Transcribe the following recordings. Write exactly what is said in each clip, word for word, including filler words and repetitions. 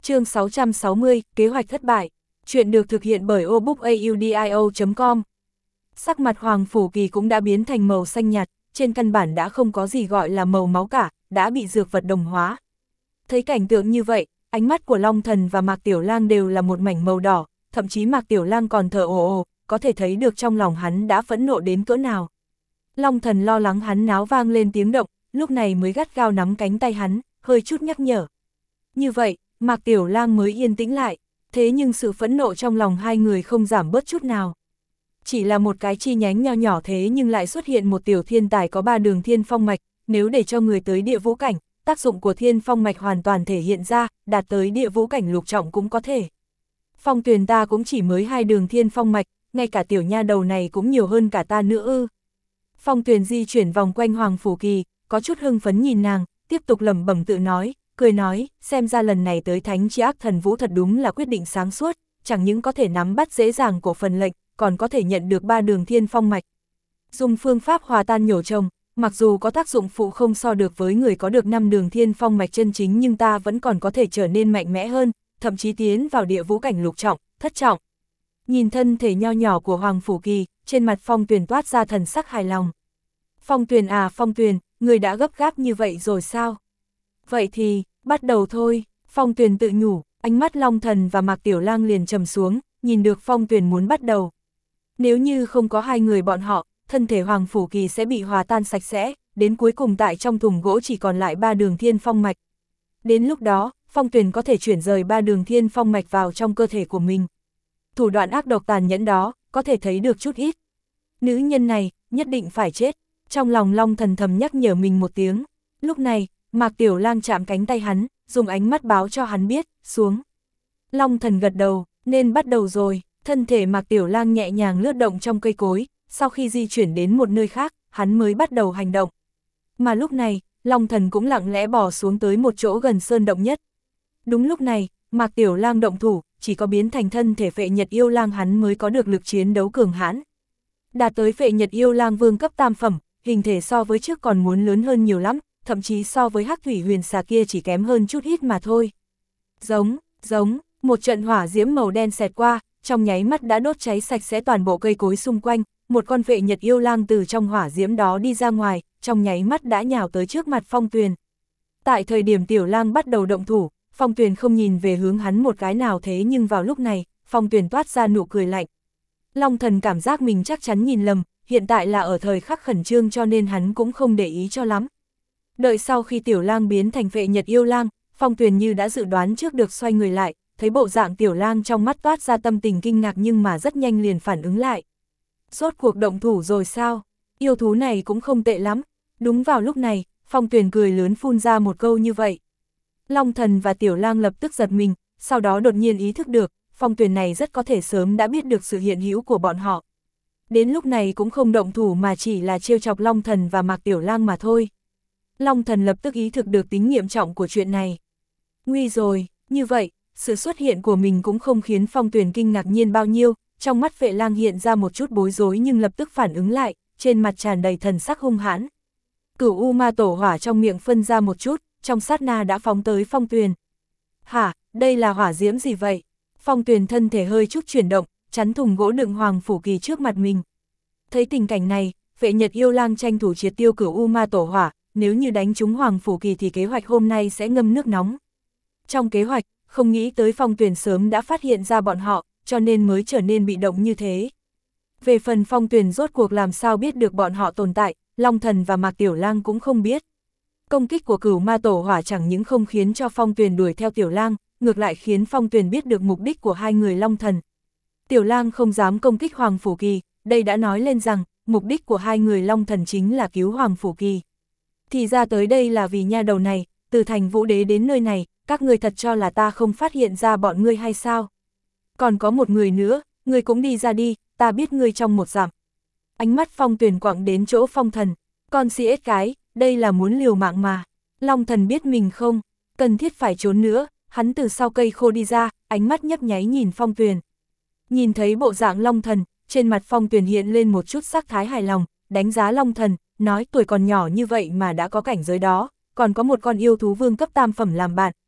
Chương sáu trăm sáu mươi, kế hoạch thất bại. Chuyện được thực hiện bởi obookaudio chấm com. Sắc mặt Hoàng Phủ Kỳ cũng đã biến thành màu xanh nhạt, trên căn bản đã không có gì gọi là màu máu cả, đã bị dược vật đồng hóa. Thấy cảnh tượng như vậy, ánh mắt của Long Thần và Mạc Tiểu Lang đều là một mảnh màu đỏ, thậm chí Mạc Tiểu Lang còn thở ồ ồ, có thể thấy được trong lòng hắn đã phẫn nộ đến cỡ nào. Long Thần lo lắng hắn náo vang lên tiếng động, lúc này mới gắt gao nắm cánh tay hắn, hơi chút nhắc nhở. Như vậy, Mạc Tiểu Lang mới yên tĩnh lại, thế nhưng sự phẫn nộ trong lòng hai người không giảm bớt chút nào. Chỉ là một cái chi nhánh nho nhỏ thế nhưng lại xuất hiện một tiểu thiên tài có ba đường thiên phong mạch, nếu để cho người tới địa vũ cảnh, tác dụng của thiên phong mạch hoàn toàn thể hiện ra, đạt tới địa vũ cảnh lục trọng cũng có thể. Phong Tuyền ta cũng chỉ mới hai đường thiên phong mạch, ngay cả tiểu nha đầu này cũng nhiều hơn cả ta nữa ư. Phong Tuyền di chuyển vòng quanh Hoàng Phủ Kỳ, có chút hưng phấn nhìn nàng, tiếp tục lẩm bẩm tự nói, cười nói, xem ra lần này tới Thánh Chi Ác Thần Vũ thật đúng là quyết định sáng suốt, chẳng những có thể nắm bắt dễ dàng cổ phần lệnh, còn có thể nhận được ba đường thiên phong mạch. Dùng phương pháp hòa tan nhổ trồng, mặc dù có tác dụng phụ không so được với người có được năm đường thiên phong mạch chân chính, nhưng ta vẫn còn có thể trở nên mạnh mẽ hơn, thậm chí tiến vào địa vũ cảnh lục trọng, thất trọng. Nhìn thân thể nho nhỏ của Hoàng Phủ Kỳ, trên mặt Phong Tuyền toát ra thần sắc hài lòng. Phong Tuyền à Phong Tuyền, người đã gấp gáp như vậy rồi sao? Vậy thì, bắt đầu thôi, Phong Tuyền tự nhủ, ánh mắt Long Thần và Mạc Tiểu Lang liền trầm xuống, nhìn được Phong Tuyền muốn bắt đầu. Nếu như không có hai người bọn họ, thân thể Hoàng Phủ Kỳ sẽ bị hòa tan sạch sẽ, đến cuối cùng tại trong thùng gỗ chỉ còn lại ba đường thiên phong mạch. Đến lúc đó, Phong Tuyền có thể chuyển rời ba đường thiên phong mạch vào trong cơ thể của mình. Thủ đoạn ác độc tàn nhẫn đó, có thể thấy được chút ít. Nữ nhân này, nhất định phải chết. Trong lòng Long Thần thầm nhắc nhở mình một tiếng. Lúc này, Mạc Tiểu Lang chạm cánh tay hắn, dùng ánh mắt báo cho hắn biết, xuống. Long Thần gật đầu, nên bắt đầu rồi. Thân thể Mạc Tiểu Lang nhẹ nhàng lướt động trong cây cối, sau khi di chuyển đến một nơi khác, hắn mới bắt đầu hành động. Mà lúc này, Long Thần cũng lặng lẽ bò xuống tới một chỗ gần sơn động nhất. Đúng lúc này, Mạc Tiểu Lang động thủ, chỉ có biến thành thân thể Phệ Nhật Yêu Lang hắn mới có được lực chiến đấu cường hãn. Đạt tới Phệ Nhật Yêu Lang vương cấp tam phẩm, hình thể so với trước còn muốn lớn hơn nhiều lắm, thậm chí so với Hắc Thủy Huyền Xà kia chỉ kém hơn chút ít mà thôi. Giống, giống, một trận hỏa diễm màu đen xẹt qua, trong nháy mắt đã đốt cháy sạch sẽ toàn bộ cây cối xung quanh, một con Phệ Nhật Yêu Lang từ trong hỏa diễm đó đi ra ngoài, trong nháy mắt đã nhào tới trước mặt Phong Tuyền. Tại thời điểm Tiểu Lang bắt đầu động thủ, Phong Tuyền không nhìn về hướng hắn một cái nào, thế nhưng vào lúc này, Phong Tuyền toát ra nụ cười lạnh. Long Thần cảm giác mình chắc chắn nhìn lầm, hiện tại là ở thời khắc khẩn trương cho nên hắn cũng không để ý cho lắm. Đợi sau khi Tiểu Lang biến thành Phệ Nhật Yêu Lang, Phong Tuyền như đã dự đoán trước được xoay người lại, thấy bộ dạng Tiểu Lang trong mắt toát ra tâm tình kinh ngạc nhưng mà rất nhanh liền phản ứng lại. Rốt cuộc động thủ rồi sao? Yêu thú này cũng không tệ lắm. Đúng vào lúc này, Phong Tuyền cười lớn phun ra một câu như vậy. Long Thần và Tiểu Lang lập tức giật mình, sau đó đột nhiên ý thức được, Phong Tuyền này rất có thể sớm đã biết được sự hiện hữu của bọn họ. Đến lúc này cũng không động thủ mà chỉ là trêu chọc Long Thần và Mạc Tiểu Lang mà thôi. Long Thần lập tức ý thức được tính nghiêm trọng của chuyện này. Nguy rồi, như vậy, sự xuất hiện của mình cũng không khiến Phong Tuyền kinh ngạc nhiên bao nhiêu, trong mắt Vệ Lang hiện ra một chút bối rối nhưng lập tức phản ứng lại, trên mặt tràn đầy thần sắc hung hãn. Cửu U Ma Tổ Hỏa trong miệng phân ra một chút, trong sát na đã phóng tới Phong Tuyền. Hả, đây là hỏa diễm gì vậy? Phong Tuyền thân thể hơi chút chuyển động, chắn thùng gỗ đựng Hoàng Phủ Kỳ trước mặt mình. Thấy tình cảnh này, Phệ Nhật Yêu Lang tranh thủ triệt tiêu Cửu U Ma Tổ Hỏa, nếu như đánh trúng Hoàng Phủ Kỳ thì kế hoạch hôm nay sẽ ngâm nước nóng. Trong kế hoạch, không nghĩ tới Phong Tuyền sớm đã phát hiện ra bọn họ, cho nên mới trở nên bị động như thế. Về phần Phong Tuyền rốt cuộc làm sao biết được bọn họ tồn tại, Long Thần và Mạc Tiểu Lang cũng không biết. Công kích của Cửu Ma Tổ Hỏa chẳng những không khiến cho Phong Tuyền đuổi theo Tiểu Lang, ngược lại khiến Phong Tuyền biết được mục đích của hai người Long Thần. Tiểu Lang không dám công kích Hoàng Phủ Kỳ, đây đã nói lên rằng, mục đích của hai người Long Thần chính là cứu Hoàng Phủ Kỳ. Thì ra tới đây là vì nha đầu này, từ thành Vũ Đế đến nơi này, các người thật cho là ta không phát hiện ra bọn ngươi hay sao? Còn có một người nữa, ngươi cũng đi ra đi, ta biết ngươi trong một dặm. Ánh mắt Phong Tuyền quẳng đến chỗ Phong Thần, con si ết cái, đây là muốn liều mạng mà. Long Thần biết mình không cần thiết phải trốn nữa, hắn từ sau cây khô đi ra, ánh mắt nhấp nháy nhìn Phong Tuyền. Nhìn thấy bộ dạng Long Thần, trên mặt Phong Tuyền hiện lên một chút sắc thái hài lòng, đánh giá Long Thần, nói tuổi còn nhỏ như vậy mà đã có cảnh giới đó, còn có một con yêu thú vương cấp tam phẩm làm bạn,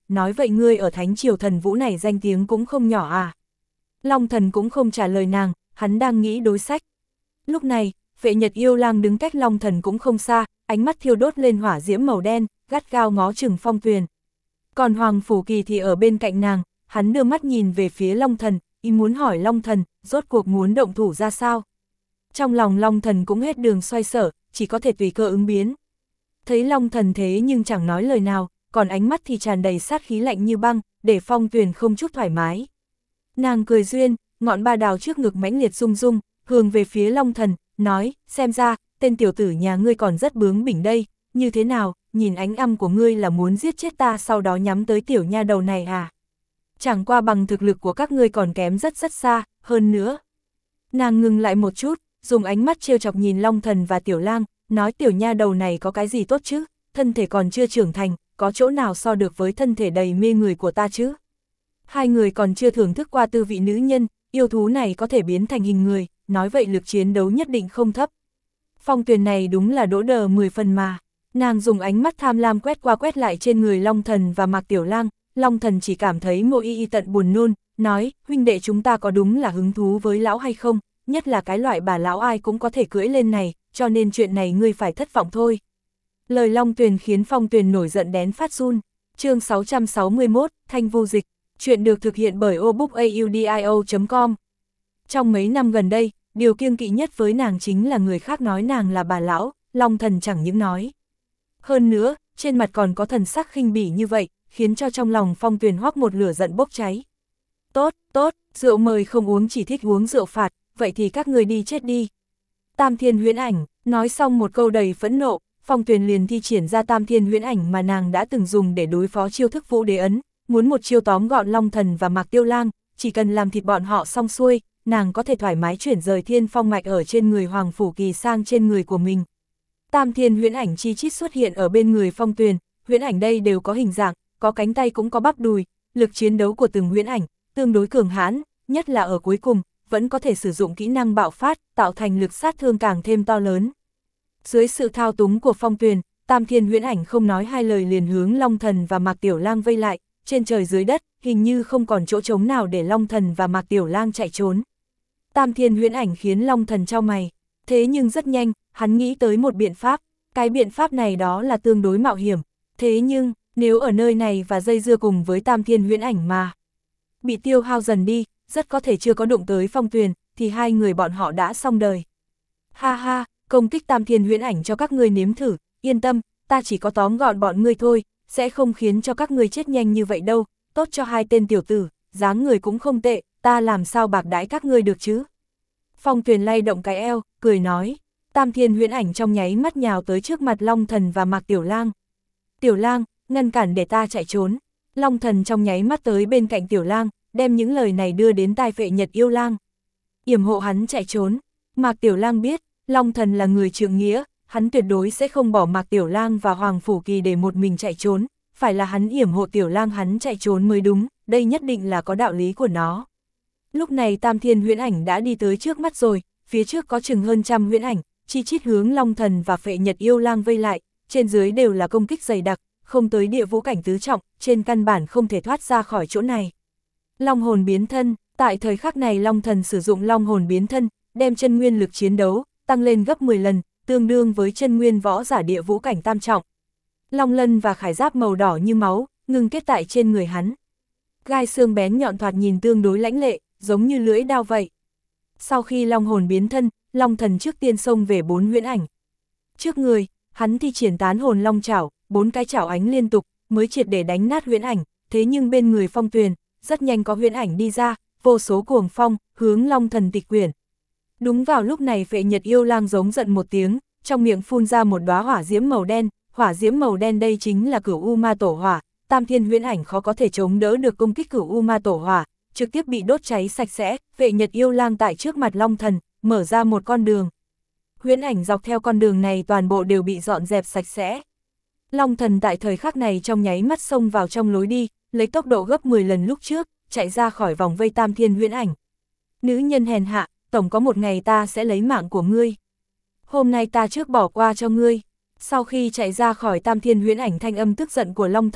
nói vậy ngươi ở Thánh Triều Thần Vũ này danh tiếng cũng không nhỏ à. Long Thần cũng không trả lời nàng, hắn đang nghĩ đối sách. Lúc này, Phệ Nhật Yêu Lang đứng cách Long Thần cũng không xa, ánh mắt thiêu đốt lên hỏa diễm màu đen, gắt gao ngó chừng Phong Tuyền. Còn Hoàng Phủ Kỳ thì ở bên cạnh nàng, hắn đưa mắt nhìn về phía Long Thần, ý muốn hỏi Long Thần, rốt cuộc muốn động thủ ra sao. Trong lòng Long Thần cũng hết đường xoay sở, chỉ có thể tùy cơ ứng biến. Thấy Long Thần thế nhưng chẳng nói lời nào, còn ánh mắt thì tràn đầy sát khí lạnh như băng, để Phong Tuyền không chút thoải mái. Nàng cười duyên, ngọn ba đào trước ngực mãnh liệt rung rung, hướng về phía Long Thần, nói, xem ra, tên tiểu tử nhà ngươi còn rất bướng bỉnh đây, như thế nào, nhìn ánh âm của ngươi là muốn giết chết ta sau đó nhắm tới tiểu nha đầu này à? Chẳng qua bằng thực lực của các ngươi còn kém rất rất xa, hơn nữa. Nàng ngừng lại một chút, dùng ánh mắt trêu chọc nhìn Long Thần và Tiểu Lang, nói tiểu nha đầu này có cái gì tốt chứ, thân thể còn chưa trưởng thành, có chỗ nào so được với thân thể đầy mê người của ta chứ? Hai người còn chưa thưởng thức qua tư vị nữ nhân, yêu thú này có thể biến thành hình người, nói vậy lực chiến đấu nhất định không thấp. Phong Tuyền này đúng là đỗ đờ mười phần mà. Nàng dùng ánh mắt tham lam quét qua quét lại trên người Long Thần và Mạc Tiểu Lang, Long Thần chỉ cảm thấy Mộ Y Y tận buồn nôn, nói, huynh đệ chúng ta có đúng là hứng thú với lão hay không, nhất là cái loại bà lão ai cũng có thể cưỡi lên này, cho nên chuyện này ngươi phải thất vọng thôi. Lời Long Tuyền khiến Phong Tuyền nổi giận đến phát run. Chương sáu trăm sáu mươi mốt, Thanh Vu Dịch, chuyện được thực hiện bởi obookaudio chấm com. Trong mấy năm gần đây, điều kiêng kỵ nhất với nàng chính là người khác nói nàng là bà lão, Long Thần chẳng những nói. Hơn nữa, trên mặt còn có thần sắc khinh bỉ như vậy, khiến cho trong lòng Phong Tuyền hoắc một lửa giận bốc cháy. Tốt, tốt, rượu mời không uống chỉ thích uống rượu phạt, vậy thì các người đi chết đi. Tam Thiên Huyễn Ảnh, nói xong một câu đầy phẫn nộ, Phong Tuyền liền thi triển ra Tam Thiên Huyễn Ảnh mà nàng đã từng dùng để đối phó chiêu thức Vũ Đế Ấn, muốn một chiêu tóm gọn Long Thần và Mạc Tiêu Lang, chỉ cần làm thịt bọn họ xong xuôi, nàng có thể thoải mái chuyển rời thiên phong mạch ở trên người Hoàng Phủ Kỳ sang trên người của mình. Tam Thiên Huyễn Ảnh chi chít xuất hiện ở bên người Phong Tuyền, huyễn ảnh đây đều có hình dạng, có cánh tay cũng có bắp đùi, lực chiến đấu của từng huyễn ảnh tương đối cường hãn, nhất là ở cuối cùng, vẫn có thể sử dụng kỹ năng bạo phát, tạo thành lực sát thương càng thêm to lớn. Dưới sự thao túng của Phong Tuyền, Tam Thiên Huyễn Ảnh không nói hai lời liền hướng Long Thần và Mạc Tiểu Lang vây lại, trên trời dưới đất, hình như không còn chỗ trống nào để Long Thần và Mạc Tiểu Lang chạy trốn. Tam Thiên Huyễn Ảnh khiến Long Thần chau mày, thế nhưng rất nhanh, hắn nghĩ tới một biện pháp, cái biện pháp này đó là tương đối mạo hiểm, thế nhưng, nếu ở nơi này và dây dưa cùng với Tam Thiên Huyễn Ảnh mà bị tiêu hao dần đi, rất có thể chưa có đụng tới Phong Tuyền, thì hai người bọn họ đã xong đời. Ha ha, công kích Tam Thiên Huyễn Ảnh cho các ngươi nếm thử, yên tâm, ta chỉ có tóm gọn bọn ngươi thôi, sẽ không khiến cho các ngươi chết nhanh như vậy đâu, tốt cho hai tên tiểu tử, dáng người cũng không tệ, ta làm sao bạc đãi các ngươi được chứ. Phong Tuyền lay động cái eo, cười nói, Tam Thiên Huyễn Ảnh trong nháy mắt nhào tới trước mặt Long Thần và Mạc Tiểu Lang. Tiểu Lang, ngăn cản để ta chạy trốn. Long Thần trong nháy mắt tới bên cạnh Tiểu Lang, đem những lời này đưa đến tai Phệ Nhật Yêu Lang. Yểm hộ hắn chạy trốn. Mạc Tiểu Lang biết, Long Thần là người trượng nghĩa, hắn tuyệt đối sẽ không bỏ Mạc Tiểu Lang và Hoàng Phủ Kỳ để một mình chạy trốn, phải là hắn yểm hộ Tiểu Lang hắn chạy trốn mới đúng, đây nhất định là có đạo lý của nó. Lúc này Tam Thiên Huyễn Ảnh đã đi tới trước mắt rồi, phía trước có chừng hơn trăm huyễn ảnh, chi chít hướng Long Thần và Phệ Nhật Yêu Lang vây lại, trên dưới đều là công kích dày đặc, không tới địa vũ cảnh tứ trọng, trên căn bản không thể thoát ra khỏi chỗ này. Long hồn biến thân, tại thời khắc này Long Thần sử dụng long hồn biến thân, đem chân nguyên lực chiến đấu, tăng lên gấp mười lần, tương đương với chân nguyên võ giả địa vũ cảnh tam trọng. Long lân và khải giáp màu đỏ như máu, ngưng kết tại trên người hắn. Gai xương bén nhọn thoạt nhìn tương đối lãnh lệ, giống như lưỡi đao vậy. Sau khi long hồn biến thân, Long Thần trước tiên xông về bốn huyễn ảnh. Trước người, hắn thi triển tán hồn long chảo, bốn cái chảo ánh liên tục, mới triệt để đánh nát huyễn ảnh, thế nhưng bên người Phong Tuyền, rất nhanh có huyễn ảnh đi ra, vô số cuồng phong, hướng Long Thần tịch quyển. Đúng vào lúc này Phệ Nhật Yêu Lang giống giận một tiếng, trong miệng phun ra một đóa hỏa diễm màu đen, hỏa diễm màu đen đây chính là Cửu U Ma Tổ Hỏa, Tam Thiên huyễn ảnh khó có thể chống đỡ được công kích Cửu U Ma Tổ Hỏa, trực tiếp bị đốt cháy sạch sẽ. Phệ Nhật Yêu Lang tại trước mặt Long Thần, mở ra một con đường. Huyễn ảnh dọc theo con đường này toàn bộ đều bị dọn dẹp sạch sẽ. Long Thần tại thời khắc này trong nháy mắt xông vào trong lối đi, lấy tốc độ gấp mười lần lúc trước, chạy ra khỏi vòng vây Tam Thiên huyễn ảnh. Nữ nhân hèn hạ, tổng có một ngày ta sẽ lấy mạng của ngươi. Hôm nay ta trước bỏ qua cho ngươi. Sau khi chạy ra khỏi Tam Thiên huyễn ảnh, thanh âm tức giận của Long Thần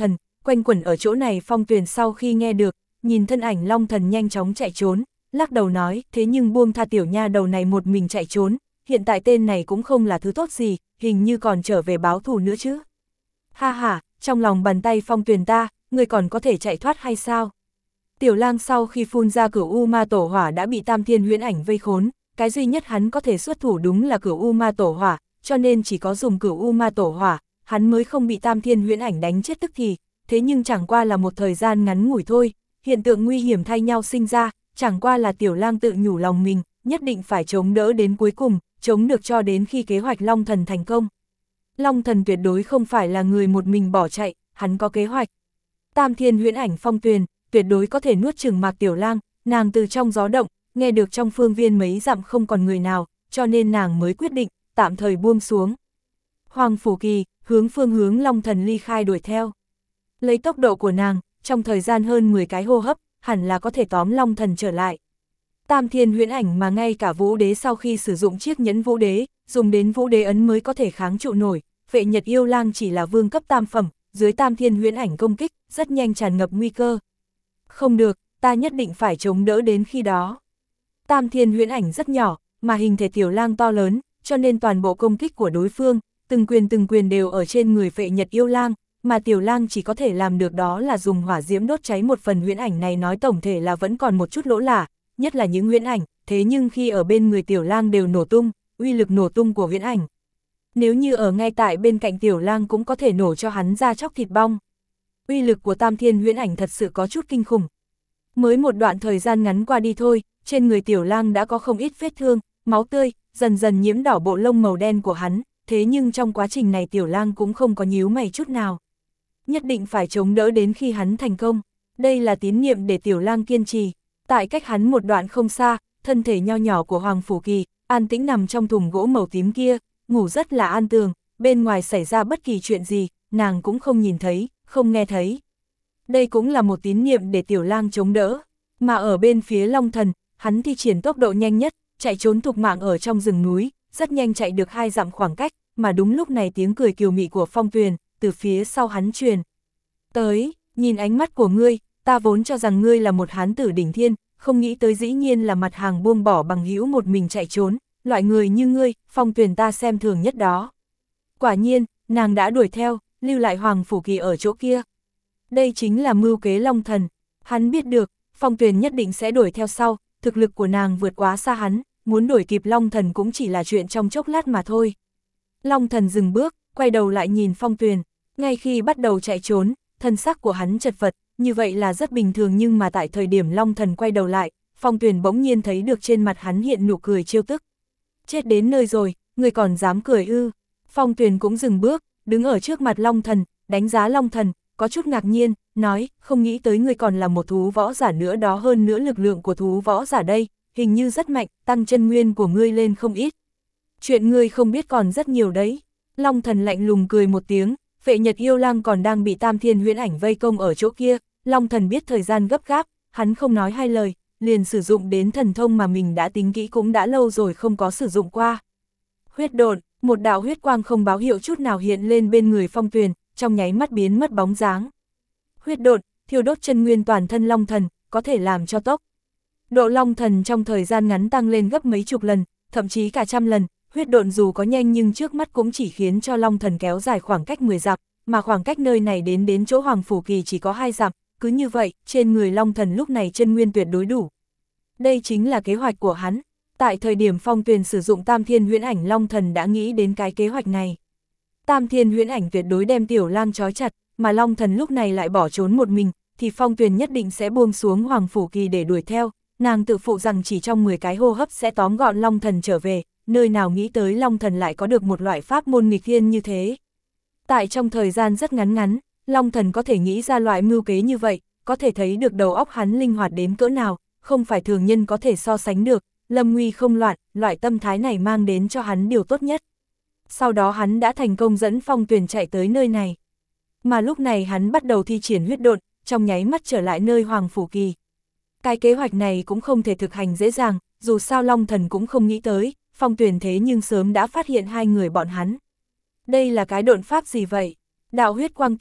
quanh quẩn ở chỗ này. Phong Tuyền sau khi nghe được, nhìn thân ảnh Long Thần nhanh chóng chạy trốn, lắc đầu nói, thế nhưng buông tha tiểu nha đầu này một mình chạy trốn, hiện tại tên này cũng không là thứ tốt gì, hình như còn trở về báo thù nữa chứ. Ha ha, trong lòng bàn tay Phong Tuyền ta, người còn có thể chạy thoát hay sao? Tiểu lang sau khi phun ra cửu U Ma Tổ Hỏa đã bị Tam Thiên Huyễn Ảnh vây khốn, cái duy nhất hắn có thể xuất thủ đúng là cửu U Ma Tổ Hỏa, cho nên chỉ có dùng cửu U Ma Tổ Hỏa, hắn mới không bị Tam Thiên Huyễn Ảnh đánh chết tức thì, thế nhưng chẳng qua là một thời gian ngắn ngủi thôi, hiện tượng nguy hiểm thay nhau sinh ra, chẳng qua là tiểu lang tự nhủ lòng mình, nhất định phải chống đỡ đến cuối cùng, chống được cho đến khi kế hoạch Long Thần thành công. Long Thần tuyệt đối không phải là người một mình bỏ chạy, hắn có kế hoạch. Tam Thiên Huyễn Ảnh Phong Tuyền, tuyệt đối có thể nuốt chửng Mạc Tiểu Lang, nàng từ trong gió động, nghe được trong phương viên mấy dặm không còn người nào, cho nên nàng mới quyết định, tạm thời buông xuống. Hoàng Phủ Kỳ, hướng phương hướng Long Thần ly khai đuổi theo. Lấy tốc độ của nàng, trong thời gian hơn mười cái hô hấp, hẳn là có thể tóm Long Thần trở lại. Tam Thiên Huyễn Ảnh mà ngay cả Vũ Đế sau khi sử dụng chiếc nhẫn Vũ Đế, dùng đến Vũ Đế ấn mới có thể kháng trụ nổi, Vệ Nhật Yêu Lang chỉ là vương cấp tam phẩm, dưới Tam Thiên Huyễn Ảnh công kích, rất nhanh tràn ngập nguy cơ. Không được, ta nhất định phải chống đỡ đến khi đó. Tam Thiên Huyễn Ảnh rất nhỏ, mà hình thể tiểu lang to lớn, cho nên toàn bộ công kích của đối phương, từng quyền từng quyền đều ở trên người Vệ Nhật Yêu Lang, mà tiểu lang chỉ có thể làm được đó là dùng hỏa diễm đốt cháy một phần huyễn ảnh này, nói tổng thể là vẫn còn một chút lỗ lả, nhất là những huyễn ảnh, thế nhưng khi ở bên người tiểu lang đều nổ tung, uy lực nổ tung của huyễn ảnh. Nếu như ở ngay tại bên cạnh tiểu lang cũng có thể nổ cho hắn ra chóc thịt bong. Uy lực của Tam Thiên Huyễn Ảnh thật sự có chút kinh khủng. Mới một đoạn thời gian ngắn qua đi thôi, trên người tiểu lang đã có không ít vết thương, máu tươi, dần dần nhiễm đỏ bộ lông màu đen của hắn, thế nhưng trong quá trình này tiểu lang cũng không có nhíu mày chút nào. Nhất định phải chống đỡ đến khi hắn thành công, đây là tín niệm để tiểu lang kiên trì. Tại cách hắn một đoạn không xa, thân thể nho nhỏ của Hoàng Phủ Kỳ, an tĩnh nằm trong thùng gỗ màu tím kia, ngủ rất là an tường, bên ngoài xảy ra bất kỳ chuyện gì, nàng cũng không nhìn thấy, không nghe thấy. Đây cũng là một tín niệm để tiểu lang chống đỡ, mà ở bên phía Long Thần, hắn thi triển tốc độ nhanh nhất, chạy trốn thục mạng ở trong rừng núi, rất nhanh chạy được hai dặm khoảng cách, mà đúng lúc này tiếng cười kiều mị của Phong Tuyền, từ phía sau hắn truyền tới, nhìn ánh mắt của ngươi, ta vốn cho rằng ngươi là một hán tử đỉnh thiên, không nghĩ tới dĩ nhiên là mặt hàng buông bỏ bằng hữu một mình chạy trốn, loại người như ngươi, Phong Tuyền ta xem thường nhất đó. Quả nhiên, nàng đã đuổi theo, lưu lại Hoàng Phủ Kỳ ở chỗ kia. Đây chính là mưu kế Long Thần, hắn biết được, Phong Tuyền nhất định sẽ đuổi theo sau, thực lực của nàng vượt quá xa hắn, muốn đuổi kịp Long Thần cũng chỉ là chuyện trong chốc lát mà thôi. Long Thần dừng bước, quay đầu lại nhìn Phong Tuyền, ngay khi bắt đầu chạy trốn, thân sắc của hắn chật vật, như vậy là rất bình thường, nhưng mà tại thời điểm Long Thần quay đầu lại, Phong Tuyền bỗng nhiên thấy được trên mặt hắn hiện nụ cười trêu tức. Chết đến nơi rồi, người còn dám cười ư? Phong Tuyền cũng dừng bước, đứng ở trước mặt Long Thần, đánh giá Long Thần, có chút ngạc nhiên, nói, không nghĩ tới người còn là một thú võ giả nữa đó, hơn nữa lực lượng của thú võ giả đây, hình như rất mạnh, tăng chân nguyên của ngươi lên không ít. Chuyện ngươi không biết còn rất nhiều đấy. Long Thần lạnh lùng cười một tiếng, Vệ Nhật Yêu Lang còn đang bị Tam Thiên Huyễn Ảnh vây công ở chỗ kia, Long Thần biết thời gian gấp gáp, hắn không nói hai lời, liền sử dụng đến thần thông mà mình đã tính kỹ cũng đã lâu rồi không có sử dụng qua. Huyết độn, một đạo huyết quang không báo hiệu chút nào hiện lên bên người Phong Tuyền, trong nháy mắt biến mất bóng dáng. Huyết độn, thiêu đốt chân nguyên toàn thân Long Thần, có thể làm cho tốc độ Long Thần trong thời gian ngắn tăng lên gấp mấy chục lần, thậm chí cả trăm lần. Huyết độn dù có nhanh nhưng trước mắt cũng chỉ khiến cho Long Thần kéo dài khoảng cách mười dặm, mà khoảng cách nơi này đến đến chỗ Hoàng Phủ Kỳ chỉ có hai dặm, cứ như vậy, trên người Long Thần lúc này chân nguyên tuyệt đối đủ. Đây chính là kế hoạch của hắn. Tại thời điểm Phong Tuyền sử dụng Tam Thiên Huyễn Ảnh, Long Thần đã nghĩ đến cái kế hoạch này. Tam Thiên Huyễn Ảnh tuyệt đối đem tiểu lang trói chặt, mà Long Thần lúc này lại bỏ trốn một mình, thì Phong Tuyền nhất định sẽ buông xuống Hoàng Phủ Kỳ để đuổi theo. Nàng tự phụ rằng chỉ trong mười cái hô hấp sẽ tóm gọn Long Thần trở về, nơi nào nghĩ tới Long Thần lại có được một loại pháp môn nghịch thiên như thế. Tại trong thời gian rất ngắn ngắn, Long Thần có thể nghĩ ra loại mưu kế như vậy, có thể thấy được đầu óc hắn linh hoạt đến cỡ nào, không phải thường nhân có thể so sánh được, lâm nguy không loạn, loại tâm thái này mang đến cho hắn điều tốt nhất. Sau đó hắn đã thành công dẫn Phong Tuyền chạy tới nơi này. Mà lúc này hắn bắt đầu thi triển huyết độn, trong nháy mắt trở lại nơi Hoàng Phủ Kỳ. Cái kế hoạch này cũng không thể thực hành dễ dàng, dù sao Long Thần cũng không nghĩ tới, Phong Tuyền thế nhưng sớm đã phát hiện hai người bọn hắn. Đây là cái độn pháp gì vậy? Đạo huyết quang kia,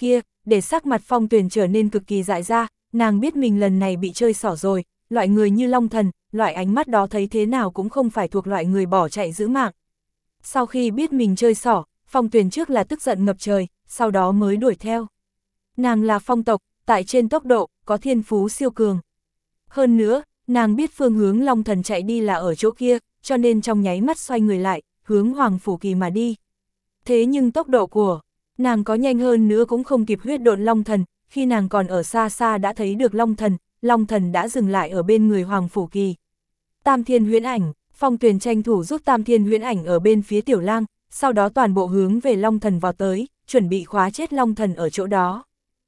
để sắc mặt Phong Tuyền trở nên cực kỳ dại ra, nàng biết mình lần này bị chơi xỏ rồi, loại người như Long Thần, loại ánh mắt đó thấy thế nào cũng không phải thuộc loại người bỏ chạy giữ mạng. Sau khi biết mình chơi xỏ, Phong Tuyền trước là tức giận ngập trời, sau đó mới đuổi theo. Nàng là Phong tộc, tại trên tốc độ, có thiên phú siêu cường. Hơn nữa, nàng biết phương hướng Long Thần chạy đi là ở chỗ kia, cho nên trong nháy mắt xoay người lại, hướng Hoàng Phủ Kỳ mà đi. Thế nhưng tốc độ của nàng có nhanh hơn nữa cũng không kịp huyết độn Long Thần, khi nàng còn ở xa xa đã thấy được Long Thần, Long Thần đã dừng lại ở bên người Hoàng Phủ Kỳ. Tam Thiên Huyễn Ảnh, Phong Tuyền tranh thủ giúp Tam Thiên Huyễn Ảnh ở bên phía Tiểu Lang, sau đó toàn bộ hướng về Long Thần vào tới, chuẩn bị khóa chết Long Thần ở chỗ đó.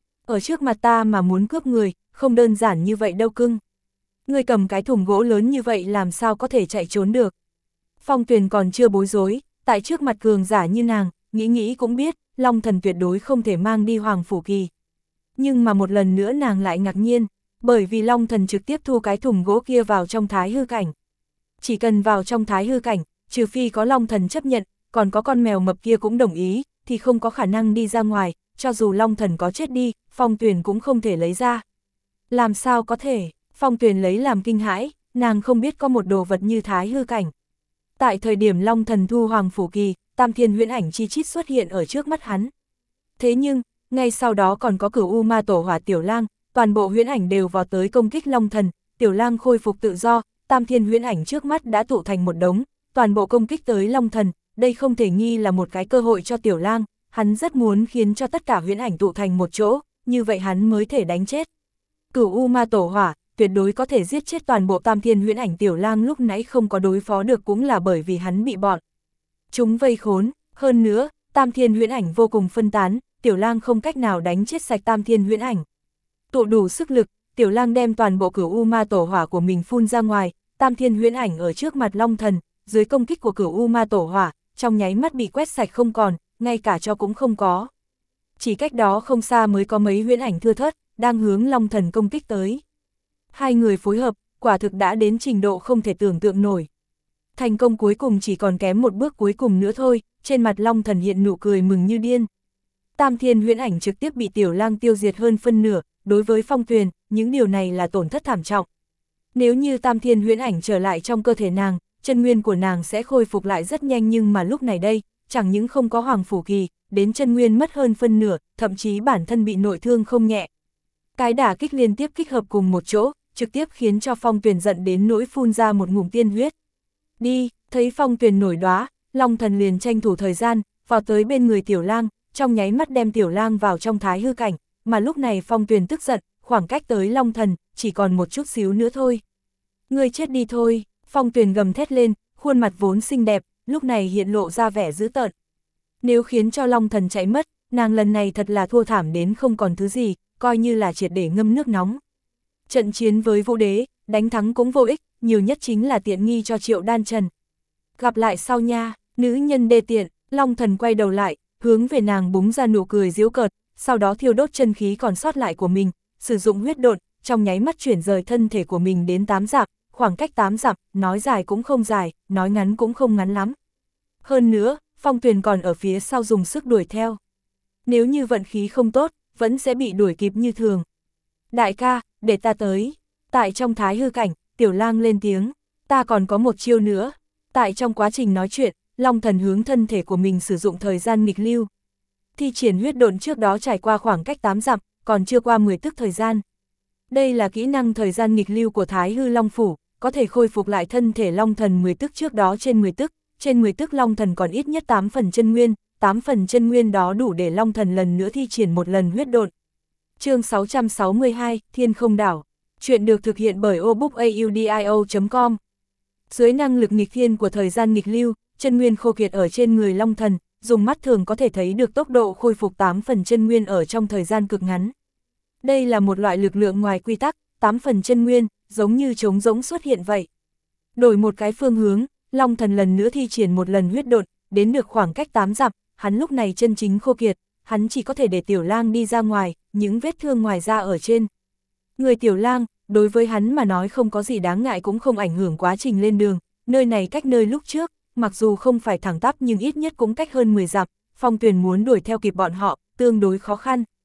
Ở trước mặt ta mà muốn cướp người, không đơn giản như vậy đâu cưng. Ngươi cầm cái thùng gỗ lớn như vậy làm sao có thể chạy trốn được. Phong Tuyền còn chưa bối rối, tại trước mặt cường giả như nàng, nghĩ nghĩ cũng biết, Long Thần tuyệt đối không thể mang đi Hoàng Phủ Kỳ. Nhưng mà một lần nữa nàng lại ngạc nhiên, bởi vì Long Thần trực tiếp thu cái thùng gỗ kia vào trong thái hư cảnh. Chỉ cần vào trong thái hư cảnh, trừ phi có Long Thần chấp nhận, còn có con mèo mập kia cũng đồng ý, thì không có khả năng đi ra ngoài, cho dù Long Thần có chết đi, Phong Tuyền cũng không thể lấy ra. Làm sao có thể, Phong Tuyền lấy làm kinh hãi, nàng không biết có một đồ vật như thái hư cảnh. Tại thời điểm Long Thần thu Hoàng Phủ Kỳ, Tam Thiên Huyễn Ảnh chi chít xuất hiện ở trước mắt hắn. Thế nhưng, ngay sau đó còn có Cửu U Ma Tổ Hỏa Tiểu Lang, toàn bộ huyễn ảnh đều vào tới công kích Long Thần, Tiểu Lang khôi phục tự do, Tam Thiên Huyễn Ảnh trước mắt đã tụ thành một đống, toàn bộ công kích tới Long Thần, đây không thể nghi là một cái cơ hội cho Tiểu Lang, hắn rất muốn khiến cho tất cả huyễn ảnh tụ thành một chỗ, như vậy hắn mới thể đánh chết. Cửu U Ma Tổ Hỏa, tuyệt đối có thể giết chết toàn bộ Tam Thiên Huyễn Ảnh. Tiểu Lang lúc nãy không có đối phó được cũng là bởi vì hắn bị bọn chúng vây khốn, hơn nữa, Tam Thiên Huyễn Ảnh vô cùng phân tán, Tiểu Lang không cách nào đánh chết sạch Tam Thiên Huyễn Ảnh. Tụ đủ sức lực, Tiểu Lang đem toàn bộ Cửu U Ma Tổ Hỏa của mình phun ra ngoài, Tam Thiên Huyễn Ảnh ở trước mặt Long Thần, dưới công kích của Cửu U Ma Tổ Hỏa, trong nháy mắt bị quét sạch không còn, ngay cả cho cũng không có. Chỉ cách đó không xa mới có mấy huyễn ảnh thưa thớt, đang hướng Long Thần công kích tới. Hai người phối hợp, quả thực đã đến trình độ không thể tưởng tượng nổi. Thành công cuối cùng chỉ còn kém một bước cuối cùng nữa thôi, trên mặt Long Thần hiện nụ cười mừng như điên. Tam Thiên Huyễn Ảnh trực tiếp bị Tiểu Lang tiêu diệt hơn phân nửa, đối với Phong Tuyền, những điều này là tổn thất thảm trọng. Nếu như Tam Thiên Huyễn Ảnh trở lại trong cơ thể nàng, chân nguyên của nàng sẽ khôi phục lại rất nhanh, nhưng mà lúc này đây, chẳng những không có Hoàng Phủ Kỳ, đến chân nguyên mất hơn phân nửa, thậm chí bản thân bị nội thương không nhẹ. Cái đả kích liên tiếp kích hợp cùng một chỗ, trực tiếp khiến cho Phong Tuyền giận đến nỗi phun ra một ngụm tiên huyết. Đi, thấy Phong Tuyền nổi đóa, Long Thần liền tranh thủ thời gian, vào tới bên người Tiểu Lang, trong nháy mắt đem Tiểu Lang vào trong thái hư cảnh, mà lúc này Phong Tuyền tức giận, khoảng cách tới Long Thần, chỉ còn một chút xíu nữa thôi. Ngươi chết đi thôi, Phong Tuyền gầm thét lên, khuôn mặt vốn xinh đẹp, lúc này hiện lộ ra vẻ dữ tợn. Nếu khiến cho Long Thần chạy mất, nàng lần này thật là thua thảm đến không còn thứ gì, coi như là triệt để ngâm nước nóng. Trận chiến với Vũ Đế, đánh thắng cũng vô ích, nhiều nhất chính là tiện nghi cho Triệu Đan Trần. Gặp lại sau nha, nữ nhân đê tiện, Long Thần quay đầu lại, hướng về nàng búng ra nụ cười giễu cợt, sau đó thiêu đốt chân khí còn sót lại của mình, sử dụng huyết độn, trong nháy mắt chuyển rời thân thể của mình đến tám dặm, khoảng cách tám dặm, nói dài cũng không dài, nói ngắn cũng không ngắn lắm. Hơn nữa, Phong Tuyền còn ở phía sau dùng sức đuổi theo. Nếu như vận khí không tốt, vẫn sẽ bị đuổi kịp như thường. Đại ca, để ta tới. Tại trong thái hư cảnh, Tiểu Lang lên tiếng, ta còn có một chiêu nữa. Tại trong quá trình nói chuyện, Long Thần hướng thân thể của mình sử dụng thời gian nghịch lưu. Thi triển huyết độn trước đó trải qua khoảng cách tám dặm, còn chưa qua mười tức thời gian. Đây là kỹ năng thời gian nghịch lưu của Thái Hư Long Phủ, có thể khôi phục lại thân thể Long Thần mười tức trước đó trên mười tức, trên mười tức Long Thần còn ít nhất tám phần chân nguyên, tám phần chân nguyên đó đủ để Long Thần lần nữa thi triển một lần huyết độn. Chương sáu trăm sáu mươi hai, Thiên Không Đảo. Chuyện được thực hiện bởi obookaudio chấm com. Dưới năng lực nghịch thiên của thời gian nghịch lưu, chân nguyên khô kiệt ở trên người Long Thần, dùng mắt thường có thể thấy được tốc độ khôi phục tám phần chân nguyên ở trong thời gian cực ngắn. Đây là một loại lực lượng ngoài quy tắc, tám phần chân nguyên, giống như trống rỗng xuất hiện vậy. Đổi một cái phương hướng, Long Thần lần nữa thi triển một lần huyết độn, đến được khoảng cách tám dặm, hắn lúc này chân chính khô kiệt, hắn chỉ có thể để Tiểu Lang đi ra ngoài, những vết thương ngoài da ở trên người Tiểu Lang, đối với hắn mà nói không có gì đáng ngại, cũng không ảnh hưởng quá trình lên đường, nơi này cách nơi lúc trước, mặc dù không phải thẳng tắp nhưng ít nhất cũng cách hơn mười dặm, Phong Tuyền muốn đuổi theo kịp bọn họ, tương đối khó khăn.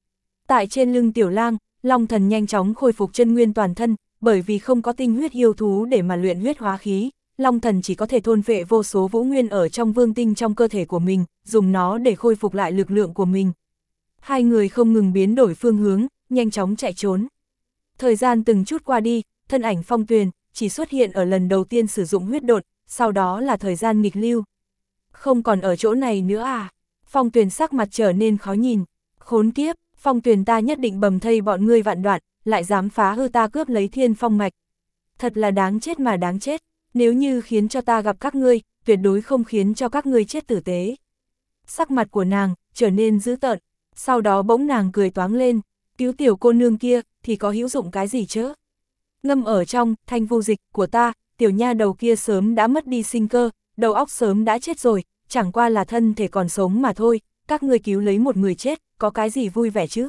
Tại trên lưng Tiểu Lang, Long Thần nhanh chóng khôi phục chân nguyên toàn thân, bởi vì không có tinh huyết yêu thú để mà luyện huyết hóa khí, Long Thần chỉ có thể thôn phệ vô số vũ nguyên ở trong vương tinh trong cơ thể của mình, dùng nó để khôi phục lại lực lượng của mình. Hai người không ngừng biến đổi phương hướng, nhanh chóng chạy trốn. Thời gian từng chút qua đi, thân ảnh Phong Tuyền chỉ xuất hiện ở lần đầu tiên sử dụng huyết độn, sau đó là thời gian nghịch lưu. Không còn ở chỗ này nữa à? Phong Tuyền sắc mặt trở nên khó nhìn. Khốn kiếp, Phong Tuyền ta nhất định bầm thây bọn ngươi vạn đoạn, lại dám phá hư ta cướp lấy thiên phong mạch. Thật là đáng chết mà đáng chết, nếu như khiến cho ta gặp các ngươi, tuyệt đối không khiến cho các ngươi chết tử tế. Sắc mặt của nàng trở nên dữ tợn, sau đó bỗng nàng cười toáng lên, cứu tiểu cô nương kia thì có hữu dụng cái gì chứ? Ngâm ở trong thanh vu dịch của ta, tiểu nha đầu kia sớm đã mất đi sinh cơ, đầu óc sớm đã chết rồi, chẳng qua là thân thể còn sống mà thôi, các ngươi cứu lấy một người chết, có cái gì vui vẻ chứ?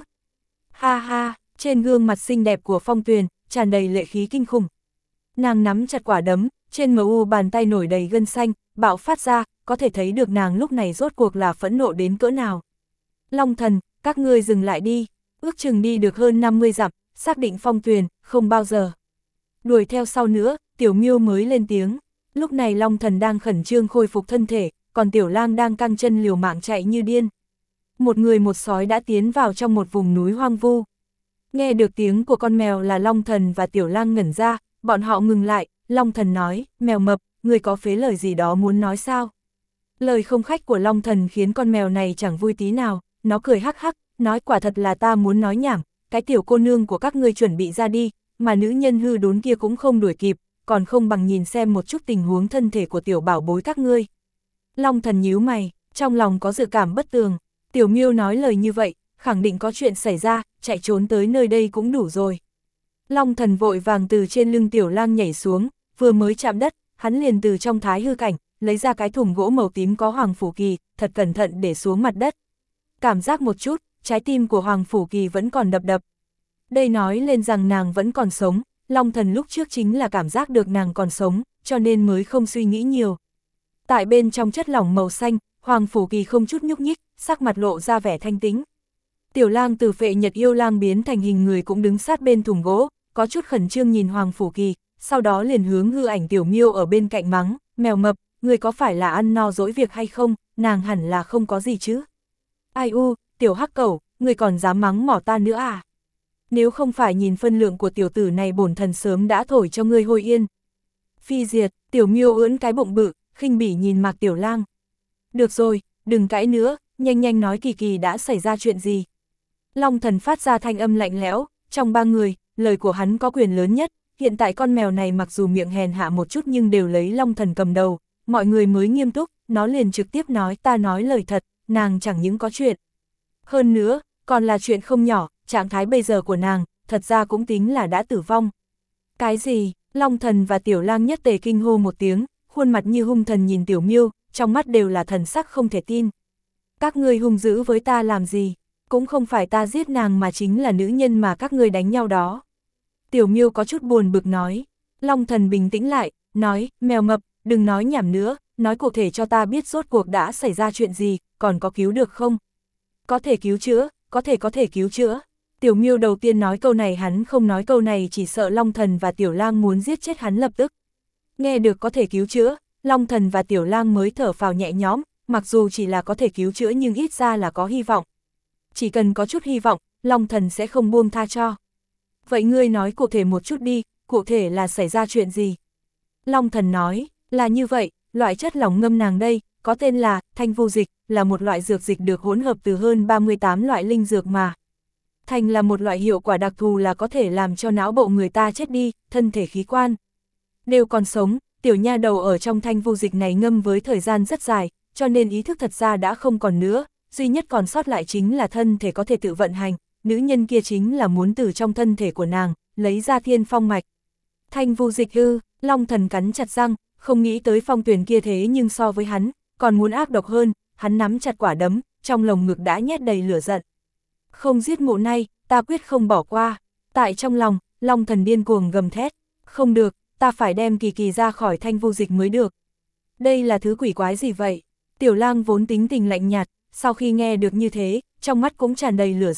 Ha ha, trên gương mặt xinh đẹp của Phong Tuyền, tràn đầy lệ khí kinh khủng. Nàng nắm chặt quả đấm, trên mờ u bàn tay nổi đầy gân xanh, bạo phát ra, có thể thấy được nàng lúc này rốt cuộc là phẫn nộ đến cỡ nào. Long Thần, các ngươi dừng lại đi, ước chừng đi được hơn năm mươi dặm, xác định Phong Tuyền, không bao giờ đuổi theo sau nữa, Tiểu Miêu mới lên tiếng. Lúc này Long Thần đang khẩn trương khôi phục thân thể, còn Tiểu Lang đang căng chân liều mạng chạy như điên. Một người một sói đã tiến vào trong một vùng núi hoang vu. Nghe được tiếng của con mèo là Long Thần và Tiểu Lang ngẩn ra, bọn họ ngừng lại, Long Thần nói, mèo mập, người có phế lời gì đó muốn nói sao? Lời không khách của Long Thần khiến con mèo này chẳng vui tí nào, nó cười hắc hắc, nói quả thật là ta muốn nói nhảm, cái tiểu cô nương của các ngươi chuẩn bị ra đi, mà nữ nhân hư đốn kia cũng không đuổi kịp, còn không bằng nhìn xem một chút tình huống thân thể của tiểu bảo bối các ngươi. Long Thần nhíu mày, trong lòng có dự cảm bất tường, Tiểu Miêu nói lời như vậy, khẳng định có chuyện xảy ra, chạy trốn tới nơi đây cũng đủ rồi. Long Thần vội vàng từ trên lưng Tiểu Lang nhảy xuống, vừa mới chạm đất, hắn liền từ trong thái hư cảnh, lấy ra cái thùng gỗ màu tím có Hoàng Phủ Kỳ, thật cẩn thận để xuống mặt đất. Cảm giác một chút, trái tim của Hoàng Phủ Kỳ vẫn còn đập đập. Đây nói lên rằng nàng vẫn còn sống, Long Thần lúc trước chính là cảm giác được nàng còn sống, cho nên mới không suy nghĩ nhiều. Tại bên trong chất lỏng màu xanh, Hoàng Phủ Kỳ không chút nhúc nhích, sắc mặt lộ ra vẻ thanh tĩnh. Tiểu Lang từ Phệ Nhật Yêu Lang biến thành hình người cũng đứng sát bên thùng gỗ, có chút khẩn trương nhìn Hoàng Phủ Kỳ, sau đó liền hướng hư ảnh Tiểu Miêu ở bên cạnh mắng, mèo mập, người có phải là ăn no dỗi việc hay không, nàng hẳn là không có gì chứ. Ai u, Tiểu Hắc Cẩu, người còn dám mắng mỏ ta nữa à? Nếu không phải nhìn phân lượng của tiểu tử này bổn thần sớm đã thổi cho ngươi hôi yên. Phi diệt, Tiểu Miêu ưỡn cái bụng bự, khinh bỉ nhìn Mạc Tiểu Lang. Được rồi, đừng cãi nữa, nhanh nhanh nói Kỳ Kỳ đã xảy ra chuyện gì. Long Thần phát ra thanh âm lạnh lẽo, trong ba người, lời của hắn có quyền lớn nhất, hiện tại con mèo này mặc dù miệng hèn hạ một chút nhưng đều lấy Long Thần cầm đầu, mọi người mới nghiêm túc, nó liền trực tiếp nói ta nói lời thật, nàng chẳng những có chuyện. Hơn nữa, còn là chuyện không nhỏ, trạng thái bây giờ của nàng, thật ra cũng tính là đã tử vong. Cái gì? Long Thần và Tiểu Lang nhất tề kinh hô một tiếng, khuôn mặt như hung thần nhìn Tiểu Miêu, trong mắt đều là thần sắc không thể tin. Các ngươi hung dữ với ta làm gì? Cũng không phải ta giết nàng mà chính là nữ nhân mà các ngươi đánh nhau đó. Tiểu Miêu có chút buồn bực nói. Long Thần bình tĩnh lại, nói, mèo mập, đừng nói nhảm nữa, nói cụ thể cho ta biết rốt cuộc đã xảy ra chuyện gì, còn có cứu được không? Có thể cứu chữa, có thể có thể cứu chữa. Tiểu Miêu đầu tiên nói câu này, hắn không nói câu này chỉ sợ Long Thần và Tiểu Lang muốn giết chết hắn lập tức. Nghe được có thể cứu chữa, Long Thần và Tiểu Lang mới thở phào nhẹ nhõm, mặc dù chỉ là có thể cứu chữa nhưng ít ra là có hy vọng. Chỉ cần có chút hy vọng, Long Thần sẽ không buông tha cho. Vậy ngươi nói cụ thể một chút đi, cụ thể là xảy ra chuyện gì? Long Thần nói, là như vậy, loại chất lỏng ngâm nàng đây, có tên là thanh vu dịch, là một loại dược dịch được hỗn hợp từ hơn ba mươi tám loại linh dược mà. Thành là một loại hiệu quả đặc thù là có thể làm cho não bộ người ta chết đi, thân thể khí quan đều còn sống. Tiểu nha đầu ở trong thanh vu dịch này ngâm với thời gian rất dài, cho nên ý thức thật ra đã không còn nữa, duy nhất còn sót lại chính là thân thể có thể tự vận hành, nữ nhân kia chính là muốn từ trong thân thể của nàng, lấy ra thiên phong mạch. Thanh vu dịch ư, Long Thần cắn chặt răng, không nghĩ tới Phong Tuyền kia thế nhưng so với hắn, còn muốn ác độc hơn, hắn nắm chặt quả đấm, trong lồng ngực đã nhét đầy lửa giận. Không giết mụ này, ta quyết không bỏ qua. Tại trong lòng, Long Thần điên cuồng gầm thét, không được, ta phải đem Kỳ Kỳ ra khỏi thanh vu dịch mới được. Đây là thứ quỷ quái gì vậy? Tiểu Lang vốn tính tình lạnh nhạt, sau khi nghe được như thế, trong mắt cũng tràn đầy lửa giận,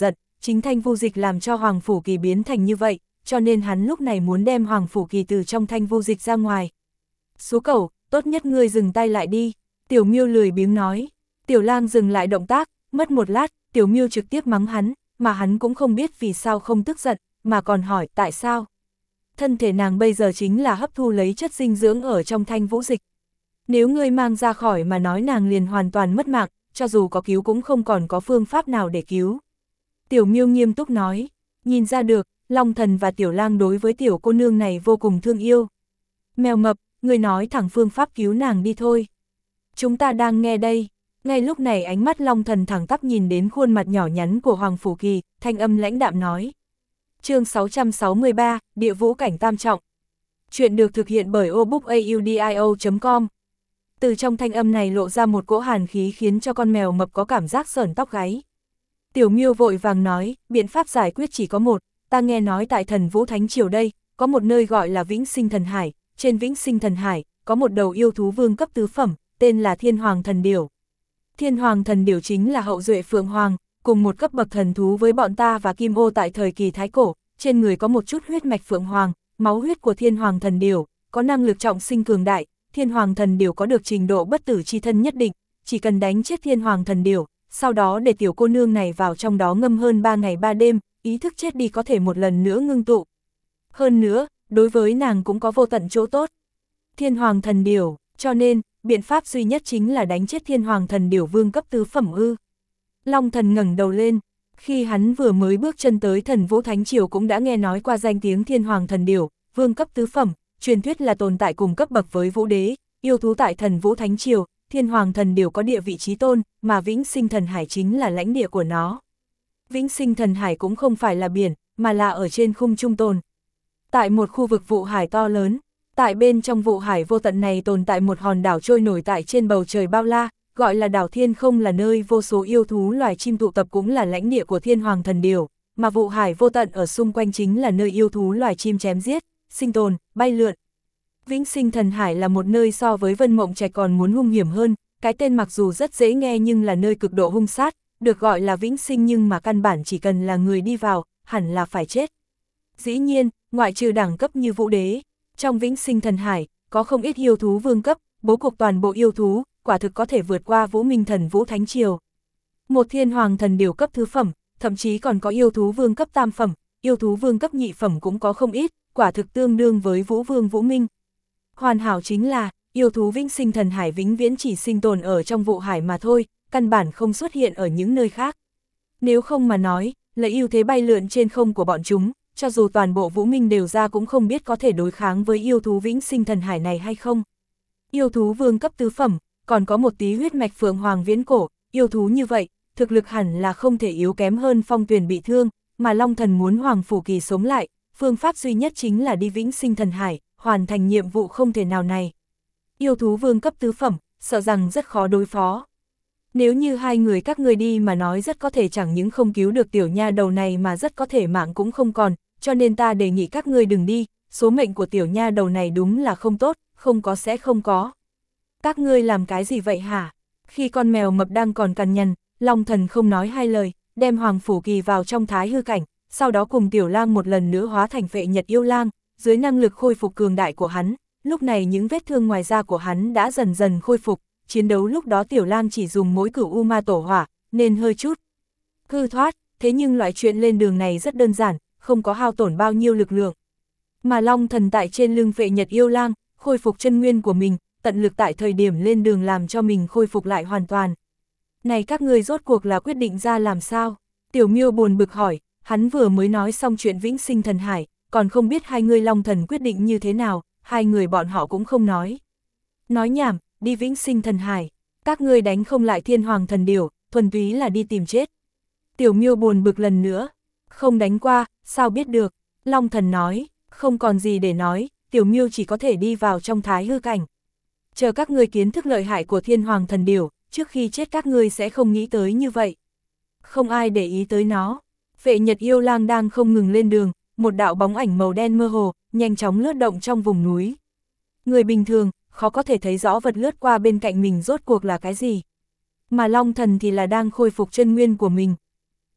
chính Thanh Vu Dịch làm cho Hoàng Phủ Kỳ biến thành như vậy, cho nên hắn lúc này muốn đem Hoàng Phủ Kỳ từ trong Thanh Vu Dịch ra ngoài. Số cẩu, tốt nhất ngươi dừng tay lại đi, Tiểu Miêu lười biếng nói. Tiểu Lang dừng lại động tác, mất một lát, Tiểu Miêu trực tiếp mắng hắn, mà hắn cũng không biết vì sao không tức giận, mà còn hỏi tại sao. Thân thể nàng bây giờ chính là hấp thu lấy chất dinh dưỡng ở trong Thanh Vũ Dịch. Nếu ngươi mang ra khỏi mà nói nàng liền hoàn toàn mất mạng, cho dù có cứu cũng không còn có phương pháp nào để cứu. Tiểu Miêu nghiêm túc nói, nhìn ra được, Long Thần và Tiểu Lang đối với tiểu cô nương này vô cùng thương yêu. Mèo mập, ngươi nói thẳng phương pháp cứu nàng đi thôi. Chúng ta đang nghe đây. Ngay lúc này ánh mắt Long Thần thẳng tắp nhìn đến khuôn mặt nhỏ nhắn của Hoàng Phủ Kỳ, thanh âm lãnh đạm nói. Chương sáu trăm sáu mươi ba, Địa Vũ Cảnh Tam Trọng. Chuyện được thực hiện bởi obookaudio chấm com. Từ trong thanh âm này lộ ra một cỗ hàn khí khiến cho con mèo mập có cảm giác sởn tóc gáy. Tiểu Miêu vội vàng nói, biện pháp giải quyết chỉ có một, ta nghe nói tại Thần Vũ Thánh Triều đây, có một nơi gọi là Vĩnh Sinh Thần Hải, trên Vĩnh Sinh Thần Hải, có một đầu yêu thú vương cấp tứ phẩm, tên là Thiên Hoàng Thần Điểu. Thiên Hoàng Thần Điểu chính là hậu duệ Phượng Hoàng, cùng một cấp bậc thần thú với bọn ta và Kim Ô tại thời kỳ Thái Cổ, trên người có một chút huyết mạch Phượng Hoàng, máu huyết của Thiên Hoàng Thần Điểu, có năng lực trọng sinh cường đại, Thiên Hoàng Thần Điểu có được trình độ bất tử chi thân nhất định, chỉ cần đánh chết Thiên Hoàng Thần Điểu, sau đó để tiểu cô nương này vào trong đó ngâm hơn ba ngày ba đêm, ý thức chết đi có thể một lần nữa ngưng tụ. Hơn nữa, đối với nàng cũng có vô tận chỗ tốt. Thiên Hoàng Thần Điểu, cho nên, biện pháp duy nhất chính là đánh chết Thiên Hoàng Thần Điểu vương cấp tứ phẩm ư. Long Thần ngẩng đầu lên, khi hắn vừa mới bước chân tới Thần Vũ Thánh Triều cũng đã nghe nói qua danh tiếng Thiên Hoàng Thần Điểu, vương cấp tứ phẩm, truyền thuyết là tồn tại cùng cấp bậc với Vũ Đế, yêu thú tại Thần Vũ Thánh Triều, Thiên Hoàng Thần Điểu có địa vị chí tôn, mà Vĩnh Sinh Thần Hải chính là lãnh địa của nó. Vĩnh Sinh Thần Hải cũng không phải là biển, mà là ở trên khung trung tồn. Tại một khu vực vụ hải to lớn, tại bên trong vụ hải vô tận này tồn tại một hòn đảo trôi nổi tại trên bầu trời bao la, gọi là đảo Thiên Không, là nơi vô số yêu thú loài chim tụ tập, cũng là lãnh địa của Thiên Hoàng Thần Điểu, mà vụ hải vô tận ở xung quanh chính là nơi yêu thú loài chim chém giết, sinh tồn, bay lượn. Vĩnh Sinh Thần Hải là một nơi so với Vân Mộng Trạch còn muốn hung hiểm hơn, cái tên mặc dù rất dễ nghe nhưng là nơi cực độ hung sát, được gọi là Vĩnh Sinh nhưng mà căn bản chỉ cần là người đi vào, hẳn là phải chết. Dĩ nhiên, ngoại trừ đẳng cấp như Vũ Đế, trong Vĩnh Sinh Thần Hải, có không ít yêu thú vương cấp, bố cục toàn bộ yêu thú, quả thực có thể vượt qua Vũ Minh Thần Vũ Thánh Triều. Một Thiên Hoàng Thần Điểu cấp thứ phẩm, thậm chí còn có yêu thú vương cấp tam phẩm, yêu thú vương cấp nhị phẩm cũng có không ít, quả thực tương đương với Vũ Vương Vũ Minh. Hoàn hảo chính là, yêu thú Vĩnh Sinh Thần Hải vĩnh viễn chỉ sinh tồn ở trong vụ hải mà thôi, căn bản không xuất hiện ở những nơi khác. Nếu không mà nói, lấy ưu thế bay lượn trên không của bọn chúng, cho dù toàn bộ Vũ Minh đều ra cũng không biết có thể đối kháng với yêu thú Vĩnh Sinh Thần Hải này hay không. Yêu thú vương cấp tứ phẩm, còn có một tí huyết mạch Phượng Hoàng viễn cổ, yêu thú như vậy, thực lực hẳn là không thể yếu kém hơn Phong Tuyền bị thương, mà Long Thần muốn Hoàng Phủ Kỳ sống lại, phương pháp duy nhất chính là đi Vĩnh Sinh Thần Hải, hoàn thành nhiệm vụ không thể nào này. Yêu thú vương cấp tứ phẩm, sợ rằng rất khó đối phó. Nếu như hai người các ngươi đi mà nói rất có thể chẳng những không cứu được tiểu nha đầu này mà rất có thể mạng cũng không còn, cho nên ta đề nghị các ngươi đừng đi, số mệnh của tiểu nha đầu này đúng là không tốt, không có sẽ không có. Các ngươi làm cái gì vậy hả? Khi con mèo mập đang còn cằn nhằn, Long Thần không nói hai lời, đem Hoàng Phủ Kỳ vào trong thái hư cảnh, sau đó cùng Tiểu Lang một lần nữa hóa thành Phệ Nhật Yêu Lang, dưới năng lực khôi phục cường đại của hắn, lúc này những vết thương ngoài da của hắn đã dần dần khôi phục, chiến đấu lúc đó Tiểu Lang chỉ dùng mỗi cửu U Ma Tổ Hỏa, nên hơi chút hư thoát, thế nhưng loại chuyện lên đường này rất đơn giản, không có hao tổn bao nhiêu lực lượng. Mà Long Thần tại trên lưng Phệ Nhật Yêu Lang, khôi phục chân nguyên của mình, tận lực tại thời điểm lên đường làm cho mình khôi phục lại hoàn toàn. Này các ngươi rốt cuộc là quyết định ra làm sao? Tiểu Miêu buồn bực hỏi, hắn vừa mới nói xong chuyện Vĩnh Sinh Thần Hải, còn không biết hai người Long Thần quyết định như thế nào, hai người bọn họ cũng không nói. Nói nhảm, đi Vĩnh Sinh Thần Hải, các ngươi đánh không lại Thiên Hoàng Thần Điểu, thuần túy là đi tìm chết. Tiểu Miêu buồn bực lần nữa, không đánh qua, sao biết được, Long Thần nói, không còn gì để nói, Tiểu Miêu chỉ có thể đi vào trong thái hư cảnh. Chờ các ngươi kiến thức lợi hại của Thiên Hoàng Thần Điểu, trước khi chết các ngươi sẽ không nghĩ tới như vậy. Không ai để ý tới nó, Phệ Nhật Yêu Lang đang không ngừng lên đường, một đạo bóng ảnh màu đen mơ hồ, nhanh chóng lướt động trong vùng núi. Người bình thường, khó có thể thấy rõ vật lướt qua bên cạnh mình rốt cuộc là cái gì. Mà Long Thần thì là đang khôi phục chân nguyên của mình.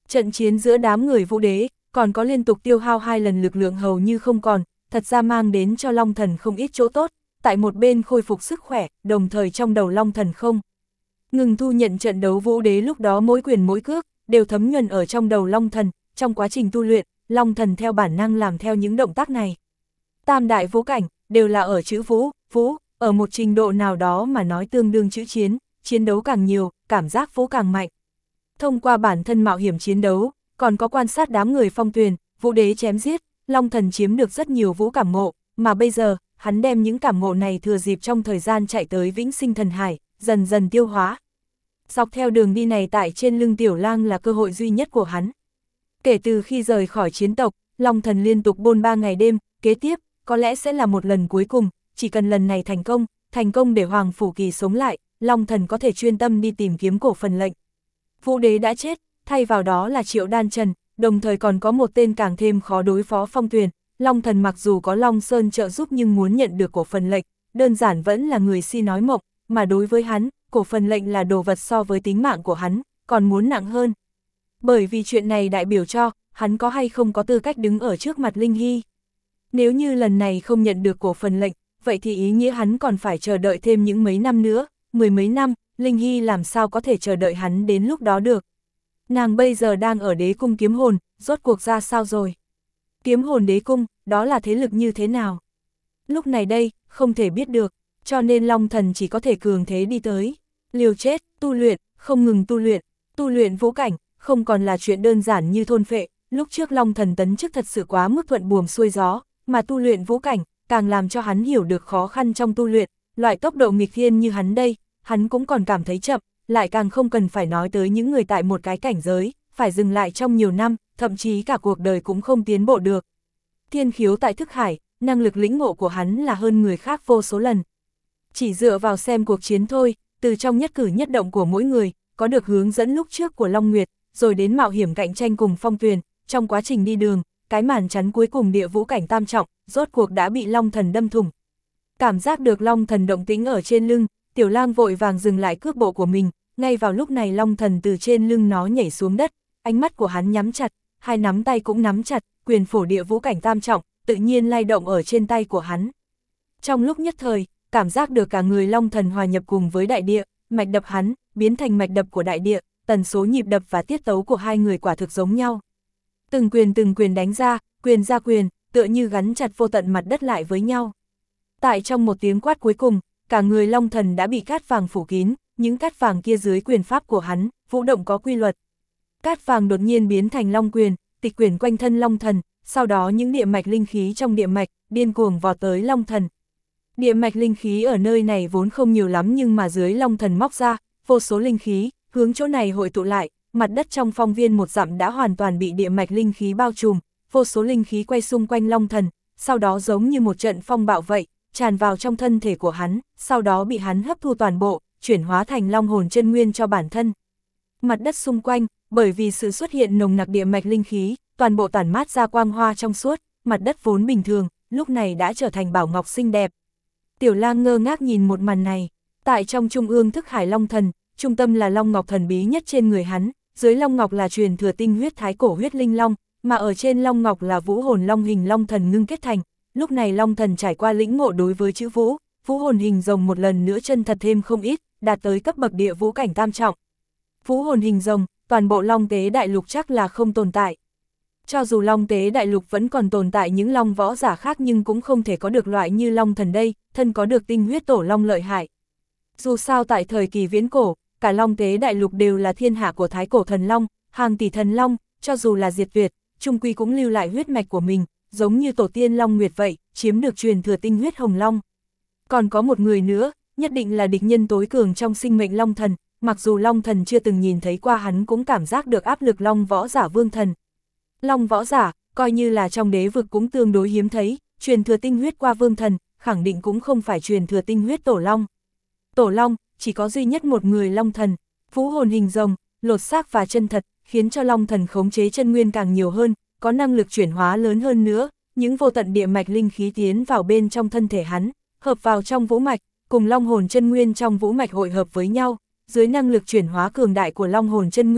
Trận chiến giữa đám người Vũ Đế, còn có liên tục tiêu hao hai lần lực lượng hầu như không còn, thật ra mang đến cho Long Thần không ít chỗ tốt, tại một bên khôi phục sức khỏe, đồng thời trong đầu Long Thần không ngừng thu nhận trận đấu Vũ Đế lúc đó mỗi quyền mỗi cước, đều thấm nhuần ở trong đầu Long Thần, trong quá trình tu luyện, Long Thần theo bản năng làm theo những động tác này. Tam đại vũ cảnh, đều là ở chữ vũ, vũ, ở một trình độ nào đó mà nói tương đương chữ chiến, chiến đấu càng nhiều, cảm giác vũ càng mạnh. Thông qua bản thân mạo hiểm chiến đấu, còn có quan sát đám người Phong Tuyền, Vũ Đế chém giết, Long Thần chiếm được rất nhiều vũ cảm ngộ, mà bây giờ, hắn đem những cảm ngộ này thừa dịp trong thời gian chạy tới Vĩnh Sinh Thần Hải, dần dần tiêu hóa. Dọc theo đường đi này tại trên lưng Tiểu Lang là cơ hội duy nhất của hắn. Kể từ khi rời khỏi chiến tộc, Long Thần liên tục bôn ba ngày đêm, kế tiếp, có lẽ sẽ là một lần cuối cùng, chỉ cần lần này thành công, thành công để Hoàng Phủ Kỳ sống lại, Long Thần có thể chuyên tâm đi tìm kiếm cổ phần lệnh. Vũ Đế đã chết, thay vào đó là Triệu Đan Trần, đồng thời còn có một tên càng thêm khó đối phó Phong Tuyền. Long Thần mặc dù có Long Sơn trợ giúp nhưng muốn nhận được cổ phần lệnh, đơn giản vẫn là người si nói mộng, mà đối với hắn, cổ phần lệnh là đồ vật so với tính mạng của hắn, còn muốn nặng hơn. Bởi vì chuyện này đại biểu cho, hắn có hay không có tư cách đứng ở trước mặt Linh Hy. Nếu như lần này không nhận được cổ phần lệnh, vậy thì ý nghĩa hắn còn phải chờ đợi thêm những mấy năm nữa, mười mấy năm, Linh Hy làm sao có thể chờ đợi hắn đến lúc đó được. Nàng bây giờ đang ở đế cung kiếm hồn, rốt cuộc ra sao rồi? Kiếm hồn đế cung, đó là thế lực như thế nào? Lúc này đây, không thể biết được, cho nên Long Thần chỉ có thể cường thế đi tới. Liều chết, tu luyện, không ngừng tu luyện, tu luyện vũ cảnh, không còn là chuyện đơn giản như thôn phệ. Lúc trước Long Thần tấn chức thật sự quá mức thuận buồm xuôi gió, mà tu luyện vũ cảnh, càng làm cho hắn hiểu được khó khăn trong tu luyện, loại tốc độ nghịch thiên như hắn đây, hắn cũng còn cảm thấy chậm, lại càng không cần phải nói tới những người tại một cái cảnh giới, phải dừng lại trong nhiều năm, thậm chí cả cuộc đời cũng không tiến bộ được. Thiên khiếu tại thức hải, năng lực lĩnh ngộ của hắn là hơn người khác vô số lần. Chỉ dựa vào xem cuộc chiến thôi, từ trong nhất cử nhất động của mỗi người, có được hướng dẫn lúc trước của Long Nguyệt, rồi đến mạo hiểm cạnh tranh cùng Phong Tuyền, trong quá trình đi đường, cái màn chắn cuối cùng địa vũ cảnh tam trọng, rốt cuộc đã bị Long Thần đâm thủng. Cảm giác được Long Thần động tĩnh ở trên lưng, Tiểu Lang vội vàng dừng lại cước bộ của mình, ngay vào lúc này Long Thần từ trên lưng nó nhảy xuống đất, ánh mắt của hắn nhắm chặt, hai nắm tay cũng nắm chặt, quyền phổ địa vũ cảnh tam trọng, tự nhiên lay động ở trên tay của hắn. Trong lúc nhất thời, cảm giác được cả người Long Thần hòa nhập cùng với đại địa, mạch đập hắn, biến thành mạch đập của đại địa, tần số nhịp đập và tiết tấu của hai người quả thực giống nhau. Từng quyền từng quyền đánh ra, quyền ra quyền, tựa như gắn chặt vô tận mặt đất lại với nhau. Tại trong một tiếng quát cuối cùng, cả người Long Thần đã bị cát vàng phủ kín, những cát vàng kia dưới quyền pháp của hắn, vũ động có quy luật. Cát vàng đột nhiên biến thành long quyền, tịch quyển quanh thân Long Thần, sau đó những địa mạch linh khí trong địa mạch, điên cuồng vọt tới Long Thần. Địa mạch linh khí ở nơi này vốn không nhiều lắm nhưng mà dưới Long Thần móc ra, vô số linh khí, hướng chỗ này hội tụ lại, mặt đất trong phong viên một dặm đã hoàn toàn bị địa mạch linh khí bao trùm, vô số linh khí quay xung quanh Long Thần, sau đó giống như một trận phong bạo vậy, tràn vào trong thân thể của hắn, sau đó bị hắn hấp thu toàn bộ, chuyển hóa thành long hồn chân nguyên cho bản thân. Mặt đất xung quanh, bởi vì sự xuất hiện nồng nặc địa mạch linh khí, toàn bộ tản mát ra quang hoa trong suốt, mặt đất vốn bình thường, lúc này đã trở thành bảo ngọc xinh đẹp. Tiểu Lang ngơ ngác nhìn một màn này, tại trong trung ương thức hải Long Thần, trung tâm là long ngọc thần bí nhất trên người hắn, dưới long ngọc là truyền thừa tinh huyết thái cổ huyết linh long, mà ở trên long ngọc là vũ hồn long hình Long Thần ngưng kết thành. Lúc này Long Thần trải qua lĩnh ngộ đối với chữ vũ, vũ hồn hình rồng một lần nữa chân thật thêm không ít, đạt tới cấp bậc địa vũ cảnh tam trọng. Vũ hồn hình rồng, toàn bộ Long Tế Đại Lục chắc là không tồn tại. Cho dù Long Tế Đại Lục vẫn còn tồn tại những long võ giả khác nhưng cũng không thể có được loại như Long Thần đây, thân có được tinh huyết tổ long lợi hại. Dù sao tại thời kỳ viễn cổ, cả Long Tế Đại Lục đều là thiên hạ của thái cổ thần long, hàng tỷ thần long, cho dù là diệt tuyệt, chung quy cũng lưu lại huyết mạch của mình, giống như tổ tiên Long Nguyệt vậy, chiếm được truyền thừa tinh huyết hồng long. Còn có một người nữa, nhất định là địch nhân tối cường trong sinh mệnh Long Thần, mặc dù Long Thần chưa từng nhìn thấy qua hắn cũng cảm giác được áp lực long võ giả vương thần. Long võ giả, coi như là trong đế vực cũng tương đối hiếm thấy, truyền thừa tinh huyết qua vương thần, khẳng định cũng không phải truyền thừa tinh huyết tổ long. Tổ long, chỉ có duy nhất một người Long Thần, vũ hồn hình rồng, lột xác và chân thật, khiến cho Long Thần khống chế chân nguyên càng nhiều hơn, có năng lực chuyển hóa lớn hơn nữa, những vô tận địa mạch linh khí tiến vào bên trong thân thể hắn, hợp vào trong vũ mạch, cùng long hồn chân nguyên trong vũ mạch hội hợp với nhau, dưới năng lực chuyển hóa cường đại của long hồn chân nguyên,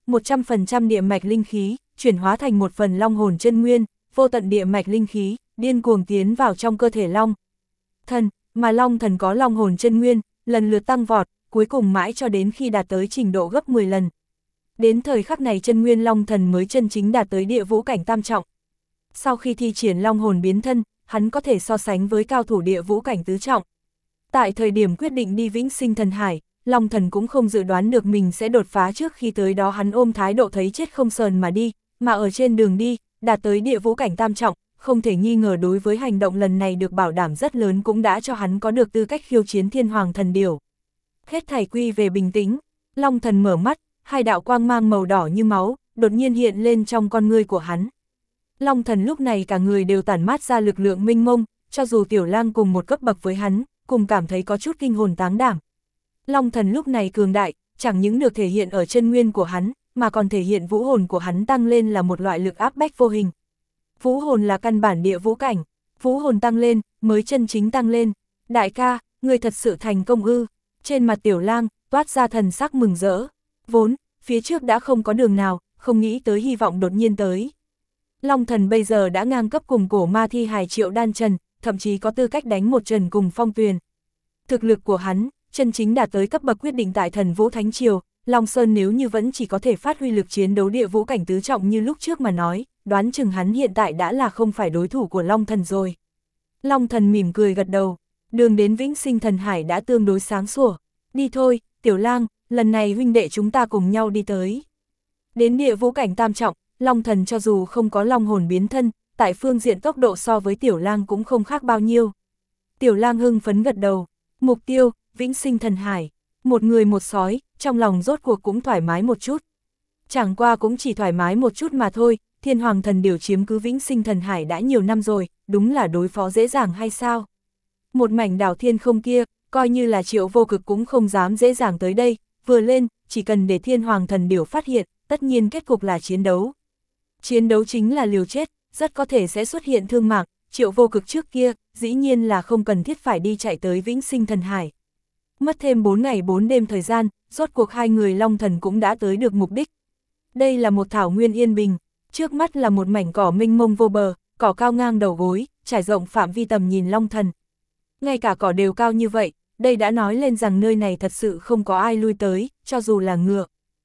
một trăm phần trăm địa mạch linh khí, chuyển hóa thành một phần long hồn chân nguyên, vô tận địa mạch linh khí, điên cuồng tiến vào trong cơ thể long thần, mà long thần có long hồn chân nguyên, lần lượt tăng vọt, cuối cùng mãi cho đến khi đạt tới trình độ gấp mười lần. Đến thời khắc này chân nguyên long thần mới chân chính đạt tới địa vũ cảnh tam trọng. Sau khi thi triển long hồn biến thân, hắn có thể so sánh với cao thủ địa vũ cảnh tứ trọng. Tại thời điểm quyết định đi Vĩnh Sinh Thần Hải, long thần cũng không dự đoán được mình sẽ đột phá trước khi tới đó hắn ôm thái độ thấy chết không sờn mà đi, mà ở trên đường đi, đạt tới địa vũ cảnh tam trọng, không thể nghi ngờ đối với hành động lần này được bảo đảm rất lớn cũng đã cho hắn có được tư cách khiêu chiến thiên hoàng thần điểu. Hết thảy quy về bình tĩnh, long thần mở mắt, hai đạo quang mang màu đỏ như máu, đột nhiên hiện lên trong con ngươi của hắn. Long thần lúc này cả người đều tản mát ra lực lượng minh mông, cho dù Tiểu Lang cùng một cấp bậc với hắn, cùng cảm thấy có chút kinh hồn táng đảm. Long thần lúc này cường đại, chẳng những được thể hiện ở chân nguyên của hắn, mà còn thể hiện vũ hồn của hắn tăng lên là một loại lực áp bách vô hình. Vũ hồn là căn bản địa vũ cảnh, vũ hồn tăng lên, mới chân chính tăng lên. Đại ca, người thật sự thành công ư? Trên mặt Tiểu Lang toát ra thần sắc mừng rỡ. Vốn, phía trước đã không có đường nào, không nghĩ tới hy vọng đột nhiên tới. Long thần bây giờ đã ngang cấp cùng cổ ma thi hài Triệu Đan Trần, thậm chí có tư cách đánh một trận cùng Phong Tuyền. Thực lực của hắn, chân chính đạt tới cấp bậc quyết định tại Thần Vũ Thánh Triều, Long Sơn nếu như vẫn chỉ có thể phát huy lực chiến đấu địa vũ cảnh tứ trọng như lúc trước mà nói, đoán chừng hắn hiện tại đã là không phải đối thủ của Long thần rồi. Long thần mỉm cười gật đầu, đường đến Vĩnh Sinh Thần Hải đã tương đối sáng sủa. Đi thôi, Tiểu Lang, lần này huynh đệ chúng ta cùng nhau đi tới. Đến địa vũ cảnh tam trọng, Long thần cho dù không có long hồn biến thân, tại phương diện tốc độ so với Tiểu Lang cũng không khác bao nhiêu. Tiểu Lang hưng phấn gật đầu, mục tiêu, Vĩnh Sinh Thần Hải, một người một sói, trong lòng rốt cuộc cũng thoải mái một chút. Chẳng qua cũng chỉ thoải mái một chút mà thôi, thiên hoàng thần điểu chiếm cứ Vĩnh Sinh Thần Hải đã nhiều năm rồi, đúng là đối phó dễ dàng hay sao? Một mảnh đảo thiên không kia, coi như là Triệu Vô Cực cũng không dám dễ dàng tới đây, vừa lên, chỉ cần để thiên hoàng thần điểu phát hiện, tất nhiên kết cục là chiến đấu. Chiến đấu chính là liều chết, rất có thể sẽ xuất hiện thương mạng, Triệu Vô Cực trước kia, dĩ nhiên là không cần thiết phải đi chạy tới Vĩnh Sinh Thần Hải. Mất thêm bốn ngày bốn đêm thời gian, rốt cuộc hai người Long thần cũng đã tới được mục đích. Đây là một thảo nguyên yên bình, trước mắt là một mảnh cỏ mênh mông vô bờ, cỏ cao ngang đầu gối, trải rộng phạm vi tầm nhìn Long thần. Ngay cả cỏ đều cao như vậy, đây đã nói lên rằng nơi này thật sự không có ai lui tới, cho dù là ngựa.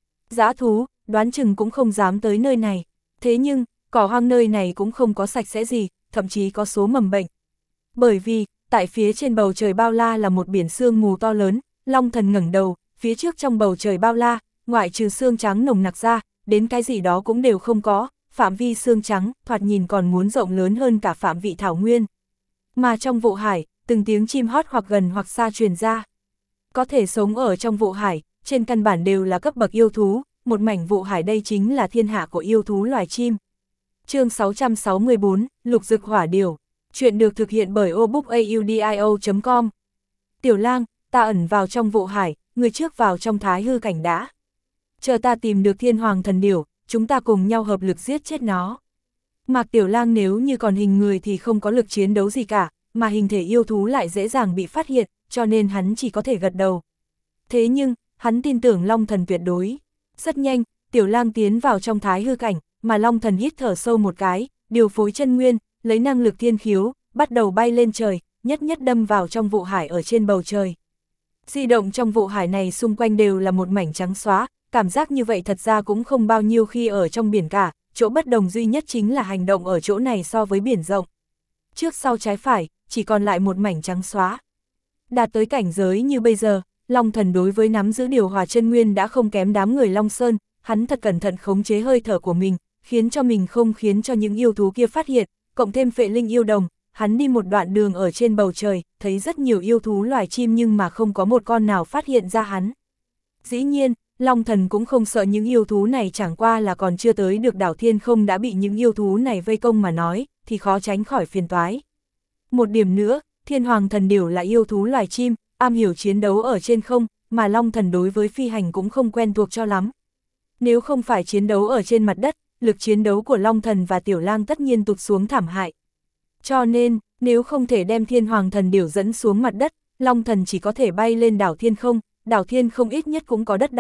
Dã thú, đoán chừng cũng không dám tới nơi này. Thế nhưng, cỏ hoang nơi này cũng không có sạch sẽ gì, thậm chí có số mầm bệnh. Bởi vì, tại phía trên bầu trời bao la là một biển sương mù to lớn, Long thần ngẩng đầu, phía trước trong bầu trời bao la, ngoại trừ sương trắng nồng nặc ra, đến cái gì đó cũng đều không có, phạm vi sương trắng, thoạt nhìn còn muốn rộng lớn hơn cả phạm vị thảo nguyên. Mà trong vụ hải, từng tiếng chim hót hoặc gần hoặc xa truyền ra. Có thể sống ở trong vụ hải, trên căn bản đều là cấp bậc yêu thú, một mảnh vụ hải đây chính là thiên hạ của yêu thú loài chim. Chương sáu trăm sáu mươi bốn, Lục Dực Hỏa Điểu. Chuyện được thực hiện bởi obookaudio chấm com. Tiểu Lang, ta ẩn vào trong vụ hải, người trước vào trong thái hư cảnh đã. Chờ ta tìm được thiên hoàng thần điểu, chúng ta cùng nhau hợp lực giết chết nó. Mạc Tiểu Lang nếu như còn hình người thì không có lực chiến đấu gì cả, mà hình thể yêu thú lại dễ dàng bị phát hiện, cho nên hắn chỉ có thể gật đầu. Thế nhưng, hắn tin tưởng Long thần tuyệt đối. Rất nhanh, Tiểu Lang tiến vào trong thái hư cảnh, mà Long thần hít thở sâu một cái, điều phối chân nguyên, lấy năng lực thiên khiếu, bắt đầu bay lên trời, nhất nhất đâm vào trong vụ hải ở trên bầu trời. Di động trong vụ hải này xung quanh đều là một mảnh trắng xóa, cảm giác như vậy thật ra cũng không bao nhiêu khi ở trong biển cả, chỗ bất đồng duy nhất chính là hành động ở chỗ này so với biển rộng. Trước sau trái phải, chỉ còn lại một mảnh trắng xóa. Đạt tới cảnh giới như bây giờ, Long thần đối với nắm giữ điều hòa chân nguyên đã không kém đám người Long Sơn, hắn thật cẩn thận khống chế hơi thở của mình, khiến cho mình không khiến cho những yêu thú kia phát hiện, cộng thêm phệ linh yêu đồng, hắn đi một đoạn đường ở trên bầu trời, thấy rất nhiều yêu thú loài chim nhưng mà không có một con nào phát hiện ra hắn. Dĩ nhiên, Long thần cũng không sợ những yêu thú này, chẳng qua là còn chưa tới được đảo thiên không đã bị những yêu thú này vây công mà nói, thì khó tránh khỏi phiền toái. Một điểm nữa, thiên hoàng thần điểu là yêu thú loài chim, am hiểu chiến đấu ở trên không, mà Long thần đối với phi hành cũng không quen thuộc cho lắm. Nếu không phải chiến đấu ở trên mặt đất, lực chiến đấu của Long thần và Tiểu Lang tất nhiên tụt xuống thảm hại. Cho nên, nếu không thể đem thiên hoàng thần điểu dẫn xuống mặt đất, Long thần chỉ có thể bay lên đảo thiên không, đảo thiên không ít nhất cũng có đất đai,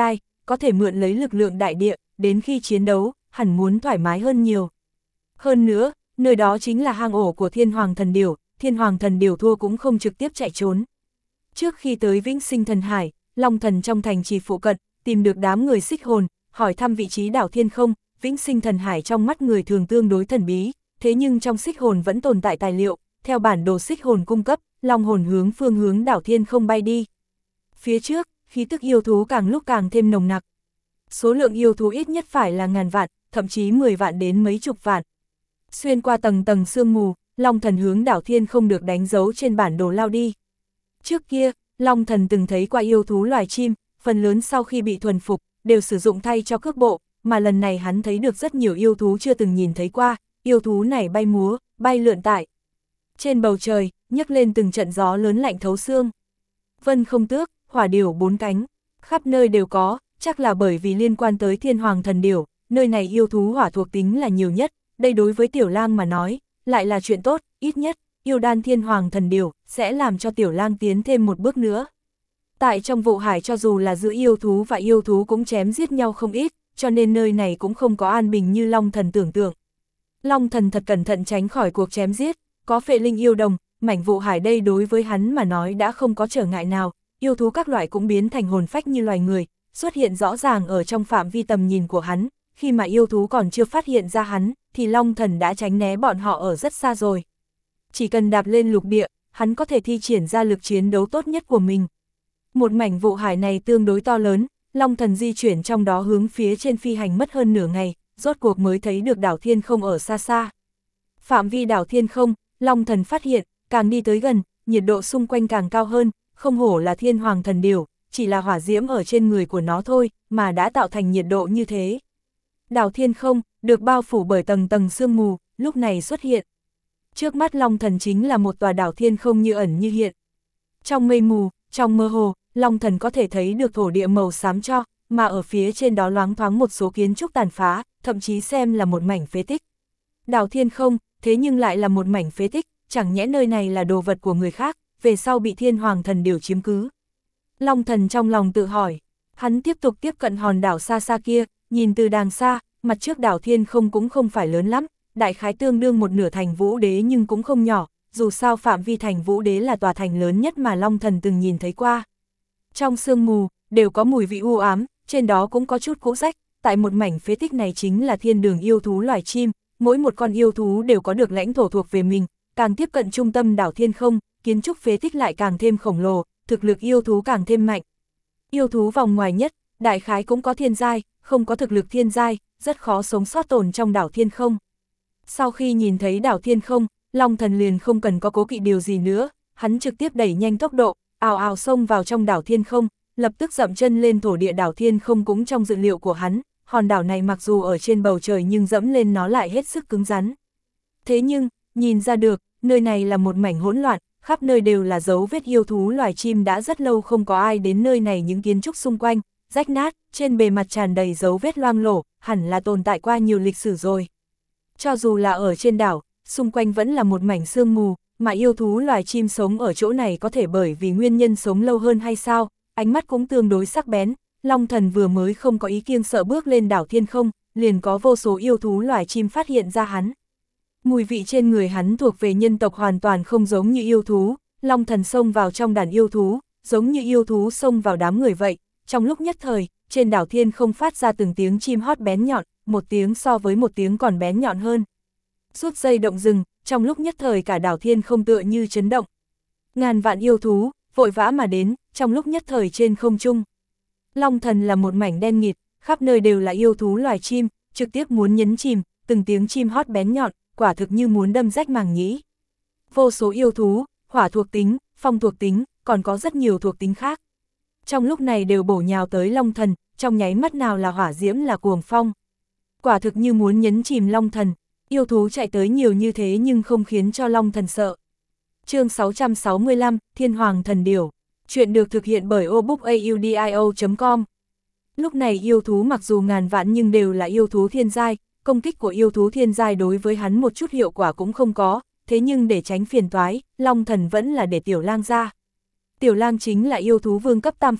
có thể mượn lấy lực lượng đại địa, đến khi chiến đấu, hẳn muốn thoải mái hơn nhiều. Hơn nữa, nơi đó chính là hang ổ của Thiên Hoàng Thần Điểu, Thiên Hoàng Thần Điểu thua cũng không trực tiếp chạy trốn. Trước khi tới Vĩnh Sinh Thần Hải, Long Thần trong thành trì phụ cận, tìm được đám người xích hồn, hỏi thăm vị trí đảo Thiên Không. Vĩnh Sinh Thần Hải trong mắt người thường tương đối thần bí, thế nhưng trong xích hồn vẫn tồn tại tài liệu, theo bản đồ xích hồn cung cấp, long hồn hướng phương hướng đảo Thiên Không bay đi. Phía trước, khí tức yêu thú càng lúc càng thêm nồng nặc. Số lượng yêu thú ít nhất phải là ngàn vạn, thậm chí mười vạn đến mấy chục vạn. Xuyên qua tầng tầng sương mù, Long Thần hướng đảo Thiên Không được đánh dấu trên bản đồ lao đi. Trước kia, Long Thần từng thấy qua yêu thú loài chim, phần lớn sau khi bị thuần phục, đều sử dụng thay cho cước bộ, mà lần này hắn thấy được rất nhiều yêu thú chưa từng nhìn thấy qua, yêu thú này bay múa, bay lượn tại trên bầu trời, nhấc lên từng trận gió lớn lạnh thấu xương. Vân không tước, hỏa điểu bốn cánh, khắp nơi đều có, chắc là bởi vì liên quan tới Thiên Hoàng Thần Điểu, nơi này yêu thú hỏa thuộc tính là nhiều nhất, đây đối với Tiểu Lang mà nói, lại là chuyện tốt, ít nhất, yêu đan Thiên Hoàng Thần Điểu sẽ làm cho Tiểu Lang tiến thêm một bước nữa. Tại trong vụ hải cho dù là giữa yêu thú và yêu thú cũng chém giết nhau không ít, cho nên nơi này cũng không có an bình như Long Thần tưởng tượng. Long Thần thật cẩn thận tránh khỏi cuộc chém giết, có phệ linh yêu đồng, mảnh vụ hải đây đối với hắn mà nói đã không có trở ngại nào, yêu thú các loại cũng biến thành hồn phách như loài người, xuất hiện rõ ràng ở trong phạm vi tầm nhìn của hắn, khi mà yêu thú còn chưa phát hiện ra hắn, thì Long Thần đã tránh né bọn họ ở rất xa rồi. Chỉ cần đạp lên lục địa, hắn có thể thi triển ra lực chiến đấu tốt nhất của mình. Một mảnh vụ hải này tương đối to lớn, Long Thần di chuyển trong đó hướng phía trên phi hành mất hơn nửa ngày, rốt cuộc mới thấy được đảo Thiên Không ở xa xa. Phạm vi đảo Thiên Không, Long Thần phát hiện, càng đi tới gần, nhiệt độ xung quanh càng cao hơn, không hổ là Thiên Hoàng Thần Điểu, chỉ là hỏa diễm ở trên người của nó thôi, mà đã tạo thành nhiệt độ như thế. Đảo Thiên Không, được bao phủ bởi tầng tầng sương mù, lúc này xuất hiện. Trước mắt Long Thần chính là một tòa đảo Thiên Không như ẩn như hiện. Trong mây mù, trong mơ hồ, Long Thần có thể thấy được thổ địa màu xám cho, mà ở phía trên đó loáng thoáng một số kiến trúc tàn phá, thậm chí xem là một mảnh phế tích. Đảo Thiên Không, thế nhưng lại là một mảnh phế tích, chẳng nhẽ nơi này là đồ vật của người khác, về sau bị Thiên Hoàng Thần Điểu chiếm cứ. Long Thần trong lòng tự hỏi, hắn tiếp tục tiếp cận hòn đảo xa xa kia, nhìn từ đàng xa, mặt trước đảo Thiên Không cũng không phải lớn lắm, đại khái tương đương một nửa thành Vũ Đế nhưng cũng không nhỏ, dù sao phạm vi thành Vũ Đế là tòa thành lớn nhất mà Long Thần từng nhìn thấy qua. Trong sương mù, đều có mùi vị u ám, trên đó cũng có chút cũ rách, tại một mảnh phế tích này chính là thiên đường yêu thú loài chim, mỗi một con yêu thú đều có được lãnh thổ thuộc về mình, càng tiếp cận trung tâm đảo Thiên Không, kiến trúc phế tích lại càng thêm khổng lồ, thực lực yêu thú càng thêm mạnh. Yêu thú vòng ngoài nhất, đại khái cũng có thiên giai, không có thực lực thiên giai, rất khó sống sót tồn trong đảo Thiên Không. Sau khi nhìn thấy đảo Thiên Không, Long Thần liền không cần có cố kỵ điều gì nữa, hắn trực tiếp đẩy nhanh tốc độ, ào ào xông vào trong đảo Thiên Không, lập tức dậm chân lên thổ địa đảo Thiên Không cũng trong dự liệu của hắn, hòn đảo này mặc dù ở trên bầu trời nhưng dẫm lên nó lại hết sức cứng rắn. Thế nhưng, nhìn ra được, nơi này là một mảnh hỗn loạn, khắp nơi đều là dấu vết yêu thú loài chim đã rất lâu không có ai đến nơi này, những kiến trúc xung quanh, rách nát, trên bề mặt tràn đầy dấu vết loang lổ, hẳn là tồn tại qua nhiều lịch sử rồi. Cho dù là ở trên đảo, xung quanh vẫn là một mảnh sương mù, mà yêu thú loài chim sống ở chỗ này có thể bởi vì nguyên nhân sống lâu hơn hay sao, ánh mắt cũng tương đối sắc bén. Long Thần vừa mới không có ý kiêng sợ bước lên đảo Thiên Không, liền có vô số yêu thú loài chim phát hiện ra hắn. Mùi vị trên người hắn thuộc về nhân tộc hoàn toàn không giống như yêu thú, Long Thần xông vào trong đàn yêu thú, giống như yêu thú xông vào đám người vậy, trong lúc nhất thời, trên đảo Thiên Không phát ra từng tiếng chim hót bén nhọn, một tiếng so với một tiếng còn bén nhọn hơn. Rút dây động rừng, trong lúc nhất thời cả đảo Thiên Không tựa như chấn động. Ngàn vạn yêu thú, vội vã mà đến, trong lúc nhất thời trên không trung. Long Thần là một mảnh đen nghịt, khắp nơi đều là yêu thú loài chim, trực tiếp muốn nhấn chìm, từng tiếng chim hót bén nhọn, quả thực như muốn đâm rách màng nhĩ. Vô số yêu thú, hỏa thuộc tính, phong thuộc tính, còn có rất nhiều thuộc tính khác. Trong lúc này đều bổ nhào tới Long Thần, trong nháy mắt nào là hỏa diễm là cuồng phong. Quả thực như muốn nhấn chìm Long Thần, yêu thú chạy tới nhiều như thế nhưng không khiến cho Long Thần sợ. Chương sáu trăm sáu mươi lăm, Thiên Hoàng Thần Điểu. Chuyện được thực hiện bởi obookaudio chấm com. Lúc này yêu thú mặc dù ngàn vạn nhưng đều là yêu thú thiên giai, công kích của yêu thú thiên giai đối với hắn một chút hiệu quả cũng không có, thế nhưng để tránh phiền toái, Long Thần vẫn là để Tiểu Lang ra. Tiểu Lang chính là yêu thú vương cấp tam phẩm,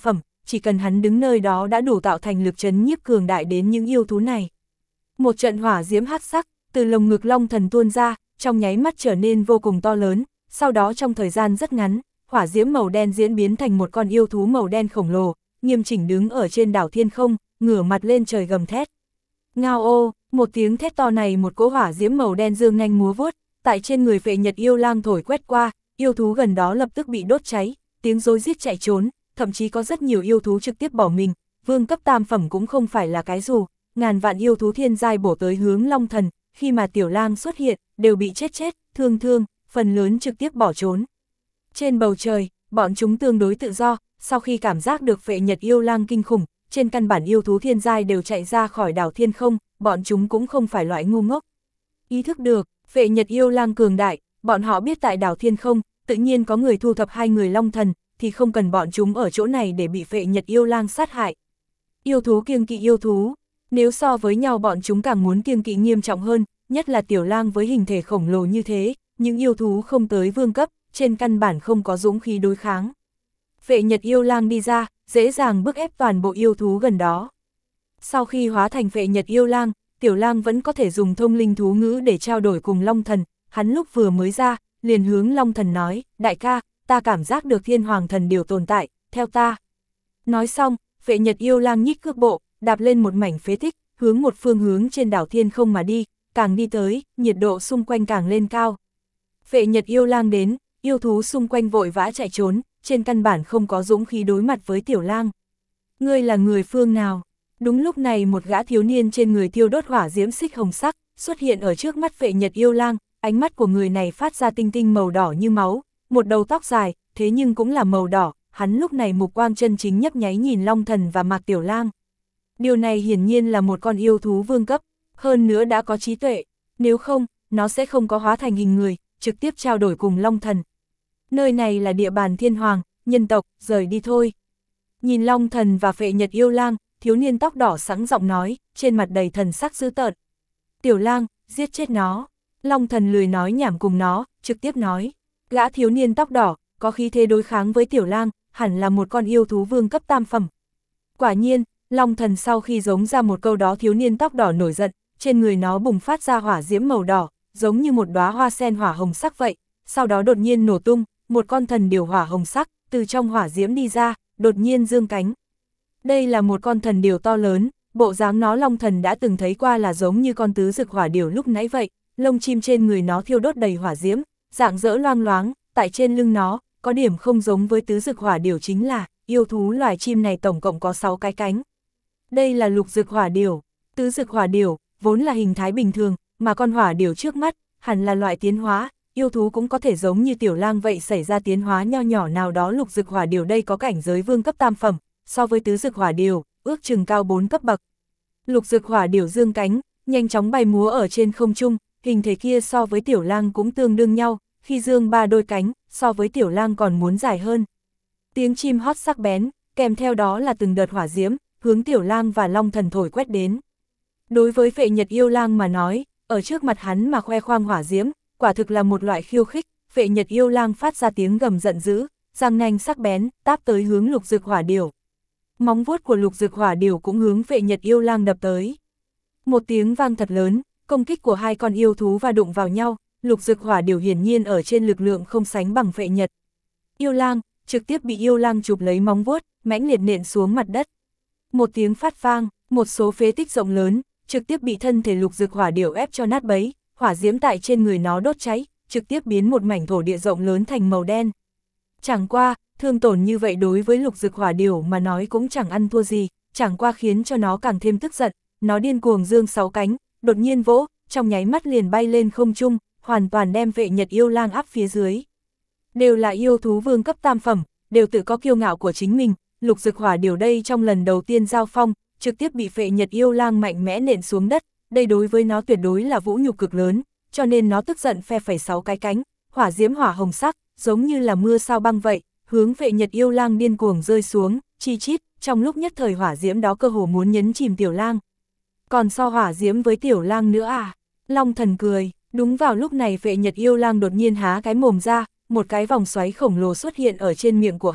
chỉ cần hắn đứng nơi đó đã đủ tạo thành lực chấn nhiếp cường đại đến những yêu thú này. Một trận hỏa diễm hắc sắc, từ lồng ngực Long Thần tuôn ra, trong nháy mắt trở nên vô cùng to lớn, sau đó trong thời gian rất ngắn, hỏa diễm màu đen diễn biến thành một con yêu thú màu đen khổng lồ, nghiêm chỉnh đứng ở trên đảo thiên không, ngửa mặt lên trời gầm thét. Ngao ô, một tiếng thét to này một cỗ hỏa diễm màu đen dương nhanh múa vuốt, tại trên người Phệ Nhật yêu lang thổi quét qua, yêu thú gần đó lập tức bị đốt cháy, tiếng rối rít chạy trốn, thậm chí có rất nhiều yêu thú trực tiếp bỏ mình, vương cấp tam phẩm cũng không phải là cái dù, ngàn vạn yêu thú thiên giai bổ tới hướng Long Thần, khi mà tiểu lang xuất hiện, đều bị chết chết, thương thương, phần lớn trực tiếp bỏ trốn. Trên bầu trời, bọn chúng tương đối tự do, sau khi cảm giác được Phệ Nhật yêu lang kinh khủng, trên căn bản yêu thú thiên giai đều chạy ra khỏi đảo thiên không, bọn chúng cũng không phải loại ngu ngốc. Ý thức được, Phệ Nhật yêu lang cường đại, bọn họ biết tại đảo thiên không, tự nhiên có người thu thập hai người Long Thần, thì không cần bọn chúng ở chỗ này để bị Phệ Nhật yêu lang sát hại. Yêu thú kiêng kỵ yêu thú, nếu so với nhau bọn chúng càng muốn kiêng kỵ nghiêm trọng hơn, nhất là tiểu lang với hình thể khổng lồ như thế, những yêu thú không tới vương cấp, trên căn bản không có dũng khí đối kháng. Phệ Nhật yêu lang đi ra, dễ dàng bức ép toàn bộ yêu thú gần đó. Sau khi hóa thành Phệ Nhật yêu lang, tiểu lang vẫn có thể dùng thông linh thú ngữ để trao đổi cùng Long Thần, hắn lúc vừa mới ra, liền hướng Long Thần nói, đại ca, ta cảm giác được thiên hoàng thần điều tồn tại, theo ta. Nói xong, Phệ Nhật yêu lang nhích cước bộ, đạp lên một mảnh phế tích, hướng một phương hướng trên đảo thiên không mà đi, càng đi tới, nhiệt độ xung quanh càng lên cao. Phệ Nhật yêu lang đến, yêu thú xung quanh vội vã chạy trốn, trên căn bản không có dũng khí đối mặt với tiểu lang. Ngươi là người phương nào? Đúng lúc này một gã thiếu niên trên người thiêu đốt hỏa diễm xích hồng sắc, xuất hiện ở trước mắt Phệ Nhật yêu lang, ánh mắt của người này phát ra tinh tinh màu đỏ như máu, một đầu tóc dài, thế nhưng cũng là màu đỏ, hắn lúc này mục quang chân chính nhấp nháy nhìn Long Thần và Mạc Tiểu Lang. Điều này hiển nhiên là một con yêu thú vương cấp, hơn nữa đã có trí tuệ, nếu không, nó sẽ không có hóa thành hình người, trực tiếp trao đổi cùng Long Thần. Nơi này là địa bàn thiên hoàng, nhân tộc, rời đi thôi. Nhìn Long Thần và Phệ Nhật yêu lang, thiếu niên tóc đỏ sẵn giọng nói, trên mặt đầy thần sắc dữ tợn. Tiểu lang, giết chết nó. Long Thần lười nói nhảm cùng nó, trực tiếp nói. Gã thiếu niên tóc đỏ, có khí thế đối kháng với tiểu lang, hẳn là một con yêu thú vương cấp tam phẩm. Quả nhiên, Long Thần sau khi giống ra một câu đó thiếu niên tóc đỏ nổi giận, trên người nó bùng phát ra hỏa diễm màu đỏ, giống như một đóa hoa sen hỏa hồng sắc vậy, sau đó đột nhiên nổ tung, một con thần điểu hỏa hồng sắc, từ trong hỏa diễm đi ra, đột nhiên dương cánh. Đây là một con thần điểu to lớn, bộ dáng nó Long Thần đã từng thấy qua là giống như con tứ dực hỏa điểu lúc nãy vậy, lông chim trên người nó thiêu đốt đầy hỏa diễm, dạng dỡ loang loáng, tại trên lưng nó, có điểm không giống với tứ dực hỏa điểu chính là, yêu thú loài chim này tổng cộng có sáu cái cánh. Đây là lục dực hỏa điểu, tứ dực hỏa điểu, vốn là hình thái bình thường, mà con hỏa điểu trước mắt, hẳn là loại tiến hóa, yêu thú cũng có thể giống như tiểu lang vậy xảy ra tiến hóa nho nhỏ nào đó. Lục dực hỏa điểu đây có cảnh giới vương cấp tam phẩm, so với tứ dực hỏa điểu, ước chừng cao bốn cấp bậc. Lục dực hỏa điểu dương cánh, nhanh chóng bay múa ở trên không trung, hình thể kia so với tiểu lang cũng tương đương nhau, khi dương ba đôi cánh, so với tiểu lang còn muốn dài hơn. Tiếng chim hót sắc bén, kèm theo đó là từng đợt hỏa diễm, hướng tiểu lang và Long Thần thổi quét đến. Đối với Phệ Nhật yêu lang mà nói, ở trước mặt hắn mà khoe khoang hỏa diễm, quả thực là một loại khiêu khích. Phệ Nhật yêu lang phát ra tiếng gầm giận dữ, răng nanh sắc bén, táp tới hướng lục dực hỏa điểu. Móng vuốt của lục dực hỏa điểu cũng hướng Phệ Nhật yêu lang đập tới. Một tiếng vang thật lớn, công kích của hai con yêu thú va đụng vào nhau, lục dực hỏa điểu hiển nhiên ở trên lực lượng không sánh bằng Phệ Nhật yêu lang, trực tiếp bị yêu lang chụp lấy móng vuốt, mãnh liệt nện xuống mặt đất. Một tiếng phát vang, một số phế tích rộng lớn, trực tiếp bị thân thể lục dực hỏa điểu ép cho nát bấy, hỏa diễm tại trên người nó đốt cháy, trực tiếp biến một mảnh thổ địa rộng lớn thành màu đen. Chẳng qua, thương tổn như vậy đối với lục dực hỏa điểu mà nói cũng chẳng ăn thua gì, chẳng qua khiến cho nó càng thêm tức giận, nó điên cuồng dương sáu cánh, đột nhiên vỗ, trong nháy mắt liền bay lên không trung, hoàn toàn đem Phệ Nhật yêu lang áp phía dưới. Đều là yêu thú vương cấp tam phẩm, đều tự có kiêu ngạo của chính mình, lục dực hỏa điểu đây trong lần đầu tiên giao phong, trực tiếp bị Phệ Nhật yêu lang mạnh mẽ nện xuống đất, đây đối với nó tuyệt đối là vũ nhục cực lớn, cho nên nó tức giận phe phẩy sáu cái cánh, hỏa diễm hỏa hồng sắc, giống như là mưa sao băng vậy, hướng Phệ Nhật yêu lang điên cuồng rơi xuống, chi chít, trong lúc nhất thời hỏa diễm đó cơ hồ muốn nhấn chìm tiểu lang. Còn so hỏa diễm với tiểu lang nữa à? Long Thần cười, đúng vào lúc này Phệ Nhật yêu lang đột nhiên há cái mồm ra, một cái vòng xoáy khổng lồ xuất hiện ở trên miệng của hắn,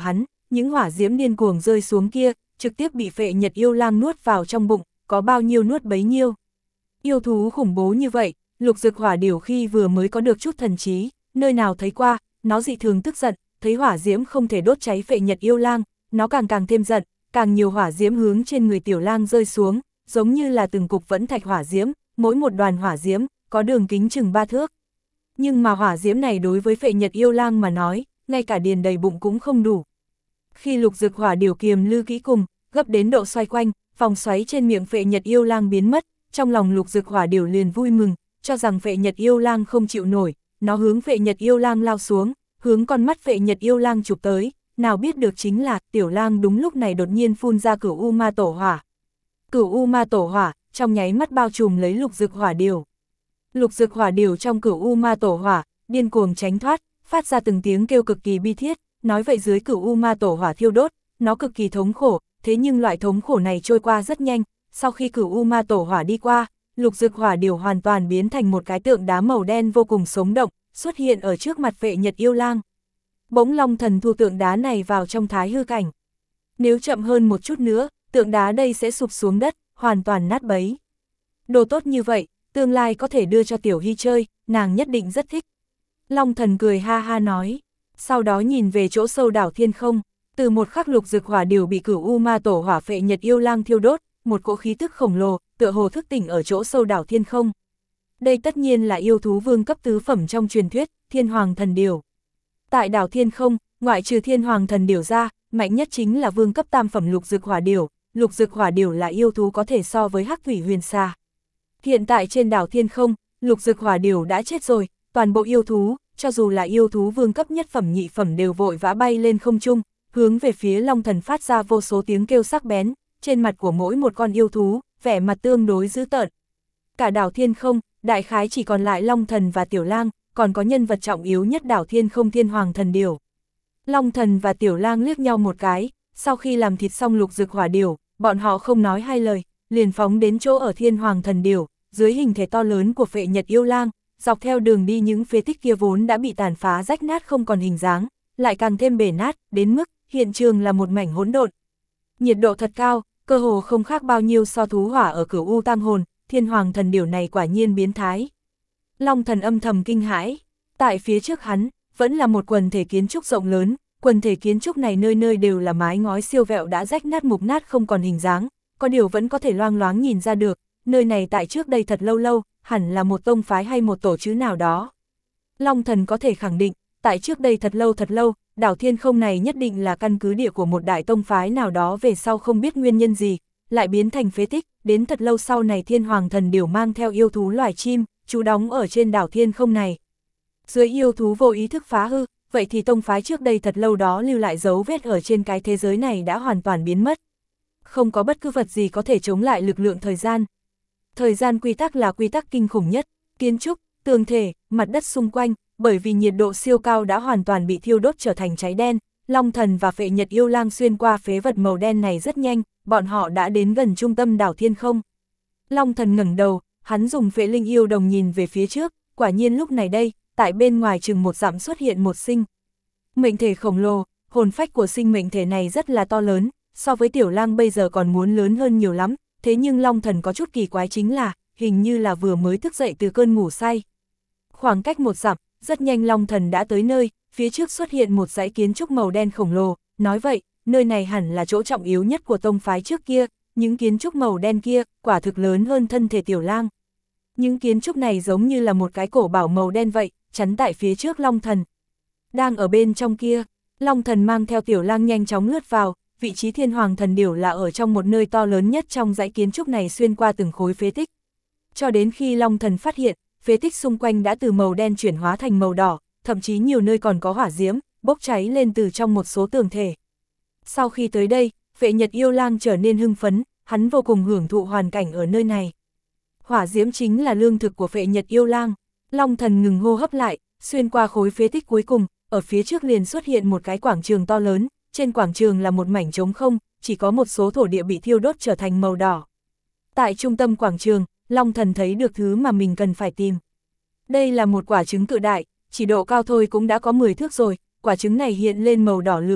những hỏa diễm điên cuồng rơi xuống kia, trực tiếp bị Phệ Nhật yêu lang nuốt vào trong bụng, có bao nhiêu nuốt bấy nhiêu. Yêu thú khủng bố như vậy, Lục Dực Hỏa Điểu khi vừa mới có được chút thần trí, nơi nào thấy qua, nó dị thường tức giận, thấy hỏa diễm không thể đốt cháy Phệ Nhật yêu lang, nó càng càng thêm giận, càng nhiều hỏa diễm hướng trên người tiểu lang rơi xuống, giống như là từng cục vẫn thạch hỏa diễm, mỗi một đoàn hỏa diễm có đường kính chừng ba thước. Nhưng mà hỏa diễm này đối với Phệ Nhật yêu lang mà nói, ngay cả điền đầy bụng cũng không đủ. Khi Lục Dực Hỏa Điểu kiềm lư kỹ cùng, gấp đến độ xoay quanh, vòng xoáy trên miệng Phệ Nhật yêu lang biến mất, trong lòng Lục Dực Hỏa Điểu liền vui mừng, cho rằng Phệ Nhật yêu lang không chịu nổi, nó hướng Phệ Nhật yêu lang lao xuống, hướng con mắt Phệ Nhật yêu lang chụp tới, nào biết được chính là tiểu lang đúng lúc này đột nhiên phun ra Cửu U Ma Tổ Hỏa. Cửu U Ma Tổ Hỏa trong nháy mắt bao trùm lấy Lục Dực Hỏa Điểu. Lục Dực Hỏa Điểu trong Cửu U Ma Tổ Hỏa điên cuồng tránh thoát, phát ra từng tiếng kêu cực kỳ bi thiết, nói vậy dưới Cửu U Ma Tổ Hỏa thiêu đốt, nó cực kỳ thống khổ, thế nhưng loại thống khổ này trôi qua rất nhanh, sau khi Cửu U Ma Tổ Hỏa đi qua, Lục Dực Hỏa Điểu hoàn toàn biến thành một cái tượng đá màu đen vô cùng sống động, xuất hiện ở trước mặt Phệ Nhật yêu lang. Bỗng Long Thần thu tượng đá này vào trong thái hư cảnh. Nếu chậm hơn một chút nữa, tượng đá đây sẽ sụp xuống đất, hoàn toàn nát bấy. Đồ tốt như vậy, tương lai có thể đưa cho Tiểu Hy chơi, nàng nhất định rất thích. Long Thần cười ha ha nói, sau đó nhìn về chỗ sâu đảo thiên không, từ một khắc Lục Dực Hỏa Điểu bị Cửu U Ma Tổ Hỏa Phệ Nhật yêu lang thiêu đốt, một cỗ khí tức khổng lồ, tựa hồ thức tỉnh ở chỗ sâu đảo thiên không. Đây tất nhiên là yêu thú vương cấp tứ phẩm trong truyền thuyết, Thiên Hoàng Thần Điểu. Tại đảo thiên không, ngoại trừ Thiên Hoàng Thần Điểu ra, mạnh nhất chính là vương cấp tam phẩm Lục Dực Hỏa Điểu. Lục Dực Hỏa Điểu là yêu thú có thể so với Hắc Thủy Huyền Xà. Hiện tại trên đảo thiên không, Lục Dực Hỏa Điểu đã chết rồi, toàn bộ yêu thú, cho dù là yêu thú vương cấp nhất phẩm nhị phẩm đều vội vã bay lên không trung, hướng về phía Long Thần phát ra vô số tiếng kêu sắc bén, trên mặt của mỗi một con yêu thú, vẻ mặt tương đối dữ tợn. Cả đảo thiên không, đại khái chỉ còn lại Long Thần và Tiểu Lang, còn có nhân vật trọng yếu nhất đảo thiên không Thiên Hoàng Thần Điểu. Long Thần và Tiểu Lang liếc nhau một cái, sau khi làm thịt xong Lục Dực Hỏa Điểu, bọn họ không nói hai lời, liền phóng đến chỗ ở Thiên Hoàng Thần Điểu, dưới hình thể to lớn của Phệ Nhật yêu lang, dọc theo đường đi những phế tích kia vốn đã bị tàn phá rách nát không còn hình dáng, lại càng thêm bể nát, đến mức hiện trường là một mảnh hỗn độn. Nhiệt độ thật cao, cơ hồ không khác bao nhiêu so thú hỏa ở Cửu U Tam Hồn, Thiên Hoàng Thần Điểu này quả nhiên biến thái. Long Thần âm thầm kinh hãi, tại phía trước hắn, vẫn là một quần thể kiến trúc rộng lớn, quần thể kiến trúc này nơi nơi đều là mái ngói siêu vẹo đã rách nát mục nát không còn hình dáng, có điều vẫn có thể loang loáng nhìn ra được, nơi này tại trước đây thật lâu lâu, hẳn là một tông phái hay một tổ chứ nào đó. Long Thần có thể khẳng định, tại trước đây thật lâu thật lâu, đảo thiên không này nhất định là căn cứ địa của một đại tông phái nào đó về sau không biết nguyên nhân gì, lại biến thành phế tích, đến thật lâu sau này Thiên Hoàng Thần Điểu mang theo yêu thú loài chim, trú đóng ở trên đảo thiên không này. Dưới yêu thú vô ý thức phá hư, vậy thì tông phái trước đây thật lâu đó lưu lại dấu vết ở trên cái thế giới này đã hoàn toàn biến mất. Không có bất cứ vật gì có thể chống lại lực lượng thời gian. Thời gian quy tắc là quy tắc kinh khủng nhất, kiến trúc, tường thể, mặt đất xung quanh, bởi vì nhiệt độ siêu cao đã hoàn toàn bị thiêu đốt trở thành cháy đen, Long Thần và Phệ Nhật yêu lang xuyên qua phế vật màu đen này rất nhanh, bọn họ đã đến gần trung tâm đảo thiên không. Long Thần ngẩng đầu, hắn dùng Phệ Linh yêu đồng nhìn về phía trước, quả nhiên lúc này đây, tại bên ngoài chừng một dặm xuất hiện một sinh mệnh thể khổng lồ, hồn phách của sinh mệnh thể này rất là to lớn, so với Tiểu Lang bây giờ còn muốn lớn hơn nhiều lắm, thế nhưng Long Thần có chút kỳ quái chính là, hình như là vừa mới thức dậy từ cơn ngủ say. Khoảng cách một dặm, rất nhanh Long Thần đã tới nơi, phía trước xuất hiện một dãy kiến trúc màu đen khổng lồ, nói vậy, nơi này hẳn là chỗ trọng yếu nhất của tông phái trước kia, những kiến trúc màu đen kia, quả thực lớn hơn thân thể Tiểu Lang. Những kiến trúc này giống như là một cái cổ bảo màu đen vậy, chắn tại phía trước Long Thần. Đang ở bên trong kia, Long Thần mang theo Tiểu Lang nhanh chóng lướt vào, vị trí Thiên Hoàng Thần Điểu là ở trong một nơi to lớn nhất trong dãy kiến trúc này xuyên qua từng khối phế tích. Cho đến khi Long Thần phát hiện, phế tích xung quanh đã từ màu đen chuyển hóa thành màu đỏ, thậm chí nhiều nơi còn có hỏa diễm, bốc cháy lên từ trong một số tường thể. Sau khi tới đây, Phệ Nhật yêu lang trở nên hưng phấn, hắn vô cùng hưởng thụ hoàn cảnh ở nơi này. Hỏa diễm chính là lương thực của Phệ Nhật yêu lang. Long Thần ngừng hô hấp lại, xuyên qua khối phế tích cuối cùng, ở phía trước liền xuất hiện một cái quảng trường to lớn, trên quảng trường là một mảnh trống không, chỉ có một số thổ địa bị thiêu đốt trở thành màu đỏ. Tại trung tâm quảng trường, Long Thần thấy được thứ mà mình cần phải tìm. Đây là một quả trứng cự đại, chỉ độ cao thôi cũng đã có mười thước rồi, quả trứng này hiện lên màu đỏ lửa,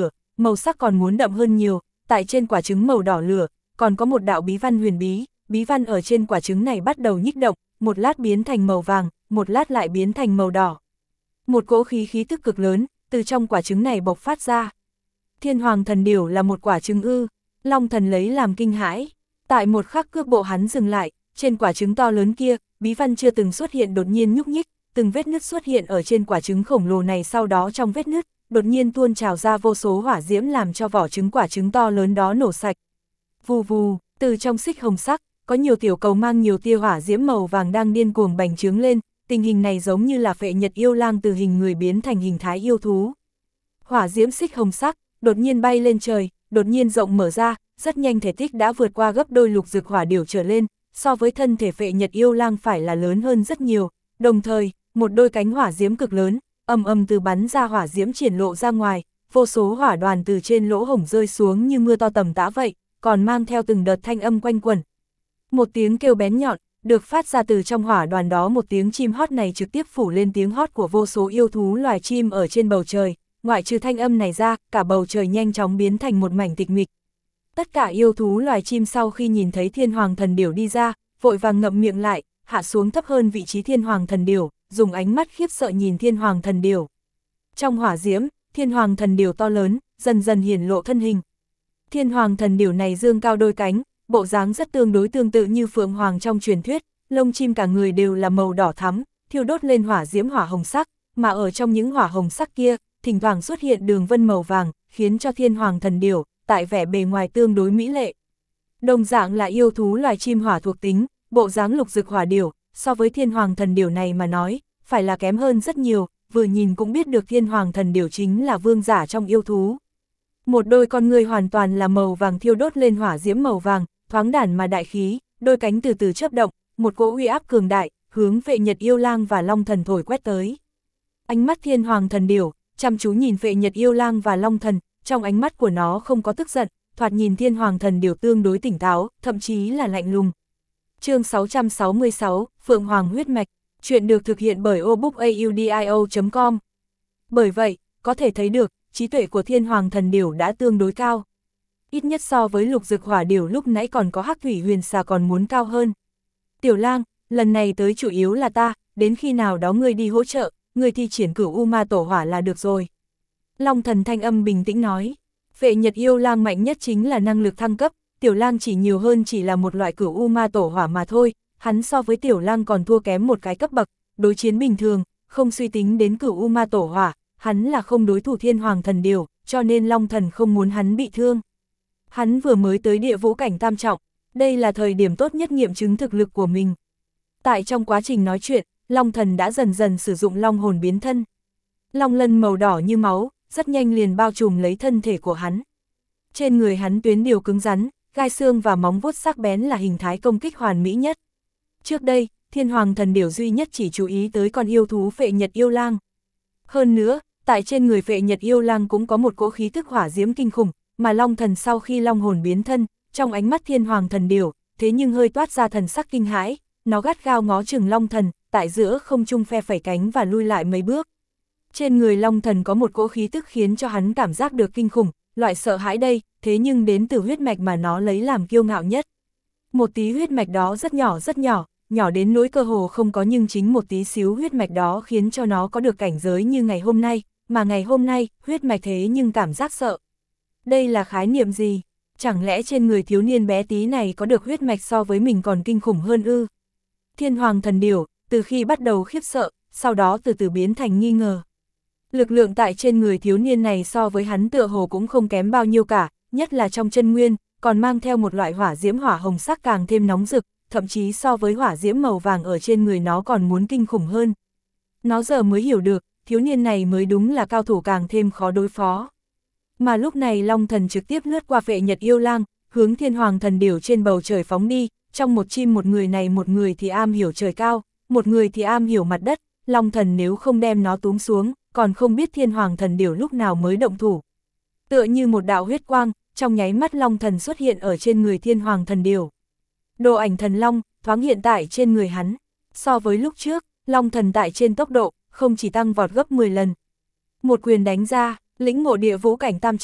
màu sắc còn muốn đậm hơn nhiều, tại trên quả trứng màu đỏ lửa, còn có một đạo bí văn huyền bí, bí văn ở trên quả trứng này bắt đầu nhích động, một lát biến thành màu vàng, một lát lại biến thành màu đỏ. Một cỗ khí khí tức cực lớn, từ trong quả trứng này bộc phát ra. Thiên Hoàng Thần Điểu là một quả trứng ư? Long Thần lấy làm kinh hãi. Tại một khắc cước bộ hắn dừng lại, trên quả trứng to lớn kia, bí văn chưa từng xuất hiện đột nhiên nhúc nhích, từng vết nứt xuất hiện ở trên quả trứng khổng lồ này, sau đó trong vết nứt, đột nhiên tuôn trào ra vô số hỏa diễm làm cho vỏ trứng quả trứng to lớn đó nổ sạch. Vù vù, từ trong xích hồng sắc, có nhiều tiểu cầu mang nhiều tia hỏa diễm màu vàng đang điên cuồng bành trướng lên, tình hình này giống như là Phệ Nhật Yêu Lang từ hình người biến thành hình thái yêu thú. Hỏa diễm xích hồng sắc, đột nhiên bay lên trời, đột nhiên rộng mở ra, rất nhanh thể tích đã vượt qua gấp đôi Lục Dực Hỏa Điểu trở lên, so với thân thể Phệ Nhật Yêu Lang phải là lớn hơn rất nhiều, đồng thời, một đôi cánh hỏa diễm cực lớn, ầm ầm từ bắn ra hỏa diễm triển lộ ra ngoài, vô số hỏa đoàn từ trên lỗ hổng rơi xuống như mưa to tầm tã vậy, còn mang theo từng đợt thanh âm quanh quẩn. Một tiếng kêu bén nhọn, được phát ra từ trong hỏa đoàn đó, một tiếng chim hót này trực tiếp phủ lên tiếng hót của vô số yêu thú loài chim ở trên bầu trời, ngoại trừ thanh âm này ra, cả bầu trời nhanh chóng biến thành một mảnh tịch mịch. Tất cả yêu thú loài chim sau khi nhìn thấy Thiên Hoàng Thần Điểu đi ra, vội vàng ngậm miệng lại, hạ xuống thấp hơn vị trí Thiên Hoàng Thần Điểu, dùng ánh mắt khiếp sợ nhìn Thiên Hoàng Thần Điểu. Trong hỏa diễm, Thiên Hoàng Thần Điểu to lớn, dần dần hiển lộ thân hình. Thiên Hoàng Thần Điểu này dương cao đôi cánh, bộ dáng rất tương đối tương tự như Phượng Hoàng trong truyền thuyết, lông chim cả người đều là màu đỏ thắm, thiêu đốt lên hỏa diễm hỏa hồng sắc, mà ở trong những hỏa hồng sắc kia, thỉnh thoảng xuất hiện đường vân màu vàng, khiến cho Thiên Hoàng Thần Điểu, tại vẻ bề ngoài tương đối mỹ lệ. Đồng dạng là yêu thú loài chim hỏa thuộc tính, bộ dáng Lục Dực Hỏa Điểu, so với Thiên Hoàng Thần Điểu này mà nói, phải là kém hơn rất nhiều, vừa nhìn cũng biết được Thiên Hoàng Thần Điểu chính là vương giả trong yêu thú. Một đôi con người hoàn toàn là màu vàng thiêu đốt lên hỏa diễm màu vàng, thoáng đản mà đại khí, đôi cánh từ từ chớp động, một cỗ uy áp cường đại, hướng Phệ Nhật Yêu Lang và Long Thần thổi quét tới. Ánh mắt Thiên Hoàng Thần Điểu, chăm chú nhìn Phệ Nhật Yêu Lang và Long Thần, trong ánh mắt của nó không có tức giận, thoạt nhìn Thiên Hoàng Thần Điểu tương đối tỉnh táo, thậm chí là lạnh lùng. Chương sáu trăm sáu mươi sáu, Phượng Hoàng huyết mạch, chuyện được thực hiện bởi obookaudio chấm com. Bởi vậy, có thể thấy được, trí tuệ của Thiên Hoàng Thần Điểu đã tương đối cao. Ít nhất so với Lục Dực Hỏa Điểu lúc nãy còn có Hắc Thủy Huyền Xà còn muốn cao hơn. Tiểu Lang, lần này tới chủ yếu là ta, đến khi nào đó ngươi đi hỗ trợ, ngươi thi triển Cửu U Ma Tổ Hỏa là được rồi. Long Thần thanh âm bình tĩnh nói, Phệ Nhật Yêu Lang mạnh nhất chính là năng lực thăng cấp, Tiểu Lang chỉ nhiều hơn chỉ là một loại Cửu U Ma Tổ Hỏa mà thôi, hắn so với Tiểu Lang còn thua kém một cái cấp bậc, đối chiến bình thường, không suy tính đến Cửu U Ma Tổ Hỏa, hắn là không đối thủ Thiên Hoàng Thần Điểu, cho nên Long Thần không muốn hắn bị thương. Hắn vừa mới tới địa vũ cảnh tam trọng, đây là thời điểm tốt nhất nghiệm chứng thực lực của mình. Tại trong quá trình nói chuyện, Long Thần đã dần dần sử dụng long hồn biến thân. Long lân màu đỏ như máu, rất nhanh liền bao trùm lấy thân thể của hắn. Trên người hắn tuyến điều cứng rắn, gai xương và móng vuốt sắc bén là hình thái công kích hoàn mỹ nhất. Trước đây, Thiên Hoàng Thần Điểu duy nhất chỉ chú ý tới con yêu thú Phệ Nhật Yêu Lang. Hơn nữa, tại trên người Phệ Nhật Yêu Lang cũng có một cỗ khí tức hỏa diễm kinh khủng, mà Long Thần sau khi long hồn biến thân, trong ánh mắt Thiên Hoàng Thần Điểu, thế nhưng hơi toát ra thần sắc kinh hãi, nó gắt gao ngó chừng Long Thần, tại giữa không trung phe phẩy cánh và lui lại mấy bước. Trên người Long Thần có một cỗ khí tức khiến cho hắn cảm giác được kinh khủng, loại sợ hãi đây, thế nhưng đến từ huyết mạch mà nó lấy làm kiêu ngạo nhất. Một tí huyết mạch đó rất nhỏ rất nhỏ, nhỏ đến nỗi cơ hồ không có, nhưng chính một tí xíu huyết mạch đó khiến cho nó có được cảnh giới như ngày hôm nay, mà ngày hôm nay, huyết mạch thế nhưng cảm giác sợ. Đây là khái niệm gì? Chẳng lẽ trên người thiếu niên bé tí này có được huyết mạch so với mình còn kinh khủng hơn ư? Thiên Hoàng Thần Điểu, từ khi bắt đầu khiếp sợ, sau đó từ từ biến thành nghi ngờ. Lực lượng tại trên người thiếu niên này so với hắn tựa hồ cũng không kém bao nhiêu cả, nhất là trong chân nguyên, còn mang theo một loại hỏa diễm hỏa hồng sắc càng thêm nóng rực, thậm chí so với hỏa diễm màu vàng ở trên người nó còn muốn kinh khủng hơn. Nó giờ mới hiểu được, thiếu niên này mới đúng là cao thủ càng thêm khó đối phó. Mà lúc này Long Thần trực tiếp lướt qua Phệ Nhật Yêu Lang, hướng Thiên Hoàng Thần Điểu trên bầu trời phóng đi, trong một chim một người này, một người thì am hiểu trời cao, một người thì am hiểu mặt đất, Long Thần nếu không đem nó túm xuống, còn không biết Thiên Hoàng Thần Điểu lúc nào mới động thủ. Tựa như một đạo huyết quang, trong nháy mắt Long Thần xuất hiện ở trên người Thiên Hoàng Thần Điểu. Đồ ảnh thần long thoáng hiện tại trên người hắn, so với lúc trước, Long Thần tại trên tốc độ, không chỉ tăng vọt gấp mười lần. Một quyền đánh ra, lĩnh ngộ địa vũ cảnh tam trọng,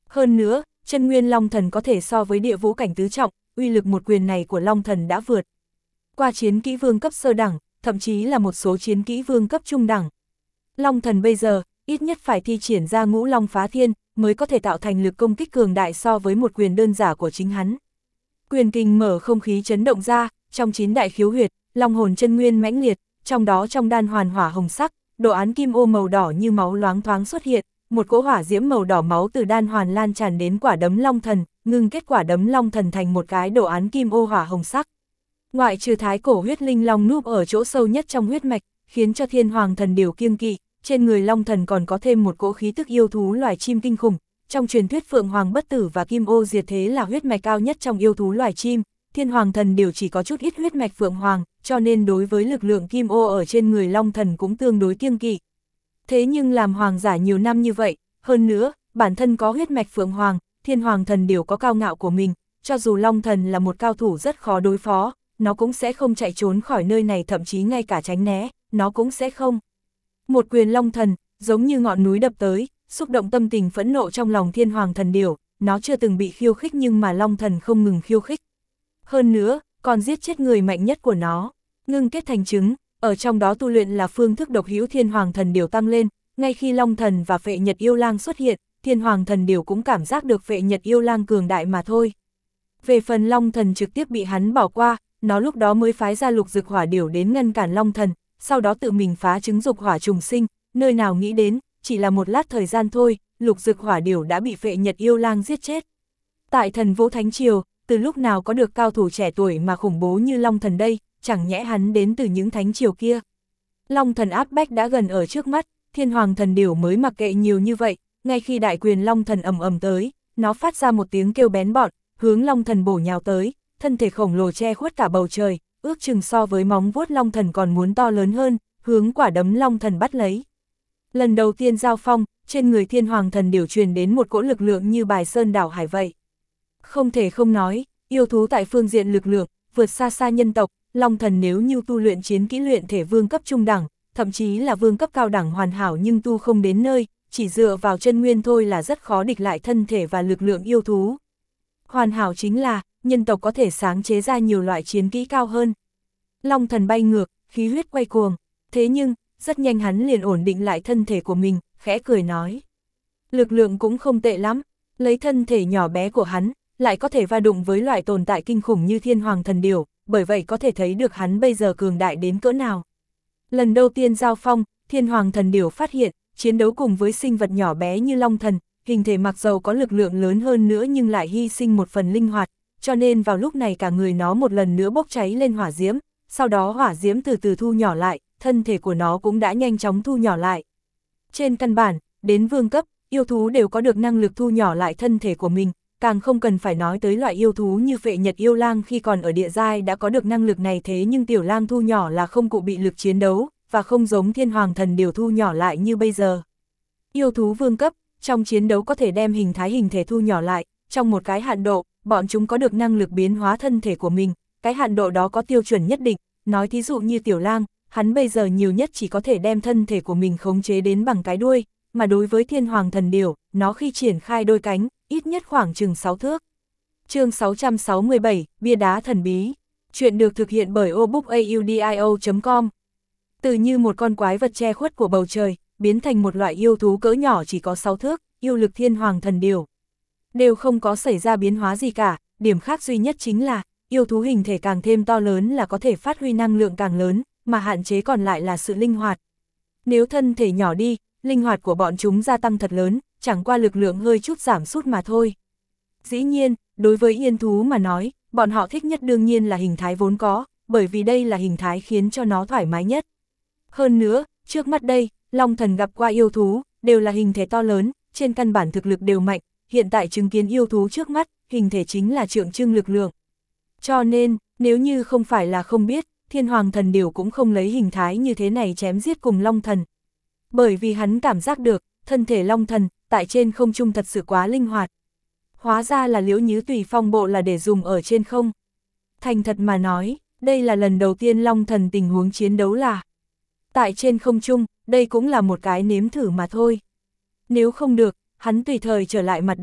Hơn nữa, chân nguyên Long Thần có thể so với địa vũ cảnh tứ trọng, uy lực một quyền này của Long Thần đã vượt qua chiến kỹ vương cấp sơ đẳng, thậm chí là một số chiến kỹ vương cấp trung đẳng. Long Thần bây giờ, ít nhất phải thi triển ra ngũ long phá thiên, mới có thể tạo thành lực công kích cường đại so với một quyền đơn giản của chính hắn. Quyền kình mở không khí chấn động ra, trong chín đại khiếu huyệt, long hồn chân nguyên mãnh liệt, trong đó trong đan hoàn hỏa hồng sắc, đồ án kim ô màu đỏ như máu loáng thoáng xuất hiện, một cỗ hỏa diễm màu đỏ máu từ đan hoàn lan tràn đến quả đấm Long Thần, ngưng kết quả đấm Long Thần thành một cái đồ án kim ô hỏa hồng sắc. Ngoại trừ thái cổ huyết linh long núp ở chỗ sâu nhất trong huyết mạch, khiến cho Thiên Hoàng Thần Điểu kiêng kỵ, trên người Long Thần còn có thêm một cỗ khí tức yêu thú loài chim kinh khủng. Trong truyền thuyết Phượng Hoàng Bất Tử và Kim Ô Diệt Thế là huyết mạch cao nhất trong yêu thú loài chim, Thiên Hoàng Thần Điểu chỉ có chút ít huyết mạch Phượng Hoàng, cho nên đối với lực lượng Kim Ô ở trên người Long Thần cũng tương đối kiêng kỵ. Thế nhưng làm hoàng giả nhiều năm như vậy, hơn nữa, bản thân có huyết mạch Phượng Hoàng, Thiên Hoàng Thần Điểu có cao ngạo của mình, cho dù Long Thần là một cao thủ rất khó đối phó, nó cũng sẽ không chạy trốn khỏi nơi này, thậm chí ngay cả tránh né, nó cũng sẽ không. Một quyền Long Thần, giống như ngọn núi đập tới, xúc động tâm tình phẫn nộ trong lòng Thiên Hoàng Thần Điểu, nó chưa từng bị khiêu khích nhưng mà Long Thần không ngừng khiêu khích. Hơn nữa, còn giết chết người mạnh nhất của nó, ngưng kết thành trứng, ở trong đó tu luyện là phương thức độc hữu Thiên Hoàng Thần Điểu tăng lên, ngay khi Long Thần và Phệ Nhật Yêu Lang xuất hiện, Thiên Hoàng Thần Điểu cũng cảm giác được Phệ Nhật Yêu Lang cường đại mà thôi. Về phần Long Thần trực tiếp bị hắn bỏ qua, nó lúc đó mới phái ra Lục Dực Hỏa Điểu đến ngăn cản Long Thần, sau đó tự mình phá trứng dục hỏa trùng sinh, nơi nào nghĩ đến, chỉ là một lát thời gian thôi, Lục Dực Hỏa Điểu đã bị Phệ Nhật Yêu Lang giết chết. Tại Thần Vũ Thánh Triều, từ lúc nào có được cao thủ trẻ tuổi mà khủng bố như Long Thần đây, chẳng nhẽ hắn đến từ những thánh triều kia. Long Thần áp bách đã gần ở trước mắt, Thiên Hoàng Thần Điểu mới mặc kệ nhiều như vậy, ngay khi đại quyền Long Thần ầm ầm tới, nó phát ra một tiếng kêu bén bọt, hướng Long Thần bổ nhào tới, thân thể khổng lồ che khuất cả bầu trời, ước chừng so với móng vuốt Long Thần còn muốn to lớn hơn, hướng quả đấm Long Thần bắt lấy. Lần đầu tiên giao phong, trên người Thiên Hoàng Thần Điểu truyền đến một cỗ lực lượng như bài sơn đảo hải vậy. Không thể không nói, yêu thú tại phương diện lực lượng, vượt xa xa nhân tộc, Long Thần nếu như tu luyện chiến kỹ luyện thể vương cấp trung đẳng, thậm chí là vương cấp cao đẳng hoàn hảo nhưng tu không đến nơi, chỉ dựa vào chân nguyên thôi là rất khó địch lại thân thể và lực lượng yêu thú. Hoàn hảo chính là, nhân tộc có thể sáng chế ra nhiều loại chiến kỹ cao hơn. Long Thần bay ngược, khí huyết quay cuồng, thế nhưng, rất nhanh hắn liền ổn định lại thân thể của mình, khẽ cười nói. Lực lượng cũng không tệ lắm, lấy thân thể nhỏ bé của hắn, lại có thể va đụng với loại tồn tại kinh khủng như Thiên Hoàng Thần Điểu, bởi vậy có thể thấy được hắn bây giờ cường đại đến cỡ nào. Lần đầu tiên giao phong, Thiên Hoàng Thần Điểu phát hiện, chiến đấu cùng với sinh vật nhỏ bé như Long Thần, hình thể mặc dầu có lực lượng lớn hơn nữa nhưng lại hy sinh một phần linh hoạt, cho nên vào lúc này cả người nó một lần nữa bốc cháy lên hỏa diễm, sau đó hỏa diễm từ từ thu nhỏ lại, thân thể của nó cũng đã nhanh chóng thu nhỏ lại. Trên căn bản, đến vương cấp, yêu thú đều có được năng lực thu nhỏ lại thân thể của mình, càng không cần phải nói tới loại yêu thú như Phệ Nhật Yêu Lang khi còn ở địa giai đã có được năng lực này, thế nhưng tiểu lang thu nhỏ là không cụ bị lực chiến đấu, và không giống Thiên Hoàng Thần Điểu thu nhỏ lại như bây giờ. Yêu thú vương cấp, trong chiến đấu có thể đem hình thái hình thể thu nhỏ lại, trong một cái hạn độ, bọn chúng có được năng lực biến hóa thân thể của mình, cái hạn độ đó có tiêu chuẩn nhất định, nói thí dụ như tiểu lang, hắn bây giờ nhiều nhất chỉ có thể đem thân thể của mình khống chế đến bằng cái đuôi, mà đối với Thiên Hoàng Thần Điểu, nó khi triển khai đôi cánh, ít nhất khoảng chừng sáu thước. Chương sáu trăm sáu mươi bảy, Bia đá thần bí. Chuyện được thực hiện bởi obookaudio chấm com. Từ như một con quái vật che khuất của bầu trời, biến thành một loại yêu thú cỡ nhỏ chỉ có sáu thước, yêu lực Thiên Hoàng Thần Điểu. Đều không có xảy ra biến hóa gì cả, điểm khác duy nhất chính là, yêu thú hình thể càng thêm to lớn là có thể phát huy năng lượng càng lớn, mà hạn chế còn lại là sự linh hoạt. Nếu thân thể nhỏ đi, linh hoạt của bọn chúng gia tăng thật lớn, chẳng qua lực lượng hơi chút giảm sút mà thôi. Dĩ nhiên, đối với yên thú mà nói, bọn họ thích nhất đương nhiên là hình thái vốn có, bởi vì đây là hình thái khiến cho nó thoải mái nhất. Hơn nữa, trước mắt đây, Long Thần gặp qua yêu thú, đều là hình thể to lớn, trên căn bản thực lực đều mạnh, hiện tại chứng kiến yêu thú trước mắt, hình thể chính là tượng trưng lực lượng. Cho nên, nếu như không phải là không biết, Thiên Hoàng Thần Điểu cũng không lấy hình thái như thế này chém giết cùng Long Thần. Bởi vì hắn cảm giác được, thân thể Long Thần, tại trên không trung thật sự quá linh hoạt. Hóa ra là Liễu Nhứ Tùy Phong bộ là để dùng ở trên không. Thành thật mà nói, đây là lần đầu tiên Long Thần tình huống chiến đấu là tại trên không trung, đây cũng là một cái nếm thử mà thôi. Nếu không được, hắn tùy thời trở lại mặt đất,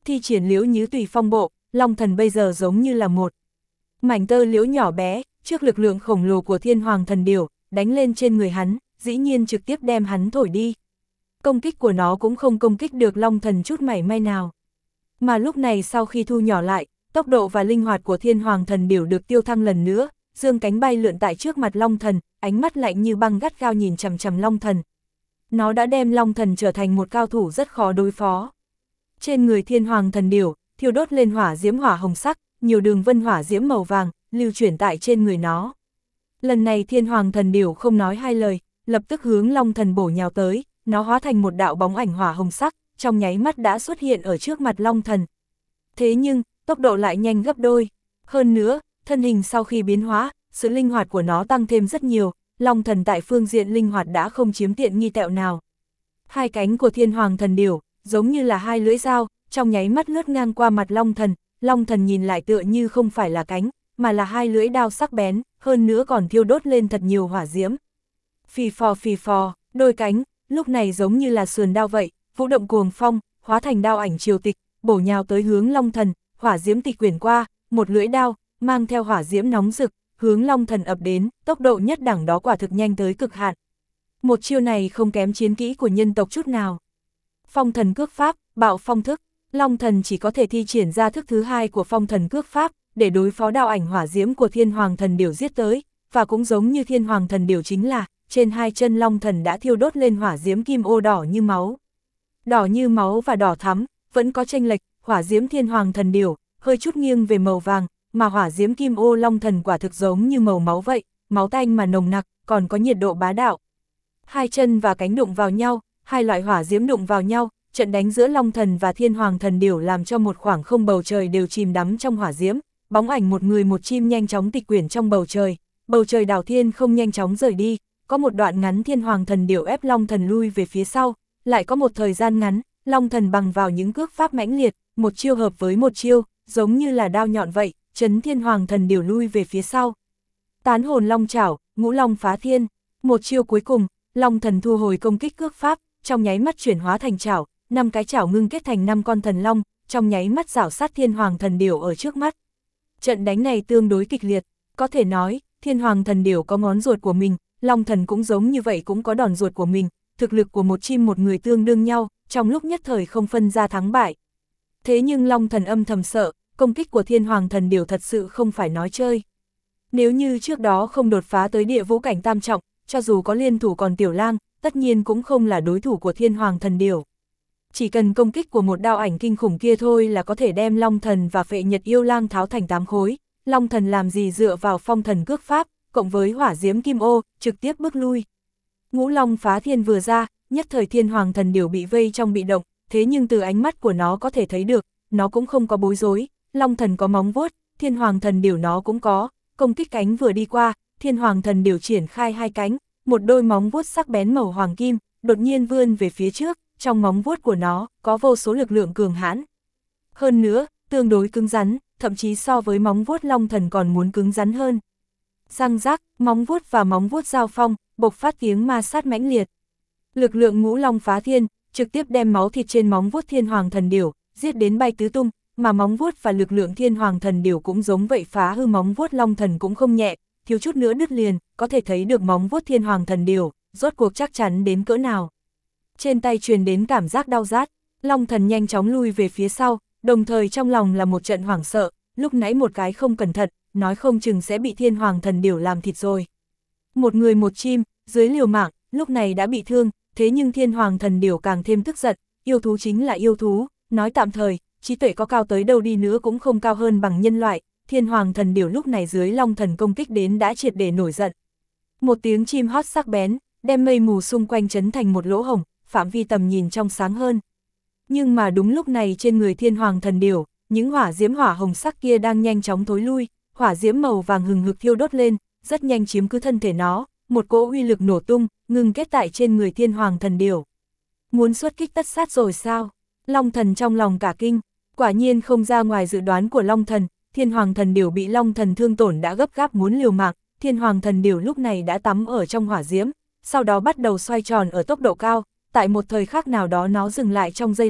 thi triển liễu nhứ tùy phong bộ, Long Thần bây giờ giống như là một mảnh tơ liễu nhỏ bé, trước lực lượng khổng lồ của thiên hoàng thần điểu, đánh lên trên người hắn, dĩ nhiên trực tiếp đem hắn thổi đi. Công kích của nó cũng không công kích được Long Thần chút mảy may nào. Mà lúc này sau khi thu nhỏ lại, tốc độ và linh hoạt của thiên hoàng thần điểu được tiêu thăng lần nữa, dương cánh bay lượn tại trước mặt Long Thần, ánh mắt lạnh như băng gắt gao nhìn chằm chằm Long Thần. Nó đã đem Long Thần trở thành một cao thủ rất khó đối phó. Trên người thiên hoàng thần điểu, thiêu đốt lên hỏa diễm hỏa hồng sắc, nhiều đường vân hỏa diễm màu vàng, lưu chuyển tại trên người nó. Lần này thiên hoàng thần điểu không nói hai lời, lập tức hướng Long Thần bổ nhào tới, nó hóa thành một đạo bóng ảnh hỏa hồng sắc, trong nháy mắt đã xuất hiện ở trước mặt Long Thần. Thế nhưng, tốc độ lại nhanh gấp đôi. Hơn nữa, thân hình sau khi biến hóa, sự linh hoạt của nó tăng thêm rất nhiều, Long Thần tại phương diện linh hoạt đã không chiếm tiện nghi tẹo nào. Hai cánh của thiên hoàng thần điểu, giống như là hai lưỡi dao, trong nháy mắt lướt ngang qua mặt Long Thần, Long Thần nhìn lại tựa như không phải là cánh, mà là hai lưỡi đao sắc bén, hơn nữa còn thiêu đốt lên thật nhiều hỏa diễm. Phì phò phì phò, đôi cánh, lúc này giống như là sườn đao vậy, vũ động cuồng phong, hóa thành đao ảnh triều tịch, bổ nhào tới hướng Long Thần, hỏa diễm tịch quyển qua, một lưỡi đao, mang theo hỏa diễm nóng rực, hướng Long Thần ập đến, tốc độ nhất đẳng đó quả thực nhanh tới cực hạn. Một chiêu này không kém chiến kỹ của nhân tộc chút nào. Phong thần cước pháp, bạo phong thức, Long Thần chỉ có thể thi triển ra thức thứ hai của phong thần cước pháp, để đối phó đao ảnh hỏa diễm của thiên hoàng thần điểu giết tới, và cũng giống như thiên hoàng thần điểu chính là, trên hai chân Long Thần đã thiêu đốt lên hỏa diễm kim ô đỏ như máu. Đỏ như máu và đỏ thắm, vẫn có chênh lệch, hỏa diễm thiên hoàng thần điểu, hơi chút nghiêng về màu vàng, mà hỏa diễm kim ô Long Thần quả thực giống như màu máu vậy, máu tanh mà nồng nặc, còn có nhiệt độ bá đạo. Hai chân và cánh đụng vào nhau, hai loại hỏa diễm đụng vào nhau, trận đánh giữa Long Thần và thiên hoàng thần điểu làm cho một khoảng không bầu trời đều chìm đắm trong hỏa diễm, bóng ảnh một người một chim nhanh chóng tịch quyển trong bầu trời, bầu trời đảo thiên không nhanh chóng rời đi, có một đoạn ngắn thiên hoàng thần điểu ép Long Thần lui về phía sau, lại có một thời gian ngắn, Long Thần bằng vào những cước pháp mãnh liệt, một chiêu hợp với một chiêu, giống như là đao nhọn vậy, chấn thiên hoàng thần điểu lui về phía sau. Tán hồn long chảo, ngũ long phá thiên, một chiêu cuối cùng, Long Thần thu hồi công kích cước pháp, trong nháy mắt chuyển hóa thành chảo, năm cái chảo ngưng kết thành năm con thần long, trong nháy mắt rảo sát thiên hoàng thần điểu ở trước mắt. Trận đánh này tương đối kịch liệt, có thể nói, thiên hoàng thần điểu có ngón ruột của mình, Long Thần cũng giống như vậy cũng có đòn ruột của mình, thực lực của một chim một người tương đương nhau, trong lúc nhất thời không phân ra thắng bại. Thế nhưng Long Thần âm thầm sợ, công kích của thiên hoàng thần điểu thật sự không phải nói chơi. Nếu như trước đó không đột phá tới địa vũ cảnh tam trọng, cho dù có liên thủ còn tiểu lang, tất nhiên cũng không là đối thủ của thiên hoàng thần điểu. Chỉ cần công kích của một đao ảnh kinh khủng kia thôi là có thể đem Long Thần và Phệ Nhật Yêu Lang tháo thành tám khối, Long Thần làm gì dựa vào phong thần cước pháp, cộng với hỏa diễm kim ô, trực tiếp bước lui. Ngũ long phá thiên vừa ra, nhất thời thiên hoàng thần điểu bị vây trong bị động, thế nhưng từ ánh mắt của nó có thể thấy được, nó cũng không có bối rối, Long Thần có móng vuốt, thiên hoàng thần điểu nó cũng có, công kích cánh vừa đi qua, thiên hoàng thần điểu triển khai hai cánh, một đôi móng vuốt sắc bén màu hoàng kim, đột nhiên vươn về phía trước, trong móng vuốt của nó, có vô số lực lượng cường hãn. Hơn nữa, tương đối cứng rắn, thậm chí so với móng vuốt Long Thần còn muốn cứng rắn hơn. Răng rác, móng vuốt và móng vuốt giao phong, bộc phát tiếng ma sát mãnh liệt. Lực lượng ngũ long phá thiên, trực tiếp đem máu thịt trên móng vuốt thiên hoàng thần điểu, giết đến bay tứ tung, mà móng vuốt và lực lượng thiên hoàng thần điểu cũng giống vậy, phá hư móng vuốt Long Thần cũng không nhẹ, thiếu chút nữa đứt liền, có thể thấy được móng vuốt thiên hoàng thần điểu, rốt cuộc chắc chắn đến cỡ nào. Trên tay truyền đến cảm giác đau rát, Long Thần nhanh chóng lui về phía sau, đồng thời trong lòng là một trận hoảng sợ, lúc nãy một cái không cẩn thận, nói không chừng sẽ bị thiên hoàng thần điểu làm thịt rồi. Một người một chim, dưới liều mạng, lúc này đã bị thương, thế nhưng thiên hoàng thần điểu càng thêm tức giận, yêu thú chính là yêu thú, nói tạm thời, trí tuệ có cao tới đâu đi nữa cũng không cao hơn bằng nhân loại, thiên hoàng thần điểu lúc này dưới Long Thần công kích đến đã triệt để nổi giận. Một tiếng chim hót sắc bén, đem mây mù xung quanh chấn thành một lỗ hổng, phạm vi tầm nhìn trong sáng hơn. Nhưng mà đúng lúc này trên người thiên hoàng thần điểu, những hỏa diễm hỏa hồng sắc kia đang nhanh chóng thối lui, hỏa diễm màu vàng hừng hực thiêu đốt lên, rất nhanh chiếm cứ thân thể nó, một cỗ uy lực nổ tung, ngừng kết tại trên người thiên hoàng thần điểu. Muốn xuất kích tất sát rồi sao? Long Thần trong lòng cả kinh, quả nhiên không ra ngoài dự đoán của Long Thần, thiên hoàng thần điểu bị Long Thần thương tổn đã gấp gáp muốn liều mạng, thiên hoàng thần điểu lúc này đã tắm ở trong hỏa diễm, sau đó bắt đầu xoay tròn ở tốc độ cao, tại một thời khắc nào đó nó dừng lại trong giây lát,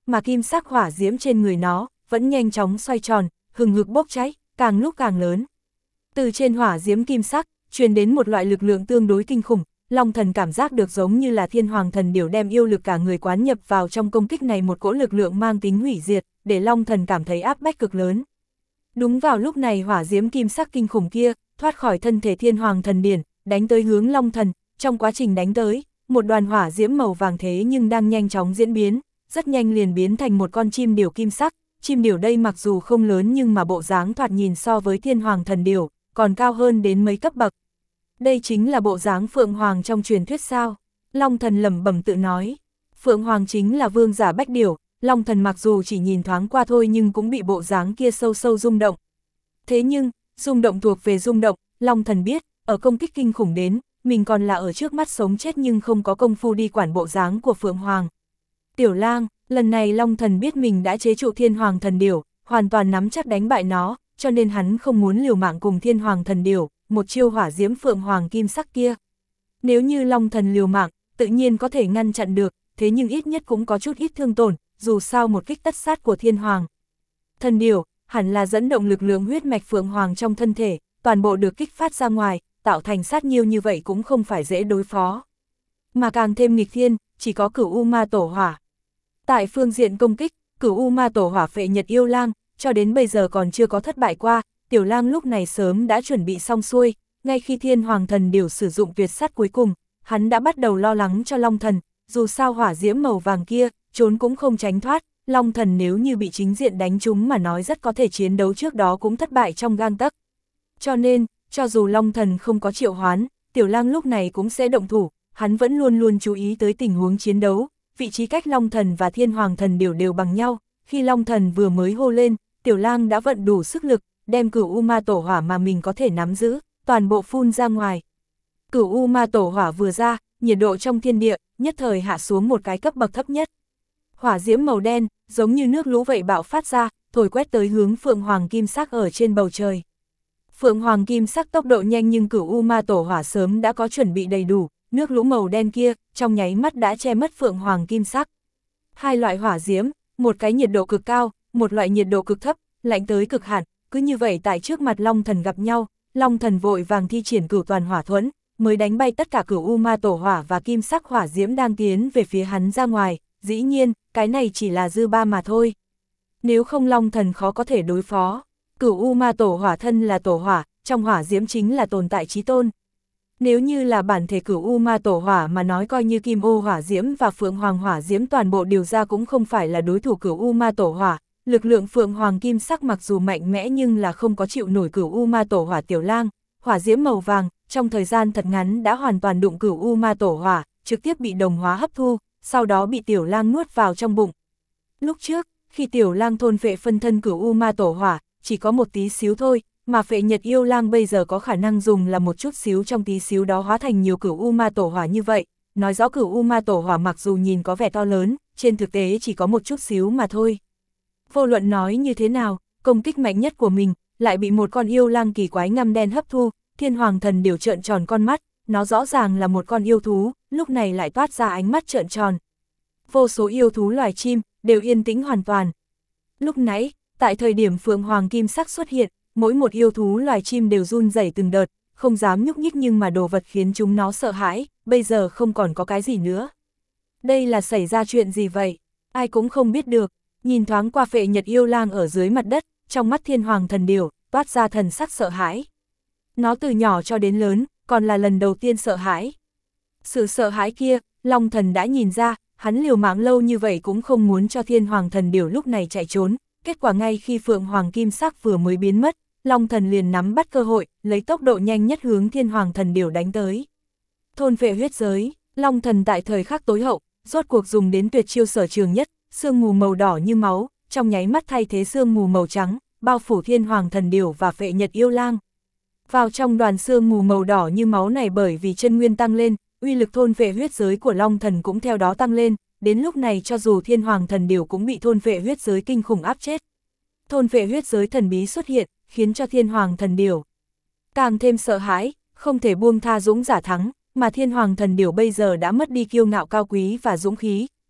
mà kim sắc hỏa diễm trên người nó vẫn nhanh chóng xoay tròn, hừng hực bốc cháy, càng lúc càng lớn. Từ trên hỏa diễm kim sắc, truyền đến một loại lực lượng tương đối kinh khủng, Long Thần cảm giác được giống như là Thiên Hoàng Thần Điểu đem yêu lực cả người quán nhập vào trong công kích này, một cỗ lực lượng mang tính hủy diệt, để Long Thần cảm thấy áp bách cực lớn. Đúng vào lúc này hỏa diễm kim sắc kinh khủng kia thoát khỏi thân thể Thiên Hoàng Thần Điểu, đánh tới hướng Long Thần. Trong quá trình đánh tới, một đoàn hỏa diễm màu vàng thế nhưng đang nhanh chóng diễn biến, rất nhanh liền biến thành một con chim điểu kim sắc. Chim điểu đây mặc dù không lớn nhưng mà bộ dáng thoạt nhìn so với Thiên Hoàng Thần Điểu còn cao hơn đến mấy cấp bậc. Đây chính là bộ dáng Phượng Hoàng trong truyền thuyết sao? Long Thần lẩm bẩm tự nói. Phượng Hoàng chính là vương giả bách điểu, Long Thần mặc dù chỉ nhìn thoáng qua thôi nhưng cũng bị bộ dáng kia sâu sâu rung động. Thế nhưng, rung động thuộc về rung động, Long Thần biết, ở công kích kinh khủng đến, mình còn là ở trước mắt sống chết nhưng không có công phu đi quản bộ dáng của Phượng Hoàng. Tiểu Lang, lần này Long Thần biết mình đã chế trụ Thiên Hoàng Thần Điểu, hoàn toàn nắm chắc đánh bại nó, cho nên hắn không muốn liều mạng cùng Thiên Hoàng Thần Điểu, một chiêu hỏa diễm Phượng Hoàng kim sắc kia. Nếu như Long Thần liều mạng, tự nhiên có thể ngăn chặn được, thế nhưng ít nhất cũng có chút ít thương tổn, dù sao một kích tất sát của Thiên Hoàng Thần Điểu hẳn là dẫn động lực lượng huyết mạch Phượng Hoàng trong thân thể, toàn bộ được kích phát ra ngoài, tạo thành sát nhiêu như vậy cũng không phải dễ đối phó. Mà càng thêm nghịch thiên, chỉ có Cửu U Ma Tổ Hỏa. Tại phương diện công kích, Cửu U Ma Tổ Hỏa phệ Nhật Yêu Lang, cho đến bây giờ còn chưa có thất bại qua. Tiểu Lang lúc này sớm đã chuẩn bị xong xuôi, ngay khi Thiên Hoàng Thần Điểu sử dụng tuyệt sát cuối cùng, hắn đã bắt đầu lo lắng cho Long Thần, dù sao hỏa diễm màu vàng kia, trốn cũng không tránh thoát, Long Thần nếu như bị chính diện đánh trúng mà nói rất có thể chiến đấu trước đó cũng thất bại trong gang tấc. Cho nên, cho dù Long Thần không có triệu hoán, Tiểu Lang lúc này cũng sẽ động thủ, hắn vẫn luôn luôn chú ý tới tình huống chiến đấu, vị trí cách Long Thần và Thiên Hoàng Thần Điểu đều bằng nhau, khi Long Thần vừa mới hô lên, Tiểu Lang đã vận đủ sức lực, đem Cửu U Ma Tổ Hỏa mà mình có thể nắm giữ, toàn bộ phun ra ngoài. Cửu U Ma Tổ Hỏa vừa ra, nhiệt độ trong thiên địa nhất thời hạ xuống một cái cấp bậc thấp nhất. Hỏa diễm màu đen, giống như nước lũ vậy bạo phát ra, thổi quét tới hướng Phượng Hoàng kim sắc ở trên bầu trời. Phượng Hoàng kim sắc tốc độ nhanh nhưng Cửu U Ma Tổ Hỏa sớm đã có chuẩn bị đầy đủ, nước lũ màu đen kia trong nháy mắt đã che mất Phượng Hoàng kim sắc. Hai loại hỏa diễm, một cái nhiệt độ cực cao, một loại nhiệt độ cực thấp, lạnh tới cực hạn. Cứ như vậy tại trước mặt Long Thần gặp nhau, Long Thần vội vàng thi triển Cửu Toàn Hỏa Thuẫn, mới đánh bay tất cả Cửu U Ma Tổ Hỏa và kim sắc hỏa diễm đang tiến về phía hắn ra ngoài. Dĩ nhiên, cái này chỉ là dư ba mà thôi. Nếu không Long Thần khó có thể đối phó. Cửu U Ma Tổ Hỏa thân là tổ hỏa, trong hỏa diễm chính là tồn tại chí tôn. Nếu như là bản thể Cửu U Ma Tổ Hỏa mà nói, coi như Kim Ô Hỏa Diễm và Phượng Hoàng Hỏa Diễm toàn bộ điều ra cũng không phải là đối thủ Cửu U Ma Tổ Hỏa. Lực lượng Phượng Hoàng kim sắc mặc dù mạnh mẽ nhưng là không có chịu nổi Cửu U Ma Tổ Hỏa. Tiểu Lang, hỏa diễm màu vàng, trong thời gian thật ngắn đã hoàn toàn đụng Cửu U Ma Tổ Hỏa, trực tiếp bị đồng hóa hấp thu, sau đó bị Tiểu Lang nuốt vào trong bụng. Lúc trước, khi Tiểu Lang thôn phệ phân thân Cửu U Ma Tổ Hỏa, chỉ có một tí xíu thôi, mà phệ Nhật Yêu Lang bây giờ có khả năng dùng là một chút xíu trong tí xíu đó hóa thành nhiều Cửu U Ma Tổ Hỏa như vậy, nói rõ Cửu U Ma Tổ Hỏa mặc dù nhìn có vẻ to lớn, trên thực tế chỉ có một chút xíu mà thôi. Vô luận nói như thế nào, công kích mạnh nhất của mình lại bị một con yêu lang kỳ quái ngăm đen hấp thu. Thiên Hoàng Thần Điểu trợn tròn con mắt, nó rõ ràng là một con yêu thú, lúc này lại toát ra ánh mắt trợn tròn. Vô số yêu thú loài chim đều yên tĩnh hoàn toàn. Lúc nãy, tại thời điểm Phượng Hoàng kim sắc xuất hiện, mỗi một yêu thú loài chim đều run rẩy từng đợt, không dám nhúc nhích, nhưng mà đồ vật khiến chúng nó sợ hãi, bây giờ không còn có cái gì nữa. Đây là xảy ra chuyện gì vậy? Ai cũng không biết được. Nhìn thoáng qua phệ Nhật Yêu Lang ở dưới mặt đất, trong mắt Thiên Hoàng Thần Điểu toát ra thần sắc sợ hãi. Nó từ nhỏ cho đến lớn, còn là lần đầu tiên sợ hãi. Sự sợ hãi kia, Long Thần đã nhìn ra, hắn liều mạng lâu như vậy cũng không muốn cho Thiên Hoàng Thần Điểu lúc này chạy trốn. Kết quả ngay khi Phượng Hoàng kim sắc vừa mới biến mất, Long Thần liền nắm bắt cơ hội, lấy tốc độ nhanh nhất hướng Thiên Hoàng Thần Điểu đánh tới. Thôn phệ huyết giới, Long Thần tại thời khắc tối hậu, rốt cuộc dùng đến tuyệt chiêu sở trường nhất, sương mù màu đỏ như máu, trong nháy mắt thay thế sương mù màu trắng, bao phủ Thiên Hoàng Thần Điểu và phệ Nhật Yêu Lang. Vào trong đoàn sương mù màu đỏ như máu này, bởi vì chân nguyên tăng lên, uy lực thôn phệ huyết giới của Long Thần cũng theo đó tăng lên, đến lúc này cho dù Thiên Hoàng Thần Điểu cũng bị thôn phệ huyết giới kinh khủng áp chết. Thôn phệ huyết giới thần bí xuất hiện, khiến cho Thiên Hoàng Thần Điểu càng thêm sợ hãi, không thể buông tha dũng giả thắng, mà Thiên Hoàng Thần Điểu bây giờ đã mất đi kiêu ngạo cao quý và dũng khí,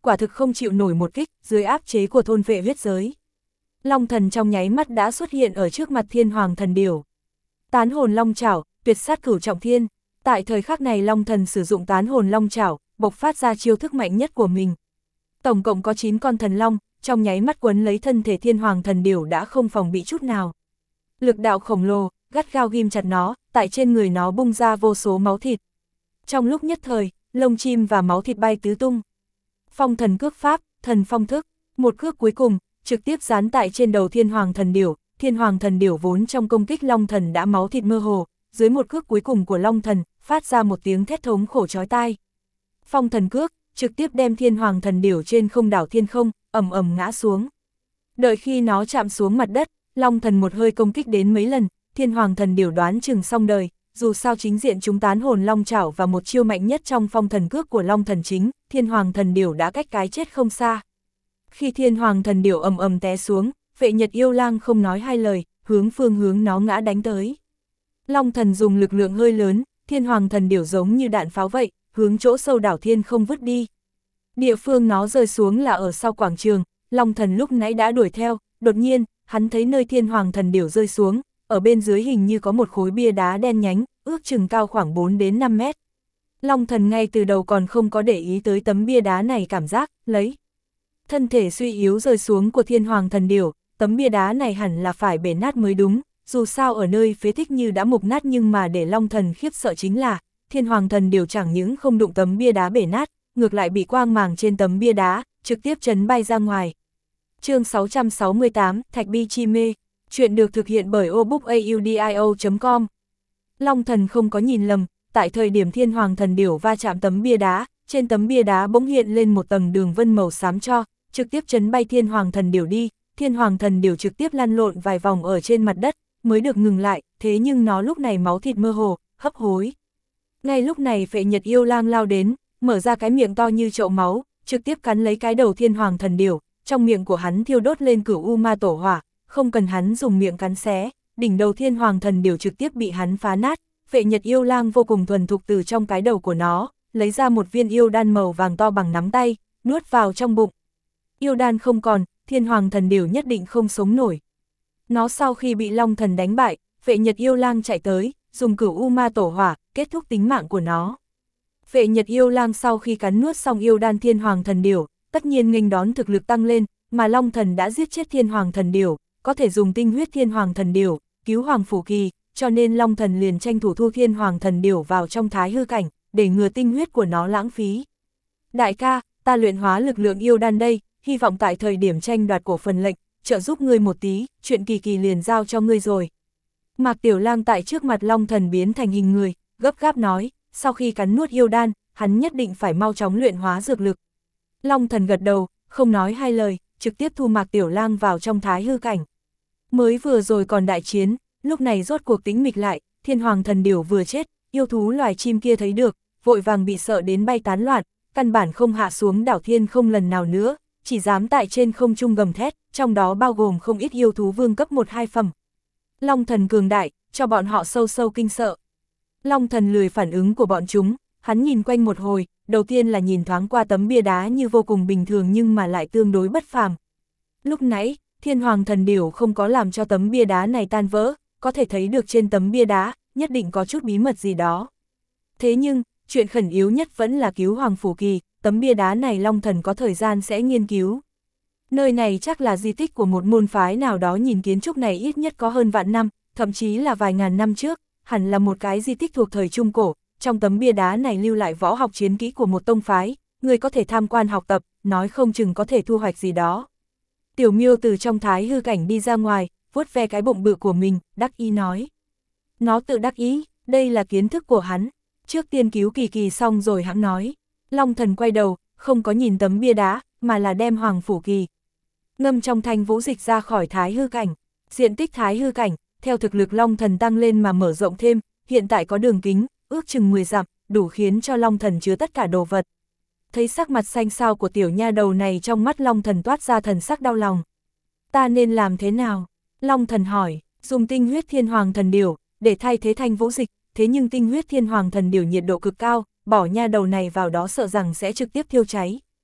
quả thực không chịu nổi một kích dưới áp chế của thôn vệ huyết giới. Long thần trong nháy mắt đã xuất hiện ở trước mặt thiên hoàng thần điểu. Tán hồn long chảo, tuyệt sát cửu trọng thiên. Tại thời khắc này long thần sử dụng tán hồn long chảo, bộc phát ra chiêu thức mạnh nhất của mình. Tổng cộng có chín con thần long, trong nháy mắt quấn lấy thân thể thiên hoàng thần điểu đã không phòng bị chút nào. Lực đạo khổng lồ, gắt gao ghim chặt nó, tại trên người nó bung ra vô số máu thịt. Trong lúc nhất thời, lông chim và máu thịt bay tứ tung. Phong thần cước pháp, thần phong thức, một cước cuối cùng, trực tiếp dán tại trên đầu thiên hoàng thần điểu. Thiên hoàng thần điểu vốn trong công kích long thần đã máu thịt mơ hồ, dưới một cước cuối cùng của long thần, phát ra một tiếng thét thống khổ chói tai. Phong thần cước, trực tiếp đem thiên hoàng thần điểu trên không đảo thiên không, ầm ầm ngã xuống. Đợi khi nó chạm xuống mặt đất, long thần một hơi công kích đến mấy lần, thiên hoàng thần điểu đoán chừng xong đời, dù sao chính diện chúng tán hồn long chảo và một chiêu mạnh nhất trong phong thần cước của long thần chính, thiên hoàng thần điểu đã cách cái chết không xa. Khi thiên hoàng thần điểu ầm ầm té xuống, Vệ Nhật Yêu Lang không nói hai lời, hướng phương hướng nó ngã đánh tới. Long thần dùng lực lượng hơi lớn, thiên hoàng thần điểu giống như đạn pháo vậy, hướng chỗ sâu đảo thiên không vứt đi. Địa phương nó rơi xuống là ở sau quảng trường, long thần lúc nãy đã đuổi theo, đột nhiên, hắn thấy nơi thiên hoàng thần điểu rơi xuống, ở bên dưới hình như có một khối bia đá đen nhánh, ước chừng cao khoảng bốn đến năm mét. Long thần ngay từ đầu còn không có để ý tới tấm bia đá này cảm giác, lấy thân thể suy yếu rơi xuống của thiên hoàng thần điểu, tấm bia đá này hẳn là phải bể nát mới đúng, dù sao ở nơi phế tích như đã mục nát nhưng mà để long thần khiếp sợ chính là, thiên hoàng thần điểu chẳng những không đụng tấm bia đá bể nát, ngược lại bị quang màng trên tấm bia đá, trực tiếp chấn bay ra ngoài. Chương sáu trăm sáu mươi tám, Thạch Bi Chi Mê, chuyện được thực hiện bởi obookaudio chấm com. Long thần không có nhìn lầm, tại thời điểm thiên hoàng thần điểu va chạm tấm bia đá, trên tấm bia đá bỗng hiện lên một tầng đường vân màu xám cho, trực tiếp chấn bay thiên hoàng thần điểu đi, thiên hoàng thần điểu trực tiếp lăn lộn vài vòng ở trên mặt đất, mới được ngừng lại, thế nhưng nó lúc này máu thịt mơ hồ, hấp hối. Ngay lúc này Vệ Nhật Yêu Lang lao đến, mở ra cái miệng to như chậu máu, trực tiếp cắn lấy cái đầu thiên hoàng thần điểu, trong miệng của hắn thiêu đốt lên cửu u ma tổ hỏa, không cần hắn dùng miệng cắn xé, đỉnh đầu thiên hoàng thần điểu trực tiếp bị hắn phá nát. Vệ Nhật Yêu Lang vô cùng thuần thục từ trong cái đầu của nó, lấy ra một viên yêu đan màu vàng to bằng nắm tay, nuốt vào trong bụng. Yêu đan không còn, thiên hoàng thần điểu nhất định không sống nổi. Nó sau khi bị long thần đánh bại, Vệ Nhật Yêu Lang chạy tới, dùng cửu u ma tổ hỏa, kết thúc tính mạng của nó. Vệ Nhật Yêu Lang sau khi cắn nuốt xong yêu đan thiên hoàng thần điểu, tất nhiên nghênh đón thực lực tăng lên, mà long thần đã giết chết thiên hoàng thần điểu, có thể dùng tinh huyết thiên hoàng thần điểu, cứu hoàng phủ kỳ, cho nên long thần liền tranh thủ thu thiên hoàng thần điểu vào trong thái hư cảnh, để ngừa tinh huyết của nó lãng phí. Đại ca, ta luyện hóa lực lượng yêu đan đây, hy vọng tại thời điểm tranh đoạt cổ phần lệnh, trợ giúp ngươi một tí, chuyện kỳ kỳ liền giao cho ngươi rồi. Mạc Tiểu Lang tại trước mặt long thần biến thành hình người, gấp gáp nói, sau khi cắn nuốt yêu đan, hắn nhất định phải mau chóng luyện hóa dược lực. Long thần gật đầu, không nói hai lời, trực tiếp thu Mạc Tiểu Lang vào trong thái hư cảnh. Mới vừa rồi còn đại chiến, lúc này rốt cuộc tĩnh mịch lại, thiên hoàng thần điểu vừa chết, yêu thú loài chim kia thấy được, vội vàng bị sợ đến bay tán loạn, căn bản không hạ xuống đảo thiên không lần nào nữa, chỉ dám tại trên không trung gầm thét, trong đó bao gồm không ít yêu thú vương cấp một hai phẩm. Long thần cường đại, cho bọn họ sâu sâu kinh sợ. Long thần lười phản ứng của bọn chúng, hắn nhìn quanh một hồi, đầu tiên là nhìn thoáng qua tấm bia đá như vô cùng bình thường nhưng mà lại tương đối bất phàm. Lúc nãy, thiên hoàng thần điểu không có làm cho tấm bia đá này tan vỡ, có thể thấy được trên tấm bia đá, nhất định có chút bí mật gì đó. Thế nhưng, chuyện khẩn yếu nhất vẫn là cứu hoàng phủ kỳ, tấm bia đá này long thần có thời gian sẽ nghiên cứu. Nơi này chắc là di tích của một môn phái nào đó, nhìn kiến trúc này ít nhất có hơn vạn năm, thậm chí là vài ngàn năm trước, hẳn là một cái di tích thuộc thời Trung Cổ, trong tấm bia đá này lưu lại võ học chiến kỹ của một tông phái, người có thể tham quan học tập, nói không chừng có thể thu hoạch gì đó. Tiểu Miêu từ trong thái hư cảnh đi ra ngoài, vuốt ve cái bụng bự của mình, đắc ý nói. Nó tự đắc ý, đây là kiến thức của hắn, trước tiên cứu Kỳ Kỳ xong rồi hắn nói. Long thần quay đầu, không có nhìn tấm bia đá, mà là đem hoàng phủ kỳ ngâm trong thanh vũ dịch ra khỏi thái hư cảnh. Diện tích thái hư cảnh, theo thực lực long thần tăng lên mà mở rộng thêm, hiện tại có đường kính, ước chừng mười dặm, đủ khiến cho long thần chứa tất cả đồ vật. Thấy sắc mặt xanh xao của tiểu nha đầu này, trong mắt long thần toát ra thần sắc đau lòng. Ta nên làm thế nào? Long thần hỏi, dùng tinh huyết thiên hoàng thần điểu, để thay thế thanh vũ dịch, thế nhưng tinh huyết thiên hoàng thần điểu nhiệt độ cực cao, bỏ nha đầu này vào đó sợ rằng sẽ trực tiếp thiêu cháy.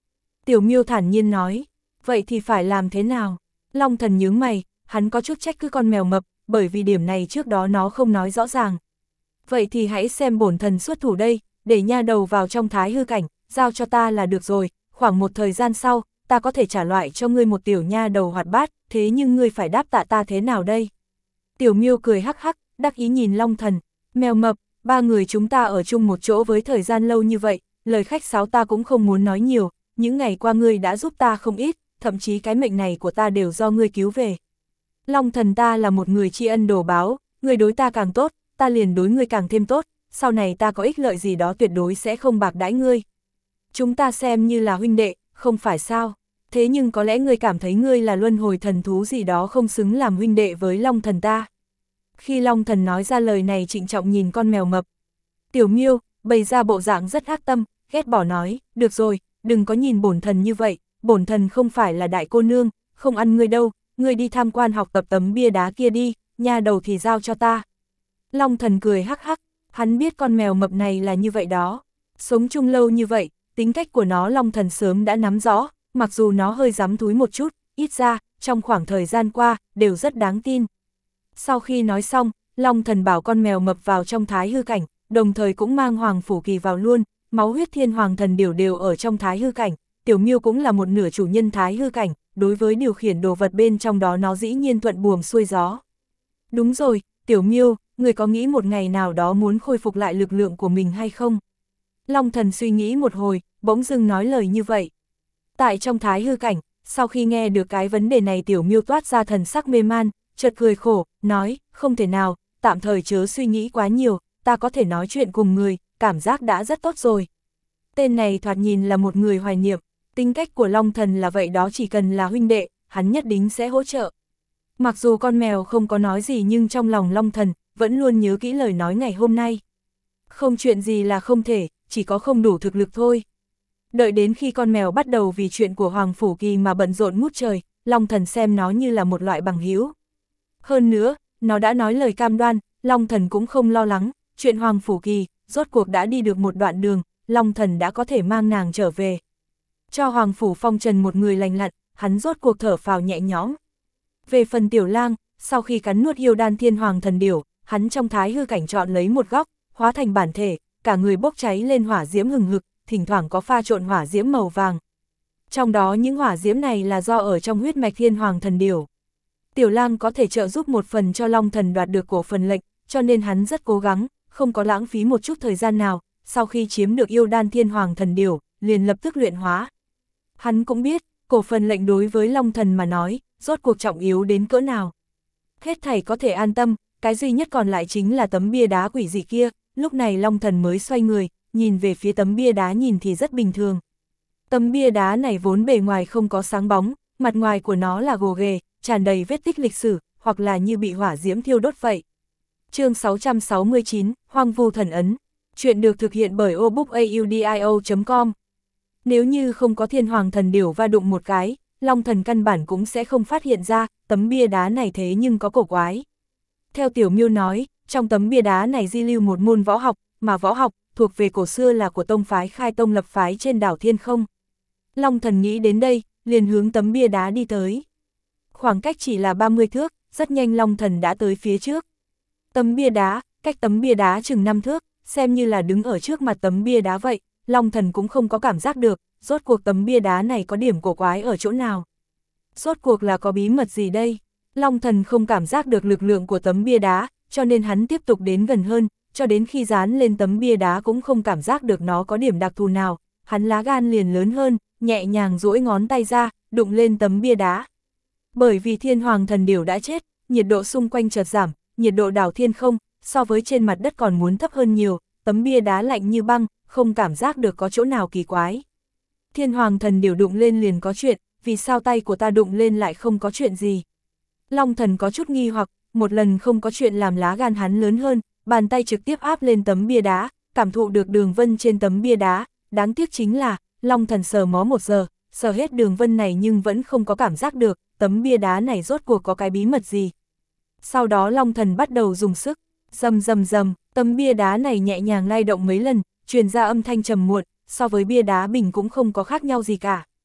Tiểu Miêu thản nhiên nói, vậy thì phải làm thế nào? Long Thần nhướng mày, hắn có chút trách cứ con mèo mập, bởi vì điểm này trước đó nó không nói rõ ràng. Vậy thì hãy xem bổn thần xuất thủ đây, để nha đầu vào trong thái hư cảnh, giao cho ta là được rồi, khoảng một thời gian sau, ta có thể trả loại cho ngươi một tiểu nha đầu hoạt bát, thế nhưng ngươi phải đáp tạ ta thế nào đây? Tiểu Miêu cười hắc hắc, đắc ý nhìn Long Thần, mèo mập, ba người chúng ta ở chung một chỗ với thời gian lâu như vậy, lời khách sáo ta cũng không muốn nói nhiều, những ngày qua ngươi đã giúp ta không ít, thậm chí cái mệnh này của ta đều do ngươi cứu về. Long Thần ta là một người tri ân đồ báo, ngươi đối ta càng tốt, ta liền đối ngươi càng thêm tốt, sau này ta có ích lợi gì đó tuyệt đối sẽ không bạc đãi ngươi. Chúng ta xem như là huynh đệ, không phải sao? Thế nhưng có lẽ ngươi cảm thấy ngươi là luân hồi thần thú gì đó không xứng làm huynh đệ với Long Thần ta. Khi Long Thần nói ra lời này trịnh trọng nhìn con mèo mập. Tiểu Miêu bày ra bộ dạng rất ác tâm, ghét bỏ nói, được rồi, đừng có nhìn bổn thần như vậy, bổn thần không phải là đại cô nương, không ăn ngươi đâu, ngươi đi tham quan học tập tấm bia đá kia đi, nha đầu thì giao cho ta. Long Thần cười hắc hắc, hắn biết con mèo mập này là như vậy đó, sống chung lâu như vậy, tính cách của nó Long Thần sớm đã nắm rõ, mặc dù nó hơi dám thúi một chút, ít ra, trong khoảng thời gian qua, đều rất đáng tin. Sau khi nói xong, Long Thần bảo con mèo mập vào trong thái hư cảnh, đồng thời cũng mang Hoàng Phủ Kỳ vào luôn, máu huyết thiên hoàng thần điểu đều ở trong thái hư cảnh, Tiểu Miêu cũng là một nửa chủ nhân thái hư cảnh, đối với điều khiển đồ vật bên trong đó nó dĩ nhiên thuận buồm xuôi gió. Đúng rồi, Tiểu Miêu, người có nghĩ một ngày nào đó muốn khôi phục lại lực lượng của mình hay không? Long Thần suy nghĩ một hồi, bỗng dưng nói lời như vậy. Tại trong thái hư cảnh, sau khi nghe được cái vấn đề này Tiểu Miêu toát ra thần sắc mê man, chợt cười khổ, nói, không thể nào, tạm thời chớ suy nghĩ quá nhiều, ta có thể nói chuyện cùng người, cảm giác đã rất tốt rồi. Tên này thoạt nhìn là một người hoài niệm, tính cách của Long Thần là vậy đó, chỉ cần là huynh đệ, hắn nhất định sẽ hỗ trợ. Mặc dù con mèo không có nói gì nhưng trong lòng Long Thần, vẫn luôn nhớ kỹ lời nói ngày hôm nay. Không chuyện gì là không thể, chỉ có không đủ thực lực thôi. Đợi đến khi con mèo bắt đầu vì chuyện của Hoàng Phủ Kỳ mà bận rộn ngút trời, Long Thần xem nó như là một loại bằng hữu. Hơn nữa, nó đã nói lời cam đoan, Long Thần cũng không lo lắng, chuyện Hoàng Phủ Kỳ, rốt cuộc đã đi được một đoạn đường, Long Thần đã có thể mang nàng trở về. Cho Hoàng Phủ Phong Trần một người lành lặn, hắn rốt cuộc thở phào nhẹ nhõm. Về phần Tiểu Lang, sau khi cắn nuốt yêu đan thiên hoàng thần điểu, hắn trong thái hư cảnh chọn lấy một góc, hóa thành bản thể, cả người bốc cháy lên hỏa diễm hừng hực, thỉnh thoảng có pha trộn hỏa diễm màu vàng. Trong đó những hỏa diễm này là do ở trong huyết mạch thiên hoàng thần điểu. Tiểu Lang có thể trợ giúp một phần cho Long Thần đoạt được cổ phần lệnh, cho nên hắn rất cố gắng, không có lãng phí một chút thời gian nào, sau khi chiếm được yêu đan thiên hoàng thần điểu, liền lập tức luyện hóa. Hắn cũng biết, cổ phần lệnh đối với Long Thần mà nói, rốt cuộc trọng yếu đến cỡ nào. Hết thảy có thể an tâm, cái duy nhất còn lại chính là tấm bia đá quỷ dị kia, lúc này Long Thần mới xoay người, nhìn về phía tấm bia đá nhìn thì rất bình thường. Tấm bia đá này vốn bề ngoài không có sáng bóng, mặt ngoài của nó là gồ ghề, tràn đầy vết tích lịch sử, hoặc là như bị hỏa diễm thiêu đốt vậy. Chương sáu trăm sáu mươi chín, Hoang Vu Thần Ấn. Chuyện được thực hiện bởi obookaudio chấm com. Nếu như không có thiên hoàng thần điểu va đụng một cái, Long Thần căn bản cũng sẽ không phát hiện ra, tấm bia đá này thế nhưng có cổ quái. Theo Tiểu Miêu nói, trong tấm bia đá này di lưu một môn võ học, mà võ học, thuộc về cổ xưa là của tông phái Khai Tông lập phái trên đảo Thiên Không. Long Thần nghĩ đến đây, liền hướng tấm bia đá đi tới. Khoảng cách chỉ là ba mươi thước, rất nhanh Long Thần đã tới phía trước. Tấm bia đá, cách tấm bia đá chừng năm thước, xem như là đứng ở trước mặt tấm bia đá vậy, Long Thần cũng không có cảm giác được, rốt cuộc tấm bia đá này có điểm cổ quái ở chỗ nào. Rốt cuộc là có bí mật gì đây? Long Thần không cảm giác được lực lượng của tấm bia đá, cho nên hắn tiếp tục đến gần hơn, cho đến khi dán lên tấm bia đá cũng không cảm giác được nó có điểm đặc thù nào, hắn lá gan liền lớn hơn, nhẹ nhàng duỗi ngón tay ra, đụng lên tấm bia đá. Bởi vì thiên hoàng thần điểu đã chết, nhiệt độ xung quanh chợt giảm, nhiệt độ đảo thiên không, so với trên mặt đất còn muốn thấp hơn nhiều, tấm bia đá lạnh như băng, không cảm giác được có chỗ nào kỳ quái. Thiên hoàng thần điểu đụng lên liền có chuyện, vì sao tay của ta đụng lên lại không có chuyện gì? Long Thần có chút nghi hoặc, một lần không có chuyện làm lá gan hắn lớn hơn, bàn tay trực tiếp áp lên tấm bia đá, cảm thụ được đường vân trên tấm bia đá, đáng tiếc chính là, Long Thần sờ mó một giờ, sờ hết đường vân này nhưng vẫn không có cảm giác được, tấm bia đá này rốt cuộc có cái bí mật gì. Sau đó Long Thần bắt đầu dùng sức, rầm rầm rầm, tấm bia đá này nhẹ nhàng lay động mấy lần, truyền ra âm thanh trầm muộn, so với bia đá bình cũng không có khác nhau gì cả.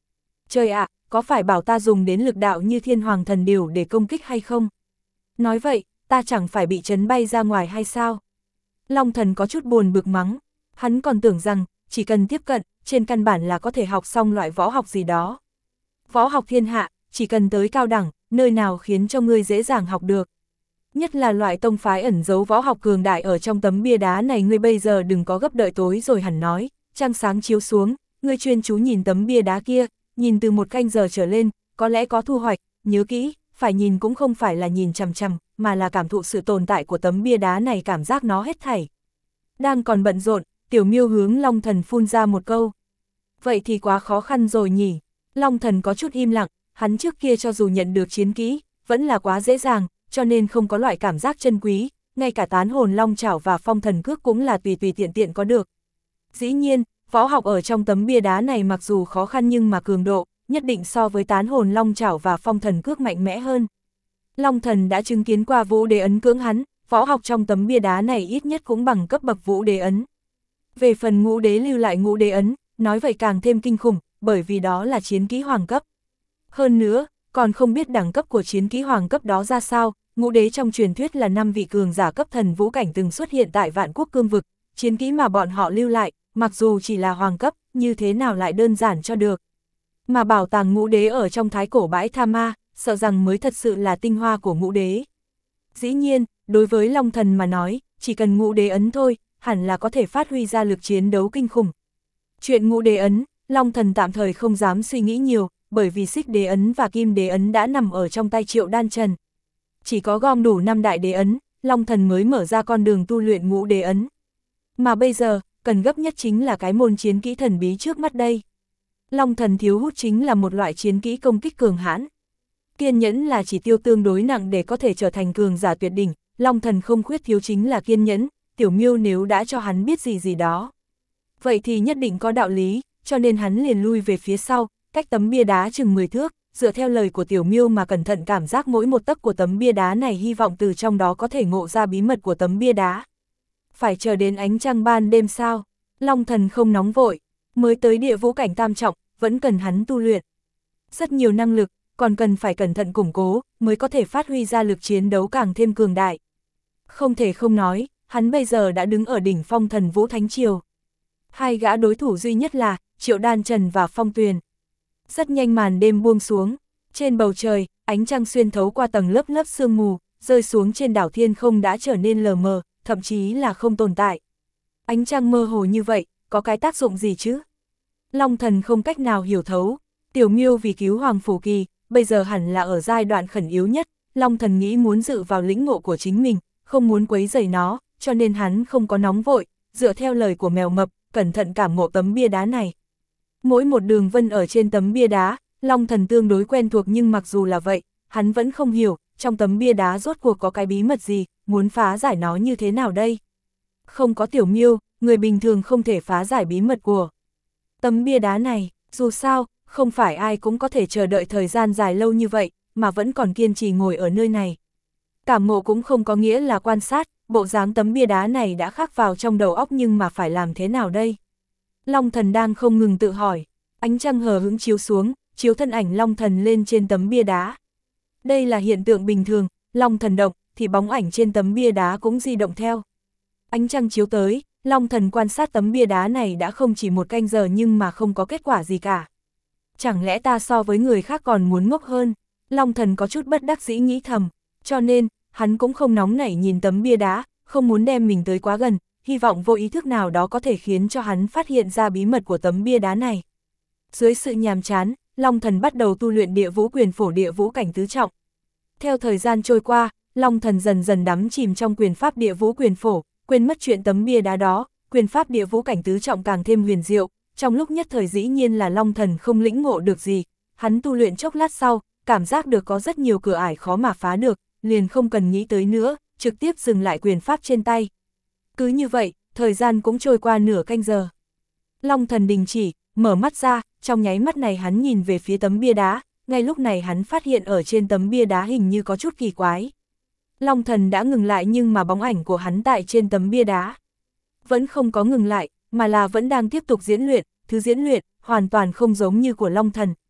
Trời ạ, có phải bảo ta dùng đến lực đạo như thiên hoàng thần điều để công kích hay không? Nói vậy, ta chẳng phải bị chấn bay ra ngoài hay sao? Long thần có chút buồn bực mắng, hắn còn tưởng rằng, chỉ cần tiếp cận, trên căn bản là có thể học xong loại võ học gì đó. Võ học thiên hạ, chỉ cần tới cao đẳng, nơi nào khiến cho ngươi dễ dàng học được. Nhất là loại tông phái ẩn giấu võ học cường đại ở trong tấm bia đá này, ngươi bây giờ đừng có gấp đợi tối rồi hẳn nói, trăng sáng chiếu xuống, ngươi chuyên chú nhìn tấm bia đá kia, nhìn từ một canh giờ trở lên, có lẽ có thu hoạch, nhớ kỹ, phải nhìn cũng không phải là nhìn chằm chằm, mà là cảm thụ sự tồn tại của tấm bia đá này, cảm giác nó hết thảy. Đang còn bận rộn, Tiểu Miêu hướng Long Thần phun ra một câu. Vậy thì quá khó khăn rồi nhỉ? Long Thần có chút im lặng, hắn trước kia cho dù nhận được chiến kỹ, vẫn là quá dễ dàng, cho nên không có loại cảm giác chân quý, ngay cả tán hồn long chảo và phong thần cước cũng là tùy tùy tiện tiện có được. Dĩ nhiên, võ học ở trong tấm bia đá này mặc dù khó khăn nhưng mà cường độ, nhất định so với tán hồn long chảo và phong thần cước mạnh mẽ hơn. Long Thần đã chứng kiến qua Vũ Đế ấn cưỡng hắn, võ học trong tấm bia đá này ít nhất cũng bằng cấp bậc Vũ Đế ấn. Về phần Ngũ Đế lưu lại Ngũ Đế ấn, nói vậy càng thêm kinh khủng, bởi vì đó là chiến kỹ hoàng cấp. Hơn nữa, còn không biết đẳng cấp của chiến kỹ hoàng cấp đó ra sao, Ngũ Đế trong truyền thuyết là năm vị cường giả cấp thần vũ cảnh từng xuất hiện tại Vạn Quốc cương vực, chiến kỹ mà bọn họ lưu lại, mặc dù chỉ là hoàng cấp, như thế nào lại đơn giản cho được. Mà bảo tàng Ngũ Đế ở trong thái cổ bãi Tha Ma, sợ rằng mới thật sự là tinh hoa của Ngũ Đế. Dĩ nhiên, đối với Long Thần mà nói, chỉ cần Ngũ Đế ấn thôi, hẳn là có thể phát huy ra lực chiến đấu kinh khủng. Chuyện Ngũ Đế ấn, Long Thần tạm thời không dám suy nghĩ nhiều, bởi vì Xích Đế ấn và Kim Đế ấn đã nằm ở trong tay Triệu Đan Trần. Chỉ có gom đủ năm đại đế ấn, Long Thần mới mở ra con đường tu luyện Ngũ Đế ấn. Mà bây giờ, cần gấp nhất chính là cái môn chiến kỹ thần bí trước mắt đây. Long Thần thiếu hút chính là một loại chiến kỹ công kích cường hãn. Kiên nhẫn là chỉ tiêu tương đối nặng để có thể trở thành cường giả tuyệt đỉnh, Long Thần không khuyết thiếu chính là kiên nhẫn, Tiểu Miêu nếu đã cho hắn biết gì gì đó. Vậy thì nhất định có đạo lý, cho nên hắn liền lui về phía sau, cách tấm bia đá chừng mười thước, dựa theo lời của Tiểu Miêu mà cẩn thận cảm giác mỗi một tấc của tấm bia đá này, hy vọng từ trong đó có thể ngộ ra bí mật của tấm bia đá. Phải chờ đến ánh trăng ban đêm sao? Long Thần không nóng vội, mới tới địa vũ cảnh tam trọng, vẫn cần hắn tu luyện. Rất nhiều năng lực, còn cần phải cẩn thận củng cố, mới có thể phát huy ra lực chiến đấu càng thêm cường đại. Không thể không nói, hắn bây giờ đã đứng ở đỉnh phong thần vũ thánh triều. Hai gã đối thủ duy nhất là Triệu Đan Trần và Phong Tuyền. Rất nhanh màn đêm buông xuống, trên bầu trời, ánh trăng xuyên thấu qua tầng lớp lớp sương mù, rơi xuống trên đảo thiên không đã trở nên lờ mờ, thậm chí là không tồn tại. Ánh trăng mơ hồ như vậy, có cái tác dụng gì chứ? Long Thần không cách nào hiểu thấu, Tiểu Miêu vì cứu Hoàng Phủ Kỳ, bây giờ hẳn là ở giai đoạn khẩn yếu nhất, Long Thần nghĩ muốn dự vào lĩnh ngộ của chính mình, không muốn quấy rầy nó, cho nên hắn không có nóng vội, dựa theo lời của mèo mập, cẩn thận cảm ngộ tấm bia đá này. Mỗi một đường vân ở trên tấm bia đá, Long Thần tương đối quen thuộc, nhưng mặc dù là vậy, hắn vẫn không hiểu, trong tấm bia đá rốt cuộc có cái bí mật gì, muốn phá giải nó như thế nào đây? Không có Tiểu Miêu, người bình thường không thể phá giải bí mật của tấm bia đá này, dù sao, không phải ai cũng có thể chờ đợi thời gian dài lâu như vậy, mà vẫn còn kiên trì ngồi ở nơi này. Cảm ngộ cũng không có nghĩa là quan sát, bộ dáng tấm bia đá này đã khắc vào trong đầu óc, nhưng mà phải làm thế nào đây? Long Thần đang không ngừng tự hỏi, ánh trăng hờ hững chiếu xuống, chiếu thân ảnh Long Thần lên trên tấm bia đá. Đây là hiện tượng bình thường, Long Thần động, thì bóng ảnh trên tấm bia đá cũng di động theo. Ánh trăng chiếu tới, Long Thần quan sát tấm bia đá này đã không chỉ một canh giờ nhưng mà không có kết quả gì cả. Chẳng lẽ ta so với người khác còn muốn ngốc hơn? Long Thần có chút bất đắc dĩ nghĩ thầm, cho nên, hắn cũng không nóng nảy nhìn tấm bia đá, không muốn đem mình tới quá gần, hy vọng vô ý thức nào đó có thể khiến cho hắn phát hiện ra bí mật của tấm bia đá này. Dưới sự nhàm chán, Long Thần bắt đầu tu luyện địa vũ quyền phổ địa vũ cảnh tứ trọng. Theo thời gian trôi qua, Long Thần dần dần đắm chìm trong quyền pháp địa vũ quyền phổ, quên mất chuyện tấm bia đá đó, quyền pháp địa vũ cảnh tứ trọng càng thêm huyền diệu. Trong lúc nhất thời dĩ nhiên là Long Thần không lĩnh ngộ được gì, hắn tu luyện chốc lát sau, cảm giác được có rất nhiều cửa ải khó mà phá được, liền không cần nghĩ tới nữa, trực tiếp dừng lại quyền pháp trên tay. Cứ như vậy, thời gian cũng trôi qua nửa canh giờ. Long Thần đình chỉ, mở mắt ra, trong nháy mắt này hắn nhìn về phía tấm bia đá, ngay lúc này hắn phát hiện ở trên tấm bia đá hình như có chút kỳ quái. Long Thần đã ngừng lại nhưng mà bóng ảnh của hắn tại trên tấm bia đá vẫn không có ngừng lại, mà là vẫn đang tiếp tục diễn luyện, thứ diễn luyện hoàn toàn không giống như của Long Thần.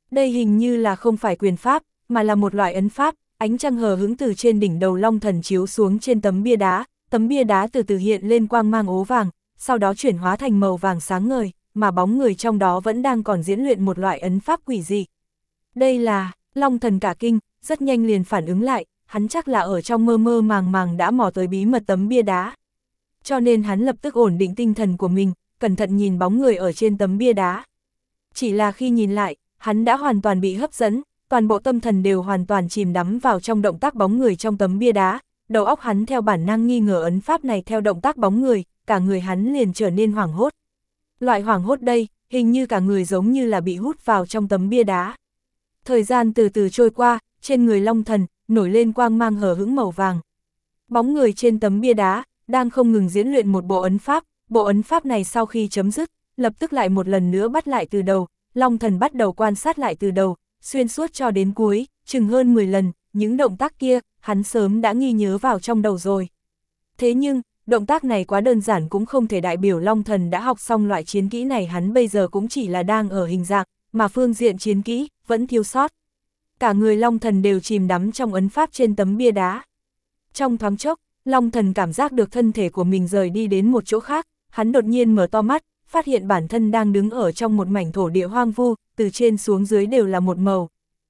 Đây hình như là không phải quyền pháp, mà là một loại ấn pháp, ánh trăng hờ hững từ trên đỉnh đầu Long Thần chiếu xuống trên tấm bia đá, tấm bia đá từ từ hiện lên quang mang ố vàng, sau đó chuyển hóa thành màu vàng sáng ngời, mà bóng người trong đó vẫn đang còn diễn luyện một loại ấn pháp quỷ dị. Đây là, Long Thần cả kinh, rất nhanh liền phản ứng lại, hắn chắc là ở trong mơ mơ màng màng đã mò tới bí mật tấm bia đá. Cho nên hắn lập tức ổn định tinh thần của mình, cẩn thận nhìn bóng người ở trên tấm bia đá. Chỉ là khi nhìn lại, hắn đã hoàn toàn bị hấp dẫn, toàn bộ tâm thần đều hoàn toàn chìm đắm vào trong động tác bóng người trong tấm bia đá, đầu óc hắn theo bản năng nghi ngờ ấn pháp này theo động tác bóng người, cả người hắn liền trở nên hoảng hốt. Loại hoảng hốt đây, hình như cả người giống như là bị hút vào trong tấm bia đá. Thời gian từ từ trôi qua, trên người Long Thần, nổi lên quang mang hờ hững màu vàng. Bóng người trên tấm bia đá, đang không ngừng diễn luyện một bộ ấn pháp, bộ ấn pháp này sau khi chấm dứt, lập tức lại một lần nữa bắt lại từ đầu, Long Thần bắt đầu quan sát lại từ đầu, xuyên suốt cho đến cuối, chừng hơn mười lần, những động tác kia, hắn sớm đã ghi nhớ vào trong đầu rồi. Thế nhưng, động tác này quá đơn giản cũng không thể đại biểu Long Thần đã học xong loại chiến kỹ này, hắn bây giờ cũng chỉ là đang ở hình dạng, mà phương diện chiến kỹ, vẫn thiếu sót. Cả người Long Thần đều chìm đắm trong ấn pháp trên tấm bia đá. Trong thoáng chốc, Long Thần cảm giác được thân thể của mình rời đi đến một chỗ khác, hắn đột nhiên mở to mắt, phát hiện bản thân đang đứng ở trong một mảnh thổ địa hoang vu, từ trên xuống dưới đều là một màu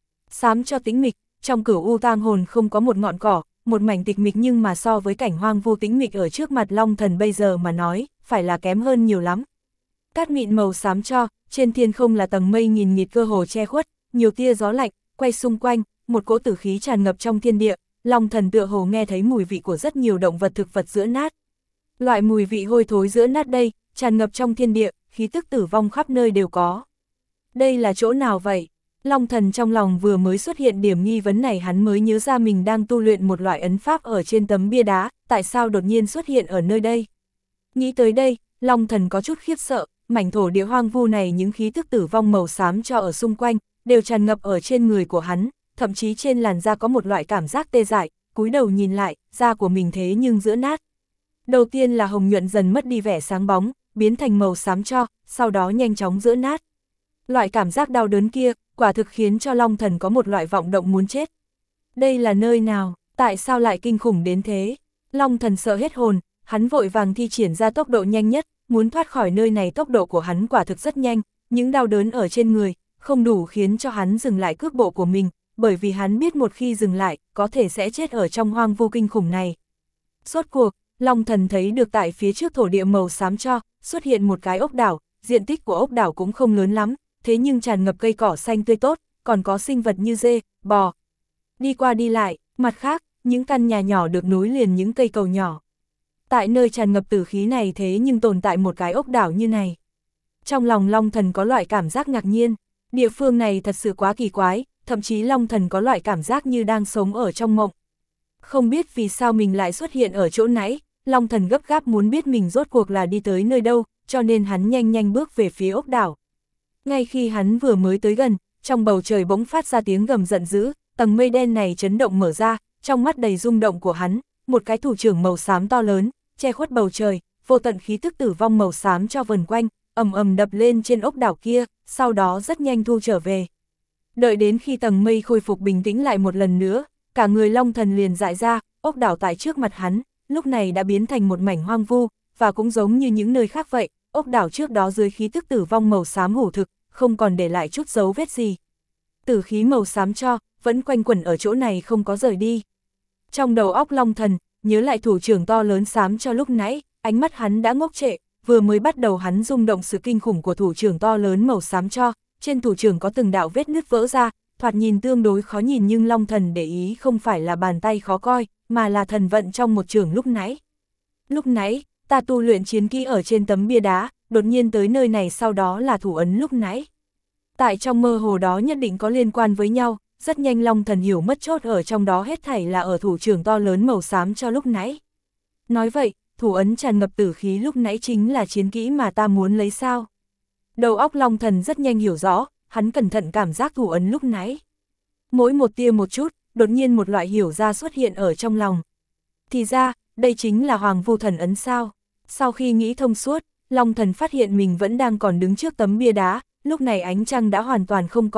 xám cho tĩnh mịch, trong cửu u tang hồn không có một ngọn cỏ, một mảnh tịch mịch, nhưng mà so với cảnh hoang vu tĩnh mịch ở trước mặt Long Thần bây giờ mà nói, phải là kém hơn nhiều lắm. Cát mịn màu xám cho, trên thiên không là tầng mây nghìn nghịt cơ hồ che khuất, nhiều tia gió lạnh quay xung quanh, một cỗ tử khí tràn ngập trong thiên địa, Long Thần tựa hồ nghe thấy mùi vị của rất nhiều động vật thực vật giữa nát. Loại mùi vị hôi thối giữa nát đây, tràn ngập trong thiên địa, khí tức tử vong khắp nơi đều có. Đây là chỗ nào vậy? Long Thần trong lòng vừa mới xuất hiện điểm nghi vấn này, hắn mới nhớ ra mình đang tu luyện một loại ấn pháp ở trên tấm bia đá, tại sao đột nhiên xuất hiện ở nơi đây? Nghĩ tới đây, Long Thần có chút khiếp sợ, mảnh thổ địa hoang vu này những khí tức tử vong màu xám cho ở xung quanh, đều tràn ngập ở trên người của hắn, thậm chí trên làn da có một loại cảm giác tê dại, cúi đầu nhìn lại, da của mình thế nhưng giữa nát. Đầu tiên là hồng nhuận dần mất đi vẻ sáng bóng, biến thành màu xám cho, sau đó nhanh chóng giữa nát. Loại cảm giác đau đớn kia, quả thực khiến cho Long Thần có một loại vọng động muốn chết. Đây là nơi nào, tại sao lại kinh khủng đến thế? Long Thần sợ hết hồn, hắn vội vàng thi triển ra tốc độ nhanh nhất, muốn thoát khỏi nơi này. Tốc độ của hắn quả thực rất nhanh, những đau đớn ở trên người, không đủ khiến cho hắn dừng lại cước bộ của mình, bởi vì hắn biết một khi dừng lại, có thể sẽ chết ở trong hoang vu kinh khủng này. Rốt cuộc, Long Thần thấy được tại phía trước thổ địa màu xám cho, xuất hiện một cái ốc đảo, diện tích của ốc đảo cũng không lớn lắm, thế nhưng tràn ngập cây cỏ xanh tươi tốt, còn có sinh vật như dê, bò. Đi qua đi lại, mặt khác, những căn nhà nhỏ được nối liền những cây cầu nhỏ. Tại nơi tràn ngập tử khí này thế nhưng tồn tại một cái ốc đảo như này. Trong lòng Long Thần có loại cảm giác ngạc nhiên, địa phương này thật sự quá kỳ quái, thậm chí Long Thần có loại cảm giác như đang sống ở trong mộng. Không biết vì sao mình lại xuất hiện ở chỗ nãy, Long Thần gấp gáp muốn biết mình rốt cuộc là đi tới nơi đâu, cho nên hắn nhanh nhanh bước về phía ốc đảo. Ngay khi hắn vừa mới tới gần, trong bầu trời bỗng phát ra tiếng gầm giận dữ, tầng mây đen này chấn động mở ra, trong mắt đầy rung động của hắn, một cái thủ trưởng màu xám to lớn, che khuất bầu trời, vô tận khí tức tử vong màu xám cho vần quanh, ầm ầm đập lên trên ốc đảo kia, sau đó rất nhanh thu trở về. Đợi đến khi tầng mây khôi phục bình tĩnh lại một lần nữa, cả người Long Thần liền dại ra, ốc đảo tại trước mặt hắn, lúc này đã biến thành một mảnh hoang vu, và cũng giống như những nơi khác vậy, ốc đảo trước đó dưới khí tức tử vong màu xám hủ thực, không còn để lại chút dấu vết gì. Tử khí màu xám cho, vẫn quanh quẩn ở chỗ này không có rời đi. Trong đầu óc Long Thần, nhớ lại thủ trưởng to lớn xám cho lúc nãy, ánh mắt hắn đã ngốc trệ, vừa mới bắt đầu hắn rung động sự kinh khủng của thủ trưởng to lớn màu xám cho, trên thủ trưởng có từng đạo vết nứt vỡ ra, thoạt nhìn tương đối khó nhìn, nhưng Long Thần để ý không phải là bàn tay khó coi, mà là thần vận trong một trưởng lúc nãy. Lúc nãy, ta tu luyện chiến kỹ ở trên tấm bia đá, đột nhiên tới nơi này, sau đó là thủ ấn lúc nãy. Tại trong mơ hồ đó nhất định có liên quan với nhau, rất nhanh Long Thần hiểu mất chốt ở trong đó hết thảy là ở thủ trưởng to lớn màu xám cho lúc nãy. Nói vậy, thủ ấn tràn ngập tử khí lúc nãy chính là chiến kỹ mà ta muốn lấy sao? Đầu óc Long Thần rất nhanh hiểu rõ, hắn cẩn thận cảm giác thủ ấn lúc nãy. Mỗi một tia một chút, đột nhiên một loại hiểu ra xuất hiện ở trong lòng. Thì ra, đây chính là Hoàng Vu Thần ấn sao? Sau khi nghĩ thông suốt, Long Thần phát hiện mình vẫn đang còn đứng trước tấm bia đá, lúc này ánh trăng đã hoàn toàn không còn,